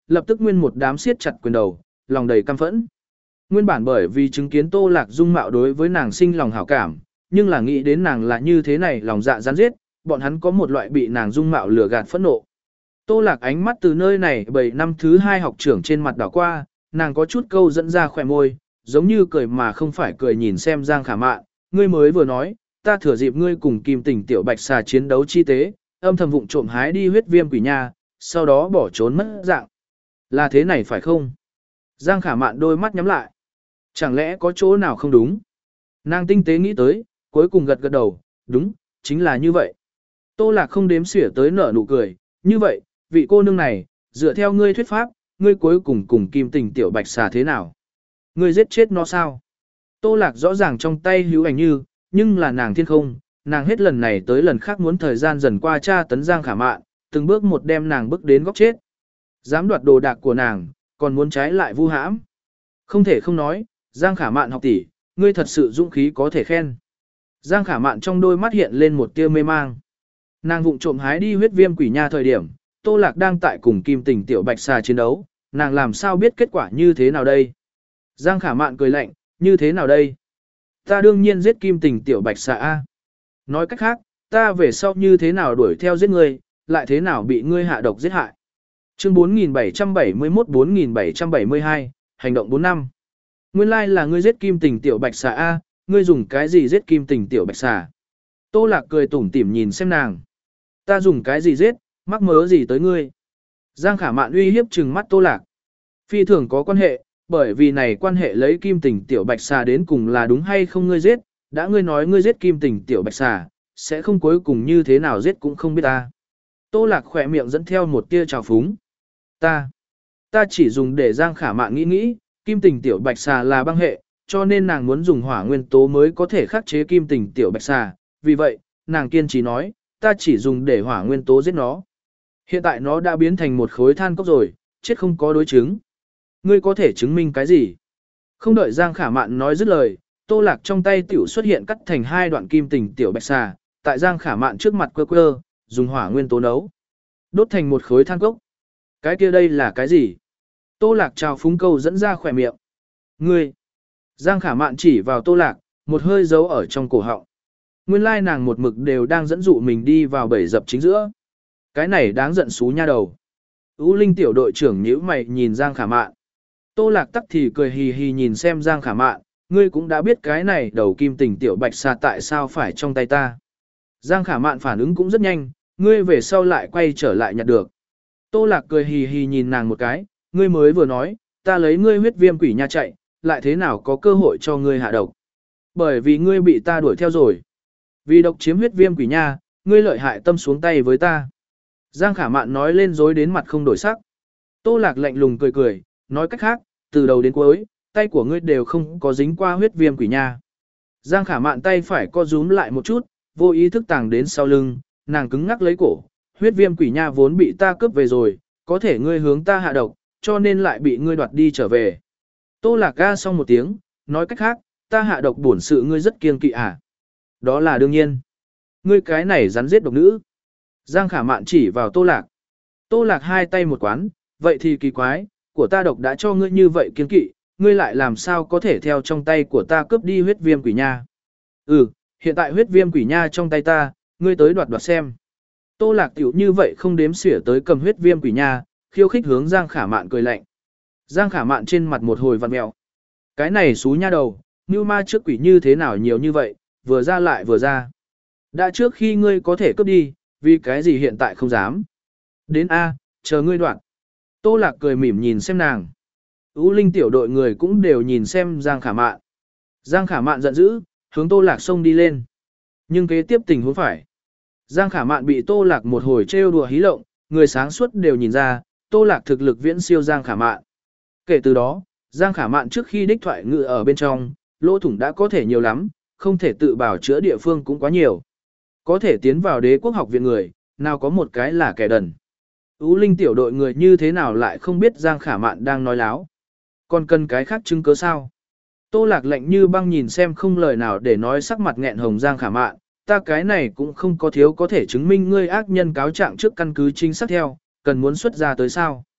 lập tức nguyên một đám siết chặt quyền đầu, lòng đầy căm phẫn. Nguyên bản bởi vì chứng kiến Tô Lạc dung mạo đối với nàng sinh lòng hảo cảm, nhưng là nghĩ đến nàng là như thế này lòng dạ rắn giết, bọn hắn có một loại bị nàng dung mạo lừa gạt phẫn nộ. Tô Lạc ánh mắt từ nơi này bảy năm thứ hai học trưởng trên mặt đảo qua, nàng có chút câu dẫn ra khỏe môi, giống như cười mà không phải cười nhìn xem Giang Khả Mạn, ngươi mới vừa nói, ta thừa dịp ngươi cùng Kim Tình tiểu bạch xà chiến đấu chi tế, âm thầm vụng trộm hái đi huyết viêm quỷ nha, sau đó bỏ trốn mất dạng. Là thế này phải không? Giang Khả Mạn đôi mắt nhắm lại. Chẳng lẽ có chỗ nào không đúng? Nàng tinh tế nghĩ tới, cuối cùng gật gật đầu, đúng, chính là như vậy. Tô Lạc không đếm xỉa tới nở nụ cười, như vậy, vị cô nương này, dựa theo ngươi thuyết pháp, ngươi cuối cùng cùng Kim Tình tiểu bạch xà thế nào? Ngươi giết chết nó sao? Tô Lạc rõ ràng trong tay hữu ảnh như, nhưng là nàng thiên không, nàng hết lần này tới lần khác muốn thời gian dần qua tra tấn Giang Khả Mạn, từng bước một đem nàng bước đến góc chết. Dám đoạt đồ đạc của nàng, còn muốn trái lại vu hãm. Không thể không nói, Giang Khả Mạn học tỷ, ngươi thật sự dũng khí có thể khen. Giang Khả Mạn trong đôi mắt hiện lên một tia mê mang. Nàng vụng trộm hái đi huyết viêm quỷ nha thời điểm, Tô Lạc đang tại cùng Kim Tình tiểu bạch xà chiến đấu, nàng làm sao biết kết quả như thế nào đây? Giang Khả Mạn cười lạnh, như thế nào đây? Ta đương nhiên giết Kim Tình tiểu bạch xà a. Nói cách khác, ta về sau như thế nào đuổi theo giết ngươi, lại thế nào bị ngươi hạ độc giết hại. Chương bốn nghìn bảy trăm bảy mươi mốt bốn nghìn bảy trăm bảy mươi hai, hành động bốn năm. Nguyên lai là ngươi giết Kim Tình tiểu bạch xà a, ngươi dùng cái gì giết Kim Tình tiểu bạch xà? Tô Lạc cười tủm tỉm nhìn xem nàng. Ta dùng cái gì giết, mắc mớ gì tới ngươi? Giang Khả Mạn uy hiếp trừng mắt Tô Lạc. Phi thường có quan hệ, bởi vì này quan hệ lấy Kim Tình tiểu bạch xà đến cùng là đúng hay không ngươi giết, đã ngươi nói ngươi giết Kim Tình tiểu bạch xà, sẽ không cuối cùng như thế nào giết cũng không biết ta. Tô Lạc khỏe miệng dẫn theo một tia trào phúng. Ta, ta chỉ dùng để Giang Khả Mạn nghĩ nghĩ, Kim Tình tiểu bạch xà là băng hệ, cho nên nàng muốn dùng hỏa nguyên tố mới có thể khắc chế Kim Tình tiểu bạch xà, vì vậy, nàng kiên trì nói, ta chỉ dùng để hỏa nguyên tố giết nó. Hiện tại nó đã biến thành một khối than cốc rồi, chết không có đối chứng. Ngươi có thể chứng minh cái gì? Không đợi Giang Khả Mạn nói dứt lời, Tô Lạc trong tay tiểu xuất hiện cắt thành hai đoạn Kim Tình tiểu bạch xà, tại Giang Khả Mạn trước mặt quơ quơ, dùng hỏa nguyên tố nấu, đốt thành một khối than cốc. Cái kia đây là cái gì? Tô Lạc trào phúng câu dẫn ra khỏe miệng. Ngươi! Giang Khả Mạn chỉ vào Tô Lạc, một hơi giấu ở trong cổ họng. Nguyên lai nàng một mực đều đang dẫn dụ mình đi vào bẫy dập chính giữa. Cái này đáng giận xú nha đầu. U Linh tiểu đội trưởng nhíu mày nhìn Giang Khả Mạn. Tô Lạc tắc thì cười hì hì nhìn xem Giang Khả Mạn, ngươi cũng đã biết cái này đầu Kim Tình tiểu bạch xà tại sao phải trong tay ta. Giang Khả Mạn phản ứng cũng rất nhanh, ngươi về sau lại quay trở lại nhặt được. Tô Lạc cười hì hì nhìn nàng một cái, ngươi mới vừa nói, ta lấy ngươi huyết viêm quỷ nha chạy, lại thế nào có cơ hội cho ngươi hạ độc. Bởi vì ngươi bị ta đuổi theo rồi. Vì độc chiếm huyết viêm quỷ nha, ngươi lợi hại tâm xuống tay với ta. Giang Khả Mạn nói lên dối đến mặt không đổi sắc. Tô Lạc lạnh lùng cười cười, nói cách khác, từ đầu đến cuối, tay của ngươi đều không có dính qua huyết viêm quỷ nha. Giang Khả Mạn tay phải co rúm lại một chút, vô ý thức tàng đến sau lưng, nàng cứng ngắc lấy cổ, huyết viêm quỷ nha vốn bị ta cướp về rồi, có thể ngươi hướng ta hạ độc, cho nên lại bị ngươi đoạt đi trở về. Tô Lạc ga xong một tiếng, nói cách khác, ta hạ độc bổn sự ngươi rất kiêng kỵ à? Đó là đương nhiên. Ngươi cái này rắn giết độc nữ. Giang Khả Mạn chỉ vào Tô Lạc. Tô Lạc hai tay một quán, vậy thì kỳ quái, của ta độc đã cho ngươi như vậy kiêng kỵ, ngươi lại làm sao có thể theo trong tay của ta cướp đi huyết viêm quỷ nha. Ừ, hiện tại huyết viêm quỷ nha trong tay ta, ngươi tới đoạt đoạt xem. Tô Lạc tiểu như vậy không đếm xỉa tới cầm huyết viêm quỷ nha, khiêu khích hướng Giang Khả Mạn cười lạnh. Giang Khả Mạn trên mặt một hồi vặn mèo. Cái này xú nha đầu, như ma trước quỷ như thế nào nhiều như vậy, vừa ra lại vừa ra. Đã trước khi ngươi có thể cướp đi, vì cái gì hiện tại không dám. Đến A, chờ ngươi đoạn. Tô Lạc cười mỉm nhìn xem nàng. U Linh tiểu đội người cũng đều nhìn xem Giang Khả Mạn. Giang Khả Mạn giận dữ, hướng Tô Lạc xông đi lên. Nhưng kế tiếp tình huống phải. Giang Khả Mạn bị Tô Lạc một hồi trêu đùa hí lộng, người sáng suốt đều nhìn ra, Tô Lạc thực lực viễn siêu Giang Khả Mạn. Kể từ đó, Giang Khả Mạn trước khi đích thoại ngự ở bên trong, lỗ thủng đã có thể nhiều lắm, không thể tự bảo chữa địa phương cũng quá nhiều. Có thể tiến vào Đế Quốc học viện người, nào có một cái là kẻ đần. U Linh tiểu đội người như thế nào lại không biết Giang Khả Mạn đang nói láo. Còn cần cái khác chứng cứ sao? Tô Lạc lạnh như băng nhìn xem không lời nào để nói, sắc mặt nghẹn hồng Giang Khả Mạn, ta cái này cũng không có thiếu có thể chứng minh ngươi ác nhân cáo trạng trước căn cứ chính xác theo, cần muốn xuất ra tới sao.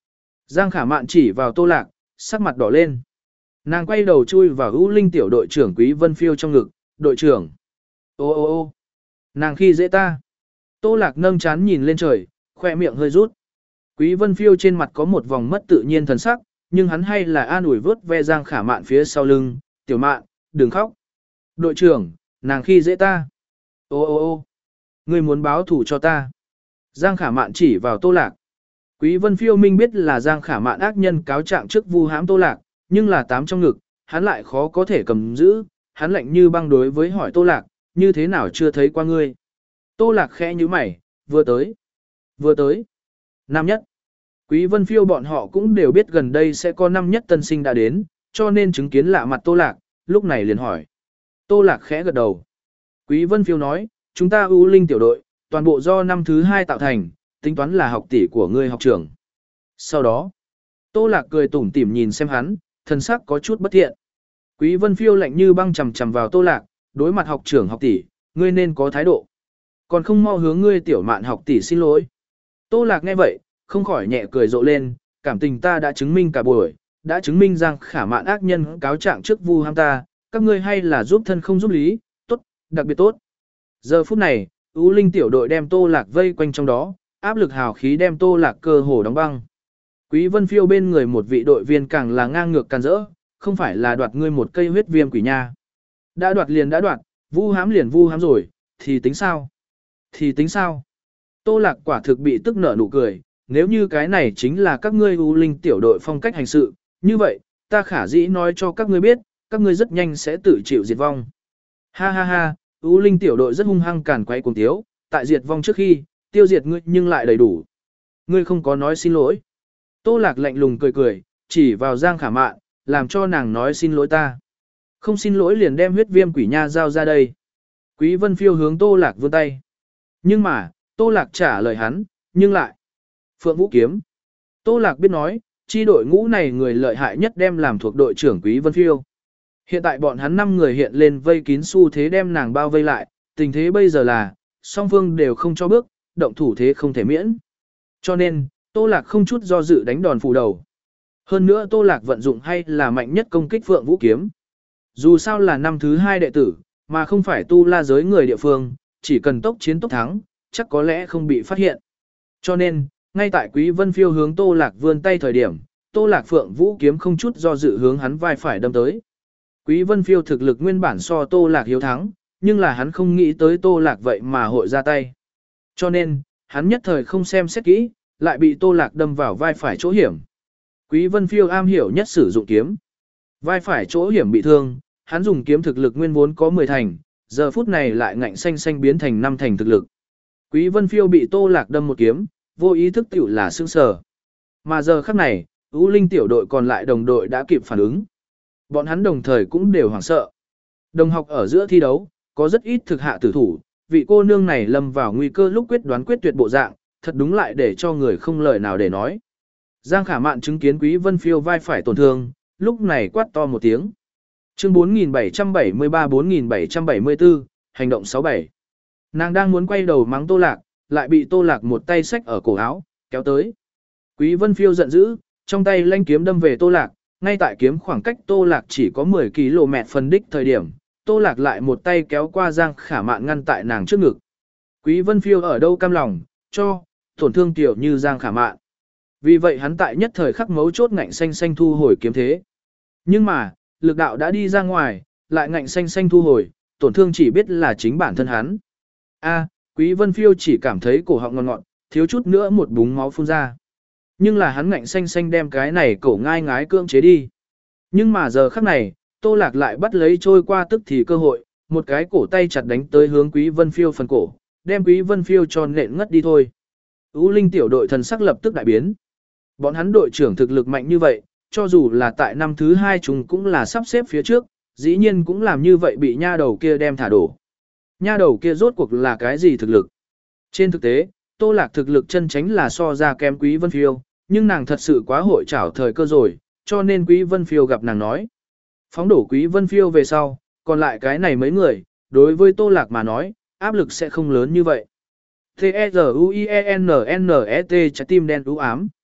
Giang Khả Mạn chỉ vào Tô Lạc, sắc mặt đỏ lên. Nàng quay đầu chui vào ưu linh tiểu đội trưởng Quý Vân Phiêu trong ngực, đội trưởng. Ô ô ô nàng khi dễ ta. Tô Lạc nâng chán nhìn lên trời, khoe miệng hơi rút. Quý Vân Phiêu trên mặt có một vòng mất tự nhiên thần sắc, nhưng hắn hay là an ủi vớt ve Giang Khả Mạn phía sau lưng, tiểu mạn, đừng khóc. Đội trưởng, nàng khi dễ ta. Ô ô ô ngươi muốn báo thù cho ta. Giang Khả Mạn chỉ vào Tô Lạc. Quý Vân Phiêu minh biết là Giang Khả Mạn ác nhân cáo trạng trước vu hãm Tô Lạc, nhưng là tám trong ngực, hắn lại khó có thể cầm giữ, hắn lạnh như băng đối với hỏi Tô Lạc, như thế nào chưa thấy qua ngươi. Tô Lạc khẽ như mày, vừa tới, vừa tới. Năm nhất, Quý Vân Phiêu bọn họ cũng đều biết gần đây sẽ có năm nhất tân sinh đã đến, cho nên chứng kiến lạ mặt Tô Lạc, lúc này liền hỏi. Tô Lạc khẽ gật đầu. Quý Vân Phiêu nói, chúng ta ưu linh tiểu đội, toàn bộ do năm thứ hai tạo thành, tính toán là học tỷ của ngươi học trưởng. Sau đó, Tô Lạc cười tủm tỉm nhìn xem hắn, thần sắc có chút bất thiện. Quý Vân Phiêu lạnh như băng chầm chầm vào Tô Lạc, đối mặt học trưởng học tỷ, ngươi nên có thái độ. Còn không mau hướng ngươi tiểu mạn học tỷ xin lỗi. Tô Lạc nghe vậy, không khỏi nhẹ cười rộ lên, cảm tình ta đã chứng minh cả buổi, đã chứng minh rằng Khả Mạn ác nhân cáo trạng trước vu ham ta, các ngươi hay là giúp thân không giúp lý, tốt, đặc biệt tốt. Giờ phút này, ưu linh tiểu đội đem Tô Lạc vây quanh trong đó, áp lực hào khí đem Tô Lạc cơ hồ đóng băng. Quý Vân Phiêu bên người một vị đội viên càng là ngang ngược can rỡ, không phải là đoạt ngươi một cây huyết viêm quỷ nha. Đã đoạt liền đã đoạt, vu hãm liền vu hãm rồi, thì tính sao? Thì tính sao? Tô Lạc quả thực bị tức nở nụ cười, nếu như cái này chính là các ngươi ưu linh tiểu đội phong cách hành sự, như vậy, ta khả dĩ nói cho các ngươi biết, các ngươi rất nhanh sẽ tự chịu diệt vong. Ha ha ha, ưu linh tiểu đội rất hung hăng càn quay cuồng tiếu, tại diệt vong trước khi, tiêu diệt ngươi nhưng lại đầy đủ. Ngươi không có nói xin lỗi. Tô Lạc lạnh lùng cười cười, chỉ vào Giang Khả Mạn, làm cho nàng nói xin lỗi ta. Không xin lỗi liền đem huyết viêm quỷ nha giao ra đây. Quý Vân Phiêu hướng Tô Lạc vươn tay. Nhưng mà, Tô Lạc trả lời hắn, nhưng lại. Phượng Vũ Kiếm. Tô Lạc biết nói, chi đội ngũ này người lợi hại nhất đem làm thuộc đội trưởng Quý Vân Phiêu. Hiện tại bọn hắn năm người hiện lên vây kín xu thế đem nàng bao vây lại, tình thế bây giờ là, song phương đều không cho bước, động thủ thế không thể miễn. Cho nên, Tô Lạc không chút do dự đánh đòn phủ đầu. Hơn nữa Tô Lạc vận dụng hay là mạnh nhất công kích Phượng Vũ Kiếm. Dù sao là năm thứ hai đệ tử, mà không phải tu la giới người địa phương, chỉ cần tốc chiến tốc thắng, chắc có lẽ không bị phát hiện. Cho nên, ngay tại Quý Vân Phiêu hướng Tô Lạc vươn tay thời điểm, Tô Lạc Phượng Vũ Kiếm không chút do dự hướng hắn vai phải đâm tới. Quý Vân Phiêu thực lực nguyên bản so Tô Lạc hiếu thắng, nhưng là hắn không nghĩ tới Tô Lạc vậy mà hội ra tay. Cho nên, hắn nhất thời không xem xét kỹ, lại bị Tô Lạc đâm vào vai phải chỗ hiểm. Quý Vân Phiêu am hiểu nhất sử dụng kiếm. Vai phải chỗ hiểm bị thương, hắn dùng kiếm thực lực nguyên vốn có mười thành, giờ phút này lại ngạnh xanh xanh biến thành năm thành thực lực. Quý Vân Phiêu bị Tô Lạc đâm một kiếm, vô ý thức tiểu là sững sờ. Mà giờ khắc này, ưu linh tiểu đội còn lại đồng đội đã kịp phản ứng. Bọn hắn đồng thời cũng đều hoảng sợ. Đồng học ở giữa thi đấu, có rất ít thực hạ tử thủ, vị cô nương này lâm vào nguy cơ lúc quyết đoán quyết tuyệt bộ dạng, thật đúng lại để cho người không lời nào để nói. Giang Khả Mạn chứng kiến Quý Vân Phiêu vai phải tổn thương, lúc này quát to một tiếng. Chương bốn nghìn bảy trăm bảy mươi ba bốn nghìn bảy trăm bảy mươi tư, hành động sáu bảy. Nàng đang muốn quay đầu mắng Tô Lạc, lại bị Tô Lạc một tay xách ở cổ áo, kéo tới. Quý Vân Phiêu giận dữ, trong tay lanh kiếm đâm về Tô Lạc, ngay tại kiếm khoảng cách Tô Lạc chỉ có mười ki lô mét phần đích thời điểm, Tô Lạc lại một tay kéo qua Giang Khả Mạn ngăn tại nàng trước ngực. Quý Vân Phiêu ở đâu cam lòng, cho, tổn thương tiểu như Giang Khả Mạn. Vì vậy hắn tại nhất thời khắc mấu chốt ngạnh xanh xanh thu hồi kiếm thế. Nhưng mà, lực đạo đã đi ra ngoài, lại ngạnh xanh xanh thu hồi, tổn thương chỉ biết là chính bản thân hắn. A, Quý Vân Phiêu chỉ cảm thấy cổ họng ngọt ngọt, thiếu chút nữa một búng máu phun ra. Nhưng là hắn ngạnh xanh xanh đem cái này cổ ngai ngái cưỡng chế đi. Nhưng mà giờ khắc này, Tô Lạc lại bắt lấy trôi qua tức thì cơ hội, một cái cổ tay chặt đánh tới hướng Quý Vân Phiêu phần cổ, đem Quý Vân Phiêu cho nện ngất đi thôi. Ú Linh tiểu đội thần sắc lập tức đại biến. Bọn hắn đội trưởng thực lực mạnh như vậy, cho dù là tại năm thứ hai chúng cũng là sắp xếp phía trước, dĩ nhiên cũng làm như vậy bị nha đầu kia đem thả đổ. Nha đầu kia rốt cuộc là cái gì thực lực? Trên thực tế, Tô Lạc thực lực chân chính là so ra kém Quý Vân Phiêu, nhưng nàng thật sự quá hội trảo thời cơ rồi, cho nên Quý Vân Phiêu gặp nàng nói. Phóng đổ Quý Vân Phiêu về sau, còn lại cái này mấy người, đối với Tô Lạc mà nói, áp lực sẽ không lớn như vậy. T E Z U I E N N E T trái tim đen u ám.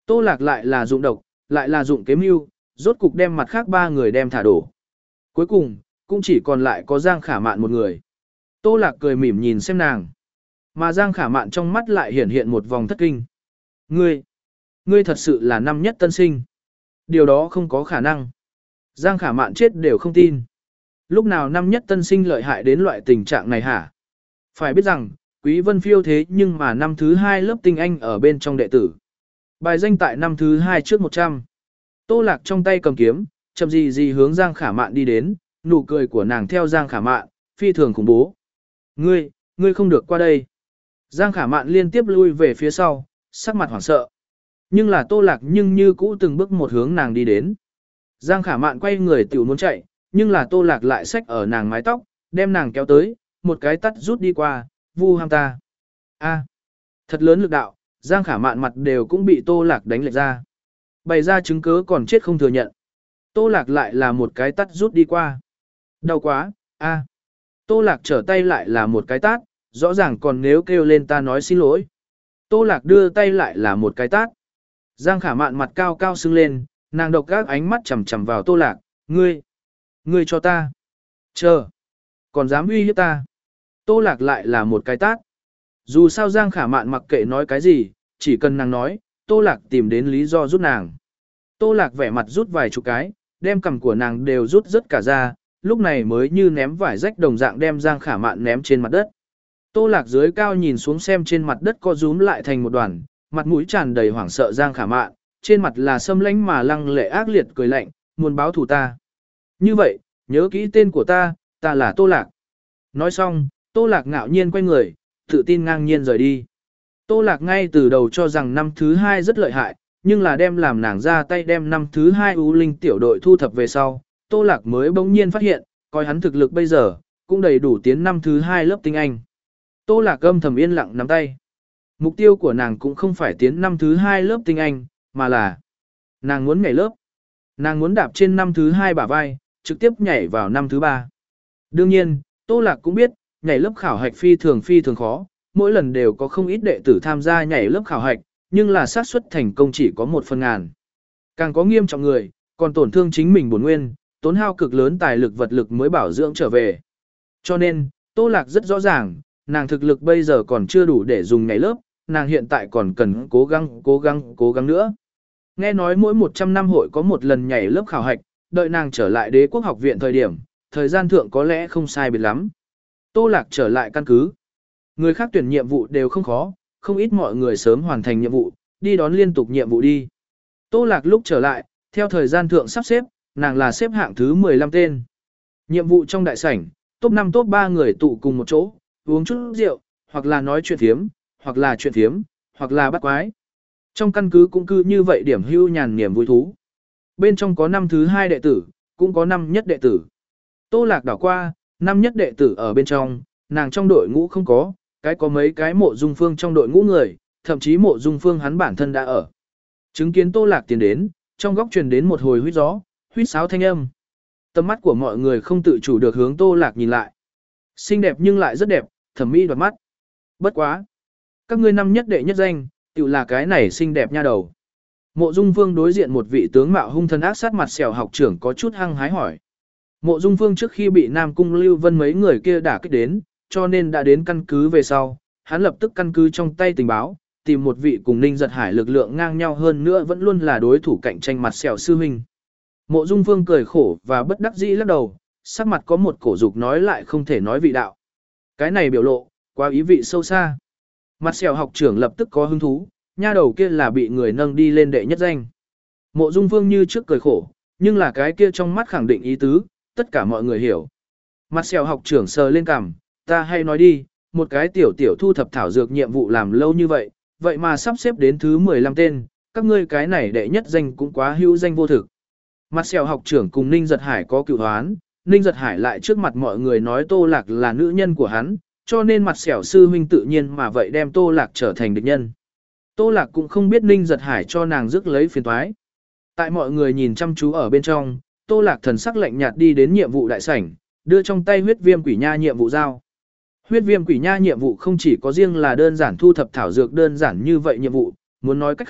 Tô Lạc lại là dụng độc, lại là dụng kế mưu, rốt cục đem mặt khác ba người đem thả đổ. Cuối cùng, cũng chỉ còn lại có Giang Khả Mạn một người. Tô Lạc cười mỉm nhìn xem nàng. Mà Giang Khả Mạn trong mắt lại hiển hiện một vòng thất kinh. Ngươi, ngươi thật sự là năm nhất tân sinh. Điều đó không có khả năng. Giang Khả Mạn chết đều không tin. Lúc nào năm nhất tân sinh lợi hại đến loại tình trạng này hả? Phải biết rằng, Quý Vân Phiêu thế nhưng mà năm thứ hai lớp tinh anh ở bên trong đệ tử. Bài danh tại năm thứ hai trước một trăm. Tô Lạc trong tay cầm kiếm, chậm gì gì hướng Giang Khả Mạn đi đến, nụ cười của nàng theo Giang Khả Mạn, phi thường khủng bố. Ngươi, ngươi không được qua đây. Giang Khả Mạn liên tiếp lui về phía sau, sắc mặt hoảng sợ. Nhưng là Tô Lạc nhưng như cũ từng bước một hướng nàng đi đến. Giang Khả Mạn quay người tiểu muốn chạy, nhưng là Tô Lạc lại xách ở nàng mái tóc, đem nàng kéo tới, một cái tắt rút đi qua, vu ham ta. A, thật lớn lực đạo, Giang Khả Mạn mặt đều cũng bị Tô Lạc đánh lệch ra. Bày ra chứng cớ còn chết không thừa nhận. Tô Lạc lại là một cái tắt rút đi qua. Đau quá, a. Tô Lạc trở tay lại là một cái tát, rõ ràng còn nếu kêu lên ta nói xin lỗi. Tô Lạc đưa tay lại là một cái tát. Giang Khả Mạn mặt cao cao sưng lên, nàng độc các ánh mắt chằm chằm vào Tô Lạc, ngươi, ngươi cho ta. Chờ, còn dám uy hiếp ta. Tô Lạc lại là một cái tát. Dù sao Giang Khả Mạn mặc kệ nói cái gì, chỉ cần nàng nói, Tô Lạc tìm đến lý do rút nàng. Tô Lạc vẻ mặt rút vài chục cái, đem cằm của nàng đều rút rất cả ra, lúc này mới như ném vải rách đồng dạng đem Giang Khả Mạn ném trên mặt đất. Tô Lạc dưới cao nhìn xuống xem trên mặt đất co rúm lại thành một đoàn, mặt mũi tràn đầy hoảng sợ Giang Khả Mạn, trên mặt là xâm lãnh mà lăng lệ ác liệt cười lạnh, muốn báo thù ta. Như vậy, nhớ kỹ tên của ta, ta là Tô Lạc. Nói xong, Tô Lạc ngạo nhiên quay người, tự tin ngang nhiên rời đi. Tô Lạc ngay từ đầu cho rằng năm thứ hai rất lợi hại, nhưng là đem làm nàng ra tay đem năm thứ hai ưu linh tiểu đội thu thập về sau, Tô Lạc mới bỗng nhiên phát hiện, coi hắn thực lực bây giờ, cũng đầy đủ tiến năm thứ hai lớp tinh anh. Tô Lạc âm thầm yên lặng nắm tay. Mục tiêu của nàng cũng không phải tiến năm thứ hai lớp tinh anh, mà là nàng muốn nhảy lớp. Nàng muốn đạp trên năm thứ hai bả vai, trực tiếp nhảy vào năm thứ ba. Đương nhiên, Tô Lạc cũng biết, nhảy lớp khảo hạch phi thường phi thường khó, mỗi lần đều có không ít đệ tử tham gia nhảy lớp khảo hạch, nhưng là xác suất thành công chỉ có một phần ngàn. Càng có nghiêm trọng người, còn tổn thương chính mình bổn nguyên, tốn hao cực lớn tài lực vật lực mới bảo dưỡng trở về. Cho nên, Tô Lạc rất rõ ràng, nàng thực lực bây giờ còn chưa đủ để dùng nhảy lớp, nàng hiện tại còn cần cố gắng, cố gắng, cố gắng nữa. Nghe nói mỗi một trăm năm hội có một lần nhảy lớp khảo hạch, đợi nàng trở lại Đế quốc học viện thời điểm, thời gian thượng có lẽ không sai biệt lắm. Tô Lạc trở lại căn cứ. Người khác tuyển nhiệm vụ đều không khó, không ít mọi người sớm hoàn thành nhiệm vụ, đi đón liên tục nhiệm vụ đi. Tô Lạc lúc trở lại, theo thời gian thượng sắp xếp, nàng là xếp hạng thứ mười lăm tên. Nhiệm vụ trong đại sảnh, top năm top ba người tụ cùng một chỗ, uống chút rượu, hoặc là nói chuyện thiếm, hoặc là chuyện thiếm, hoặc là bắt quái. Trong căn cứ cũng cứ như vậy điểm hưu nhàn niềm vui thú. Bên trong có năm thứ hai đệ tử, cũng có năm nhất đệ tử. Tô Lạc đảo qua, năm nhất đệ tử ở bên trong, nàng trong đội ngũ không có, cái có mấy cái Mộ Dung Phương trong đội ngũ người, thậm chí Mộ Dung Phương hắn bản thân đã ở. Chứng kiến Tô Lạc tiến đến, trong góc truyền đến một hồi huýt gió, huýt sáo thanh âm. Tầm mắt của mọi người không tự chủ được hướng Tô Lạc nhìn lại. Xinh đẹp nhưng lại rất đẹp, thẩm mỹ đoạt mắt. Bất quá. Các ngươi năm nhất đệ nhất danh, tự là cái này xinh đẹp nha đầu. Mộ Dung Phương đối diện một vị tướng mạo hung thần ác sát mặt xẻo học trưởng có chút hăng hái hỏi. Mộ Dung Phương trước khi bị Nam Cung Lưu Vân mấy người kia đả kích đến, cho nên đã đến căn cứ về sau, hắn lập tức căn cứ trong tay tình báo, tìm một vị cùng Ninh Giật Hải lực lượng ngang nhau hơn nữa vẫn luôn là đối thủ cạnh tranh mặt xẻo sư huynh. Mộ Dung Phương cười khổ và bất đắc dĩ lắc đầu, sắc mặt có một cổ dục nói lại không thể nói vị đạo. Cái này biểu lộ, quá ý vị sâu xa. Mặt xẻo học trưởng lập tức có hứng thú, nha đầu kia là bị người nâng đi lên đệ nhất danh. Mộ Dung Phương như trước cười khổ, nhưng là cái kia trong mắt khẳng định ý tứ, tất cả mọi người hiểu. Mặt xẻo học trưởng sờ lên cằm, ta hay nói đi, một cái tiểu tiểu thu thập thảo dược nhiệm vụ làm lâu như vậy, vậy mà sắp xếp đến thứ mười lăm tên, các ngươi cái này đệ nhất danh cũng quá hữu danh vô thực. Mặt xẻo học trưởng cùng Ninh Giật Hải có cựu hoán, Ninh Giật Hải lại trước mặt mọi người nói Tô Lạc là nữ nhân của hắn, cho nên mặt xẻo sư huynh tự nhiên mà vậy đem Tô Lạc trở thành địch nhân. Tô Lạc cũng không biết Ninh Giật Hải cho nàng rước lấy phiền toái. Tại mọi người nhìn chăm chú ở bên trong, Tô Lạc thần sắc lạnh nhạt đi đến nhiệm vụ đại sảnh, đưa trong tay huyết viêm quỷ nha nhiệm vụ giao. Huyết viêm quỷ nha nhiệm vụ không chỉ có riêng là đơn giản thu thập thảo dược đơn giản như vậy nhiệm vụ, muốn nói cách khác,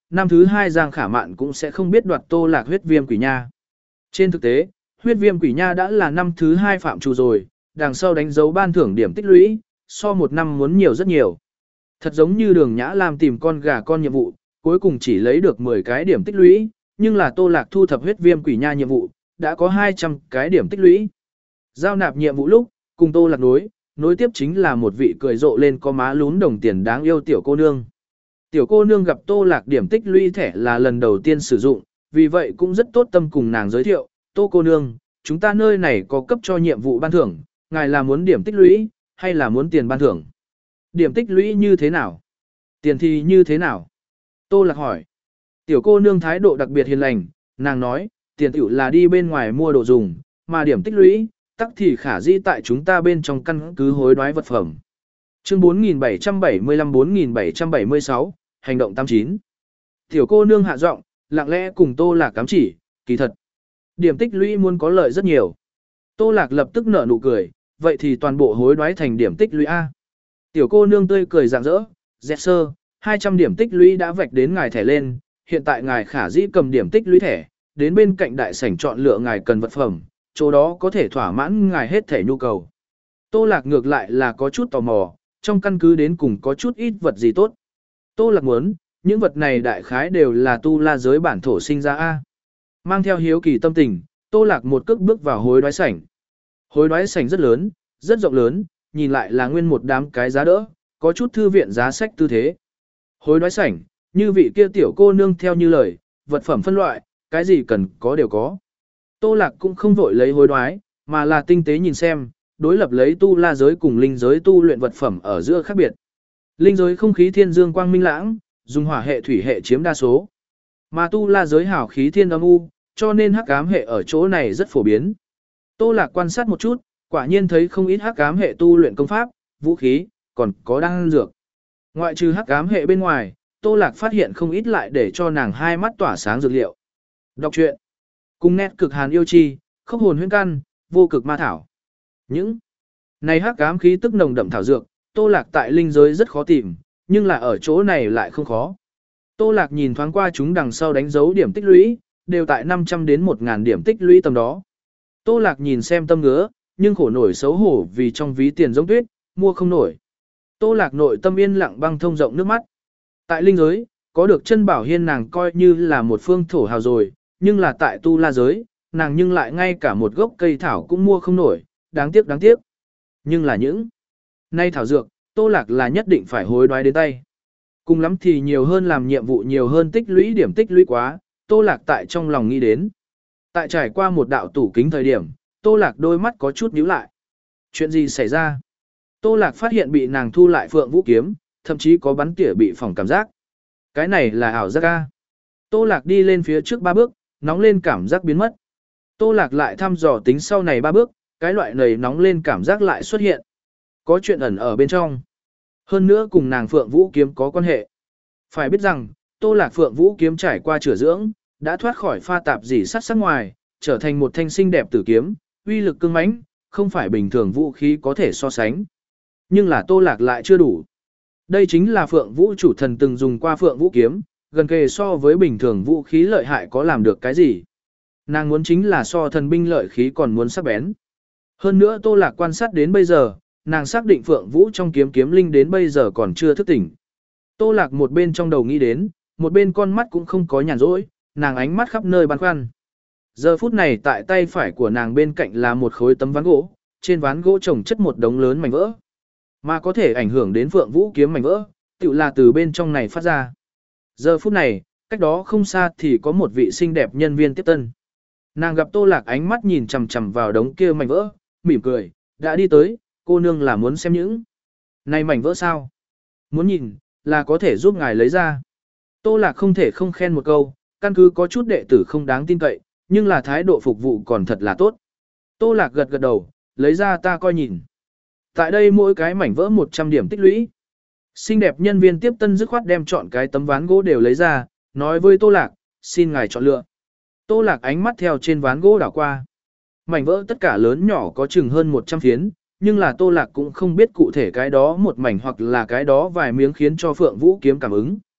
năm thứ hai Giang Khả Mạn cũng sẽ không biết đoạt Tô Lạc huyết viêm quỷ nha. Trên thực tế, huyết viêm quỷ nha đã là năm thứ hai phạm trù rồi, đằng sau đánh dấu ban thưởng điểm tích lũy, so một năm muốn nhiều rất nhiều. Thật giống như Đường Nhã Lam tìm con gà con nhiệm vụ, cuối cùng chỉ lấy được mười cái điểm tích lũy, nhưng là Tô Lạc thu thập huyết viêm quỷ nha nhiệm vụ, đã có hai trăm cái điểm tích lũy. Giao nạp nhiệm vụ lúc, cùng Tô Lạc nối, nối tiếp chính là một vị cười rộ lên có má lún đồng tiền đáng yêu tiểu cô nương. Tiểu cô nương gặp Tô Lạc điểm tích lũy thẻ là lần đầu tiên sử dụng, vì vậy cũng rất tốt tâm cùng nàng giới thiệu, Tô cô nương, chúng ta nơi này có cấp cho nhiệm vụ ban thưởng, ngài là muốn điểm tích lũy, hay là muốn tiền ban thưởng? Điểm tích lũy như thế nào? Tiền thì như thế nào? Tô Lạc hỏi. Tiểu cô nương thái độ đặc biệt hiền lành, nàng nói, tiền tiểu là đi bên ngoài mua đồ dùng, mà điểm tích lũy, tắc thì khả di tại chúng ta bên trong căn cứ hối đoái vật phẩm. Chương bốn nghìn bảy trăm bảy mươi lăm bốn nghìn bảy trăm bảy mươi sáu, hành động tám chín. Tiểu cô nương hạ giọng, lặng lẽ cùng Tô Lạc cám chỉ, kỳ thật. Điểm tích lũy muốn có lợi rất nhiều. Tô Lạc lập tức nở nụ cười, vậy thì toàn bộ hối đoái thành điểm tích lũy A. Tiểu cô nương tươi cười rạng rỡ, dẹt sơ, hai trăm điểm tích lũy đã vạch đến ngài thẻ lên, hiện tại ngài khả dĩ cầm điểm tích lũy thẻ, đến bên cạnh đại sảnh chọn lựa ngài cần vật phẩm, chỗ đó có thể thỏa mãn ngài hết thể nhu cầu. Tô Lạc ngược lại là có chút tò mò, trong căn cứ đến cùng có chút ít vật gì tốt. Tô Lạc muốn, những vật này đại khái đều là tu la giới bản thổ sinh ra A. Mang theo hiếu kỳ tâm tình, Tô Lạc một cước bước vào hối đoái sảnh. Hối đoái sảnh rất lớn, rất rộng lớn, nhìn lại là nguyên một đám cái giá đỡ, có chút thư viện giá sách tư thế. Hối đoái sảnh, như vị kia tiểu cô nương theo như lời, vật phẩm phân loại, cái gì cần có đều có. Tô Lạc cũng không vội lấy hối đoái, mà là tinh tế nhìn xem, đối lập lấy tu la giới cùng linh giới tu luyện vật phẩm ở giữa khác biệt. Linh giới không khí thiên dương quang minh lãng, dùng hỏa hệ thủy hệ chiếm đa số. Mà tu la giới hảo khí thiên âm u, cho nên hắc ám hệ ở chỗ này rất phổ biến. Tô Lạc quan sát một chút, quả nhiên thấy không ít hắc ám hệ tu luyện công pháp, vũ khí, còn có đan dược. Ngoại trừ hắc ám hệ bên ngoài, Tô Lạc phát hiện không ít lại để cho nàng hai mắt tỏa sáng dược liệu. Đọc truyện. Cùng nét cực hàn yêu chi, khốc hồn huyễn căn, vô cực ma thảo. Những này hắc ám khí tức nồng đậm thảo dược, Tô Lạc tại linh giới rất khó tìm, nhưng là ở chỗ này lại không khó. Tô Lạc nhìn thoáng qua chúng đằng sau đánh dấu điểm tích lũy, đều tại năm trăm đến một nghìn điểm tích lũy tầm đó. Tô Lạc nhìn xem tâm ngứa, nhưng khổ nổi xấu hổ vì trong ví tiền giống tuyết, mua không nổi. Tô Lạc nội tâm yên lặng băng thông rộng nước mắt. Tại linh giới, có được chân bảo hiên nàng coi như là một phương thổ hào rồi, nhưng là tại tu la giới, nàng nhưng lại ngay cả một gốc cây thảo cũng mua không nổi, đáng tiếc đáng tiếc. Nhưng là những nay thảo dược, Tô Lạc là nhất định phải hối đoái đến tay. Cùng lắm thì nhiều hơn làm nhiệm vụ nhiều hơn tích lũy điểm tích lũy quá, Tô Lạc tại trong lòng nghĩ đến. Tại trải qua một đạo tủ kính thời điểm, Tô Lạc đôi mắt có chút nhíu lại. Chuyện gì xảy ra? Tô Lạc phát hiện bị nàng thu lại phượng vũ kiếm, thậm chí có bắn tỉa bị phỏng cảm giác. Cái này là ảo giác a. Tô Lạc đi lên phía trước ba bước, nóng lên cảm giác biến mất. Tô Lạc lại thăm dò tính sau này ba bước, cái loại này nóng lên cảm giác lại xuất hiện. Có chuyện ẩn ở bên trong. Hơn nữa cùng nàng phượng vũ kiếm có quan hệ. Phải biết rằng, Tô Lạc phượng vũ kiếm trải qua chữa dưỡng, đã thoát khỏi pha tạp dỉ sắt sắc ngoài, trở thành một thanh xinh đẹp tử kiếm, uy lực cương mãnh, không phải bình thường vũ khí có thể so sánh. Nhưng là Tô Lạc lại chưa đủ. Đây chính là Phượng Vũ chủ thần từng dùng qua Phượng Vũ kiếm, gần kề so với bình thường vũ khí lợi hại có làm được cái gì. Nàng muốn chính là so thần binh lợi khí còn muốn sắc bén. Hơn nữa Tô Lạc quan sát đến bây giờ, nàng xác định Phượng Vũ trong kiếm kiếm linh đến bây giờ còn chưa thức tỉnh. Tô Lạc một bên trong đầu nghĩ đến, một bên con mắt cũng không có nhàn rỗi, nàng ánh mắt khắp nơi băn khoăn. Giờ phút này tại tay phải của nàng bên cạnh là một khối tấm ván gỗ, trên ván gỗ chồng chất một đống lớn mảnh vỡ. Mà có thể ảnh hưởng đến Phượng Vũ kiếm mảnh vỡ, tự là từ bên trong này phát ra. Giờ phút này, cách đó không xa thì có một vị xinh đẹp nhân viên tiếp tân. Nàng gặp Tô Lạc ánh mắt nhìn chằm chằm vào đống kia mảnh vỡ, mỉm cười, đã đi tới, cô nương là muốn xem những này mảnh vỡ sao? Muốn nhìn, là có thể giúp ngài lấy ra. Tô Lạc không thể không khen một câu, căn cứ có chút đệ tử không đáng tin cậy, nhưng là thái độ phục vụ còn thật là tốt. Tô Lạc gật gật đầu, lấy ra ta coi nhìn. Tại đây mỗi cái mảnh vỡ một trăm điểm tích lũy. Xinh đẹp nhân viên tiếp tân dứt khoát đem chọn cái tấm ván gỗ đều lấy ra, nói với Tô Lạc, xin ngài chọn lựa. Tô Lạc ánh mắt theo trên ván gỗ đảo qua. Mảnh vỡ tất cả lớn nhỏ có chừng hơn một trăm phiến, nhưng là Tô Lạc cũng không biết cụ thể cái đó một mảnh hoặc là cái đó vài miếng khiến cho Phượng Vũ kiếm cảm ứng.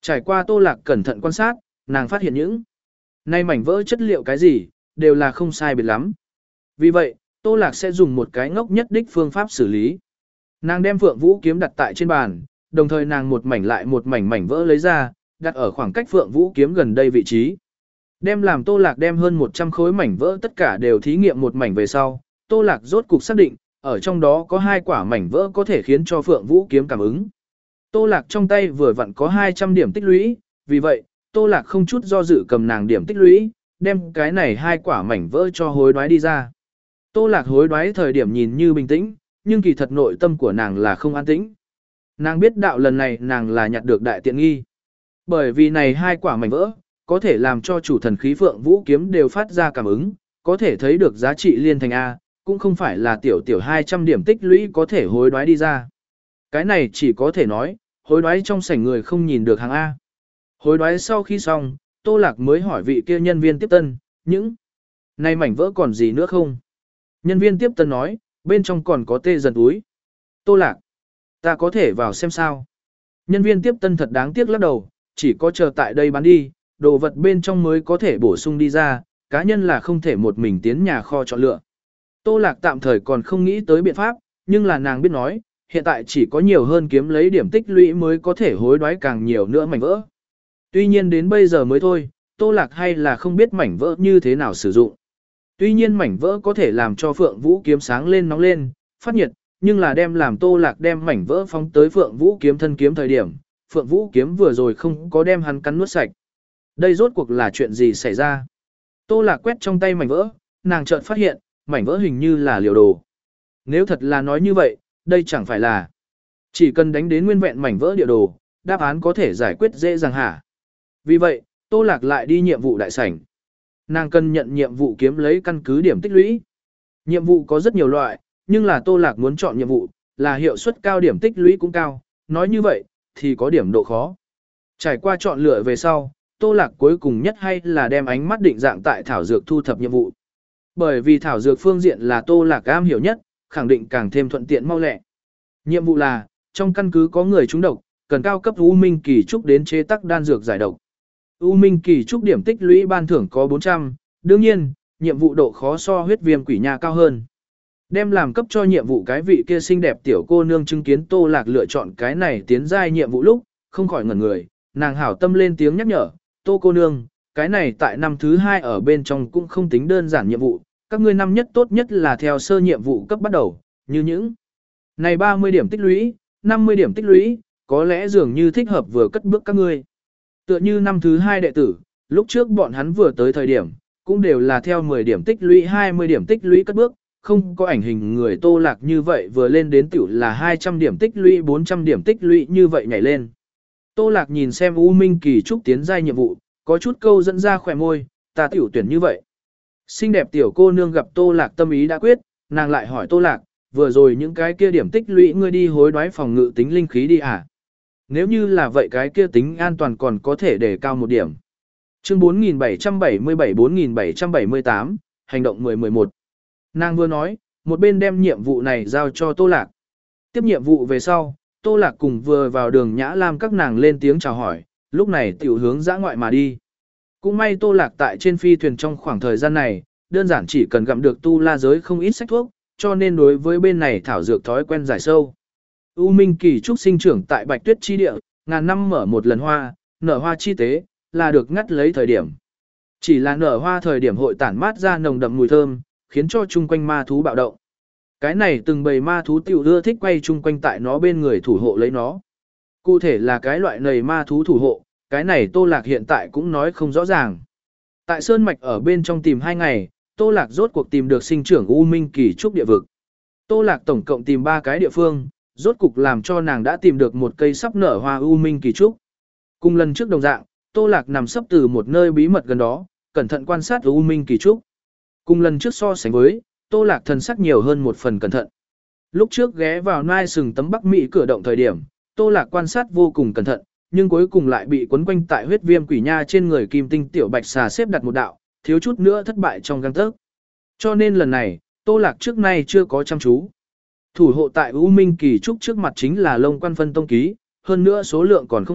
Trải qua Tô Lạc cẩn thận quan sát, nàng phát hiện những nay mảnh vỡ chất liệu cái gì, đều là không sai biệt lắm. Vì vậy, Tô Lạc sẽ dùng một cái ngốc nhất đích phương pháp xử lý. Nàng đem Phượng Vũ kiếm đặt tại trên bàn, đồng thời nàng một mảnh lại một mảnh mảnh vỡ lấy ra, đặt ở khoảng cách Phượng Vũ kiếm gần đây vị trí. Đem làm Tô Lạc đem hơn một trăm khối mảnh vỡ tất cả đều thí nghiệm một mảnh về sau, Tô Lạc rốt cục xác định, ở trong đó có hai quả mảnh vỡ có thể khiến cho Phượng Vũ kiếm cảm ứng. Tô Lạc trong tay vừa vặn có hai trăm điểm tích lũy, vì vậy, Tô Lạc không chút do dự cầm nàng điểm tích lũy, đem cái này hai quả mảnh vỡ cho hối đoái đi ra. Tô Lạc hối đoái thời điểm nhìn như bình tĩnh, nhưng kỳ thật nội tâm của nàng là không an tĩnh. Nàng biết đạo lần này nàng là nhặt được đại tiện nghi. Bởi vì này hai quả mảnh vỡ, có thể làm cho chủ thần khí Phượng Vũ kiếm đều phát ra cảm ứng, có thể thấy được giá trị liên thành A, cũng không phải là tiểu tiểu hai trăm điểm tích lũy có thể hối đoái đi ra. Cái này chỉ có thể nói, hối đoái trong sảnh người không nhìn được hàng A. Hối đoái sau khi xong, Tô Lạc mới hỏi vị kia nhân viên tiếp tân, những này mảnh vỡ còn gì nữa không? Nhân viên tiếp tân nói, bên trong còn có tê dần túi. Tô Lạc, ta có thể vào xem sao? Nhân viên tiếp tân thật đáng tiếc lắc đầu, chỉ có chờ tại đây bán đi, đồ vật bên trong mới có thể bổ sung đi ra, cá nhân là không thể một mình tiến nhà kho chọn lựa. Tô Lạc tạm thời còn không nghĩ tới biện pháp, nhưng là nàng biết nói, hiện tại chỉ có nhiều hơn kiếm lấy điểm tích lũy mới có thể hối đoái càng nhiều nữa mảnh vỡ. Tuy nhiên đến bây giờ mới thôi, Tô Lạc hay là không biết mảnh vỡ như thế nào sử dụng. Tuy nhiên mảnh vỡ có thể làm cho Phượng Vũ kiếm sáng lên nóng lên, phát nhiệt, nhưng là đem làm Tô Lạc đem mảnh vỡ phóng tới Phượng Vũ kiếm thân kiếm thời điểm, Phượng Vũ kiếm vừa rồi không có đem hắn cắn nuốt sạch. Đây rốt cuộc là chuyện gì xảy ra? Tô Lạc quét trong tay mảnh vỡ, nàng chợt phát hiện, mảnh vỡ hình như là liều đồ. Nếu thật là nói như vậy, đây chẳng phải là chỉ cần đánh đến nguyên vẹn mảnh vỡ địa đồ, đáp án có thể giải quyết dễ dàng hả? Vì vậy, Tô Lạc lại đi nhiệm vụ đại sảnh. Nàng cần nhận nhiệm vụ kiếm lấy căn cứ điểm tích lũy. Nhiệm vụ có rất nhiều loại, nhưng là Tô Lạc muốn chọn nhiệm vụ, là hiệu suất cao điểm tích lũy cũng cao, nói như vậy, thì có điểm độ khó. Trải qua chọn lựa về sau, Tô Lạc cuối cùng nhất hay là đem ánh mắt định dạng tại thảo dược thu thập nhiệm vụ. Bởi vì thảo dược phương diện là Tô Lạc am hiểu nhất, khẳng định càng thêm thuận tiện mau lẹ. Nhiệm vụ là, trong căn cứ có người trúng độc, cần cao cấp U Minh Kỳ Trúc đến chế tác đan dược giải độc. U Minh Kỳ Trúc điểm tích lũy ban thưởng có bốn trăm, đương nhiên, nhiệm vụ độ khó so huyết viêm quỷ nha cao hơn. Đem làm cấp cho nhiệm vụ cái vị kia xinh đẹp tiểu cô nương chứng kiến Tô Lạc lựa chọn cái này tiến giai nhiệm vụ lúc, không khỏi ngẩn người, nàng hảo tâm lên tiếng nhắc nhở, Tô cô nương, cái này tại năm thứ hai ở bên trong cũng không tính đơn giản nhiệm vụ, các ngươi năm nhất tốt nhất là theo sơ nhiệm vụ cấp bắt đầu, như những này ba mươi điểm tích lũy, năm mươi điểm tích lũy, có lẽ dường như thích hợp vừa cất bước các ngươi. Tựa như năm thứ hai đệ tử, lúc trước bọn hắn vừa tới thời điểm, cũng đều là theo mười điểm tích lũy hai mươi điểm tích lũy cất bước, không có ảnh hình người Tô Lạc như vậy vừa lên đến tiểu là hai trăm điểm tích lũy bốn trăm điểm tích lũy như vậy nhảy lên. Tô Lạc nhìn xem U Minh Kỳ Trúc tiến giai nhiệm vụ, có chút câu dẫn ra khỏe môi, ta tiểu tuyển như vậy. Xinh đẹp tiểu cô nương gặp Tô Lạc tâm ý đã quyết, nàng lại hỏi Tô Lạc, vừa rồi những cái kia điểm tích lũy ngươi đi hối đoái phòng ngự tính linh khí đi à? Nếu như là vậy cái kia tính an toàn còn có thể để cao một điểm. Chương bốn nghìn bảy trăm bảy mươi bảy bốn nghìn bảy trăm bảy mươi tám, hành động mười mười một. Nàng vừa nói, một bên đem nhiệm vụ này giao cho Tô Lạc. Tiếp nhiệm vụ về sau, Tô Lạc cùng vừa vào đường Nhã Lam các nàng lên tiếng chào hỏi, lúc này tiểu hướng dã ngoại mà đi. Cũng may Tô Lạc tại trên phi thuyền trong khoảng thời gian này, đơn giản chỉ cần gặm được tu la giới không ít sách thuốc, cho nên đối với bên này thảo dược thói quen giải sâu. U Minh Kỳ Trúc sinh trưởng tại Bạch Tuyết chi địa, ngàn năm mở một lần hoa, nở hoa chi tế, là được ngắt lấy thời điểm. Chỉ là nở hoa thời điểm hội tản mát ra nồng đậm mùi thơm, khiến cho chung quanh ma thú bạo động. Cái này từng bầy ma thú tiểu ưa thích quay chung quanh tại nó bên người thủ hộ lấy nó. Cụ thể là cái loại này ma thú thủ hộ, cái này Tô Lạc hiện tại cũng nói không rõ ràng. Tại Sơn Mạch ở bên trong tìm hai ngày, Tô Lạc rốt cuộc tìm được sinh trưởng U Minh Kỳ Trúc địa vực. Tô Lạc tổng cộng tìm ba cái địa phương, rốt cục làm cho nàng đã tìm được một cây sắp nở hoa U Minh Kỳ Trúc. Cùng lần trước đồng dạng, Tô Lạc nằm sấp từ một nơi bí mật gần đó, cẩn thận quan sát U Minh Kỳ Trúc. Cùng lần trước so sánh với, Tô Lạc thần sắc nhiều hơn một phần cẩn thận. Lúc trước ghé vào nai sừng tấm Bắc Mỹ cửa động thời điểm, Tô Lạc quan sát vô cùng cẩn thận, nhưng cuối cùng lại bị quấn quanh tại huyết viêm quỷ nha trên người kim tinh tiểu bạch xà xếp đặt một đạo, thiếu chút nữa thất bại trong gang tấc. Cho nên lần này, Tô Lạc trước nay chưa có chăm chú. Thủ hộ tại U Minh Kỳ Trúc trước mặt chính là Lông Quan Phân Tông ký, hơn nữa số lượng còn không ít,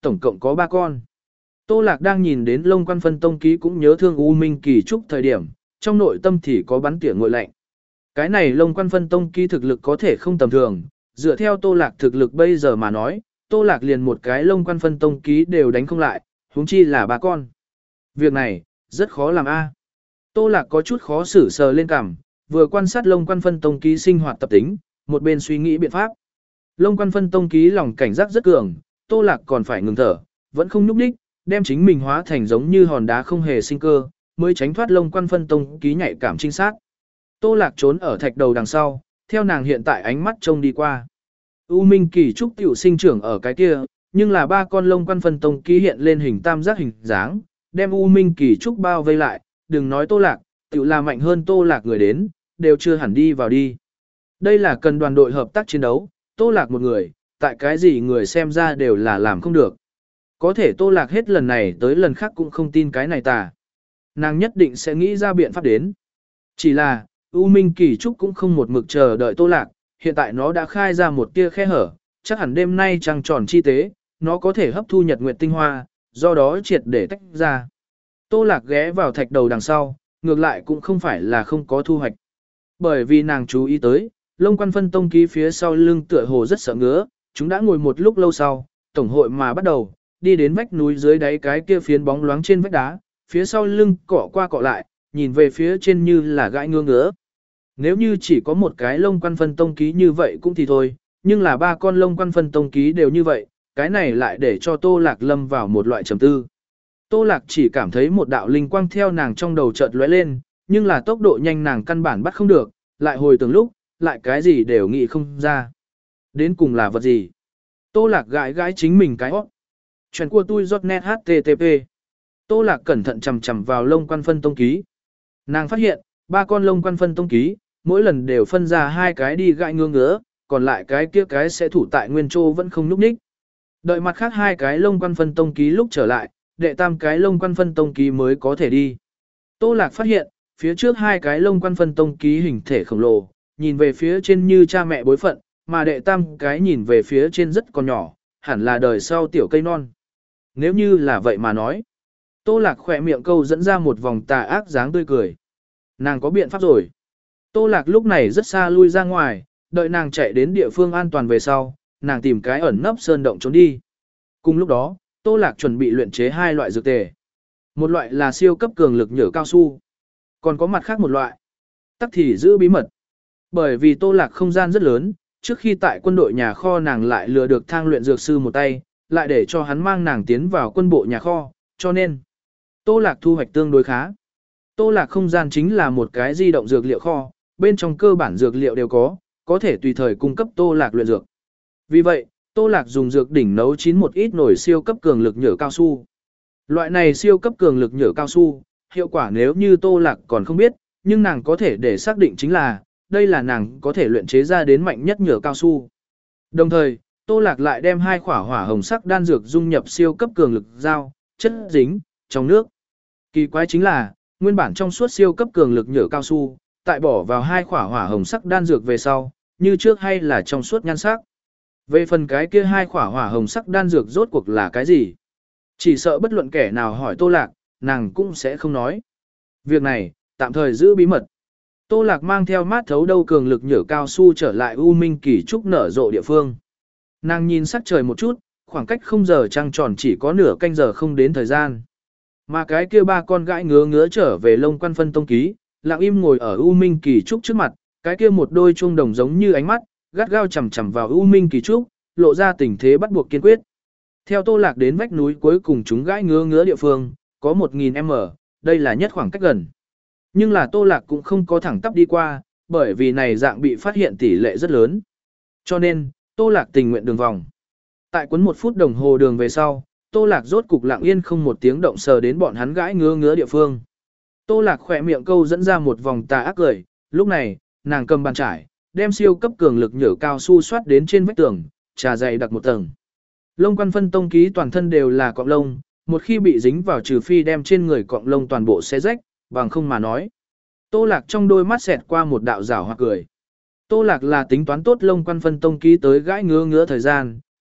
tổng cộng có ba con. Tô Lạc đang nhìn đến Long Quan Phân Tông ký cũng nhớ thương U Minh Kỳ Trúc thời điểm, trong nội tâm thì có bắn tỉa nguội lạnh. Cái này Long Quan Phân Tông ký thực lực có thể không tầm thường, dựa theo Tô Lạc thực lực bây giờ mà nói, Tô Lạc liền một cái Long Quan Phân Tông ký đều đánh không lại, huống chi là ba con. Việc này, rất khó làm a. Tô Lạc có chút khó xử sờ lên cằm, vừa quan sát Long Quan Phân Tông ký sinh hoạt tập tính, một bên suy nghĩ biện pháp. Long Quan Phân Tông ký lòng cảnh giác rất cường, Tô Lạc còn phải ngừng thở, vẫn không nhúc nhích, đem chính mình hóa thành giống như hòn đá không hề sinh cơ, mới tránh thoát Long Quan Phân Tông ký nhạy cảm trinh sát. Tô Lạc trốn ở thạch đầu đằng sau, theo nàng hiện tại ánh mắt trông đi qua. U Minh Kỳ Trúc tiểu sinh trưởng ở cái kia, nhưng là ba con Long Quan Phân Tông ký hiện lên hình tam giác hình dáng, đem U Minh Kỳ Trúc bao vây lại, đừng nói Tô Lạc, tiểu là mạnh hơn Tô Lạc người đến, đều chưa hẳn đi vào đi. Đây là cần đoàn đội hợp tác chiến đấu, Tô Lạc một người, tại cái gì người xem ra đều là làm không được. Có thể Tô Lạc hết lần này tới lần khác cũng không tin cái này tà. Nàng nhất định sẽ nghĩ ra biện pháp đến. Chỉ là, U Minh Kỳ Trúc cũng không một mực chờ đợi Tô Lạc, hiện tại nó đã khai ra một tia khe hở, chắc hẳn đêm nay trăng tròn chi tế, nó có thể hấp thu nhật nguyệt tinh hoa, do đó triệt để tách ra. Tô Lạc ghé vào thạch đầu đằng sau, ngược lại cũng không phải là không có thu hoạch. Bởi vì nàng chú ý tới, Long Quan Phân Tông ký phía sau lưng tựa hồ rất sợ ngứa, chúng đã ngồi một lúc lâu sau, tổng hội mà bắt đầu, đi đến vách núi dưới đáy cái kia phiến bóng loáng trên vách đá, phía sau lưng cọ qua cọ lại, nhìn về phía trên như là gãi ngứa ngứa. Nếu như chỉ có một cái Long Quan Phân Tông ký như vậy cũng thì thôi, nhưng là ba con Long Quan Phân Tông ký đều như vậy, cái này lại để cho Tô Lạc lâm vào một loại trầm tư. Tô Lạc chỉ cảm thấy một đạo linh quang theo nàng trong đầu chợt lóe lên, nhưng là tốc độ nhanh nàng căn bản bắt không được, lại hồi từng lúc, lại cái gì đều nghĩ không ra. Đến cùng là vật gì? Tô Lạc gãi gãi chính mình cái hót. Chuyện của tôi giọt net hát tê tê pê. Tô Lạc cẩn thận chầm chầm vào Long Quan Phân Tông ký. Nàng phát hiện, ba con Long Quan Phân Tông ký, mỗi lần đều phân ra hai cái đi gãi ngứa ngứa, còn lại cái kia cái sẽ thủ tại nguyên châu vẫn không nhúc nhích. Đợi mặt khác hai cái Long Quan Phân Tông ký lúc trở lại, đệ tam cái Long Quan Phân Tông ký mới có thể đi. Tô Lạc phát hiện, phía trước hai cái Long Quan Phân Tông ký hình thể khổng lồ, nhìn về phía trên như cha mẹ bối phận, mà đệ tam cái nhìn về phía trên rất còn nhỏ, hẳn là đời sau tiểu cây non. Nếu như là vậy mà nói, Tô Lạc khỏe miệng câu dẫn ra một vòng tà ác dáng tươi cười. Nàng có biện pháp rồi. Tô Lạc lúc này rất xa lui ra ngoài, đợi nàng chạy đến địa phương an toàn về sau, nàng tìm cái ẩn nấp sơn động trốn đi. Cùng lúc đó, Tô Lạc chuẩn bị luyện chế hai loại dược tề. Một loại là siêu cấp cường lực nhựa cao su, còn có mặt khác một loại, tắc thì giữ bí mật. Bởi vì Tô Lạc không gian rất lớn, trước khi tại quân đội nhà kho nàng lại lừa được thang luyện dược sư một tay, lại để cho hắn mang nàng tiến vào quân bộ nhà kho, cho nên Tô Lạc thu hoạch tương đối khá. Tô Lạc không gian chính là một cái di động dược liệu kho, bên trong cơ bản dược liệu đều có, có thể tùy thời cung cấp Tô Lạc luyện dược. Vì vậy, Tô Lạc dùng dược đỉnh nấu chín một ít nổi siêu cấp cường lực nhựa cao su. Loại này siêu cấp cường lực nhựa cao su, hiệu quả nếu như Tô Lạc còn không biết, nhưng nàng có thể để xác định chính là, đây là nàng có thể luyện chế ra đến mạnh nhất nhựa cao su. Đồng thời, Tô Lạc lại đem hai quả hỏa hồng sắc đan dược dung nhập siêu cấp cường lực dao, chất dính, trong nước. Kỳ quái chính là, nguyên bản trong suốt siêu cấp cường lực nhựa cao su, tại bỏ vào hai quả hỏa hồng sắc đan dược về sau, như trước hay là trong suốt nhan sắc. Về phần cái kia hai quả hỏa hồng sắc đan dược rốt cuộc là cái gì? Chỉ sợ bất luận kẻ nào hỏi Tô Lạc, nàng cũng sẽ không nói. Việc này, tạm thời giữ bí mật. Tô Lạc mang theo mát thấu đâu cường lực nhựa cao su trở lại U Minh Kỳ Trúc nở rộ địa phương. Nàng nhìn sắc trời một chút, khoảng cách không giờ trăng tròn chỉ có nửa canh giờ không đến thời gian. Mà cái kia ba con gãi ngứa ngứa trở về Long Quan Phân Tông ký, lặng im ngồi ở U Minh Kỳ Trúc trước mặt, cái kia một đôi chuông đồng giống như ánh mắt, gắt gao chằm chằm vào U Minh Kỳ Trúc, lộ ra tình thế bắt buộc kiên quyết. Theo Tô Lạc đến vách núi cuối cùng chúng gãi ngứa ngứa địa phương, có một nghìn mét, đây là nhất khoảng cách gần. Nhưng là Tô Lạc cũng không có thẳng tắp đi qua, bởi vì này dạng bị phát hiện tỷ lệ rất lớn. Cho nên, Tô Lạc tình nguyện đường vòng. Tại quấn một phút đồng hồ đường về sau, Tô Lạc rốt cục lặng yên không một tiếng động sờ đến bọn hắn gãi ngứa ngứa địa phương. Tô Lạc khỏe miệng câu dẫn ra một vòng tà ác cười, lúc này, nàng cầm bàn chải, đem siêu cấp cường lực nhựa cao su xoát đến trên vách tường, trà dày đặt một tầng. Long Quan Phân Tông ký toàn thân đều là cọng lông, một khi bị dính vào trừ phi đem trên người cọng lông toàn bộ xé rách, bằng không mà nói. Tô Lạc trong đôi mắt xẹt qua một đạo rảo hoặc cười. Tô Lạc là tính toán tốt Long Quan Phân Tông ký tới gãi ngứa ngứa thời gian,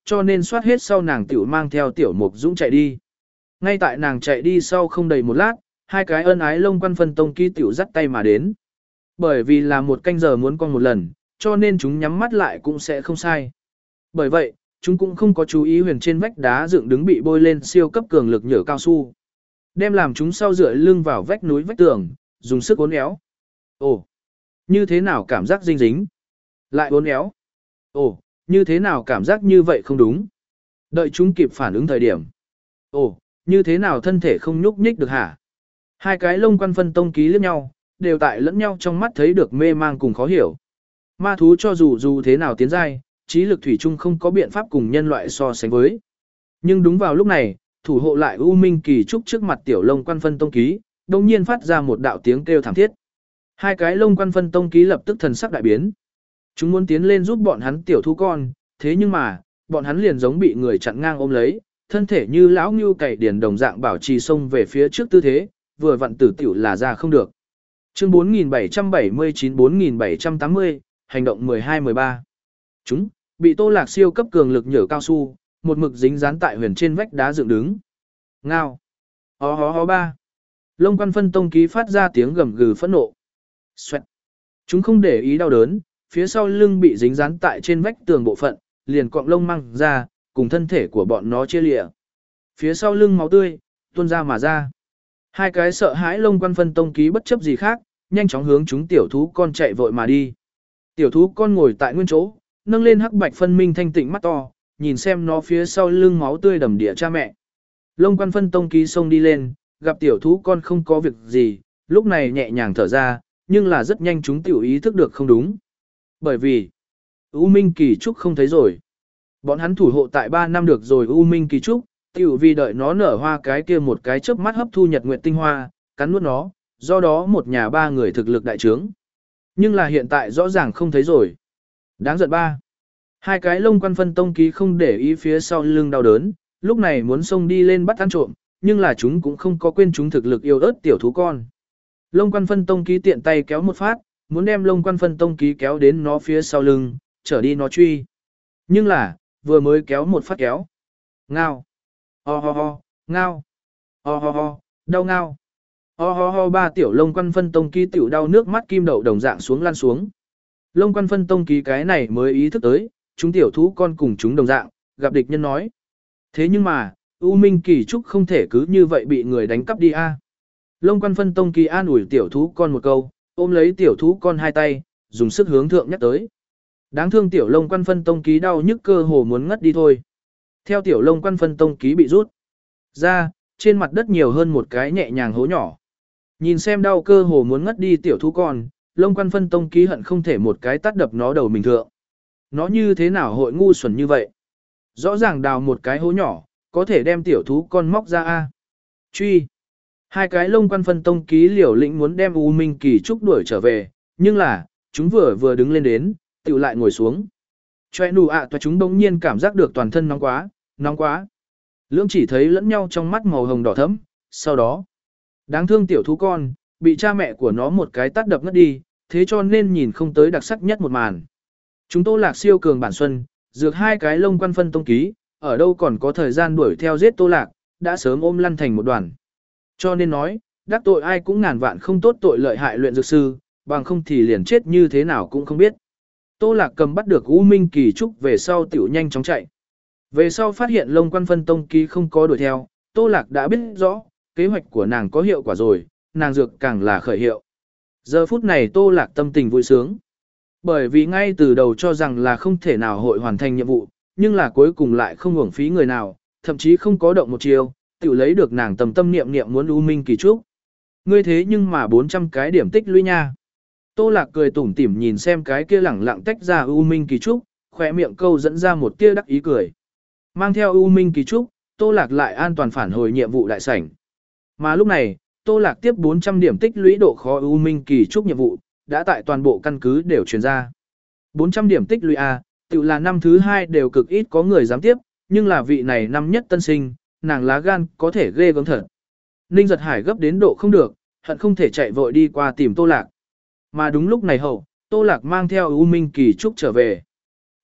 cho nên soát hết sau nàng tiểu mang theo Tiểu Mục Dũng chạy đi. Ngay tại nàng chạy đi sau không đầy một lát, hai cái ân ái Long Quan Phân Tông ký tiểu dắt tay mà đến. Bởi vì là một canh giờ muốn con một lần, cho nên chúng nhắm mắt lại cũng sẽ không sai. Bởi vậy, chúng cũng không có chú ý huyền trên vách đá dựng đứng bị bôi lên siêu cấp cường lực nhựa cao su. Đem làm chúng sau dựa lưng vào vách núi vách tường, dùng sức uốn éo. Ồ, như thế nào cảm giác dinh dính? Lại uốn éo. Ồ, như thế nào cảm giác như vậy không đúng? Đợi chúng kịp phản ứng thời điểm. Ồ, như thế nào thân thể không nhúc nhích được hả? Hai cái Long Quan Phân Tông ký liếc nhau, đều tại lẫn nhau trong mắt thấy được mê mang cùng khó hiểu. Ma thú cho dù dù thế nào tiến giai, trí lực thủy chung không có biện pháp cùng nhân loại so sánh với. Nhưng đúng vào lúc này, thủ hộ lại U Minh Kỳ Trúc trước mặt tiểu Long Quan Phân Tông ký, đồng nhiên phát ra một đạo tiếng kêu thảm thiết. Hai cái Long Quan Phân Tông ký lập tức thần sắc đại biến. Chúng muốn tiến lên giúp bọn hắn tiểu thú con, thế nhưng mà, bọn hắn liền giống bị người chặn ngang ôm lấy, thân thể như lão ngưu cày điền đồng dạng bảo trì xông về phía trước tư thế, vừa vặn tử tiểu là ra không được. Chương bốn nghìn bảy trăm bảy mươi chín bốn nghìn bảy trăm tám mươi, hành động mười hai mười ba. Chúng bị Tô Lạc siêu cấp cường lực nhở cao su, một mực dính dán tại huyền trên vách đá dựng đứng. Ngao. Hó hó hó ba. Long Quan Phân Tông ký phát ra tiếng gầm gừ phẫn nộ. Xoẹt. Chúng không để ý đau đớn, phía sau lưng bị dính dán tại trên vách tường bộ phận, liền cọng lông măng ra, cùng thân thể của bọn nó chia lịa. Phía sau lưng máu tươi tuôn ra mà ra. Hai cái sợ hãi Long Quan Phân Tông ký bất chấp gì khác, nhanh chóng hướng chúng tiểu thú con chạy vội mà đi. Tiểu thú con ngồi tại nguyên chỗ, nâng lên hắc bạch phân minh thanh tịnh mắt to, nhìn xem nó phía sau lưng máu tươi đầm đìa cha mẹ. Long Quan Phân Tông ký xông đi lên, gặp tiểu thú con không có việc gì, lúc này nhẹ nhàng thở ra, nhưng là rất nhanh chúng tiểu ý thức được không đúng. Bởi vì, U Minh Kỳ Trúc không thấy rồi. Bọn hắn thủ hộ tại ba năm được rồi U Minh Kỳ Trúc, tiểu vì đợi nó nở hoa cái kia một cái chớp mắt hấp thu nhật nguyệt tinh hoa, cắn nuốt nó, do đó một nhà ba người thực lực đại trướng. Nhưng là hiện tại rõ ràng không thấy rồi. Đáng giận ba. Hai cái Long Quan Phân Tông ký không để ý phía sau lưng đau đớn, lúc này muốn xông đi lên bắt ăn trộm, nhưng là chúng cũng không có quên chúng thực lực yêu ớt tiểu thú con. Long Quan Phân Tông ký tiện tay kéo một phát, muốn đem Long Quan Phân Tông ký kéo đến nó phía sau lưng, trở đi nó truy. Nhưng là, vừa mới kéo một phát kéo. Ngao. Ho ho ho, ngao. Ho ho ho, đau ngao. Ho ho ho ba tiểu Long Quan Phân Tông ký tiểu đau nước mắt kim đậu đồng dạng xuống lan xuống. Long Quan Phân Tông ký cái này mới ý thức tới, chúng tiểu thú con cùng chúng đồng dạng, gặp địch nhân nói. Thế nhưng mà, U Minh Kỳ Trúc không thể cứ như vậy bị người đánh cắp đi a. À. Long Quan Phân Tông ký an ủi tiểu thú con một câu, ôm lấy tiểu thú con hai tay, dùng sức hướng thượng nhắc tới. Đáng thương tiểu Long Quan Phân Tông ký đau nhức cơ hồ muốn ngất đi thôi. Theo tiểu Long Quan Phân Tông ký bị rút ra, trên mặt đất nhiều hơn một cái nhẹ nhàng hố nhỏ. Nhìn xem đau cơ hồ muốn ngất đi tiểu thú con, Long Quan Phân Tông ký hận không thể một cái tát đập nó đầu mình thượng. Nó như thế nào hội ngu xuẩn như vậy? Rõ ràng đào một cái hố nhỏ, có thể đem tiểu thú con móc ra a. Truy. Hai cái Long Quan Phân Tông ký liều lĩnh muốn đem U Minh Kỳ Trúc đuổi trở về, nhưng là, chúng vừa vừa đứng lên đến, tiểu lại ngồi xuống. Choe nụ ạ toa chúng bỗng nhiên cảm giác được toàn thân nóng quá, nóng quá. Lưỡng chỉ thấy lẫn nhau trong mắt màu hồng đỏ thẫm, sau đó, đáng thương tiểu thú con, bị cha mẹ của nó một cái tát đập ngất đi, thế cho nên nhìn không tới đặc sắc nhất một màn. Chúng Tô Lạc siêu cường bản xuân, dược hai cái Long Quan Phân Tông ký, ở đâu còn có thời gian đuổi theo giết Tô Lạc, đã sớm ôm lăn thành một đoàn. Cho nên nói, đắc tội ai cũng ngàn vạn không tốt tội lợi hại luyện dược sư, bằng không thì liền chết như thế nào cũng không biết. Tô Lạc cầm bắt được U Minh Kỳ Trúc về sau tiểu nhanh chóng chạy. Về sau phát hiện Long Quan Phân Tông ký không có đuổi theo, Tô Lạc đã biết rõ, kế hoạch của nàng có hiệu quả rồi, nàng dược càng là khởi hiệu. Giờ phút này Tô Lạc tâm tình vui sướng. Bởi vì ngay từ đầu cho rằng là không thể nào hội hoàn thành nhiệm vụ, nhưng là cuối cùng lại không uổng phí người nào, thậm chí không có động một chiều, tiểu lấy được nàng tầm tâm niệm niệm muốn U Minh Kỳ Trúc. Ngươi thế nhưng mà bốn trăm cái điểm tích lũy nha. Tô Lạc cười tủm tỉm nhìn xem cái kia lẳng lặng tách ra U Minh Kỳ Trúc, khỏe miệng câu dẫn ra một tia đắc ý cười. Mang theo U Minh Kỳ Trúc, Tô Lạc lại an toàn phản hồi nhiệm vụ đại sảnh. Mà lúc này, Tô Lạc tiếp bốn trăm điểm tích lũy độ khó U Minh Kỳ Trúc nhiệm vụ, đã tại toàn bộ căn cứ đều truyền ra. bốn trăm điểm tích lũy A, tự là năm thứ hai đều cực ít có người dám tiếp, nhưng là vị này năm nhất tân sinh, nàng lá gan có thể ghê gớm thật. Ninh Giật Hải gấp đến độ không được, hận không thể chạy vội đi qua tìm Tô Lạc. Mà đúng lúc này hậu, Tô Lạc mang theo U Minh Kỳ Trúc trở về.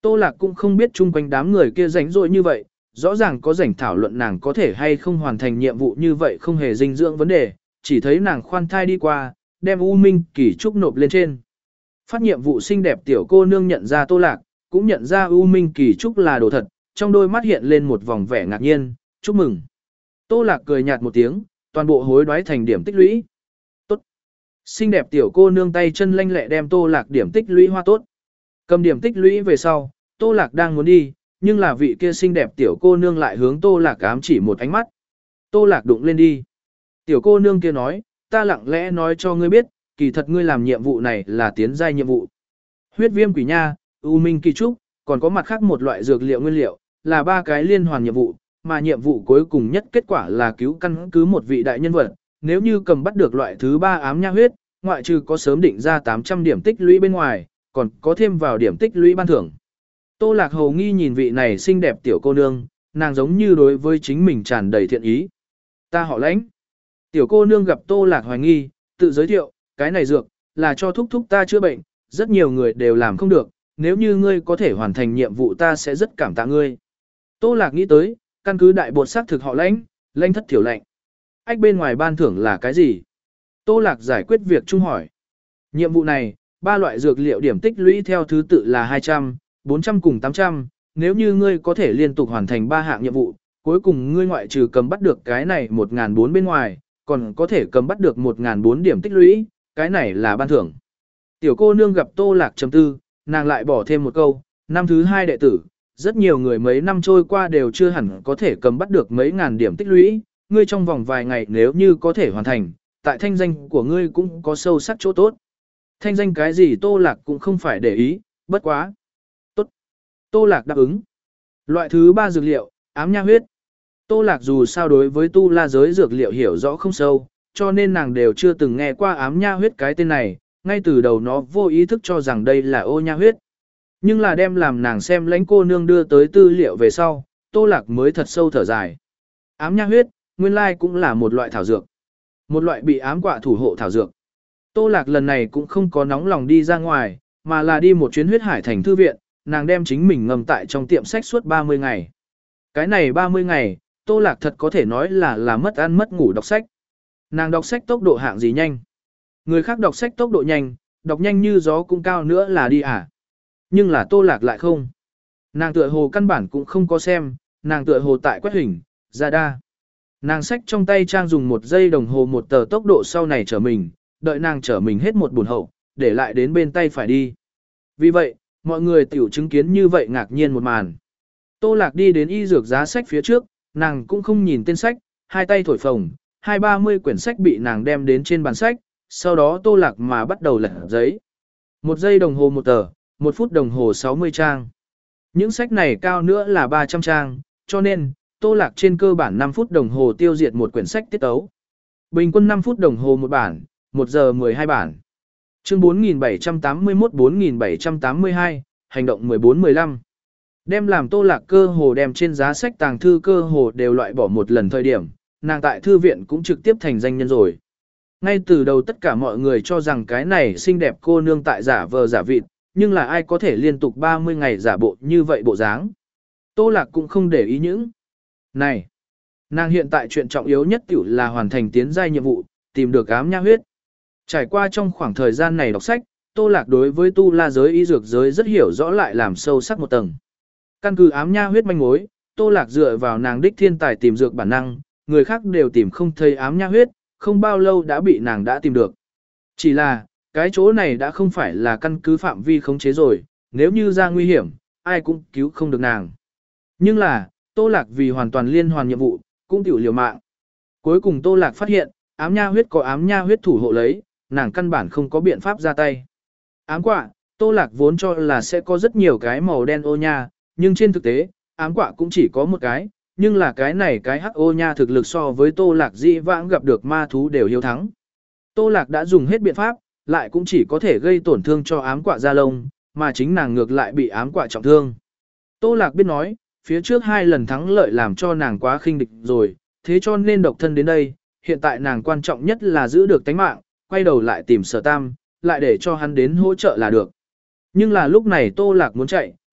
Tô Lạc cũng không biết chung quanh đám người kia rảnh rỗi như vậy, rõ ràng có rảnh thảo luận nàng có thể hay không hoàn thành nhiệm vụ như vậy không hề dinh dưỡng vấn đề, chỉ thấy nàng khoan thai đi qua, đem U Minh Kỳ Trúc nộp lên trên. Phát nhiệm vụ xinh đẹp tiểu cô nương nhận ra Tô Lạc, cũng nhận ra U Minh Kỳ Trúc là đồ thật, trong đôi mắt hiện lên một vòng vẻ ngạc nhiên, chúc mừng. Tô Lạc cười nhạt một tiếng, toàn bộ hối đoái thành điểm tích lũy. Tốt. Xinh đẹp tiểu cô nương tay chân lanh lẹ đem Tô Lạc điểm tích lũy hoa tốt. Cầm điểm tích lũy về sau, Tô Lạc đang muốn đi, nhưng là vị kia xinh đẹp tiểu cô nương lại hướng Tô Lạc ám chỉ một ánh mắt. Tô Lạc đụng lên đi. Tiểu cô nương kia nói, ta lặng lẽ nói cho ngươi biết, kỳ thật ngươi làm nhiệm vụ này là tiến giai nhiệm vụ. Huyết viêm quỷ nha, U Minh Kỳ Trúc, còn có mặt khác một loại dược liệu nguyên liệu, là ba cái liên hoàn nhiệm vụ, mà nhiệm vụ cuối cùng nhất kết quả là cứu căn cứ một vị đại nhân vật. Nếu như cầm bắt được loại thứ ba ám nha huyết, ngoại trừ có sớm định ra tám trăm điểm tích lũy bên ngoài, còn có thêm vào điểm tích lũy ban thưởng. Tô Lạc hầu nghi nhìn vị này xinh đẹp tiểu cô nương, nàng giống như đối với chính mình tràn đầy thiện ý. Ta họ Lãnh. Tiểu cô nương gặp Tô Lạc hoài nghi, tự giới thiệu, cái này dược, là cho thúc thúc ta chữa bệnh, rất nhiều người đều làm không được, nếu như ngươi có thể hoàn thành nhiệm vụ ta sẽ rất cảm tạ ngươi. Tô Lạc nghĩ tới, căn cứ đại bột xác thực họ Lãnh, Lãnh thất thiểu lệnh. Ách bên ngoài ban thưởng là cái gì? Tô Lạc giải quyết việc chung hỏi. Nhiệm vụ này, ba loại dược liệu điểm tích lũy theo thứ tự là hai trăm, bốn trăm cùng tám trăm, nếu như ngươi có thể liên tục hoàn thành ba hạng nhiệm vụ, cuối cùng ngươi ngoại trừ cầm bắt được cái này một nghìn bốn trăm bên ngoài, còn có thể cầm bắt được một nghìn bốn trăm điểm tích lũy, cái này là ban thưởng. Tiểu cô nương gặp Tô Lạc chấm tư, nàng lại bỏ thêm một câu, năm thứ hai đệ tử, rất nhiều người mấy năm trôi qua đều chưa hẳn có thể cầm bắt được mấy ngàn điểm tích lũy, ngươi trong vòng vài ngày nếu như có thể hoàn thành, tại thanh danh của ngươi cũng có sâu sắc chỗ tốt. Thanh danh cái gì Tô Lạc cũng không phải để ý, bất quá. Tốt. Tô Lạc đáp ứng. Loại thứ ba dược liệu, ám nha huyết. Tô Lạc dù sao đối với tu la giới dược liệu hiểu rõ không sâu, cho nên nàng đều chưa từng nghe qua ám nha huyết cái tên này, ngay từ đầu nó vô ý thức cho rằng đây là ô nha huyết. Nhưng là đem làm nàng xem Lãnh cô nương đưa tới tư liệu về sau, Tô Lạc mới thật sâu thở dài. Ám nha huyết, nguyên lai cũng là một loại thảo dược. Một loại bị ám quạ thủ hộ thảo dược. Tô Lạc lần này cũng không có nóng lòng đi ra ngoài, mà là đi một chuyến huyết hải thành thư viện, nàng đem chính mình ngầm tại trong tiệm sách suốt ba mươi ngày. Cái này ba mươi ngày, Tô Lạc thật có thể nói là là mất ăn mất ngủ đọc sách. Nàng đọc sách tốc độ hạng gì nhanh. Người khác đọc sách tốc độ nhanh, đọc nhanh như gió cũng cao nữa là đi à. Nhưng là Tô Lạc lại không. Nàng tựa hồ căn bản cũng không có xem, nàng tựa hồ tại quét hình, ra đa. Nàng sách trong tay trang dùng một giây đồng hồ một tờ tốc độ sau này trở mình, đợi nàng trở mình hết một buồn hậu, để lại đến bên tay phải đi. Vì vậy, mọi người tiểu chứng kiến như vậy ngạc nhiên một màn. Tô Lạc đi đến y dược giá sách phía trước, nàng cũng không nhìn tên sách, hai tay thổi phồng, hai ba mươi quyển sách bị nàng đem đến trên bàn sách, sau đó Tô Lạc mà bắt đầu lật giấy. Một giây đồng hồ một tờ, một phút đồng hồ sáu mươi trang. Những sách này cao nữa là ba trăm trang, cho nên, Tô Lạc trên cơ bản năm phút đồng hồ tiêu diệt một quyển sách tiết tấu. Bình quân năm phút đồng hồ một bản, một giờ mười hai bản. Chương bốn nghìn bảy trăm tám mươi mốt bốn nghìn bảy trăm tám mươi hai, hành động mười bốn mười lăm. Đem làm Tô Lạc cơ hồ đem trên giá sách tàng thư cơ hồ đều loại bỏ một lần thời điểm, nàng tại thư viện cũng trực tiếp thành danh nhân rồi. Ngay từ đầu tất cả mọi người cho rằng cái này xinh đẹp cô nương tại giả vờ giả vịt, nhưng là ai có thể liên tục ba mươi ngày giả bộ như vậy bộ dáng. Tô Lạc cũng không để ý những. Này, nàng hiện tại chuyện trọng yếu nhất tiểu là hoàn thành tiến giai nhiệm vụ, tìm được ám nha huyết. Trải qua trong khoảng thời gian này đọc sách, Tô Lạc đối với tu la giới y dược giới rất hiểu rõ lại làm sâu sắc một tầng. Căn cứ ám nha huyết manh mối, Tô Lạc dựa vào nàng đích thiên tài tìm dược bản năng, người khác đều tìm không thấy ám nha huyết, không bao lâu đã bị nàng đã tìm được. Chỉ là, cái chỗ này đã không phải là căn cứ phạm vi khống chế rồi, nếu như ra nguy hiểm, ai cũng cứu không được nàng. Nhưng là, Tô Lạc vì hoàn toàn liên hoàn nhiệm vụ, cũng tiểu liều mạng. Cuối cùng Tô Lạc phát hiện, ám nha huyết có ám nha huyết thủ hộ lấy, nàng căn bản không có biện pháp ra tay. Ám quạ, Tô Lạc vốn cho là sẽ có rất nhiều cái màu đen ô nha, nhưng trên thực tế, ám quạ cũng chỉ có một cái, nhưng là cái này cái hắc ô nha thực lực so với Tô Lạc dĩ vãng gặp được ma thú đều hiếu thắng. Tô Lạc đã dùng hết biện pháp, lại cũng chỉ có thể gây tổn thương cho ám quạ da lông, mà chính nàng ngược lại bị ám quạ trọng thương. Tô Lạc biết nói, phía trước hai lần thắng lợi làm cho nàng quá khinh địch rồi, thế cho nên độc thân đến đây, hiện tại nàng quan trọng nhất là giữ được tánh mạng, quay đầu lại tìm Sở Tam, lại để cho hắn đến hỗ trợ là được. Nhưng là lúc này Tô Lạc muốn chạy,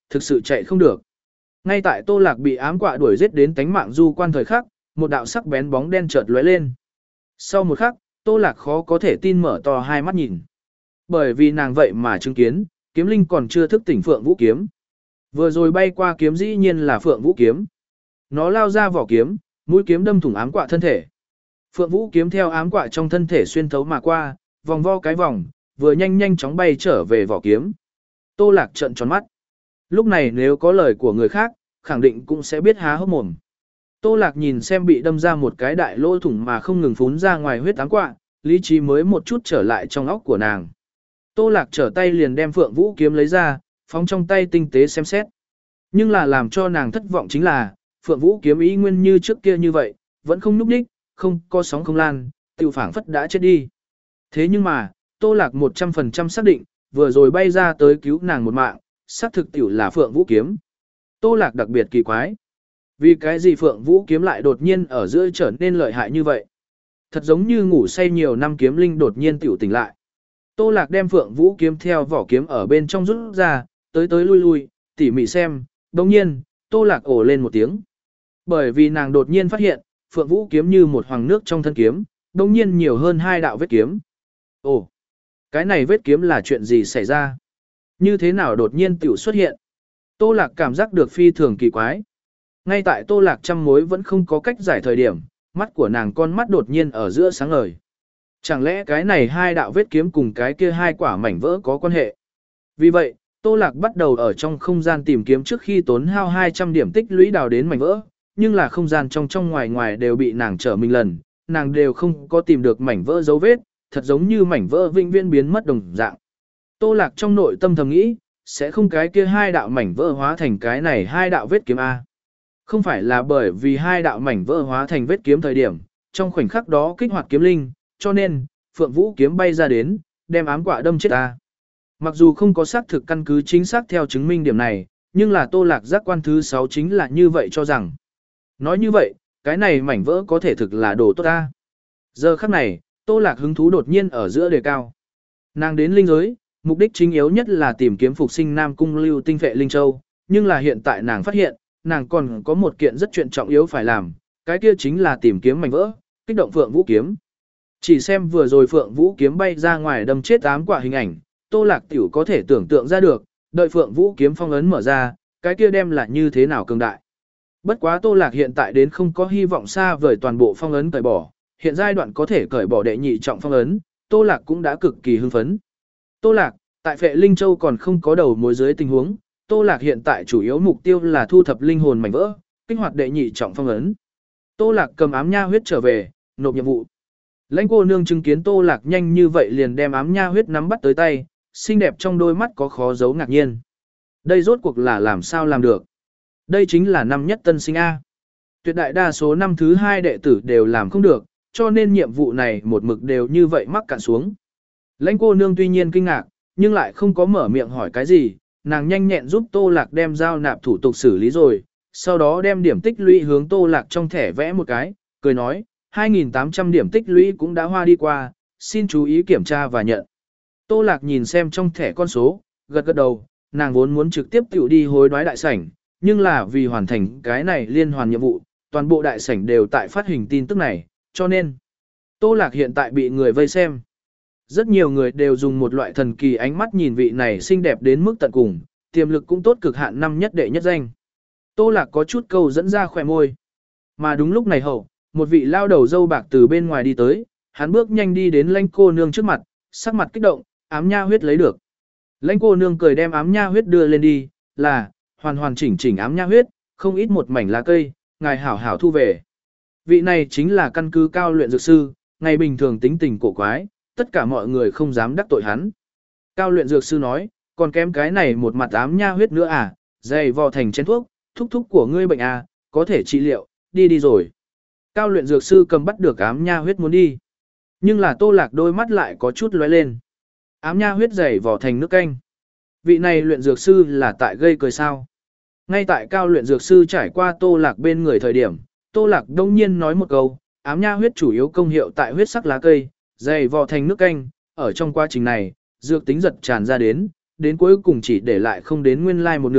thực sự chạy không được. Ngay tại Tô Lạc bị ám quạ đuổi giết đến tánh mạng du quan thời khắc, một đạo sắc bén bóng đen chợt lóe lên. Sau một khắc, Tô Lạc khó có thể tin mở to hai mắt nhìn. Bởi vì nàng vậy mà chứng kiến, kiếm linh còn chưa thức tỉnh Phượng Vũ kiếm. Vừa rồi bay qua kiếm dĩ nhiên là Phượng Vũ kiếm. Nó lao ra vỏ kiếm, mũi kiếm đâm thủng ám quạ thân thể. Phượng Vũ kiếm theo ám quạ trong thân thể xuyên thấu mà qua, vòng vo cái vòng, vừa nhanh nhanh chóng bay trở về vỏ kiếm. Tô Lạc trợn tròn mắt. Lúc này nếu có lời của người khác, khẳng định cũng sẽ biết há hốc mồm. Tô Lạc nhìn xem bị đâm ra một cái đại lỗ thủng mà không ngừng phún ra ngoài huyết ám quạ, lý trí mới một chút trở lại trong óc của nàng. Tô Lạc trở tay liền đem Phượng Vũ kiếm lấy ra, phóng trong tay tinh tế xem xét. Nhưng là làm cho nàng thất vọng chính là, Phượng Vũ kiếm ý nguyên như trước kia như vậy, vẫn không nhúc nhích, không có sóng không lan, tiểu phảng phất đã chết đi. Thế nhưng mà, Tô Lạc một trăm phần trăm xác định, vừa rồi bay ra tới cứu nàng một mạng, xác thực tiểu là Phượng Vũ kiếm. Tô Lạc đặc biệt kỳ quái. Vì cái gì Phượng Vũ kiếm lại đột nhiên ở giữa trở nên lợi hại như vậy? Thật giống như ngủ say nhiều năm kiếm linh đột nhiên tiểu tỉnh lại. Tô Lạc đem Phượng Vũ kiếm theo vỏ kiếm ở bên trong rút ra, tới tới lui lui, tỉ mỉ xem, đồng nhiên, Tô Lạc ồ lên một tiếng. Bởi vì nàng đột nhiên phát hiện, Phượng Vũ kiếm như một hoàng nước trong thân kiếm, đồng nhiên nhiều hơn hai đạo vết kiếm. Ồ, cái này vết kiếm là chuyện gì xảy ra? Như thế nào đột nhiên tiểu xuất hiện? Tô Lạc cảm giác được phi thường kỳ quái. Ngay tại Tô Lạc trăm mối vẫn không có cách giải thời điểm, mắt của nàng con mắt đột nhiên ở giữa sáng ngời. Chẳng lẽ cái này hai đạo vết kiếm cùng cái kia hai quả mảnh vỡ có quan hệ? Vì vậy, Tô Lạc bắt đầu ở trong không gian tìm kiếm trước khi tốn hao hai trăm điểm tích lũy đào đến mảnh vỡ, nhưng là không gian trong trong ngoài ngoài đều bị nàng trở mình lần, nàng đều không có tìm được mảnh vỡ dấu vết, thật giống như mảnh vỡ vĩnh viễn biến mất đồng dạng. Tô Lạc trong nội tâm thầm nghĩ, sẽ không cái kia hai đạo mảnh vỡ hóa thành cái này hai đạo vết kiếm A. Không phải là bởi vì hai đạo mảnh vỡ hóa thành vết kiếm thời điểm, trong khoảnh khắc đó kích hoạt kiếm linh, cho nên, Phượng Vũ kiếm bay ra đến, đem ám quạ đâm chết ta. Mặc dù không có xác thực căn cứ chính xác theo chứng minh điểm này, nhưng là Tô Lạc giác quan thứ sáu chính là như vậy cho rằng. Nói như vậy, cái này mảnh vỡ có thể thực là đồ tốt ta. Giờ khắc này, Tô Lạc hứng thú đột nhiên ở giữa đề cao. Nàng đến linh giới, mục đích chính yếu nhất là tìm kiếm phục sinh Nam Cung Lưu tinh phệ Linh Châu, nhưng là hiện tại nàng phát hiện, nàng còn có một kiện rất chuyện trọng yếu phải làm, cái kia chính là tìm kiếm mảnh vỡ, kích động Phượng Vũ kiếm. Chỉ xem vừa rồi Phượng Vũ kiếm bay ra ngoài đâm chết ám quả hình ảnh, Tô Lạc tiểu có thể tưởng tượng ra được, đợi Phượng Vũ kiếm phong ấn mở ra, cái kia đem là như thế nào cường đại. Bất quá Tô Lạc hiện tại đến không có hy vọng xa vời toàn bộ phong ấn cởi bỏ, hiện giai đoạn có thể cởi bỏ đệ nhị trọng phong ấn, Tô Lạc cũng đã cực kỳ hưng phấn. Tô Lạc, tại Phệ Linh Châu còn không có đầu mối dưới tình huống, Tô Lạc hiện tại chủ yếu mục tiêu là thu thập linh hồn mảnh vỡ, kích hoạt đệ nhị trọng phong ấn. Tô Lạc cầm ám nha huyết trở về, nộp nhiệm vụ. Lãnh cô nương chứng kiến Tô Lạc nhanh như vậy liền đem ám nha huyết nắm bắt tới tay, xinh đẹp trong đôi mắt có khó giấu ngạc nhiên. Đây rốt cuộc là làm sao làm được? Đây chính là năm nhất tân sinh A. Tuyệt đại đa số năm thứ hai đệ tử đều làm không được, cho nên nhiệm vụ này một mực đều như vậy mắc cạn xuống. Lãnh cô nương tuy nhiên kinh ngạc, nhưng lại không có mở miệng hỏi cái gì, nàng nhanh nhẹn giúp Tô Lạc đem giao nạp thủ tục xử lý rồi, sau đó đem điểm tích lũy hướng Tô Lạc trong thẻ vẽ một cái, cười nói, hai nghìn tám trăm điểm tích lũy cũng đã hoa đi qua, xin chú ý kiểm tra và nhận. Tô Lạc nhìn xem trong thẻ con số, gật gật đầu, nàng vốn muốn trực tiếp tiểu đi hối đoái đại sảnh, nhưng là vì hoàn thành cái này liên hoàn nhiệm vụ, toàn bộ đại sảnh đều tại phát hình tin tức này, cho nên Tô Lạc hiện tại bị người vây xem. Rất nhiều người đều dùng một loại thần kỳ ánh mắt nhìn vị này xinh đẹp đến mức tận cùng, tiềm lực cũng tốt cực hạn năm nhất đệ nhất danh. Tô Lạc có chút câu dẫn ra khỏe môi. Mà đúng lúc này hậu, một vị lao đầu dâu bạc từ bên ngoài đi tới, hắn bước nhanh đi đến Lãnh cô nương trước mặt, sắc mặt kích động, ám nha huyết lấy được. Lãnh cô nương cười đem ám nha huyết đưa lên đi, là, hoàn hoàn chỉnh chỉnh ám nha huyết, không ít một mảnh lá cây, ngài hảo hảo thu về. Vị này chính là căn cứ cao luyện dược sư, ngày bình thường tính tình cổ quái, tất cả mọi người không dám đắc tội hắn. Cao luyện dược sư nói, còn kém cái này một mặt ám nha huyết nữa à, dày vò thành chén thuốc, thúc thúc của ngươi bệnh à, có thể trị liệu, đi đi rồi. Cao luyện dược sư cầm bắt được ám nha huyết muốn đi. Nhưng là Tô Lạc đôi mắt lại có chút lóe lên. Ám nha huyết dày vò thành nước canh. Vị này luyện dược sư là tại gây cười sao. Ngay tại cao luyện dược sư trải qua Tô Lạc bên người thời điểm, Tô Lạc đông nhiên nói một câu, ám nha huyết chủ yếu công hiệu tại huyết sắc lá cây, dày vò thành nước canh, ở trong quá trình này, dược tính giật tràn ra đến, đến cuối cùng chỉ để lại không đến nguyên lai một nửa,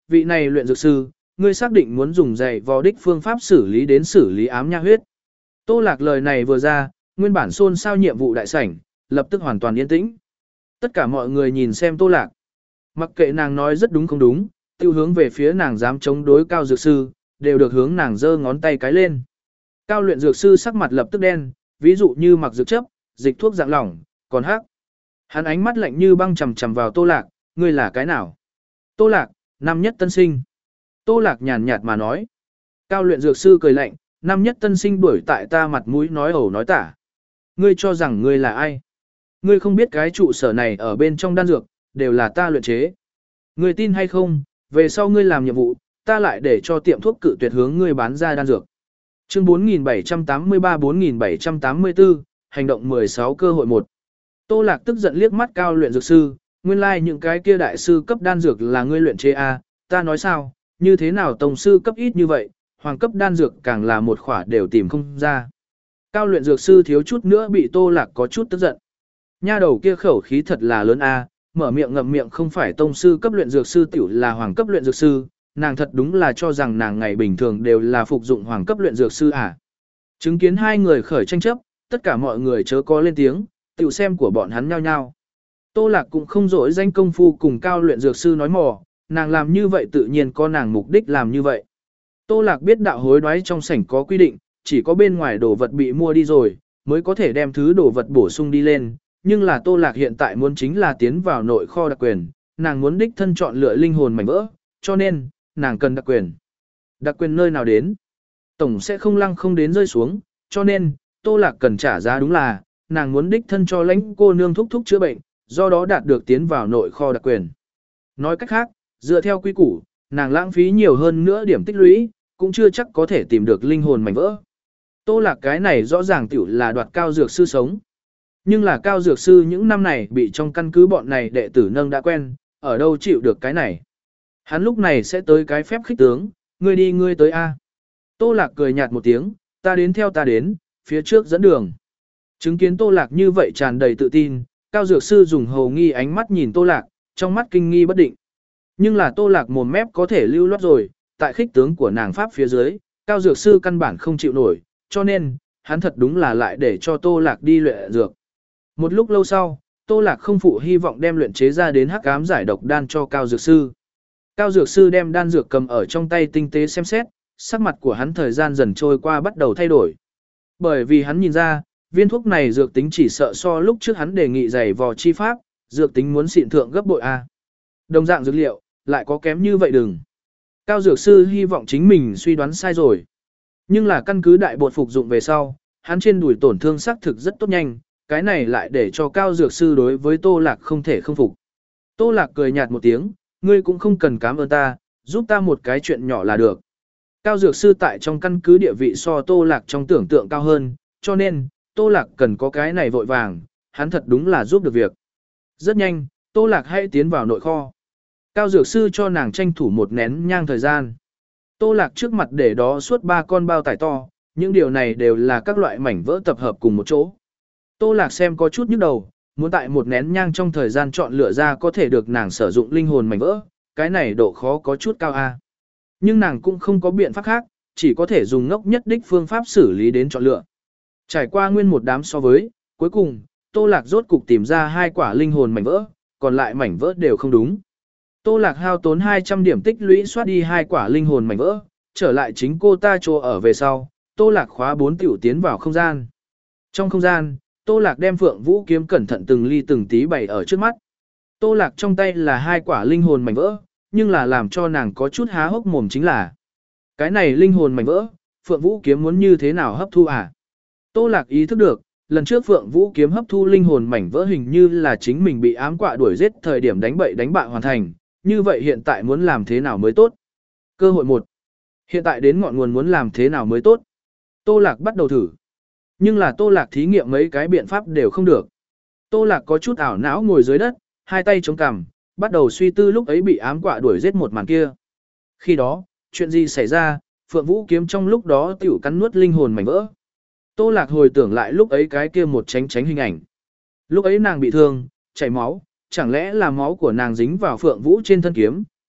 vị này luyện dược sư, ngươi xác định muốn dùng dạy vò đích phương pháp xử lý đến xử lý ám nha huyết. Tô Lạc lời này vừa ra, nguyên bản xôn xao nhiệm vụ đại sảnh, lập tức hoàn toàn yên tĩnh. Tất cả mọi người nhìn xem Tô Lạc. Mặc kệ nàng nói rất đúng không đúng, tiêu hướng về phía nàng dám chống đối cao dược sư, đều được hướng nàng giơ ngón tay cái lên. Cao luyện dược sư sắc mặt lập tức đen, ví dụ như mặc dược chấp, dịch thuốc dạng lỏng, còn hắc. Hắn ánh mắt lạnh như băng chằm chằm vào Tô Lạc, ngươi là cái nào? Tô Lạc, năm nhất tân sinh. Tô Lạc nhàn nhạt mà nói. Cao luyện dược sư cười lạnh, năm nhất tân sinh đuổi tại ta mặt mũi nói ẩu nói tả. Ngươi cho rằng ngươi là ai? Ngươi không biết cái trụ sở này ở bên trong đan dược, đều là ta luyện chế. Ngươi tin hay không, về sau ngươi làm nhiệm vụ, ta lại để cho tiệm thuốc cự tuyệt hướng ngươi bán ra đan dược. Chương bốn nghìn bảy trăm tám mươi ba bốn nghìn bảy trăm tám mươi tư, hành động mười sáu cơ hội một. Tô Lạc tức giận liếc mắt cao luyện dược sư, nguyên lai like những cái kia đại sư cấp đan dược là ngươi luyện chế a, ta nói sao, như thế nào tổng sư cấp ít như vậy, hoàng cấp đan dược càng là một khỏa đều tìm không ra. Cao luyện dược sư thiếu chút nữa bị Tô Lạc có chút tức giận. Nha đầu kia khẩu khí thật là lớn a, mở miệng ngậm miệng không phải tông sư cấp luyện dược sư tiểu là hoàng cấp luyện dược sư, nàng thật đúng là cho rằng nàng ngày bình thường đều là phục dụng hoàng cấp luyện dược sư à. Chứng kiến hai người khởi tranh chấp, tất cả mọi người chớ có lên tiếng, tiểu xem của bọn hắn nhao nhao. Tô Lạc cũng không dỗi danh công phu cùng cao luyện dược sư nói mò, nàng làm như vậy tự nhiên có nàng mục đích làm như vậy. Tô Lạc biết đạo hối đoái trong sảnh có quy định, chỉ có bên ngoài đồ vật bị mua đi rồi, mới có thể đem thứ đồ vật bổ sung đi lên, nhưng là Tô Lạc hiện tại muốn chính là tiến vào nội kho đặc quyền, nàng muốn đích thân chọn lựa linh hồn mảnh vỡ, cho nên, nàng cần đặc quyền. Đặc quyền nơi nào đến? Tổng sẽ không lăng không đến rơi xuống, cho nên, Tô Lạc cần trả giá đúng là, nàng muốn đích thân cho lãnh cô nương thúc thúc chữa bệnh, do đó đạt được tiến vào nội kho đặc quyền. Nói cách khác, dựa theo quy củ, nàng lãng phí nhiều hơn nữa điểm tích lũy, cũng chưa chắc có thể tìm được linh hồn mảnh vỡ. Tô Lạc cái này rõ ràng tiểu là đoạt cao dược sư sống. Nhưng là cao dược sư những năm này bị trong căn cứ bọn này đệ tử nâng đã quen, ở đâu chịu được cái này. Hắn lúc này sẽ tới cái phép khích tướng, ngươi đi ngươi tới A. Tô Lạc cười nhạt một tiếng, ta đến theo ta đến, phía trước dẫn đường. Chứng kiến Tô Lạc như vậy tràn đầy tự tin, cao dược sư dùng hầu nghi ánh mắt nhìn Tô Lạc, trong mắt kinh nghi bất định. Nhưng là Tô Lạc mồm mép có thể lưu loát rồi, tại khích tướng của nàng pháp phía dưới, cao dược sư căn bản không chịu nổi, cho nên, hắn thật đúng là lại để cho Tô Lạc đi luyện dược. Một lúc lâu sau, Tô Lạc không phụ hy vọng đem luyện chế ra đến hắc ám giải độc đan cho cao dược sư. Cao dược sư đem đan dược cầm ở trong tay tinh tế xem xét, sắc mặt của hắn thời gian dần trôi qua bắt đầu thay đổi. Bởi vì hắn nhìn ra, viên thuốc này dược tính chỉ sợ so lúc trước hắn đề nghị giày vò chi pháp, dược tính muốn xịn thượng gấp bội A. Đồng dạng dược liệu, lại có kém như vậy đừng. Cao dược sư hy vọng chính mình suy đoán sai rồi. Nhưng là căn cứ đại bột phục dụng về sau, hắn trên đùi tổn thương xác thực rất tốt nhanh, cái này lại để cho cao dược sư đối với Tô Lạc không thể không phục. Tô Lạc cười nhạt một tiếng, ngươi cũng không cần cảm ơn ta, giúp ta một cái chuyện nhỏ là được. Cao dược sư tại trong căn cứ địa vị so Tô Lạc trong tưởng tượng cao hơn, cho nên, Tô Lạc cần có cái này vội vàng, hắn thật đúng là giúp được việc. Rất nhanh, Tô Lạc hãy tiến vào nội kho. Cao dược sư cho nàng tranh thủ một nén nhang thời gian. Tô Lạc trước mặt để đó suốt ba con bao tải to, những điều này đều là các loại mảnh vỡ tập hợp cùng một chỗ. Tô Lạc xem có chút nhức đầu, muốn tại một nén nhang trong thời gian chọn lựa ra có thể được nàng sử dụng linh hồn mảnh vỡ, cái này độ khó có chút cao a. Nhưng nàng cũng không có biện pháp khác, chỉ có thể dùng ngốc nhất đích phương pháp xử lý đến chọn lựa. Trải qua nguyên một đám so với, cuối cùng, Tô Lạc rốt cục tìm ra hai quả linh hồn mảnh vỡ, còn lại mảnh vỡ đều không đúng. Tô Lạc hao tốn hai trăm điểm tích lũy soát đi hai quả linh hồn mảnh vỡ, trở lại chính cô ta chỗ ở về sau, Tô Lạc khóa bốn tiểu tiến vào không gian. Trong không gian, Tô Lạc đem Phượng Vũ kiếm cẩn thận từng ly từng tí bày ở trước mắt. Tô Lạc trong tay là hai quả linh hồn mảnh vỡ, nhưng là làm cho nàng có chút há hốc mồm chính là cái này linh hồn mảnh vỡ, Phượng Vũ kiếm muốn như thế nào hấp thu à? Tô Lạc ý thức được, lần trước Phượng Vũ kiếm hấp thu linh hồn mảnh vỡ hình như là chính mình bị ám quạ đuổi giết thời điểm đánh bậy đánh bạ hoàn thành, như vậy hiện tại muốn làm thế nào mới tốt? Cơ hội một. Hiện tại đến ngọn nguồn muốn làm thế nào mới tốt? Tô Lạc bắt đầu thử. Nhưng là Tô Lạc thí nghiệm mấy cái biện pháp đều không được. Tô Lạc có chút ảo não ngồi dưới đất, hai tay chống cằm, bắt đầu suy tư lúc ấy bị ám quạ đuổi giết một màn kia. Khi đó, chuyện gì xảy ra, Phượng Vũ kiếm trong lúc đó tiểu cắn nuốt linh hồn mảnh vỡ. Tô Lạc hồi tưởng lại lúc ấy cái kia một tránh tránh hình ảnh. Lúc ấy nàng bị thương, chảy máu, chẳng lẽ là máu của nàng dính vào Phượng Vũ trên thân kiếm,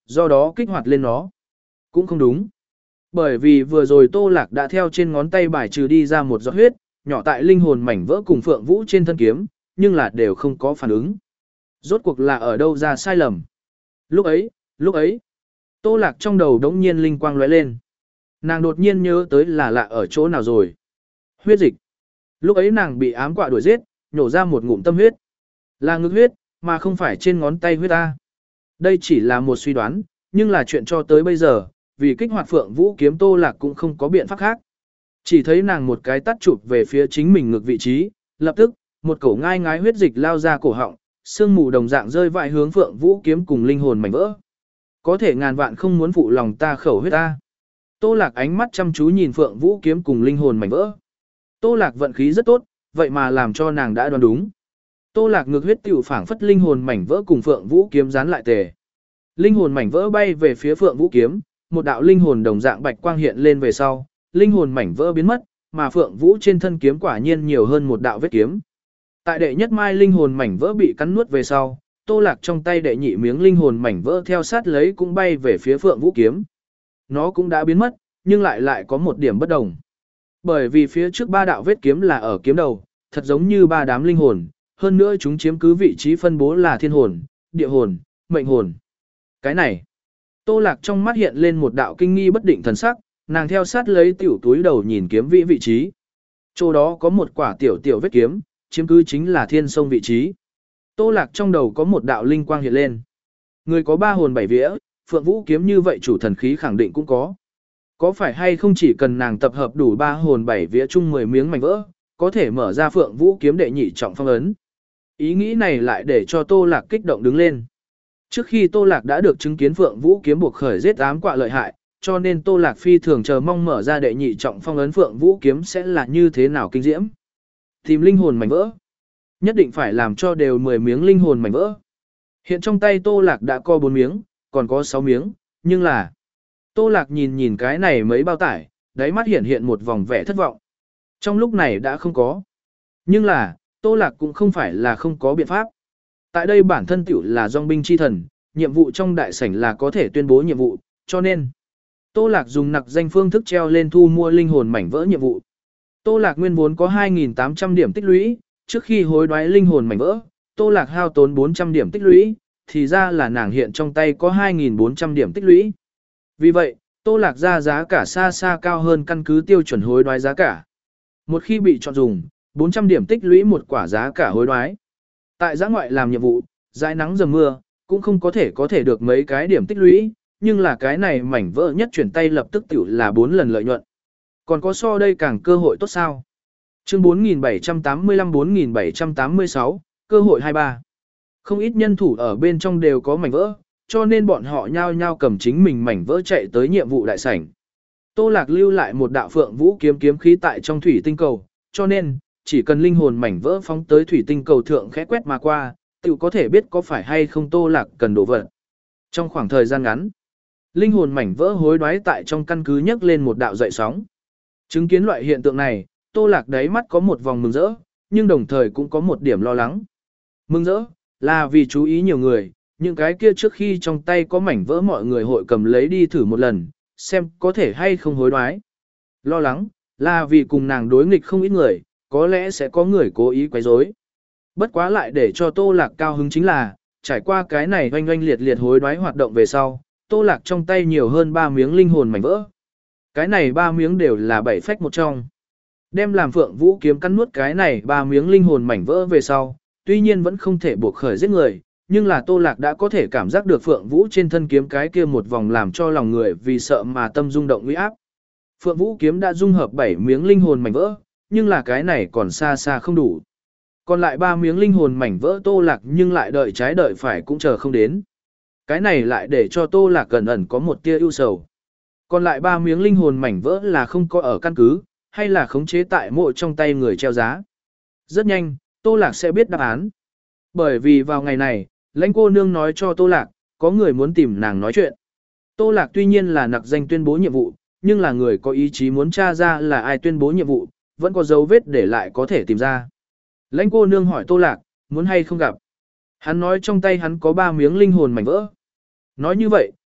do đó kích hoạt lên nó. Cũng không đúng. Bởi vì vừa rồi Tô Lạc đã theo trên ngón tay bài trừ đi ra một giọt huyết, nhỏ tại linh hồn mảnh vỡ cùng Phượng Vũ trên thân kiếm, nhưng là đều không có phản ứng. Rốt cuộc là ở đâu ra sai lầm. Lúc ấy, lúc ấy, Tô Lạc trong đầu đống nhiên linh quang lóe lên. Nàng đột nhiên nhớ tới là lạ ở chỗ nào rồi. Huyết dịch. Lúc ấy nàng bị ám quạ đuổi giết, nhổ ra một ngụm tâm huyết. Là ngực huyết, mà không phải trên ngón tay huyết ta. Đây chỉ là một suy đoán, nhưng là chuyện cho tới bây giờ, vì kích hoạt Phượng Vũ kiếm Tô Lạc cũng không có biện pháp khác. Chỉ thấy nàng một cái tắt chụp về phía chính mình ngực vị trí, lập tức, một cổ ngai ngái huyết dịch lao ra cổ họng, sương mù đồng dạng rơi vãi hướng Phượng Vũ kiếm cùng linh hồn mảnh vỡ. Có thể ngàn vạn không muốn phụ lòng ta khẩu huyết ta. Tô Lạc ánh mắt chăm chú nhìn Phượng Vũ kiếm cùng linh hồn mảnh vỡ. Tô Lạc vận khí rất tốt, vậy mà làm cho nàng đã đoán đúng. Tô Lạc ngược huyết tiểu phảng phất linh hồn mảnh vỡ cùng Phượng Vũ kiếm dán lại tề. Linh hồn mảnh vỡ bay về phía Phượng Vũ kiếm, một đạo linh hồn đồng dạng bạch quang hiện lên về sau, linh hồn mảnh vỡ biến mất, mà Phượng Vũ trên thân kiếm quả nhiên nhiều hơn một đạo vết kiếm. Tại đệ nhất mai linh hồn mảnh vỡ bị cắn nuốt về sau, Tô Lạc trong tay đệ nhị miếng linh hồn mảnh vỡ theo sát lấy cũng bay về phía Phượng Vũ kiếm. Nó cũng đã biến mất, nhưng lại lại có một điểm bất đồng. Bởi vì phía trước ba đạo vết kiếm là ở kiếm đầu, thật giống như ba đám linh hồn, hơn nữa chúng chiếm cứ vị trí phân bố là thiên hồn, địa hồn, mệnh hồn. Cái này, Tô Lạc trong mắt hiện lên một đạo kinh nghi bất định thần sắc, nàng theo sát lấy tiểu túi đầu nhìn kiếm vị vị trí. Chỗ đó có một quả tiểu tiểu vết kiếm, chiếm cứ chính là thiên sông vị trí. Tô Lạc trong đầu có một đạo linh quang hiện lên. Người có ba hồn bảy vía, Phượng Vũ kiếm như vậy chủ thần khí khẳng định cũng có. Có phải hay không chỉ cần nàng tập hợp đủ ba hồn bảy vía chung mười miếng mảnh vỡ, có thể mở ra Phượng Vũ kiếm đệ nhị trọng phong ấn. Ý nghĩ này lại để cho Tô Lạc kích động đứng lên. Trước khi Tô Lạc đã được chứng kiến Phượng Vũ kiếm buộc khởi giết ám quạ lợi hại, cho nên Tô Lạc phi thường chờ mong mở ra đệ nhị trọng phong ấn Phượng Vũ kiếm sẽ là như thế nào kinh diễm. Tìm linh hồn mảnh vỡ. Nhất định phải làm cho đều mười miếng linh hồn mảnh vỡ. Hiện trong tay Tô Lạc đã có bốn miếng, còn có sáu miếng, nhưng là Tô Lạc nhìn nhìn cái này mấy bao tải, đáy mắt hiện hiện một vòng vẻ thất vọng. Trong lúc này đã không có. Nhưng là, Tô Lạc cũng không phải là không có biện pháp. Tại đây bản thân tiểu là dòng binh chi thần, nhiệm vụ trong đại sảnh là có thể tuyên bố nhiệm vụ, cho nên Tô Lạc dùng nặc danh phương thức treo lên thu mua linh hồn mảnh vỡ nhiệm vụ. Tô Lạc nguyên vốn có hai nghìn tám trăm điểm tích lũy, trước khi hối đoái linh hồn mảnh vỡ, Tô Lạc hao tốn bốn trăm điểm tích lũy, thì ra là nàng hiện trong tay có hai nghìn bốn trăm điểm tích lũy. Vì vậy, Tô Lạc ra giá cả xa xa cao hơn căn cứ tiêu chuẩn hối đoái giá cả. Một khi bị chọn dùng, bốn trăm điểm tích lũy một quả giá cả hối đoái. Tại giã ngoại làm nhiệm vụ, dãi nắng dầm mưa, cũng không có thể có thể được mấy cái điểm tích lũy, nhưng là cái này mảnh vỡ nhất chuyển tay lập tức tiểu là bốn lần lợi nhuận. Còn có so đây càng cơ hội tốt sao? Chương bốn nghìn bảy trăm tám mươi lăm bốn nghìn bảy trăm tám mươi sáu, cơ hội hai mươi ba. Không ít nhân thủ ở bên trong đều có mảnh vỡ, cho nên bọn họ nhao nhao cầm chính mình mảnh vỡ chạy tới nhiệm vụ đại sảnh. Tô Lạc lưu lại một đạo Phượng Vũ kiếm kiếm khí tại trong thủy tinh cầu, cho nên chỉ cần linh hồn mảnh vỡ phóng tới thủy tinh cầu thượng khẽ quét mà qua, tự có thể biết có phải hay không Tô Lạc cần đổ vật. Trong khoảng thời gian ngắn, linh hồn mảnh vỡ hối đoái tại trong căn cứ nhấc lên một đạo dậy sóng. Chứng kiến loại hiện tượng này, Tô Lạc đáy mắt có một vòng mừng rỡ, nhưng đồng thời cũng có một điểm lo lắng. Mừng rỡ là vì chú ý nhiều người, những cái kia trước khi trong tay có mảnh vỡ mọi người hội cầm lấy đi thử một lần, xem có thể hay không hối đoái. Lo lắng là vì cùng nàng đối nghịch không ít người, có lẽ sẽ có người cố ý quấy rối. Bất quá lại để cho Tô Lạc cao hứng chính là, trải qua cái này oanh oanh liệt liệt hối đoái hoạt động về sau, Tô Lạc trong tay nhiều hơn ba miếng linh hồn mảnh vỡ. Cái này ba miếng đều là bảy phách một trong. Đem làm Phượng Vũ kiếm cắn nuốt cái này ba miếng linh hồn mảnh vỡ về sau, tuy nhiên vẫn không thể buộc khởi giết người, nhưng là Tô Lạc đã có thể cảm giác được Phượng Vũ trên thân kiếm cái kia một vòng làm cho lòng người vì sợ mà tâm rung động uy áp. Phượng Vũ kiếm đã dung hợp bảy miếng linh hồn mảnh vỡ, nhưng là cái này còn xa xa không đủ. Còn lại ba miếng linh hồn mảnh vỡ Tô Lạc nhưng lại đợi trái đợi phải cũng chờ không đến. Cái này lại để cho Tô Lạc gần ẩn có một tia ưu sầu. Còn lại ba miếng linh hồn mảnh vỡ là không có ở căn cứ, hay là khống chế tại mộ trong tay người treo giá. Rất nhanh, Tô Lạc sẽ biết đáp án. Bởi vì vào ngày này, lãnh cô nương nói cho Tô Lạc, có người muốn tìm nàng nói chuyện. Tô Lạc tuy nhiên là nặc danh tuyên bố nhiệm vụ, nhưng là người có ý chí muốn tra ra là ai tuyên bố nhiệm vụ, vẫn có dấu vết để lại có thể tìm ra. Lãnh cô nương hỏi Tô Lạc, muốn hay không gặp. Hắn nói trong tay hắn có ba miếng linh hồn mảnh vỡ. Nói như vậy,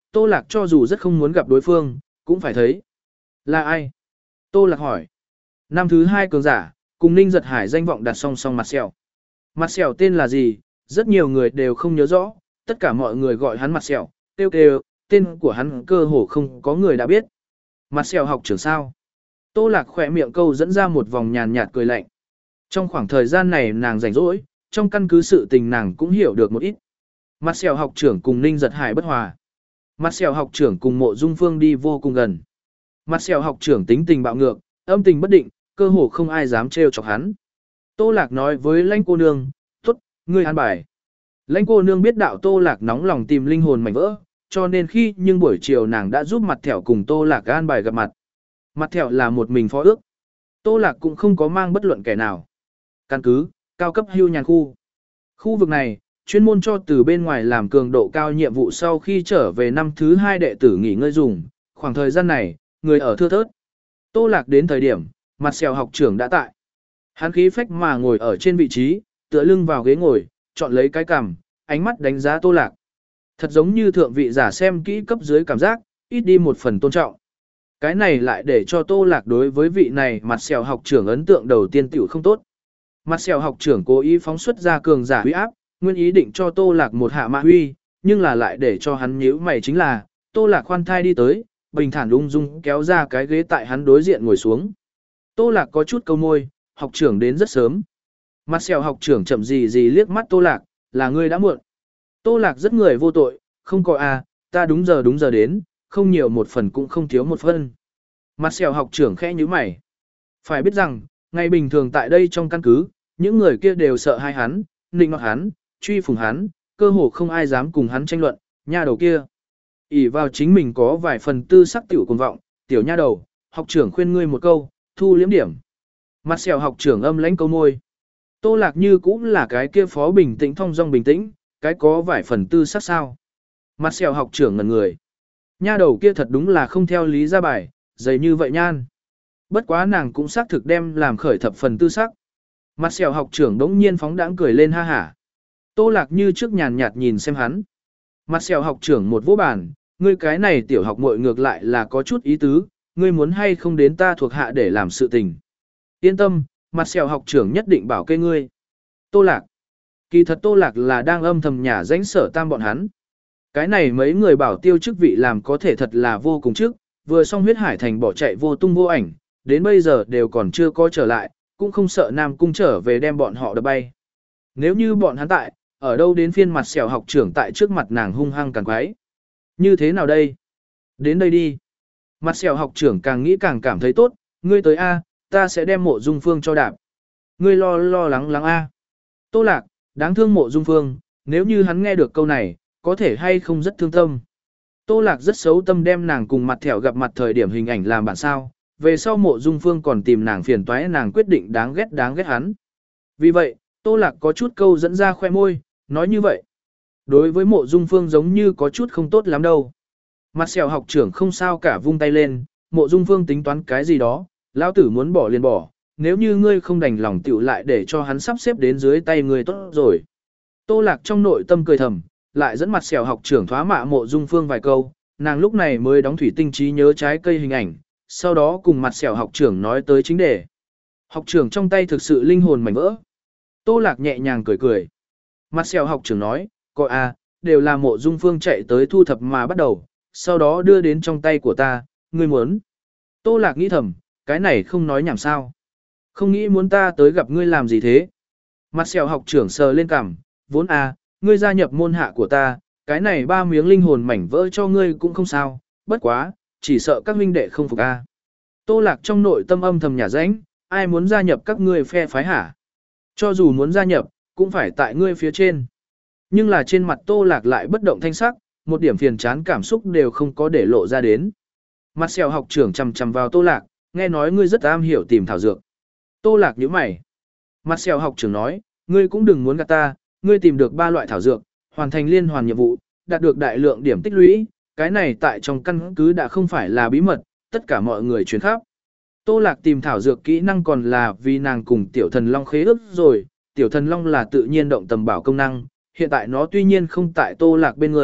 Tô Lạc cho dù rất không muốn gặp đối phương, cũng phải thấy. Là ai? Tô Lạc hỏi. Năm thứ hai cường giả, cùng Ninh Giật Hải danh vọng đặt song song mặt sẹo. Mặt sẹo tên là gì? Rất nhiều người đều không nhớ rõ, tất cả mọi người gọi hắn mặt sẹo, kêu kêu, tên của hắn cơ hồ không có người đã biết. Mặt sẹo học trưởng sao? Tô Lạc khỏe miệng câu dẫn ra một vòng nhàn nhạt cười lạnh. Trong khoảng thời gian này nàng rảnh rỗi, trong căn cứ sự tình nàng cũng hiểu được một ít. Mặt sẹo học trưởng cùng Ninh Giật Hải bất hòa. Mặt sẹo học trưởng cùng Mộ Dung Phương đi vô cùng gần. Mặt sẹo học trưởng tính tình bạo ngược, âm tình bất định, cơ hồ không ai dám trêu chọc hắn. Tô Lạc nói với Lãnh cô nương, tốt, ngươi an bài. Lãnh cô nương biết đạo Tô Lạc nóng lòng tìm linh hồn mảnh vỡ, cho nên khi nhưng buổi chiều nàng đã giúp mặt thẻo cùng Tô Lạc an bài gặp mặt. Mặt thẻo là một mình phó ước. Tô Lạc cũng không có mang bất luận kẻ nào. Căn cứ, cao cấp hưu nhàn khu. Khu vực này, chuyên môn cho từ bên ngoài làm cường độ cao nhiệm vụ sau khi trở về năm thứ hai đệ tử nghỉ ngơi dùng. Khoảng thời gian này, người ở thưa thớt. Tô Lạc đến thời điểm, mặt sẹo học trưởng đã tại. Hắn khí phách mà ngồi ở trên vị trí, tựa lưng vào ghế ngồi, chọn lấy cái cằm, ánh mắt đánh giá Tô Lạc. Thật giống như thượng vị giả xem kỹ cấp dưới cảm giác, ít đi một phần tôn trọng. Cái này lại để cho Tô Lạc đối với vị này mặt sẹo học trưởng ấn tượng đầu tiên tiểu không tốt. Mặt sẹo học trưởng cố ý phóng xuất ra cường giả huy áp, nguyên ý định cho Tô Lạc một hạ mạ huy, nhưng là lại để cho hắn nhíu mày chính là, Tô Lạc khoan thai đi tới, bình thản ung dung kéo ra cái ghế tại hắn đối diện ngồi xuống. Tô Lạc có chút câu môi, học trưởng đến rất sớm. Mặt sẹo học trưởng chậm gì gì liếc mắt Tô Lạc, là ngươi đã muộn. Tô Lạc rất người vô tội, không có à, ta đúng giờ đúng giờ đến, không nhiều một phần cũng không thiếu một phần. Mặt sẹo học trưởng khẽ nhíu mày. Phải biết rằng, ngày bình thường tại đây trong căn cứ, những người kia đều sợ hai hắn, nịnh nọt hắn, truy phùng hắn, cơ hồ không ai dám cùng hắn tranh luận, nha đầu kia. ỷ vào chính mình có vài phần tư sắc tiểu cuồng vọng, tiểu nha đầu, học trưởng khuyên ngươi một câu, thu liếm điểm. Mặt sẹo học trưởng âm lãnh câu môi. Tô Lạc như cũng là cái kia phó bình tĩnh thong dong bình tĩnh, cái có vài phần tư sắc sao. Mặt sẹo học trưởng ngẩn người. Nha đầu kia thật đúng là không theo lý ra bài, dày như vậy nhan. Bất quá nàng cũng xác thực đem làm khởi thập phần tư sắc. Mặt sẹo học trưởng đống nhiên phóng đãng cười lên ha hả. Tô Lạc như trước nhàn nhạt nhìn xem hắn. Mặt sẹo học trưởng một vỗ bàn, ngươi cái này tiểu học muội ngược lại là có chút ý tứ, ngươi muốn hay không đến ta thuộc hạ để làm sự tình. Yên tâm, mặt sẹo học trưởng nhất định bảo kê ngươi. Tô Lạc. Kỳ thật Tô Lạc là đang âm thầm nhả danh Sở Tam bọn hắn. Cái này mấy người bảo tiêu chức vị làm có thể thật là vô cùng trước, vừa xong huyết hải thành bỏ chạy vô tung vô ảnh, đến bây giờ đều còn chưa có trở lại, cũng không sợ Nam Cung trở về đem bọn họ đập bay. Nếu như bọn hắn tại, ở đâu đến phiên mặt sẹo học trưởng tại trước mặt nàng hung hăng càng quái. Như thế nào đây? Đến đây đi. Mặt sẹo học trưởng càng nghĩ càng cảm thấy tốt, ngươi tới A, ta sẽ đem Mộ Dung Phương cho đạp. Ngươi lo lo lắng lắng A. Tô Lạc, đáng thương Mộ Dung Phương, nếu như hắn nghe được câu này, có thể hay không rất thương tâm. Tô Lạc rất xấu tâm đem nàng cùng mặt thẻo gặp mặt thời điểm hình ảnh làm bản sao, về sau Mộ Dung Phương còn tìm nàng phiền toái nàng quyết định đáng ghét đáng ghét hắn. Vì vậy, Tô Lạc có chút câu dẫn ra khoe môi, nói như vậy. Đối với Mộ Dung Phương giống như có chút không tốt lắm đâu. Mặt sẹo học trưởng không sao cả vung tay lên, Mộ Dung Phương tính toán cái gì đó, lão tử muốn bỏ liền bỏ, nếu như ngươi không đành lòng tiểu lại để cho hắn sắp xếp đến dưới tay ngươi tốt rồi. Tô Lạc trong nội tâm cười thầm, lại dẫn mặt sẹo học trưởng thoá mạ Mộ Dung Phương vài câu, nàng lúc này mới đóng thủy tinh trí nhớ trái cây hình ảnh, sau đó cùng mặt sẹo học trưởng nói tới chính đề. Học trưởng trong tay thực sự linh hồn mảnh vỡ. Tô Lạc nhẹ nhàng cười cười. Mặt sẹo học trưởng nói, coi à, đều là Mộ Dung Phương chạy tới thu thập mà bắt đầu, sau đó đưa đến trong tay của ta, ngươi muốn. Tô Lạc nghĩ thầm, cái này không nói nhảm sao. Không nghĩ muốn ta tới gặp ngươi làm gì thế. Mặt sẹo học trưởng sờ lên cằm, vốn à, ngươi gia nhập môn hạ của ta, cái này ba miếng linh hồn mảnh vỡ cho ngươi cũng không sao, bất quá, chỉ sợ các huynh đệ không phục a. Tô Lạc trong nội tâm âm thầm nhả rãnh, ai muốn gia nhập các ngươi phe phái hả? Cho dù muốn gia nhập, cũng phải tại ngươi phía trên. Nhưng là trên mặt Tô Lạc lại bất động thanh sắc, một điểm phiền chán cảm xúc đều không có để lộ ra đến. Mặt sẹo học trưởng chằm chằm vào Tô Lạc, nghe nói ngươi rất am hiểu tìm thảo dược. Tô Lạc nhíu mày. Mặt sẹo học trưởng nói, ngươi cũng đừng muốn gạt ta, ngươi tìm được ba loại thảo dược, hoàn thành liên hoàn nhiệm vụ, đạt được đại lượng điểm tích lũy, cái này tại trong căn cứ đã không phải là bí mật, tất cả mọi người truyền khắp. Tô Lạc tìm thảo dược kỹ năng còn là vì nàng cùng tiểu thần long khế ước rồi, tiểu thần long là tự nhiên động tầm bảo công năng, hiện tại nó tuy nhiên không tại Tô Lạc bên người,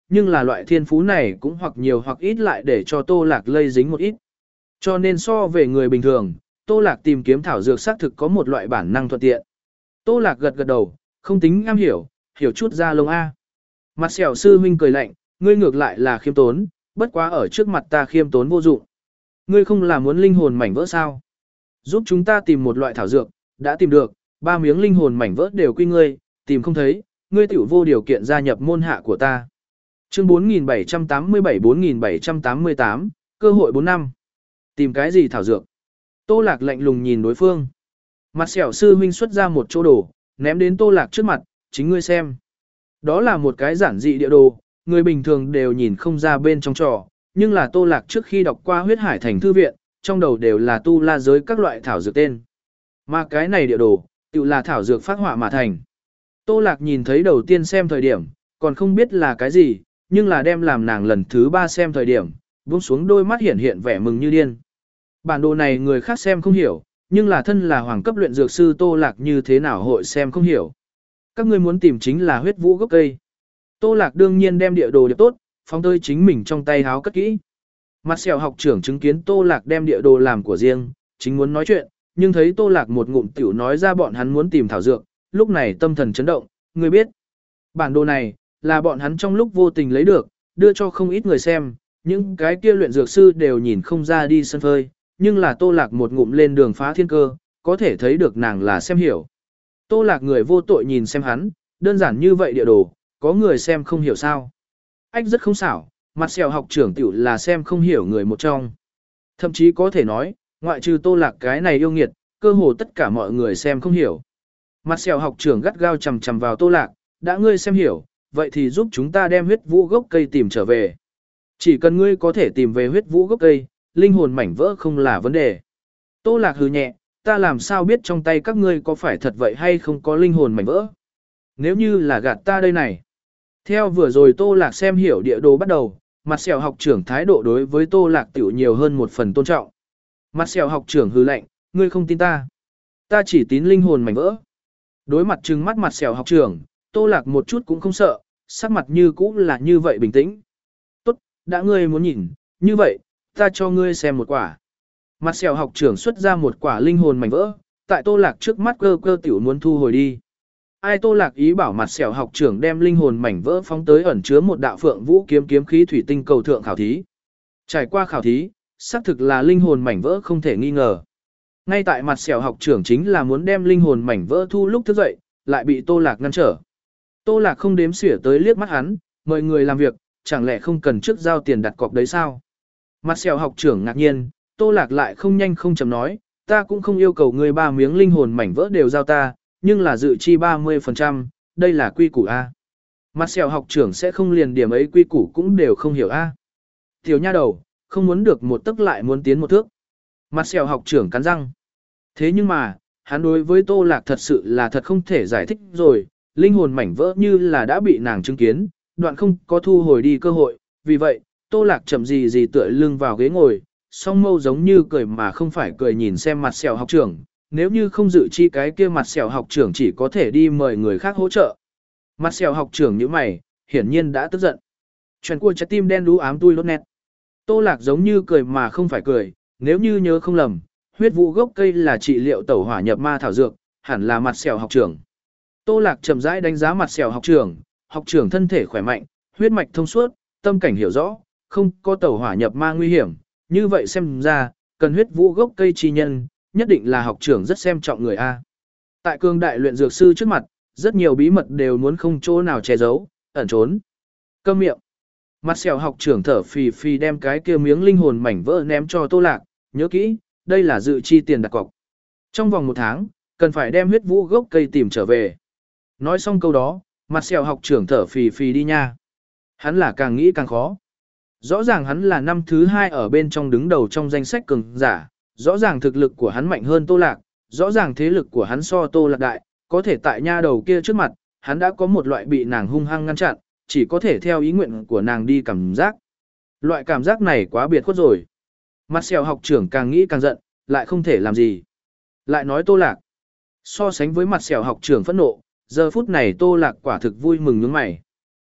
nhưng là loại thiên phú này cũng hoặc nhiều hoặc ít lại để cho Tô Lạc lây dính một ít. Cho nên so về người bình thường, Tô Lạc tìm kiếm thảo dược xác thực có một loại bản năng thuận tiện. Tô Lạc gật gật đầu, không tính am hiểu, hiểu chút ra lông A. Mặt sẹo sư huynh cười lạnh, ngươi ngược lại là khiêm tốn, bất quá ở trước mặt ta khiêm tốn vô dụng. Ngươi không là muốn linh hồn mảnh vỡ sao? Giúp chúng ta tìm một loại thảo dược, đã tìm được, ba miếng linh hồn mảnh vỡ đều quy ngươi, tìm không thấy, ngươi tiểu vô điều kiện gia nhập môn hạ của ta. Chương bốn nghìn bảy trăm tám mươi bảy bốn nghìn bảy trăm tám mươi tám, cơ hội bốn năm. Tìm cái gì thảo dược? Tô Lạc lạnh lùng nhìn đối phương. Mặt sẹo sư huynh xuất ra một chỗ đồ, ném đến Tô Lạc trước mặt, chính ngươi xem. Đó là một cái giản dị địa đồ, người bình thường đều nhìn không ra bên trong trò, nhưng là Tô Lạc trước khi đọc qua huyết hải thành thư viện, trong đầu đều là tu la giới các loại thảo dược tên. Mà cái này địa đồ, tự là thảo dược phát họa mà thành. Tô Lạc nhìn thấy đầu tiên xem thời điểm, còn không biết là cái gì, nhưng là đem làm nàng lần thứ ba xem thời điểm, buông xuống đôi mắt hiện hiện vẻ mừng như điên. Bản đồ này người khác xem không hiểu, nhưng là thân là hoàng cấp luyện dược sư Tô Lạc như thế nào hội xem không hiểu. Các ngươi muốn tìm chính là huyết vũ gốc cây. Tô Lạc đương nhiên đem địa đồ điệp tốt, phóng tới chính mình trong tay háo cất kỹ. Mặt sẹo học trưởng chứng kiến Tô Lạc đem địa đồ làm của riêng, chính muốn nói chuyện, nhưng thấy Tô Lạc một ngụm tiểu nói ra bọn hắn muốn tìm thảo dược, lúc này tâm thần chấn động, người biết. Bản đồ này, là bọn hắn trong lúc vô tình lấy được, đưa cho không ít người xem, những cái kia luyện dược sư đều nhìn không ra đi sân phơi, nhưng là Tô Lạc một ngụm lên đường phá thiên cơ, có thể thấy được nàng là xem hiểu. Tô Lạc người vô tội nhìn xem hắn, đơn giản như vậy địa đồ, có người xem không hiểu sao. Ách rất không xảo, mặt sẹo học trưởng tiểu là xem không hiểu người một trong. Thậm chí có thể nói, ngoại trừ Tô Lạc cái này yêu nghiệt, cơ hồ tất cả mọi người xem không hiểu. Mặt sẹo học trưởng gắt gao chầm chầm vào Tô Lạc, đã ngươi xem hiểu, vậy thì giúp chúng ta đem huyết vũ gốc cây tìm trở về. Chỉ cần ngươi có thể tìm về huyết vũ gốc cây, linh hồn mảnh vỡ không là vấn đề. Tô Lạc hừ nhẹ, ta làm sao biết trong tay các ngươi có phải thật vậy hay không có linh hồn mảnh vỡ. Nếu như là gạt ta đây này. Theo vừa rồi Tô Lạc xem hiểu địa đồ bắt đầu, mặt sẹo học trưởng thái độ đối với Tô Lạc tiểu nhiều hơn một phần tôn trọng. Mặt sẹo học trưởng hừ lạnh, ngươi không tin ta. Ta chỉ tín linh hồn mảnh vỡ. Đối mặt trừng mắt mặt sẹo học trưởng, Tô Lạc một chút cũng không sợ, sắc mặt như cũ là như vậy bình tĩnh. Tốt, đã ngươi muốn nhìn, như vậy, ta cho ngươi xem một quả. Mặt sẹo học trưởng xuất ra một quả linh hồn mảnh vỡ, tại Tô Lạc trước mắt cơ cơ tiểu muốn thu hồi đi. Ai Tô Lạc ý bảo mặt sẹo học trưởng đem linh hồn mảnh vỡ phóng tới ẩn chứa một đạo phượng vũ kiếm kiếm khí thủy tinh cầu thượng khảo thí. Trải qua khảo thí, xác thực là linh hồn mảnh vỡ không thể nghi ngờ. Ngay tại mặt sẹo học trưởng chính là muốn đem linh hồn mảnh vỡ thu lúc thức dậy, lại bị Tô Lạc ngăn trở. Tô Lạc không đếm xỉa tới liếc mắt hắn, mời người làm việc, chẳng lẽ không cần trước giao tiền đặt cọc đấy sao? Mặt sẹo học trưởng ngạc nhiên, Tô Lạc lại không nhanh không chậm nói, ta cũng không yêu cầu ngươi ba miếng linh hồn mảnh vỡ đều giao ta, nhưng là dự chi ba mươi phần trăm, đây là quy củ A. Mặt sẹo học trưởng sẽ không liền điểm ấy quy củ cũng đều không hiểu A. Tiểu nha đầu, không muốn được một tức lại muốn tiến một thước. Mặt sẹo học trưởng cắn răng. Thế nhưng mà, hắn đối với Tô Lạc thật sự là thật không thể giải thích rồi, linh hồn mảnh vỡ như là đã bị nàng chứng kiến, đoạn không có thu hồi đi cơ hội, vì vậy, Tô Lạc chậm gì gì tựa lưng vào ghế ngồi, song mâu giống như cười mà không phải cười nhìn xem mặt sẹo học trưởng, nếu như không dự chi cái kia mặt sẹo học trưởng chỉ có thể đi mời người khác hỗ trợ. Mặt sẹo học trưởng như mày, hiển nhiên đã tức giận. Chuyện của trái tim đen đú ám tui lốt nét. Tô Lạc giống như cười mà không phải cười, nếu như nhớ không lầm, huyết vũ gốc cây là trị liệu tẩu hỏa nhập ma thảo dược, hẳn là mặt sẹo học trưởng. Tô Lạc chậm rãi đánh giá mặt sẹo học trưởng, học trưởng thân thể khỏe mạnh, huyết mạch thông suốt, tâm cảnh hiểu rõ, không có tẩu hỏa nhập ma nguy hiểm, như vậy xem ra, cần huyết vũ gốc cây chi nhân, nhất định là học trưởng rất xem trọng người A. Tại cương đại luyện dược sư trước mặt, rất nhiều bí mật đều muốn không chỗ nào che giấu, ẩn trốn. Câm miệng. Mặt sẹo học trưởng thở phì phì đem cái kia miếng linh hồn mảnh vỡ ném cho Tô Lạc, nhớ kỹ, đây là dự chi tiền đặt cọc. Trong vòng một tháng, cần phải đem huyết vũ gốc cây tìm trở về. Nói xong câu đó, mặt sẹo học trưởng thở phì phì đi nha. Hắn là càng nghĩ càng khó. Rõ ràng hắn là năm thứ hai ở bên trong đứng đầu trong danh sách cường giả, rõ ràng thực lực của hắn mạnh hơn Tô Lạc, rõ ràng thế lực của hắn so Tô Lạc đại, có thể tại nha đầu kia trước mặt, hắn đã có một loại bị nàng hung hăng ngăn chặn, chỉ có thể theo ý nguyện của nàng đi cảm giác. Loại cảm giác này quá biệt khuất rồi. Mặt sẹo học trưởng càng nghĩ càng giận, lại không thể làm gì. Lại nói Tô Lạc. So sánh với mặt sẹo học trưởng phẫn nộ, giờ phút này Tô Lạc quả thực vui mừng nhướng mày.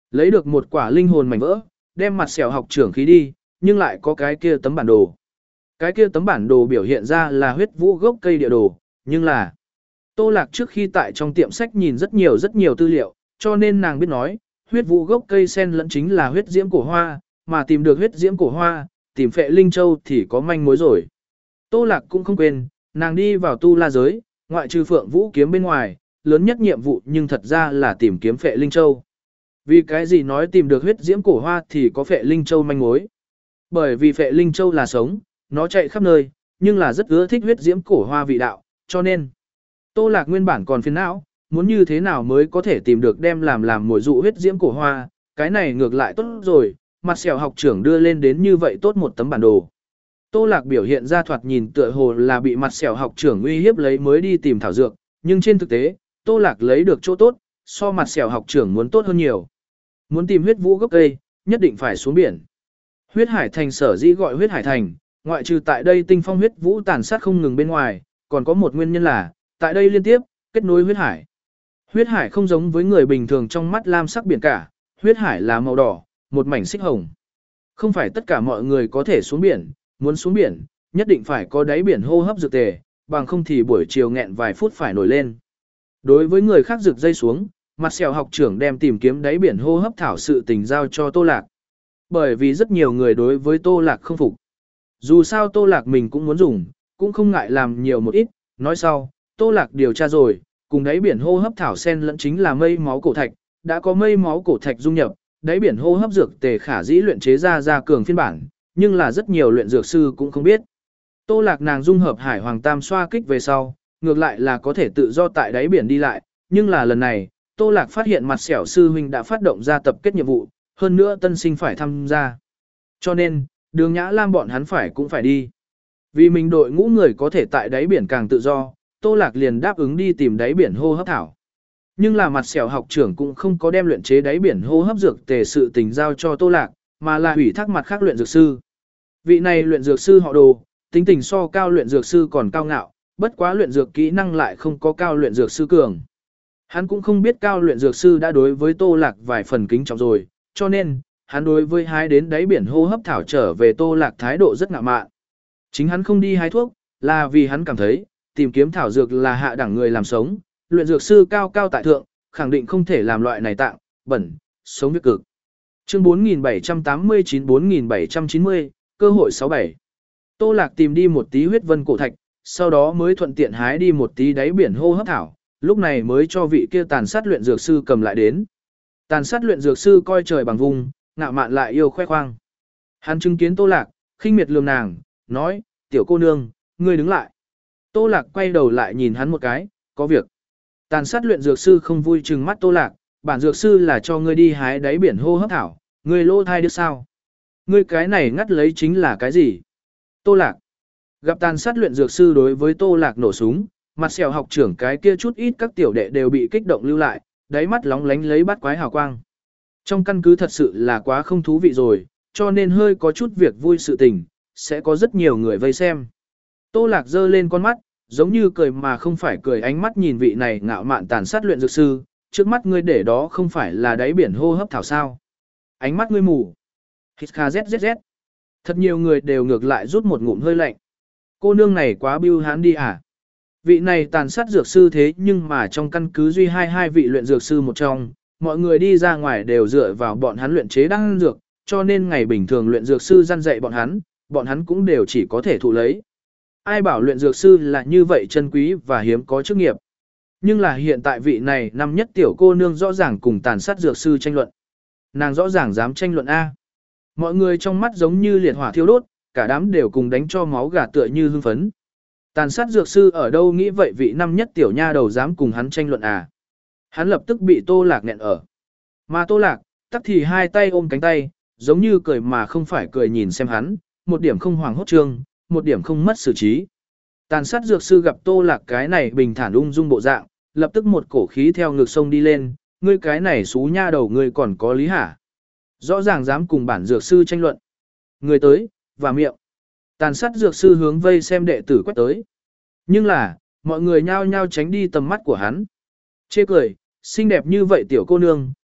Lấy được một quả linh hồn mảnh vỡ, đem mặt sẹo học trưởng khí đi, nhưng lại có cái kia tấm bản đồ. Cái kia tấm bản đồ biểu hiện ra là huyết vũ gốc cây địa đồ, nhưng là Tô Lạc trước khi tại trong tiệm sách nhìn rất nhiều rất nhiều tư liệu, cho nên nàng biết nói, huyết vũ gốc cây sen lẫn chính là huyết diễm cổ hoa, mà tìm được huyết diễm cổ hoa, tìm phệ linh châu thì có manh mối rồi. Tô Lạc cũng không quên, nàng đi vào tu la giới, ngoại trừ phượng vũ kiếm bên ngoài, lớn nhất nhiệm vụ nhưng thật ra là tìm kiếm phệ linh châu. Vì cái gì nói tìm được huyết diễm cổ hoa thì có phệ linh châu manh mối? Bởi vì phệ linh châu là sống, nó chạy khắp nơi, nhưng là rất ưa thích huyết diễm cổ hoa vị đạo, cho nên Tô Lạc nguyên bản còn phiền não, muốn như thế nào mới có thể tìm được đem làm làm mồi dụ huyết diễm cổ hoa, cái này ngược lại tốt rồi, mặt sẹo học trưởng đưa lên đến như vậy tốt một tấm bản đồ. Tô Lạc biểu hiện ra thoạt nhìn tựa hồ là bị mặt sẹo học trưởng uy hiếp lấy mới đi tìm thảo dược, nhưng trên thực tế, Tô Lạc lấy được chỗ tốt, so mặt sẹo học trưởng muốn tốt hơn nhiều. Muốn tìm huyết vũ gốc cây, nhất định phải xuống biển. Huyết hải thành sở dĩ gọi huyết hải thành, ngoại trừ tại đây tinh phong huyết vũ tàn sát không ngừng bên ngoài, còn có một nguyên nhân là, tại đây liên tiếp, kết nối huyết hải. Huyết hải không giống với người bình thường trong mắt lam sắc biển cả, huyết hải là màu đỏ, một mảnh xích hồng. Không phải tất cả mọi người có thể xuống biển, muốn xuống biển, nhất định phải có đáy biển hô hấp dược tề, bằng không thì buổi chiều nghẹn vài phút phải nổi lên. Đối với người khác rực dây xuống, mặt sẹo học trưởng đem tìm kiếm đáy biển hô hấp thảo sự tình giao cho Tô Lạc. Bởi vì rất nhiều người đối với Tô Lạc không phục. Dù sao Tô Lạc mình cũng muốn dùng, cũng không ngại làm nhiều một ít, nói sau, Tô Lạc điều tra rồi, cùng đáy biển hô hấp thảo sen lẫn chính là mây máu cổ thạch, đã có mây máu cổ thạch dung nhập, đáy biển hô hấp dược tề khả dĩ luyện chế ra ra cường phiên bản, nhưng là rất nhiều luyện dược sư cũng không biết. Tô Lạc nàng dung hợp hải hoàng tam xoa kích về sau, ngược lại là có thể tự do tại đáy biển đi lại, nhưng là lần này, Tô Lạc phát hiện mặt sẹo sư huynh đã phát động ra tập kết nhiệm vụ, hơn nữa tân sinh phải tham gia. Cho nên, Đường Nhã Lam bọn hắn phải cũng phải đi. Vì mình đội ngũ người có thể tại đáy biển càng tự do, Tô Lạc liền đáp ứng đi tìm đáy biển hô hấp thảo. Nhưng là mặt sẹo học trưởng cũng không có đem luyện chế đáy biển hô hấp dược tề sự tình giao cho Tô Lạc, mà là ủy thác mặt khác luyện dược sư. Vị này luyện dược sư họ Đồ, tính tình so cao luyện dược sư còn cao ngạo, bất quá luyện dược kỹ năng lại không có cao luyện dược sư cường. Hắn cũng không biết cao luyện dược sư đã đối với Tô Lạc vài phần kính trọng rồi, cho nên, hắn đối với hái đến đáy biển hô hấp thảo trở về Tô Lạc thái độ rất ngạo mạn. Chính hắn không đi hái thuốc, là vì hắn cảm thấy, tìm kiếm thảo dược là hạ đẳng người làm sống, luyện dược sư cao cao tại thượng, khẳng định không thể làm loại này tạng, bẩn, sống việc cực. Chương bốn nghìn bảy trăm tám mươi chín bốn nghìn bảy trăm chín mươi, cơ hội sáu bảy. Tô Lạc tìm đi một tí huyết vân cổ thạch, sau đó mới thuận tiện hái đi một tí đáy biển hô hấp thảo, lúc này mới cho vị kia tàn sát luyện dược sư cầm lại đến. Tàn sát luyện dược sư coi trời bằng vùng, ngạo mạn lại yêu khoe khoang. Hắn chứng kiến Tô Lạc, khinh miệt lườm nàng, nói, tiểu cô nương, ngươi đứng lại. Tô Lạc quay đầu lại nhìn hắn một cái, có việc. Tàn sát luyện dược sư không vui trừng mắt Tô Lạc, bản dược sư là cho ngươi đi hái đáy biển hô hấp thảo, ngươi lô thai được sao? Ngươi cái này ngắt lấy chính là cái gì? Tô Lạc. Gặp tàn sát luyện dược sư đối với Tô Lạc nổ súng, mặt sẹo học trưởng cái kia chút ít các tiểu đệ đều bị kích động lưu lại, đáy mắt lóng lánh lấy bắt quái hào quang. Trong căn cứ thật sự là quá không thú vị rồi, cho nên hơi có chút việc vui sự tình, sẽ có rất nhiều người vây xem. Tô Lạc giơ lên con mắt, giống như cười mà không phải cười, ánh mắt nhìn vị này ngạo mạn tàn sát luyện dược sư, trước mắt ngươi để đó không phải là đáy biển hô hấp thảo sao? Ánh mắt ngươi mù. Hít kha zzz. Thật nhiều người đều ngược lại rút một ngụm hơi lạnh. Cô nương này quá bưu hán đi à? Vị này tàn sát dược sư thế nhưng mà trong căn cứ duy hai hai vị luyện dược sư một trong, mọi người đi ra ngoài đều dựa vào bọn hắn luyện chế đan dược, cho nên ngày bình thường luyện dược sư răn dạy bọn hắn, bọn hắn cũng đều chỉ có thể thụ lấy. Ai bảo luyện dược sư là như vậy chân quý và hiếm có chức nghiệp. Nhưng là hiện tại vị này năm nhất tiểu cô nương rõ ràng cùng tàn sát dược sư tranh luận. Nàng rõ ràng dám tranh luận A. Mọi người trong mắt giống như liệt hỏa thiêu đốt, cả đám đều cùng đánh cho máu gà tựa như hưng phấn. Tàn sát dược sư ở đâu nghĩ vậy vị năm nhất tiểu nha đầu dám cùng hắn tranh luận à. Hắn lập tức bị Tô Lạc nghẹn ở. Mà Tô Lạc, tắc thì hai tay ôm cánh tay, giống như cười mà không phải cười nhìn xem hắn, một điểm không hoảng hốt trương, một điểm không mất xử trí. Tàn sát dược sư gặp Tô Lạc cái này bình thản ung dung bộ dạng, lập tức một cổ khí theo ngực sông đi lên, ngươi cái này xú nha đầu ngươi còn có lý hả? Rõ ràng dám cùng bản dược sư tranh luận. Người tới, và miệng. Tàn sát dược sư hướng vây xem đệ tử quét tới. Nhưng là, mọi người nhao nhao tránh đi tầm mắt của hắn. Chê cười, xinh đẹp như vậy tiểu cô nương,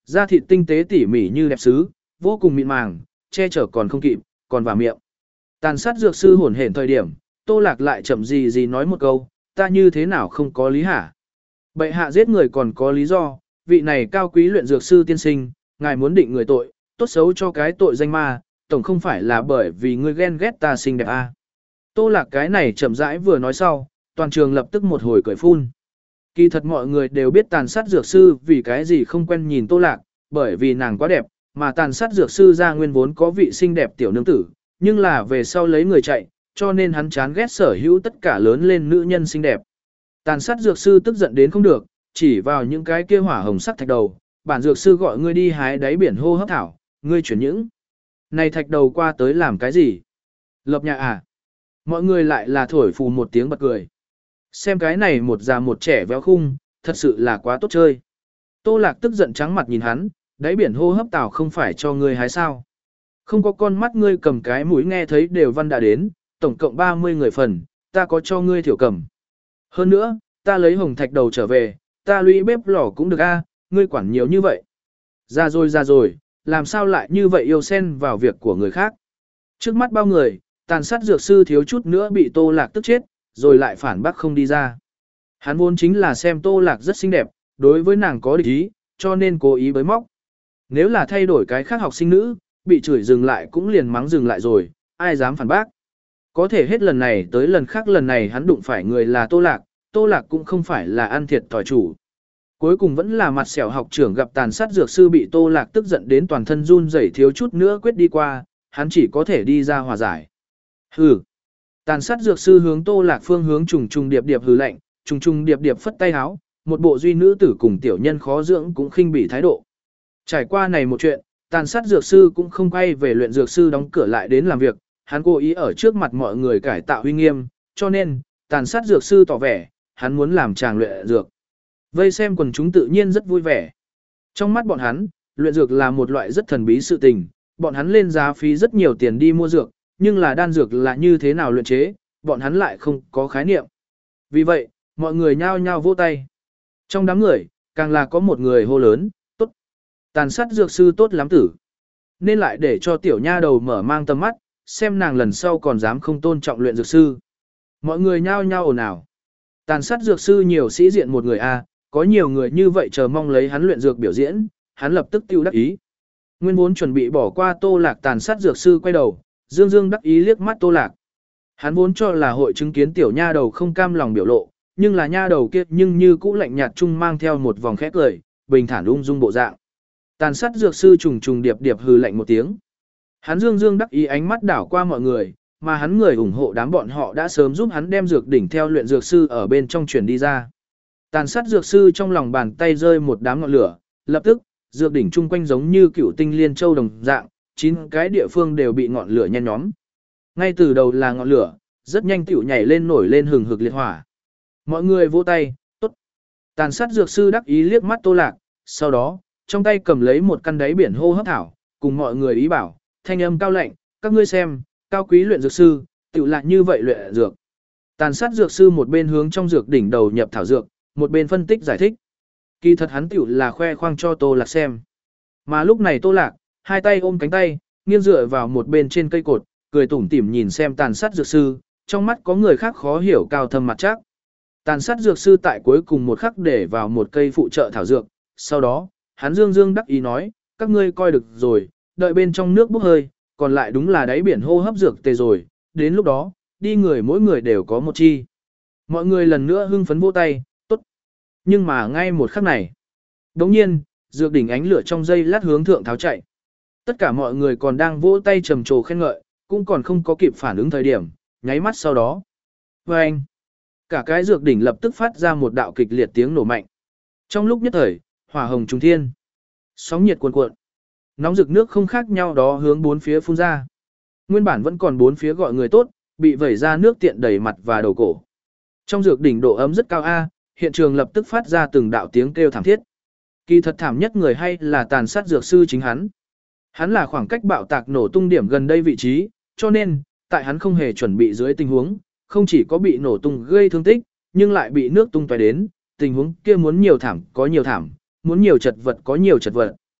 da thịt tinh tế tỉ mỉ như đẹp sứ, vô cùng mịn màng, che chở còn không kịp, còn vào miệng. Tàn sát dược sư hổn hển thời điểm, Tô Lạc lại chậm gì gì nói một câu, ta như thế nào không có lý hả? Bệ hạ giết người còn có lý do, vị này cao quý luyện dược sư tiên sinh, ngài muốn định người tội, tốt xấu cho cái tội danh ma, tổng không phải là bởi vì ngươi ghen ghét ta xinh đẹp à. Tô Lạc cái này chậm rãi vừa nói sau, toàn trường lập tức một hồi cười phun. Kỳ thật mọi người đều biết tàn sát dược sư vì cái gì không quen nhìn Tô Lạc, bởi vì nàng quá đẹp, mà tàn sát dược sư ra nguyên vốn có vị xinh đẹp tiểu nương tử, nhưng là về sau lấy người chạy, cho nên hắn chán ghét sở hữu tất cả lớn lên nữ nhân xinh đẹp. Tàn sát dược sư tức giận đến không được, chỉ vào những cái kia hỏa hồng sắc thạch đầu, bản dược sư gọi ngươi đi hái đáy biển hô hấp thảo, ngươi chuyển những này thạch đầu qua tới làm cái gì? Lập nhà à? Mọi người lại là thổi phù một tiếng bật cười. Xem cái này một già một trẻ véo khung, thật sự là quá tốt chơi. Tô Lạc tức giận trắng mặt nhìn hắn, đáy biển hô hấp tảo không phải cho ngươi hái sao? Không có con mắt ngươi cầm cái mũi nghe thấy đều văn đã đến, tổng cộng ba mươi người phần, ta có cho ngươi thiểu cầm. Hơn nữa, ta lấy hồng thạch đầu trở về, ta lũy bếp lò cũng được a, ngươi quản nhiều như vậy. Ra rồi ra rồi, làm sao lại như vậy yêu xen vào việc của người khác. Trước mắt bao người, tàn sát dược sư thiếu chút nữa bị Tô Lạc tức chết, rồi lại phản bác không đi ra. Hắn vốn chính là xem Tô Lạc rất xinh đẹp, đối với nàng có địch ý, cho nên cố ý bới móc. Nếu là thay đổi cái khác học sinh nữ, bị chửi dừng lại cũng liền mắng dừng lại rồi, ai dám phản bác. Có thể hết lần này tới lần khác lần này hắn đụng phải người là Tô Lạc, Tô Lạc cũng không phải là ăn thiệt thòi chủ. Cuối cùng vẫn là mặt sẹo học trưởng gặp tàn sát dược sư bị Tô Lạc tức giận đến toàn thân run rẩy thiếu chút nữa quyết đi qua, hắn chỉ có thể đi ra hòa giải. Hừ. Tàn sát dược sư hướng Tô Lạc phương hướng trùng trùng điệp điệp hừ lạnh, trùng trùng điệp điệp phất tay áo, một bộ duy nữ tử cùng tiểu nhân khó dưỡng cũng khinh bỉ thái độ. Trải qua này một chuyện, tàn sát dược sư cũng không quay về luyện dược sư đóng cửa lại đến làm việc, hắn cố ý ở trước mặt mọi người cải tạo uy nghiêm, cho nên, tàn sát dược sư tỏ vẻ, hắn muốn làm chàng luyện dược. Vây xem quần chúng tự nhiên rất vui vẻ. Trong mắt bọn hắn, luyện dược là một loại rất thần bí sự tình, bọn hắn lên giá phí rất nhiều tiền đi mua dược, nhưng là đan dược là như thế nào luyện chế, bọn hắn lại không có khái niệm. Vì vậy, mọi người nhao nhao vỗ tay. Trong đám người, càng là có một người hô lớn, tốt. Tàn sát dược sư tốt lắm tử. Nên lại để cho tiểu nha đầu mở mang tầm mắt, xem nàng lần sau còn dám không tôn trọng luyện dược sư. Mọi người nhao nhao ồn ào. Tàn sát dược sư nhiều sĩ diện một người a, có nhiều người như vậy chờ mong lấy hắn luyện dược biểu diễn, hắn lập tức tiêu đắc ý. Nguyên vốn chuẩn bị bỏ qua Tô Lạc tàn sát dược sư quay đầu, dương dương đắc ý liếc mắt Tô Lạc. Hắn vốn cho là hội chứng kiến tiểu nha đầu không cam lòng biểu lộ, nhưng là nha đầu kia nhưng như cũ lạnh nhạt chung mang theo một vòng khẽ cười, bình thản ung dung bộ dạng. Tàn sát dược sư trùng trùng điệp điệp hừ lạnh một tiếng. Hắn dương dương đắc ý ánh mắt đảo qua mọi người, mà hắn người ủng hộ đám bọn họ đã sớm giúp hắn đem dược đỉnh theo luyện dược sư ở bên trong chuyển đi ra. Tàn sát dược sư trong lòng bàn tay rơi một đám ngọn lửa, lập tức, dược đỉnh chung quanh giống như cựu tinh liên châu đồng dạng, chín cái địa phương đều bị ngọn lửa nhen nhóm. Ngay từ đầu là ngọn lửa, rất nhanh tiểu nhảy lên nổi lên hừng hực liệt hỏa. Mọi người vỗ tay, tốt. Tàn sát dược sư đắc ý liếc mắt Tô Lạc, sau đó, trong tay cầm lấy một căn đáy biển hô hấp thảo, cùng mọi người ý bảo, thanh âm cao lạnh, các ngươi xem, cao quý luyện dược sư, tiểu lại như vậy luyện dược. Tàn sát dược sư một bên hướng trong dược đỉnh đầu nhập thảo dược, một bên phân tích giải thích. Kỳ thật hắn tiểu là khoe khoang cho Tô Lạc xem. Mà lúc này Tô Lạc, hai tay ôm cánh tay, nghiêng dựa vào một bên trên cây cột, cười tủm tỉm nhìn xem tàn sát dược sư, trong mắt có người khác khó hiểu cao thâm mặt chắc. Tàn sát dược sư tại cuối cùng một khắc để vào một cây phụ trợ thảo dược, sau đó, hắn dương dương đắc ý nói, các ngươi coi được rồi, đợi bên trong nước bốc hơi, còn lại đúng là đáy biển hô hấp dược tề rồi, đến lúc đó, đi người mỗi người đều có một chi. Mọi người lần nữa hưng phấn vỗ tay, tốt. Nhưng mà ngay một khắc này, đồng nhiên, dược đỉnh ánh lửa trong dây lát hướng thượng tháo chạy. Tất cả mọi người còn đang vỗ tay trầm trồ khen ngợi, cũng còn không có kịp phản ứng thời điểm, nháy mắt sau đó. Và anh, cả cái dược đỉnh lập tức phát ra một đạo kịch liệt tiếng nổ mạnh. Trong lúc nhất thời, hỏa hồng trùng thiên, sóng nhiệt cuồn cuộn, nóng rực nước không khác nhau đó hướng bốn phía phun ra. Nguyên bản vẫn còn bốn phía gọi người tốt, bị vẩy ra nước tiện đầy mặt và đầu cổ. Trong dược đỉnh độ ấm rất cao a, hiện trường lập tức phát ra từng đạo tiếng kêu thảm thiết. Kỳ thật thảm nhất người hay là tàn sát dược sư chính hắn. Hắn là khoảng cách bạo tạc nổ tung điểm gần đây vị trí, cho nên, tại hắn không hề chuẩn bị dưới tình huống, không chỉ có bị nổ tung gây thương tích, nhưng lại bị nước tung tóe đến, tình huống kia muốn nhiều thảm có nhiều thảm, muốn nhiều chật vật có nhiều chật vật.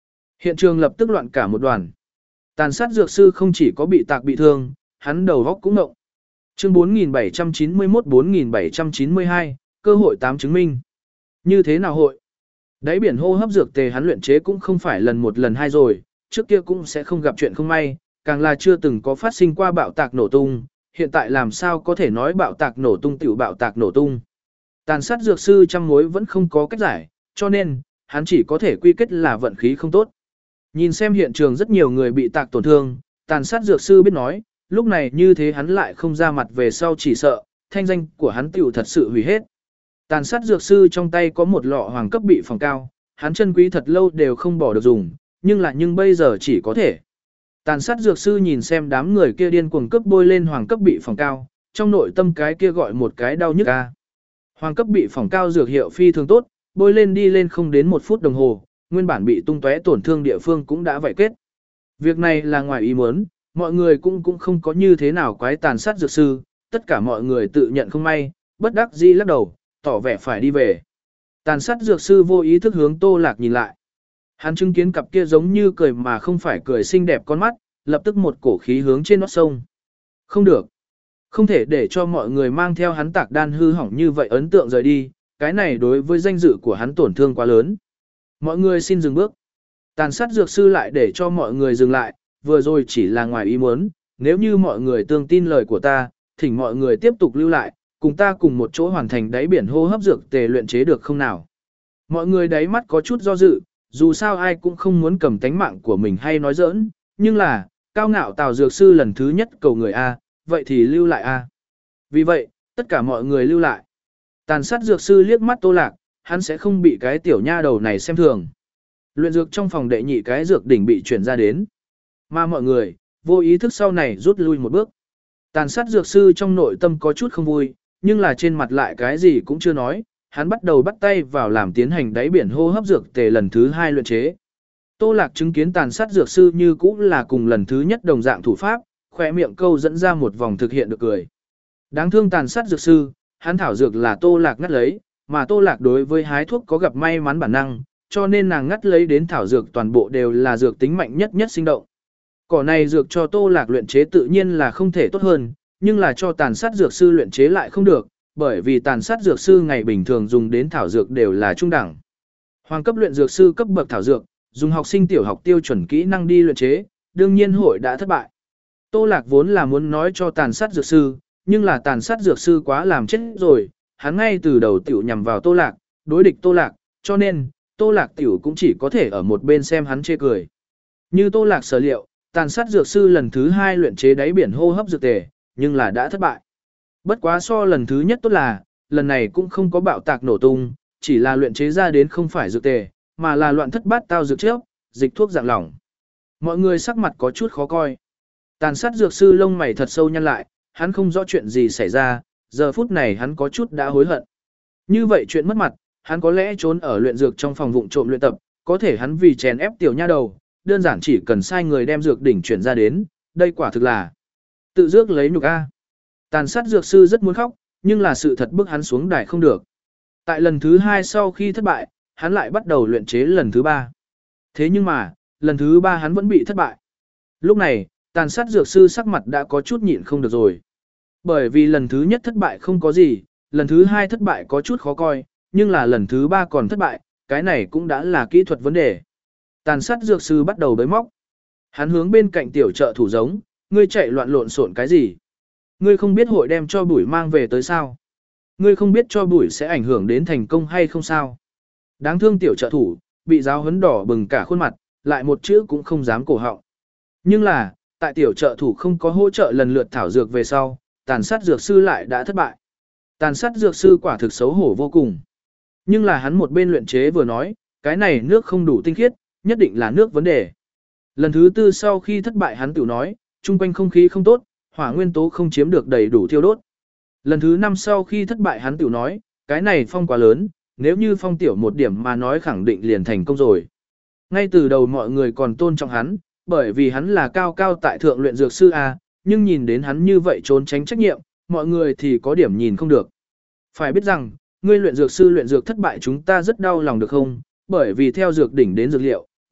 Hiện trường lập tức loạn cả một đoàn. Tàn sát dược sư không chỉ có bị tạc bị thương, hắn đầu góc cũng ngộng. Chương bốn nghìn bảy trăm chín mươi mốt bốn nghìn bảy trăm chín mươi hai, cơ hội tám chứng minh. Như thế nào hội? Đáy biển hô hấp dược tề hắn luyện chế cũng không phải lần một lần hai rồi, trước kia cũng sẽ không gặp chuyện không may, càng là chưa từng có phát sinh qua bạo tạc nổ tung, hiện tại làm sao có thể nói bạo tạc nổ tung tiểu bạo tạc nổ tung. Tàn sát dược sư trăm mối vẫn không có cách giải, cho nên, hắn chỉ có thể quy kết là vận khí không tốt. Nhìn xem hiện trường rất nhiều người bị tạc tổn thương, tàn sát dược sư biết nói, lúc này như thế hắn lại không ra mặt về sau chỉ sợ, thanh danh của hắn tiểu thật sự hủy hết. Tàn sát dược sư trong tay có một lọ hoàng cấp bị phòng cao, hắn chân quý thật lâu đều không bỏ được dùng, nhưng là nhưng bây giờ chỉ có thể. Tàn sát dược sư nhìn xem đám người kia điên cuồng cấp bôi lên hoàng cấp bị phòng cao, trong nội tâm cái kia gọi một cái đau nhức a. Hoàng cấp bị phòng cao dược hiệu phi thường tốt, bôi lên đi lên không đến một phút đồng hồ, nguyên bản bị tung tóe tổn thương địa phương cũng đã vậy kết. Việc này là ngoài ý muốn, mọi người cũng cũng không có như thế nào quái tàn sát dược sư, tất cả mọi người tự nhận không may, bất đắc dĩ lắc đầu, tỏ vẻ phải đi về. Tàn sát dược sư vô ý thức hướng Tô Lạc nhìn lại. Hắn chứng kiến cặp kia giống như cười mà không phải cười xinh đẹp con mắt, lập tức một cổ khí hướng trên nót sông. Không được. Không thể để cho mọi người mang theo hắn tạc đan hư hỏng như vậy ấn tượng rời đi, cái này đối với danh dự của hắn tổn thương quá lớn. Mọi người xin dừng bước. Tàn sát dược sư lại để cho mọi người dừng lại, vừa rồi chỉ là ngoài ý muốn, nếu như mọi người tương tin lời của ta, thỉnh mọi người tiếp tục lưu lại, cùng ta cùng một chỗ hoàn thành đáy biển hô hấp dược tề luyện chế được không nào. Mọi người đáy mắt có chút do dự, dù sao ai cũng không muốn cầm tánh mạng của mình hay nói giỡn, nhưng là, cao ngạo Tào dược sư lần thứ nhất cầu người A, vậy thì lưu lại A. Vì vậy, tất cả mọi người lưu lại. Tàn sát dược sư liếc mắt Tô Lạc, hắn sẽ không bị cái tiểu nha đầu này xem thường. Luyện dược trong phòng đệ nhị cái dược đỉnh bị chuyển ra đến. Mà mọi người, vô ý thức sau này rút lui một bước. Tàn sát dược sư trong nội tâm có chút không vui, nhưng là trên mặt lại cái gì cũng chưa nói, hắn bắt đầu bắt tay vào làm tiến hành đáy biển hô hấp dược tề lần thứ hai luyện chế. Tô Lạc chứng kiến tàn sát dược sư như cũ là cùng lần thứ nhất đồng dạng thủ pháp, khỏe miệng câu dẫn ra một vòng thực hiện được cười. Đáng thương tàn sát dược sư, hắn thảo dược là Tô Lạc ngắt lấy, mà Tô Lạc đối với hái thuốc có gặp may mắn bản năng, cho nên nàng ngắt lấy đến thảo dược toàn bộ đều là dược tính mạnh nhất nhất sinh động. Cỏ này dược cho Tô Lạc luyện chế tự nhiên là không thể tốt hơn, nhưng là cho tàn sát dược sư luyện chế lại không được, bởi vì tàn sát dược sư ngày bình thường dùng đến thảo dược đều là trung đẳng. Hoàng cấp luyện dược sư cấp bậc thảo dược, dùng học sinh tiểu học tiêu chuẩn kỹ năng đi luyện chế, đương nhiên hội đã thất bại. Tô Lạc vốn là muốn nói cho tàn sát dược sư, nhưng là tàn sát dược sư quá làm chết rồi, hắn ngay từ đầu tiểu nhằm vào Tô Lạc, đối địch Tô Lạc, cho nên, Tô Lạc tiểu cũng chỉ có thể ở một bên xem hắn chê cười. Như Tô Lạc sở liệu, tàn sát dược sư lần thứ hai luyện chế đáy biển hô hấp dược tề, nhưng là đã thất bại. Bất quá so lần thứ nhất tốt là, lần này cũng không có bạo tạc nổ tung, chỉ là luyện chế ra đến không phải dược tề, mà là loạn thất bát tao dược trước, dịch thuốc dạng lỏng. Mọi người sắc mặt có chút khó coi. Tàn sát dược sư lông mày thật sâu nhăn lại, hắn không rõ chuyện gì xảy ra, giờ phút này hắn có chút đã hối hận. Như vậy chuyện mất mặt, hắn có lẽ trốn ở luyện dược trong phòng vụng trộm luyện tập, có thể hắn vì chèn ép tiểu nha đầu, đơn giản chỉ cần sai người đem dược đỉnh chuyển ra đến, đây quả thực là tự dước lấy nhục a. Tàn sát dược sư rất muốn khóc, nhưng là sự thật bức hắn xuống đài không được. Tại lần thứ hai sau khi thất bại, hắn lại bắt đầu luyện chế lần thứ ba. Thế nhưng mà, lần thứ ba hắn vẫn bị thất bại. Lúc này, tàn sát dược sư sắc mặt đã có chút nhịn không được rồi. Bởi vì lần thứ nhất thất bại không có gì, lần thứ hai thất bại có chút khó coi, nhưng là lần thứ ba còn thất bại, cái này cũng đã là kỹ thuật vấn đề. Tàn sát dược sư bắt đầu bới móc. Hắn hướng bên cạnh tiểu trợ thủ giống, ngươi chạy loạn lộn xộn cái gì? Ngươi không biết hội đem cho bụi mang về tới sao? Ngươi không biết cho bụi sẽ ảnh hưởng đến thành công hay không sao? Đáng thương tiểu trợ thủ, bị giáo huấn đỏ bừng cả khuôn mặt, lại một chữ cũng không dám cổ họng. Nhưng là, tại tiểu trợ thủ không có hỗ trợ lần lượt thảo dược về sau, tàn sát dược sư lại đã thất bại. Tàn sát dược sư quả thực xấu hổ vô cùng. Nhưng là hắn một bên luyện chế vừa nói, cái này nước không đủ tinh khiết, nhất định là nước vấn đề. Lần thứ tư sau khi thất bại hắn tự nói, chung quanh không khí không tốt, hỏa nguyên tố không chiếm được đầy đủ thiêu đốt. Lần thứ năm sau khi thất bại hắn tự nói, cái này phong quá lớn, nếu như phong tiểu một điểm mà nói khẳng định liền thành công rồi. Ngay từ đầu mọi người còn tôn trọng hắn, bởi vì hắn là cao cao tại thượng luyện dược sư A, nhưng nhìn đến hắn như vậy trốn tránh trách nhiệm, mọi người thì có điểm nhìn không được. Phải biết rằng, ngươi luyện dược sư luyện dược thất bại chúng ta rất đau lòng được không, bởi vì theo dược đỉnh đến dược liệu,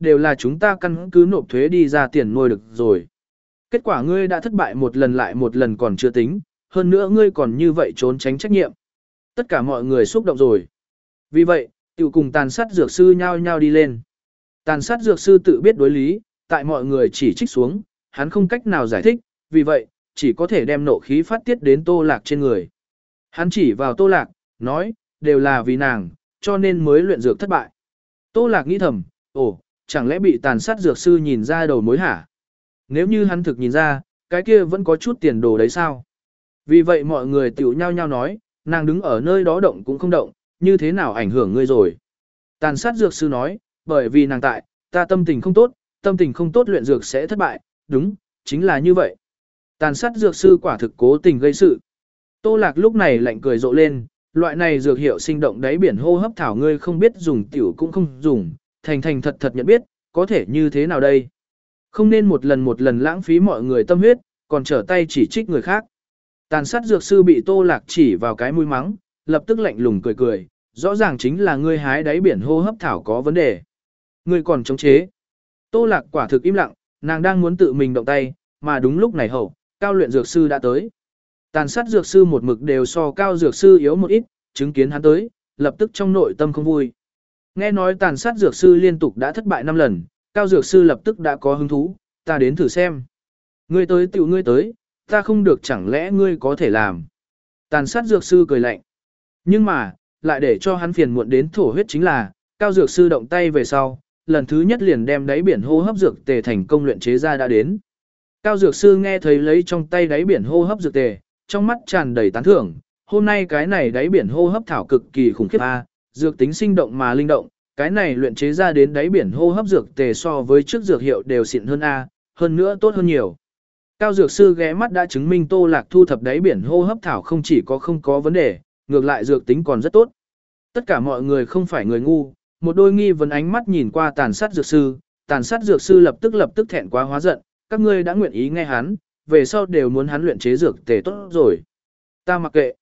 đều là chúng ta căn cứ nộp thuế đi ra tiền nuôi được rồi. Kết quả ngươi đã thất bại một lần lại một lần còn chưa tính, hơn nữa ngươi còn như vậy trốn tránh trách nhiệm. Tất cả mọi người xúc động rồi. Vì vậy, tiểu cùng tàn sát dược sư nhao nhao đi lên. Tàn sát dược sư tự biết đối lý, tại mọi người chỉ trích xuống, hắn không cách nào giải thích, vì vậy, chỉ có thể đem nộ khí phát tiết đến Tô Lạc trên người. Hắn chỉ vào Tô Lạc, nói, đều là vì nàng, cho nên mới luyện dược thất bại. Tô Lạc nghĩ thầm, ồ, chẳng lẽ bị tàn sát dược sư nhìn ra đầu mối hả? Nếu như hắn thực nhìn ra, cái kia vẫn có chút tiền đồ đấy sao? Vì vậy mọi người tiểu nhau nhau nói, nàng đứng ở nơi đó động cũng không động, như thế nào ảnh hưởng ngươi rồi? Tàn sát dược sư nói, bởi vì nàng tại, ta tâm tình không tốt, tâm tình không tốt luyện dược sẽ thất bại, đúng, chính là như vậy. Tàn sát dược sư quả thực cố tình gây sự. Tô Lạc lúc này lạnh cười rộ lên, loại này dược hiệu sinh động đáy biển hô hấp thảo ngươi không biết dùng tiểu cũng không dùng, thành thành thật thật nhận biết, có thể như thế nào đây? Không nên một lần một lần lãng phí mọi người tâm huyết, còn trở tay chỉ trích người khác. Tàn sát dược sư bị Tô Lạc chỉ vào cái mũi mắng, lập tức lạnh lùng cười cười, rõ ràng chính là ngươi hái đáy biển hô hấp thảo có vấn đề. Ngươi còn chống chế. Tô Lạc quả thực im lặng, nàng đang muốn tự mình động tay, mà đúng lúc này hậu, cao luyện dược sư đã tới. Tàn sát dược sư một mực đều so cao dược sư yếu một ít, chứng kiến hắn tới, lập tức trong nội tâm không vui. Nghe nói tàn sát dược sư liên tục đã thất bại năm lần, cao dược sư lập tức đã có hứng thú, ta đến thử xem. Ngươi tới tiểu ngươi tới, ta không được chẳng lẽ ngươi có thể làm. Tàn sát dược sư cười lạnh. Nhưng mà, lại để cho hắn phiền muộn đến thổ huyết chính là, cao dược sư động tay về sau, lần thứ nhất liền đem đáy biển hô hấp dược tề thành công luyện chế ra đã đến. Cao dược sư nghe thấy lấy trong tay đáy biển hô hấp dược tề, trong mắt tràn đầy tán thưởng, hôm nay cái này đáy biển hô hấp thảo cực kỳ khủng khiếp a, dược tính sinh động mà linh động, cái này luyện chế ra đến đáy biển hô hấp dược tề so với trước dược hiệu đều xịn hơn a, hơn nữa tốt hơn nhiều. Cao dược sư ghé mắt đã chứng minh Tô Lạc thu thập đáy biển hô hấp thảo không chỉ có không có vấn đề, ngược lại dược tính còn rất tốt. Tất cả mọi người không phải người ngu, một đôi nghi vấn ánh mắt nhìn qua tàn sát dược sư, tàn sát dược sư lập tức lập tức thẹn quá hóa giận, các ngươi đã nguyện ý nghe hắn, về sau đều muốn hắn luyện chế dược tề tốt rồi. Ta mặc kệ.